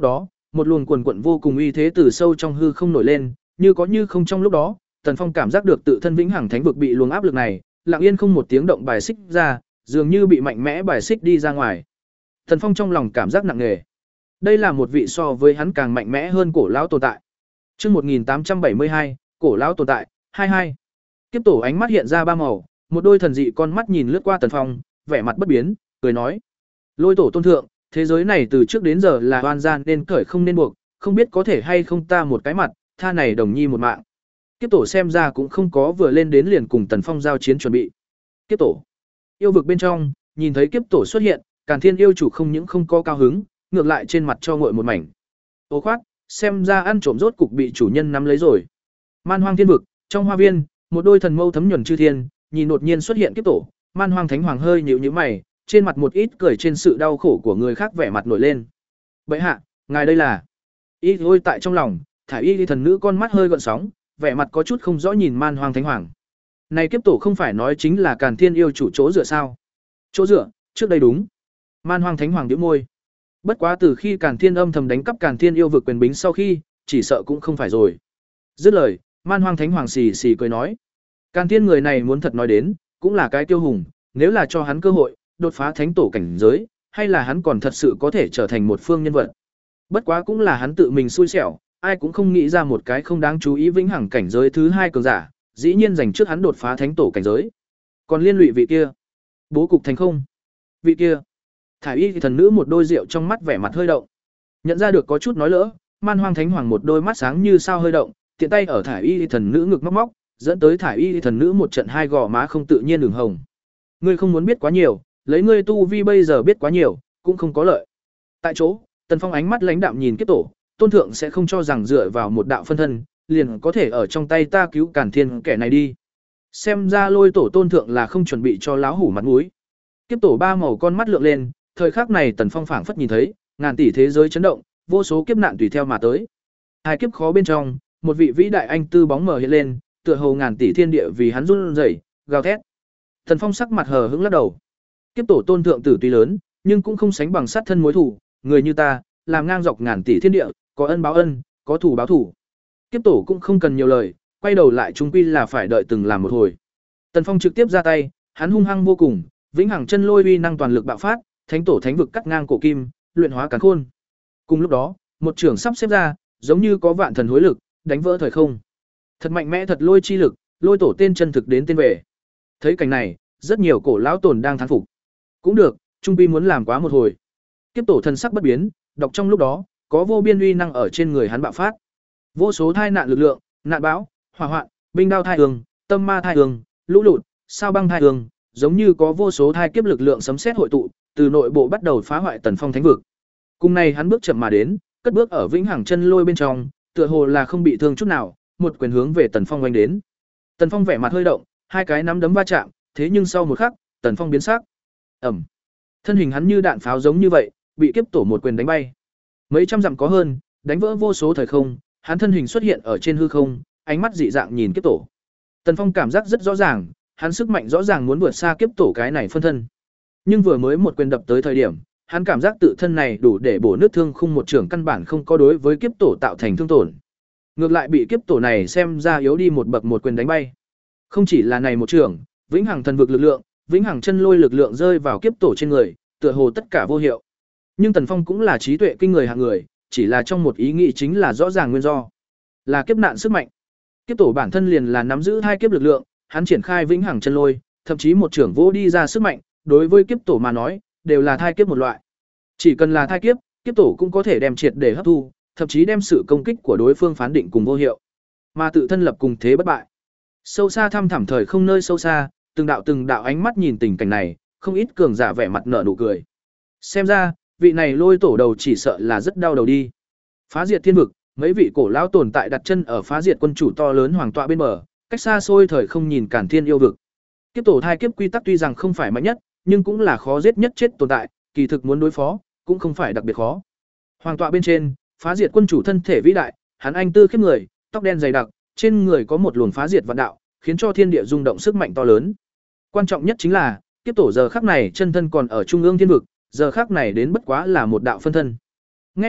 một luồng quần quận vô cùng uy thế từ sâu trong hư không nổi lên, như có như không trong lúc đó, Tần Phong cảm giác được tự thân vĩnh hằng thánh vực bị luồng áp lực này, lặng yên không một tiếng động bài xích ra, dường như bị mạnh mẽ bài xích đi ra ngoài. Tần Phong trong lòng cảm giác nặng nề. Đây là một vị so với hắn càng mạnh mẽ hơn cổ lão tồn tại. Chương một nghìn tám trăm bảy mươi hai, cổ lão tồn tại, hai mươi hai. Kiếp tổ ánh mắt hiện ra ba màu, một đôi thần dị con mắt nhìn lướt qua Tần Phong, vẻ mặt bất biến, cười nói: "Lôi tổ tôn thượng, thế giới này từ trước đến giờ là oan gian nên cởi không nên buộc, không biết có thể hay không ta một cái mặt, tha này đồng nhi một mạng." Kiếp tổ xem ra cũng không có vừa lên đến liền cùng Tần Phong giao chiến chuẩn bị. Kiếp tổ. Yêu vực bên trong, nhìn thấy kiếp tổ xuất hiện, Càn Thiên yêu chủ không những không có cao hứng, ngược lại trên mặt cho nguội một mảnh. Ô khoát, xem ra ăn trộm rốt cục bị chủ nhân nắm lấy rồi. Man Hoang Thiên vực, trong hoa viên, một đôi thần mâu thấm nhuần chư thiên, nhìn đột nhiên xuất hiện kiếp tổ, Man Hoang Thánh Hoàng hơi nhíu nhíu mày, trên mặt một ít cười trên sự đau khổ của người khác vẻ mặt nổi lên. "Bệ hạ, ngài đây là?" Y ôi tại trong lòng, thải y thần nữ con mắt hơi gợn sóng, vẻ mặt có chút không rõ nhìn Man Hoang Thánh Hoàng. Này kiếp tổ không phải nói chính là Càn Thiên yêu chủ chỗ dựa sao? Chỗ dựa, trước đây đúng. Man Hoang Thánh Hoàng nhếch môi. Bất quá từ khi Càn Thiên âm thầm đánh cắp Càn Thiên yêu vực quyền bính sau khi, chỉ sợ cũng không phải rồi. Dứt lời, Man Hoang Thánh Hoàng xì xì cười nói: "Càn Thiên người này muốn thật nói đến, cũng là cái tiêu hùng, nếu là cho hắn cơ hội, đột phá thánh tổ cảnh giới, hay là hắn còn thật sự có thể trở thành một phương nhân vật. Bất quá cũng là hắn tự mình xui xẻo, ai cũng không nghĩ ra một cái không đáng chú ý vĩnh hằng cảnh giới thứ hai cường giả, dĩ nhiên giành trước hắn đột phá thánh tổ cảnh giới. Còn liên lụy vị kia, bố cục thành không. Vị kia." Thải y thần nữ một đôi rượu trong mắt vẻ mặt hơi động. Nhận ra được có chút nói lỡ, Man Hoang Thánh Hoàng một đôi mắt sáng như sao hơi động, tiện tay ở thải y thần nữ ngực móc móc, dẫn tới thải y thần nữ một trận hai gò má không tự nhiên ửng hồng. "Ngươi không muốn biết quá nhiều, lấy ngươi tu vi bây giờ biết quá nhiều, cũng không có lợi." Tại chỗ, Tần Phong ánh mắt lãnh đạm nhìn kiếp tổ, tôn thượng sẽ không cho rằng dựa vào một đạo phân thân, liền có thể ở trong tay ta cứu Càn Thiên kẻ này đi. Xem ra Lôi tổ tôn thượng là không chuẩn bị cho láo hủ mặt mũi. Kiếp tổ ba màu con mắt lượng lên, thời khắc này Tần Phong phảng phất nhìn thấy, ngàn tỷ thế giới chấn động, vô số kiếp nạn tùy theo mà tới. Hai kiếp khó bên trong, một vị vĩ đại anh tư bóng mờ hiện lên, tựa hồ ngàn tỷ thiên địa vì hắn run rẩy, gào thét. Tần Phong sắc mặt hờ hững lắc đầu. Kiếp tổ tôn thượng tử tuy lớn, nhưng cũng không sánh bằng sát thân mối thù, người như ta, làm ngang dọc ngàn tỷ thiên địa, có ân báo ân, có thù báo thù. Kiếp tổ cũng không cần nhiều lời, quay đầu lại chung quy là phải đợi từng làm một hồi. Tần Phong trực tiếp ra tay, hắn hung hăng vô cùng, vĩnh hằng chân lôi uy năng toàn lực bạo phát, thánh tổ thánh vực cắt ngang cổ kim, luyện hóa càn khôn. Cùng lúc đó, một trường sắp xếp ra, giống như có vạn thần hối lực, đánh vỡ thời không. Thật mạnh mẽ thật lôi chi lực, lôi tổ tên chân thực đến tên về. Thấy cảnh này, rất nhiều cổ lão tồn đang thán phục. Cũng được, trung quy muốn làm quá một hồi. Kiếp tổ thần sắc bất biến, đọc trong lúc đó, có vô biên uy năng ở trên người hắn bạo phát. Vô số thai nạn lực lượng, nạn bão, hỏa hoạn, binh đao thai hương, tâm ma thai hương, lũ lụt, sao băng thai hương, giống như có vô số thai kiếp lực lượng sấm sét hội tụ, từ nội bộ bắt đầu phá hoại Tần Phong thánh vực. Cùng này hắn bước chậm mà đến, cất bước ở vĩnh hằng chân lôi bên trong, tựa hồ là không bị thương chút nào, một quyền hướng về Tần Phong oanh đến. Tần Phong vẻ mặt hơi động, hai cái nắm đấm va chạm, thế nhưng sau một khắc, Tần Phong biến sắc. Ầm. Thân hình hắn như đạn pháo giống như vậy, bị kiếp tổ một quyền đánh bay. Mấy trăm dặm có hơn, đánh vỡ vô số thời không, hắn thân hình xuất hiện ở trên hư không, ánh mắt dị dạng nhìn kiếp tổ. Tần Phong cảm giác rất rõ ràng, hắn sức mạnh rõ ràng muốn vượt xa kiếp tổ cái này phân thân. Nhưng vừa mới một quyền đập tới thời điểm, hắn cảm giác tự thân này đủ để bổ nước thương khung một trường căn bản không có đối với kiếp tổ tạo thành thương tổn. Ngược lại bị kiếp tổ này xem ra yếu đi một bậc một quyền đánh bay. Không chỉ là này một trường, vĩnh hằng thần vực lực lượng, vĩnh hằng chân lôi lực lượng rơi vào kiếp tổ trên người, tựa hồ tất cả vô hiệu. Nhưng Tần Phong cũng là trí tuệ kinh người hạng người, chỉ là trong một ý nghĩ chính là rõ ràng nguyên do, là kiếp nạn sức mạnh. Kiếp tổ bản thân liền là nắm giữ hai kiếp lực lượng, hắn triển khai vĩnh hằng chân lôi, thậm chí một trưởng vô đi ra sức mạnh, đối với kiếp tổ mà nói, đều là thai kiếp một loại. Chỉ cần là thai kiếp, kiếp tổ cũng có thể đem triệt để hấp thu, thậm chí đem sự công kích của đối phương phán định cùng vô hiệu, mà tự thân lập cùng thế bất bại. Sâu xa thăm thẳm thời không nơi sâu xa, từng đạo từng đạo ánh mắt nhìn tình cảnh này, không ít cường giả vẻ mặt nở nụ cười. Xem ra, vị này lôi tổ đầu chỉ sợ là rất đau đầu đi. Phá diệt thiên vực, mấy vị cổ lão tồn tại đặt chân ở phá diệt quân chủ to lớn hoàng tọa bên bờ, cách xa xôi thời không nhìn Càn Thiên yêu vực. Kiếp tổ thai kiếp quy tắc tuy rằng không phải mạnh nhất, nhưng cũng là khó giết nhất chết tồn tại, kỳ thực muốn đối phó, cũng không phải đặc biệt khó. Hoàng tọa bên trên, phá diệt quân chủ thân thể vĩ đại, hắn anh tư khiếp người, tóc đen dày đặc, trên người có một luồng phá diệt vạn đạo, khiến cho thiên địa rung động sức mạnh to lớn. Quan trọng nhất chính là, kiếp tổ giờ khắc này chân thân còn ở trung ương thiên vực, giờ khắc này đến bất quá là một đạo phân thân. Nghe vậy,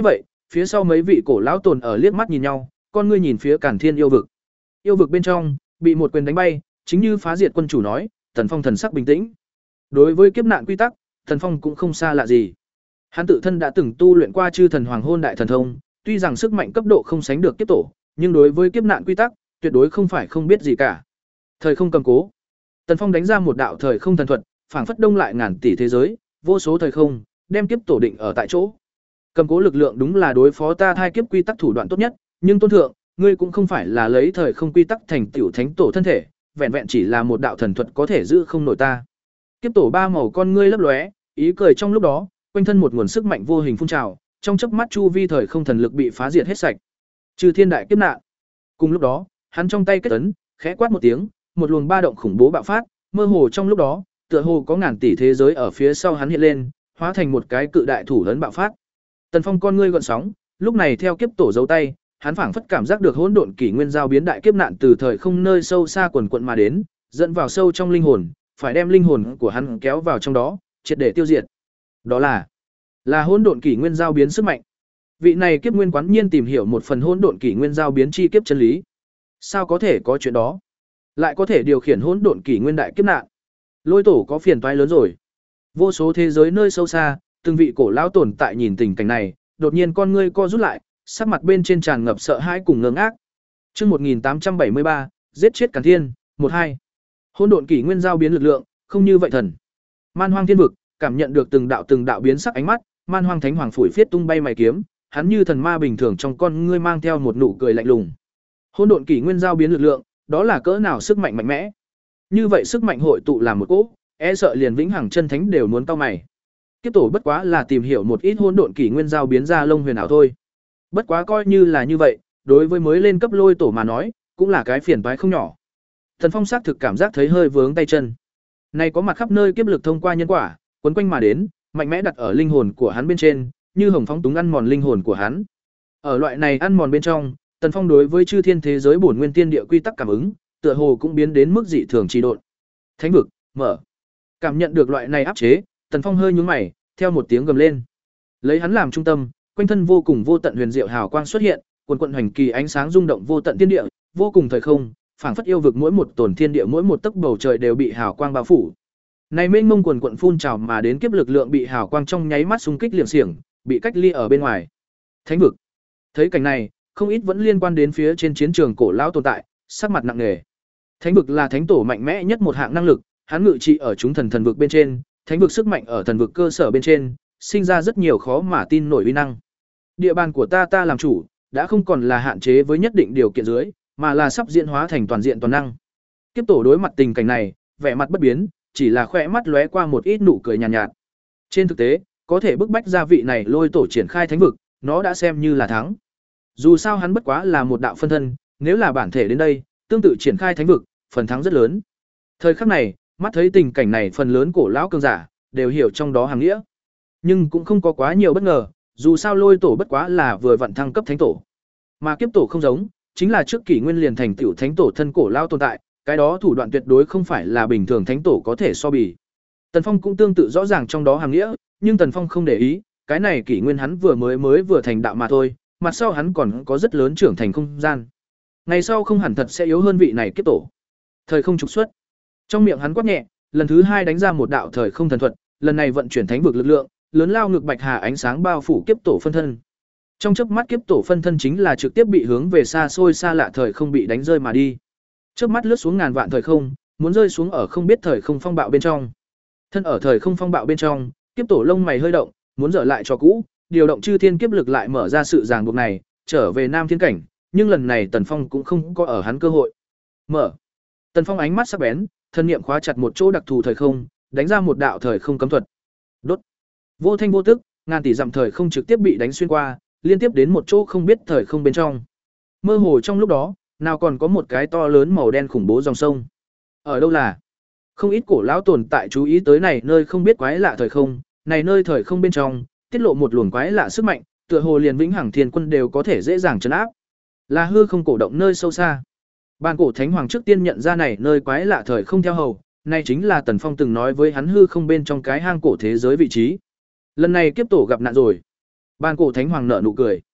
phía sau mấy vị cổ lão tồn ở liếc mắt nhìn nhau, con ngươi nhìn phía Càn Thiên yêu vực. Yêu vực bên trong, bị một quyền đánh bay, chính như Phá Diệt quân chủ nói, Tần Phong thần sắc bình tĩnh. Đối với kiếp nạn quy tắc, Tần Phong cũng không xa lạ gì. Hắn tự thân đã từng tu luyện qua Chư Thần Hoàng Hôn Đại Thần Thông, tuy rằng sức mạnh cấp độ không sánh được kiếp tổ, nhưng đối với kiếp nạn quy tắc, tuyệt đối không phải không biết gì cả. Thời không cầm cố. Tần Phong đánh ra một đạo thời không thần thuật, phảng phất đông lại ngàn tỷ thế giới, vô số thời không, đem kiếp tổ định ở tại chỗ. Cầm cố lực lượng đúng là đối phó ta thai kiếp quy tắc thủ đoạn tốt nhất, nhưng tôn thượng, ngươi cũng không phải là lấy thời không quy tắc thành tiểu thánh tổ thân thể, vẹn vẹn chỉ là một đạo thần thuật có thể giữ không nổi ta. Kiếp tổ ba màu con ngươi lấp lóe, ý cười trong lúc đó, quanh thân một nguồn sức mạnh vô hình phun trào, trong chớp mắt chu vi thời không thần lực bị phá diệt hết sạch. Trừ thiên đại kiếp nạn. Cùng lúc đó, hắn trong tay kết ấn, khẽ quát một tiếng, một luồng ba động khủng bố bạo phát, mơ hồ trong lúc đó, tựa hồ có ngàn tỷ thế giới ở phía sau hắn hiện lên, hóa thành một cái cự đại thủ lớn bạo phát. Tần Phong con ngươi gợn sóng, lúc này theo kiếp tổ giấu tay, hắn phảng phất cảm giác được hỗn độn kỷ nguyên giao biến đại kiếp nạn từ thời không nơi sâu xa quần quận mà đến, dẫn vào sâu trong linh hồn, phải đem linh hồn của hắn kéo vào trong đó, triệt để tiêu diệt. Đó là là hỗn độn kỷ nguyên giao biến sức mạnh. Vị này kiếp nguyên quán nhiên tìm hiểu một phần hỗn độn kỷ nguyên giao biến chi kiếp chân lý. Sao có thể có chuyện đó? Lại có thể điều khiển hỗn độn kỷ nguyên đại kiếp nạn. Lôi tổ có phiền toái lớn rồi. Vô số thế giới nơi sâu xa, từng vị cổ lão tồn tại nhìn tình cảnh này, đột nhiên con ngươi co rút lại, sắc mặt bên trên tràn ngập sợ hãi cùng ngơ ngác. Chương một nghìn tám trăm bảy mươi ba, giết chết Càn Thiên, một hai. Hỗn độn kỷ nguyên giao biến lực lượng, không như vậy thần. Man Hoang Thiên vực, cảm nhận được từng đạo từng đạo biến sắc ánh mắt, Man Hoang Thánh Hoàng phủi phiết tung bay mày kiếm, hắn như thần ma bình thường trong con ngươi mang theo một nụ cười lạnh lùng. Hỗn độn kỷ nguyên giao biến lực lượng, đó là cỡ nào sức mạnh mạnh mẽ. Như vậy sức mạnh hội tụ làm một cỗ, e sợ liền vĩnh hằng chân thánh đều muốn cau mày. Kiếp tổ bất quá là tìm hiểu một ít hỗn độn kỷ nguyên giao biến ra lông huyền ảo thôi. Bất quá coi như là như vậy, đối với mới lên cấp lôi tổ mà nói, cũng là cái phiền toái không nhỏ. Thần Phong xác thực cảm giác thấy hơi vướng tay chân. Này có mặt khắp nơi kiếp lực thông qua nhân quả, quấn quanh mà đến, mạnh mẽ đặt ở linh hồn của hắn bên trên, như hồng phóng túng ăn mòn linh hồn của hắn. Ở loại này ăn mòn bên trong, Tần Phong đối với chư thiên thế giới bổn nguyên tiên địa quy tắc cảm ứng, tựa hồ cũng biến đến mức dị thường trì độn. Thánh vực, mở. Cảm nhận được loại này áp chế, Tần Phong hơi nhướng mày, theo một tiếng gầm lên. Lấy hắn làm trung tâm, quanh thân vô cùng vô tận huyền diệu hào quang xuất hiện, quần quần hoành kỳ ánh sáng rung động vô tận thiên địa, vô cùng thời không, phảng phất yêu vực mỗi một tổn thiên địa mỗi một tấc bầu trời đều bị hào quang bao phủ. Này mênh mông quần quần phun trào mà đến kiếp lực lượng bị hào quang trong nháy mắt xung kích liệng xiềng, bị cách ly ở bên ngoài. Thánh vực. Thấy cảnh này, không ít vẫn liên quan đến phía trên chiến trường cổ lão tồn tại, sắc mặt nặng nề. Thánh vực là thánh tổ mạnh mẽ nhất một hạng năng lực, hắn ngự trị ở chúng thần thần vực bên trên, thánh vực sức mạnh ở thần vực cơ sở bên trên, sinh ra rất nhiều khó mà tin nổi uy năng. Địa bàn của ta ta làm chủ, đã không còn là hạn chế với nhất định điều kiện dưới, mà là sắp diễn hóa thành toàn diện toàn năng. Kiếp tổ đối mặt tình cảnh này, vẻ mặt bất biến, chỉ là khỏe mắt lóe qua một ít nụ cười nhàn nhạt, nhạt. Trên thực tế, có thể bức bách gia vị này lôi tổ triển khai thánh vực, nó đã xem như là thắng. Dù sao hắn bất quá là một đạo phân thân, nếu là bản thể đến đây, tương tự triển khai thánh vực, phần thắng rất lớn. Thời khắc này, mắt thấy tình cảnh này phần lớn cổ lão cường giả đều hiểu trong đó hàng nghĩa. Nhưng cũng không có quá nhiều bất ngờ, dù sao lôi tổ bất quá là vừa vặn thăng cấp thánh tổ. Mà kiếp tổ không giống, chính là trước kỷ nguyên liền thành tiểu thánh tổ thân cổ lão tồn tại, cái đó thủ đoạn tuyệt đối không phải là bình thường thánh tổ có thể so bì. Tần Phong cũng tương tự rõ ràng trong đó hàng nghĩa, nhưng Tần Phong không để ý, cái này kỷ nguyên hắn vừa mới mới vừa thành đạo mà thôi, mặt sau hắn còn có rất lớn trưởng thành không gian. Ngày sau không hẳn thật sẽ yếu hơn vị này kiếp tổ. Thời không trục xuất. Trong miệng hắn quát nhẹ, lần thứ hai đánh ra một đạo thời không thần thuật, lần này vận chuyển thánh vực lực lượng, lớn lao ngực bạch hà ánh sáng bao phủ kiếp tổ phân thân. Trong chớp mắt kiếp tổ phân thân chính là trực tiếp bị hướng về xa xôi xa lạ thời không bị đánh rơi mà đi. Chớp mắt lướt xuống ngàn vạn thời không, muốn rơi xuống ở không biết thời không phong bạo bên trong. Thân ở thời không phong bạo bên trong, kiếp tổ lông mày hơi động, muốn dở lại cho cũ, điều động chư thiên kiếp lực lại mở ra sự ràng buộc này, trở về Nam Thiên cảnh, nhưng lần này Tần Phong cũng không có ở hắn cơ hội. Mở. Tần Phong ánh mắt sắc bén, thân niệm khóa chặt một chỗ đặc thù thời không, đánh ra một đạo thời không cấm thuật. Đốt. Vô thanh vô tức, ngàn tỷ dặm thời không trực tiếp bị đánh xuyên qua, liên tiếp đến một chỗ không biết thời không bên trong. Mơ hồ trong lúc đó, nào còn có một cái to lớn màu đen khủng bố dòng sông. Ở đâu là? Không ít cổ lão tồn tại chú ý tới này nơi không biết quái lạ thời không, này nơi thời không bên trong, tiết lộ một luồng quái lạ sức mạnh, tựa hồ liền vĩnh hằng thiên quân đều có thể dễ dàng trấn áp. Là hư không cổ động nơi sâu xa. Bàn cổ thánh hoàng trước tiên nhận ra này nơi quái lạ thời không theo hầu, này chính là Tần Phong từng nói với hắn hư không bên trong cái hang cổ thế giới vị trí. Lần này kiếp tổ gặp nạn rồi. Bàn cổ thánh hoàng nở nụ cười.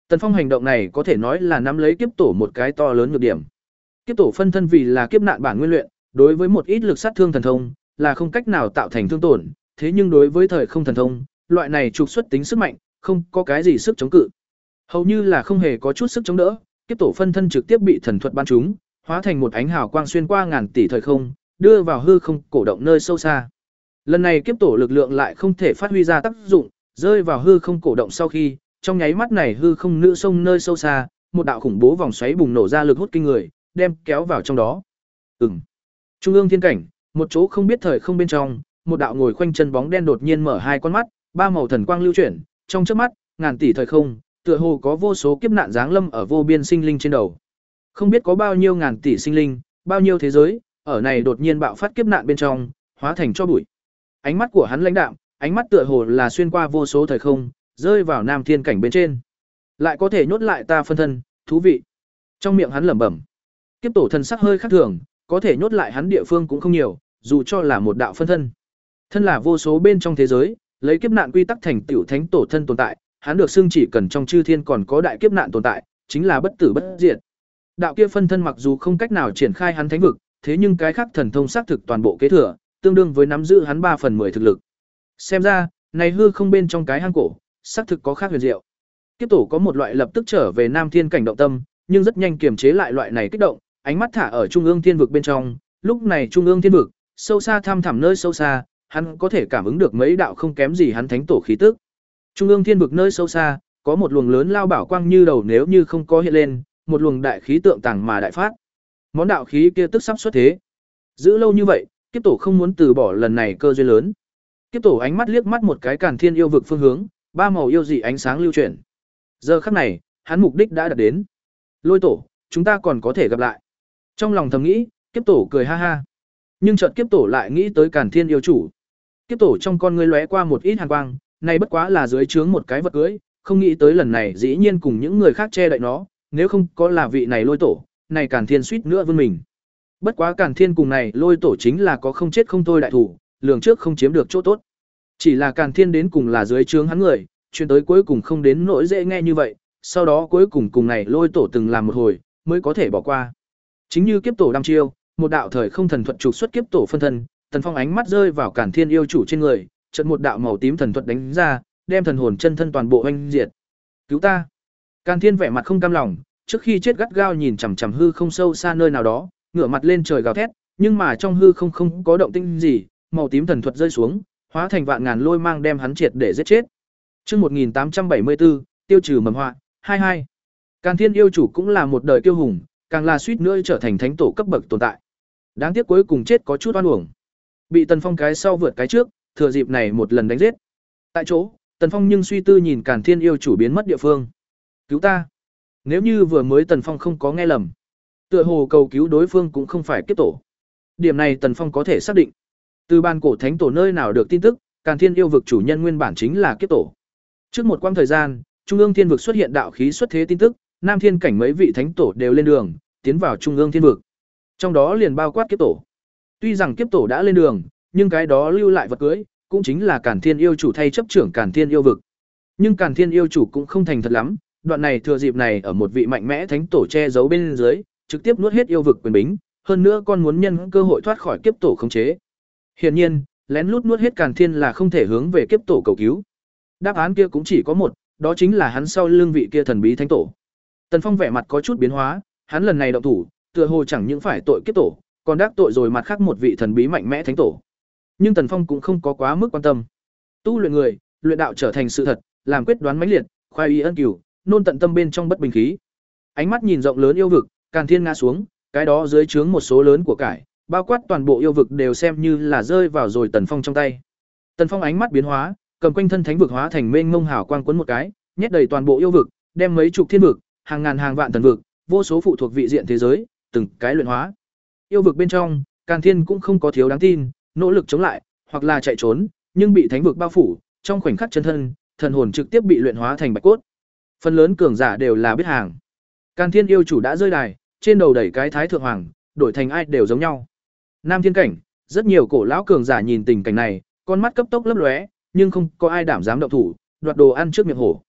Tần Phong hành động này có thể nói là nắm lấy kiếp tổ một cái to lớn nhược điểm. Kiếp tổ phân thân vì là kiếp nạn bản nguyên luyện, đối với một ít lực sát thương thần thông là không cách nào tạo thành thương tổn, thế nhưng đối với thời không thần thông, loại này trục xuất tính sức mạnh, không có cái gì sức chống cự. Hầu như là không hề có chút sức chống đỡ, kiếp tổ phân thân trực tiếp bị thần thuật ban trúng, hóa thành một ánh hào quang xuyên qua ngàn tỷ thời không, đưa vào hư không cổ động nơi sâu xa. Lần này kiếp tổ lực lượng lại không thể phát huy ra tác dụng, rơi vào hư không cổ động sau khi, trong nháy mắt này hư không nữ sông nơi sâu xa, một đạo khủng bố vòng xoáy bùng nổ ra lực hút kinh người, đem kéo vào trong đó. Ừm. Trung ương thiên cảnh, một chỗ không biết thời không bên trong, một đạo ngồi khoanh chân bóng đen đột nhiên mở hai con mắt, ba màu thần quang lưu chuyển, trong chớp mắt, ngàn tỷ thời không, tựa hồ có vô số kiếp nạn giáng lâm ở vô biên sinh linh trên đầu. Không biết có bao nhiêu ngàn tỷ sinh linh, bao nhiêu thế giới, ở này đột nhiên bạo phát kiếp nạn bên trong, hóa thành cho bụi. Ánh mắt của hắn lãnh đạm, ánh mắt tựa hồ là xuyên qua vô số thời không, rơi vào nam thiên cảnh bên trên. Lại có thể nhốt lại ta phân thân, thú vị. Trong miệng hắn lẩm bẩm. Kiếp tổ thần sắc hơi khác thường, có thể nhốt lại hắn địa phương cũng không nhiều, dù cho là một đạo phân thân. Thân là vô số bên trong thế giới, lấy kiếp nạn quy tắc thành tiểu thánh tổ thân tồn tại, hắn được xưng chỉ cần trong chư thiên còn có đại kiếp nạn tồn tại, chính là bất tử bất diệt. Đạo kia phân thân mặc dù không cách nào triển khai hắn thánh vực, thế nhưng cái khác thần thông xác thực toàn bộ kế thừa, tương đương với nắm giữ hắn ba phần mười thực lực. Xem ra, này hư không bên trong cái hang cổ, xác thực có khác huyền diệu. Kiếp tổ có một loại lập tức trở về Nam Thiên cảnh động tâm, nhưng rất nhanh kiềm chế lại loại này kích động, ánh mắt thả ở trung ương thiên vực bên trong, lúc này trung ương thiên vực, sâu xa thăm thẳm nơi sâu xa, hắn có thể cảm ứng được mấy đạo không kém gì hắn thánh tổ khí tức. Trung ương thiên vực nơi sâu xa, có một luồng lớn lao bảo quang như đầu nếu như không có hiện lên, một luồng đại khí tượng tàng mà đại phát. Món đạo khí kia tức sắp xuất thế. Giữ lâu như vậy, kiếp tổ không muốn từ bỏ lần này cơ duyên lớn. Kiếp tổ ánh mắt liếc mắt một cái Càn Thiên yêu vực phương hướng, ba màu yêu dị ánh sáng lưu chuyển. Giờ khắc này, hắn mục đích đã đạt đến. Lôi tổ, chúng ta còn có thể gặp lại. Trong lòng thầm nghĩ, kiếp tổ cười ha ha. Nhưng chợt kiếp tổ lại nghĩ tới Càn Thiên yêu chủ. Kiếp tổ trong con ngươi lóe qua một ít hàn quang, này bất quá là dưới trướng một cái vật cưỡi, không nghĩ tới lần này dĩ nhiên cùng những người khác che đậy nó, nếu không có là vị này lôi tổ, này Càn Thiên suýt nữa vươn mình. Bất quá Càn Thiên cùng này lôi tổ chính là có không chết không thôi đại thủ, lường trước không chiếm được chỗ tốt. Chỉ là Càn Thiên đến cùng là dưới trướng hắn người, chuyên tới cuối cùng không đến nỗi dễ nghe như vậy, sau đó cuối cùng cùng này lôi tổ từng làm một hồi, mới có thể bỏ qua. Chính như kiếp tổ đăm chiêu, một đạo thời không thần thuật trục xuất kiếp tổ phân thân, Tần Phong ánh mắt rơi vào Càn Thiên yêu chủ trên người, chợt một đạo màu tím thần thuật đánh ra, đem thần hồn chân thân toàn bộ oanh diệt. Cứu ta! Càn Thiên vẻ mặt không cam lòng, trước khi chết gắt gao nhìn chằm chằm hư không sâu xa nơi nào đó, ngửa mặt lên trời gào thét, nhưng mà trong hư không không có động tĩnh gì, màu tím thần thuật rơi xuống, hóa thành vạn ngàn lôi mang đem hắn triệt để giết chết. Chương một nghìn tám trăm bảy mươi tư, tiêu trừ mầm họa, hai mươi hai. Càn Thiên yêu chủ cũng là một đời kiêu hùng, càng là suýt nữa trở thành thánh tổ cấp bậc tồn tại. Đáng tiếc cuối cùng chết có chút oan uổng. Bị Tần Phong cái sau vượt cái trước, thừa dịp này một lần đánh giết. Tại chỗ, Tần Phong nhưng suy tư nhìn Càn Thiên yêu chủ biến mất địa phương. Cứu ta! Nếu như vừa mới Tần Phong không có nghe lầm, tựa hồ cầu cứu đối phương cũng không phải kiếp tổ. Điểm này Tần Phong có thể xác định. Từ ban cổ thánh tổ nơi nào được tin tức, Càn Thiên yêu vực chủ nhân nguyên bản chính là kiếp tổ. Trước một quãng thời gian, Trung ương Thiên vực xuất hiện đạo khí xuất thế tin tức, Nam Thiên cảnh mấy vị thánh tổ đều lên đường, tiến vào Trung ương Thiên vực. Trong đó liền bao quát kiếp tổ. Tuy rằng kiếp tổ đã lên đường, nhưng cái đó lưu lại vật cưới, cũng chính là Càn Thiên yêu chủ thay chấp trưởng Càn Thiên yêu vực. Nhưng Càn Thiên yêu chủ cũng không thành thật lắm, đoạn này thừa dịp này ở một vị mạnh mẽ thánh tổ che giấu bên dưới, trực tiếp nuốt hết yêu vực quyền bính, hơn nữa còn muốn nhân cơ hội thoát khỏi kiếp tổ khống chế. Hiển nhiên, lén lút nuốt hết Càn Thiên là không thể hướng về kiếp tổ cầu cứu. Đáp án kia cũng chỉ có một, đó chính là hắn sau lưng vị kia thần bí thánh tổ. Tần Phong vẻ mặt có chút biến hóa, hắn lần này động thủ, tựa hồ chẳng những phải tội kiếp tổ, còn đắc tội rồi mặt khác một vị thần bí mạnh mẽ thánh tổ. Nhưng Tần Phong cũng không có quá mức quan tâm. Tu luyện người, luyện đạo trở thành sự thật, làm quyết đoán mãnh liệt, khoái ý ân cửu, nôn tận tâm bên trong bất bình khí. Ánh mắt nhìn rộng lớn yêu vực, Càn Thiên ngã xuống, cái đó dưới trướng một số lớn của cải, bao quát toàn bộ yêu vực đều xem như là rơi vào rồi Tần Phong trong tay. Tần Phong ánh mắt biến hóa, cầm quanh thân thánh vực hóa thành mênh mông hào quang cuốn một cái, nhét đầy toàn bộ yêu vực, đem mấy chục thiên vực, hàng ngàn hàng vạn thần vực, vô số phụ thuộc vị diện thế giới, từng cái luyện hóa. Yêu vực bên trong, Càn Thiên cũng không có thiếu đáng tin, nỗ lực chống lại, hoặc là chạy trốn, nhưng bị thánh vực bao phủ, trong khoảnh khắc chân thân, thần hồn trực tiếp bị luyện hóa thành bạch cốt. Phần lớn cường giả đều là biết hàng. Càn Thiên yêu chủ đã rơi đài, trên đầu đẩy cái thái thượng hoàng, đổi thành ai đều giống nhau. Nam Thiên cảnh, rất nhiều cổ lão cường giả nhìn tình cảnh này, con mắt cấp tốc lấp lóe, nhưng không có ai đảm dám động thủ, đoạt đồ ăn trước miệng hổ.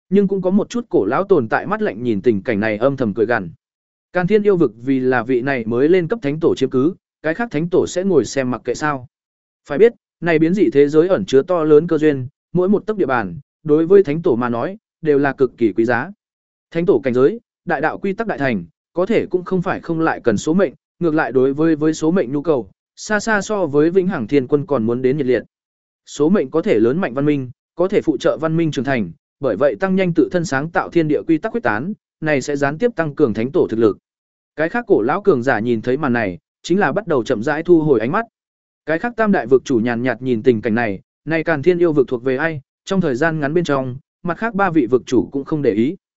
Nhưng cũng có một chút cổ lão tồn tại mắt lạnh nhìn tình cảnh này âm thầm cười gằn. Càn Thiên yêu vực vì là vị này mới lên cấp thánh tổ chiếm cứ, cái khác thánh tổ sẽ ngồi xem mặc kệ sao? Phải biết, này biến dị thế giới ẩn chứa to lớn cơ duyên, mỗi một tấc địa bàn, đối với thánh tổ mà nói, đều là cực kỳ quý giá. Thánh tổ cảnh giới, đại đạo quy tắc đại thành, có thể cũng không phải không lại cần số mệnh, ngược lại đối với với số mệnh nhu cầu, xa xa so với vĩnh hằng thiên quân còn muốn đến nhiệt liệt. Số mệnh có thể lớn mạnh văn minh, có thể phụ trợ văn minh trưởng thành, bởi vậy tăng nhanh tự thân sáng tạo thiên địa quy tắc quyết tán, này sẽ gián tiếp tăng cường thánh tổ thực lực. Cái khác cổ lão cường giả nhìn thấy màn này, chính là bắt đầu chậm rãi thu hồi ánh mắt. Cái khác tam đại vực chủ nhàn nhạt nhìn tình cảnh này, này Càn Thiên yêu vực thuộc về ai, trong thời gian ngắn bên trong, mặt khác ba vị vực chủ cũng không để ý.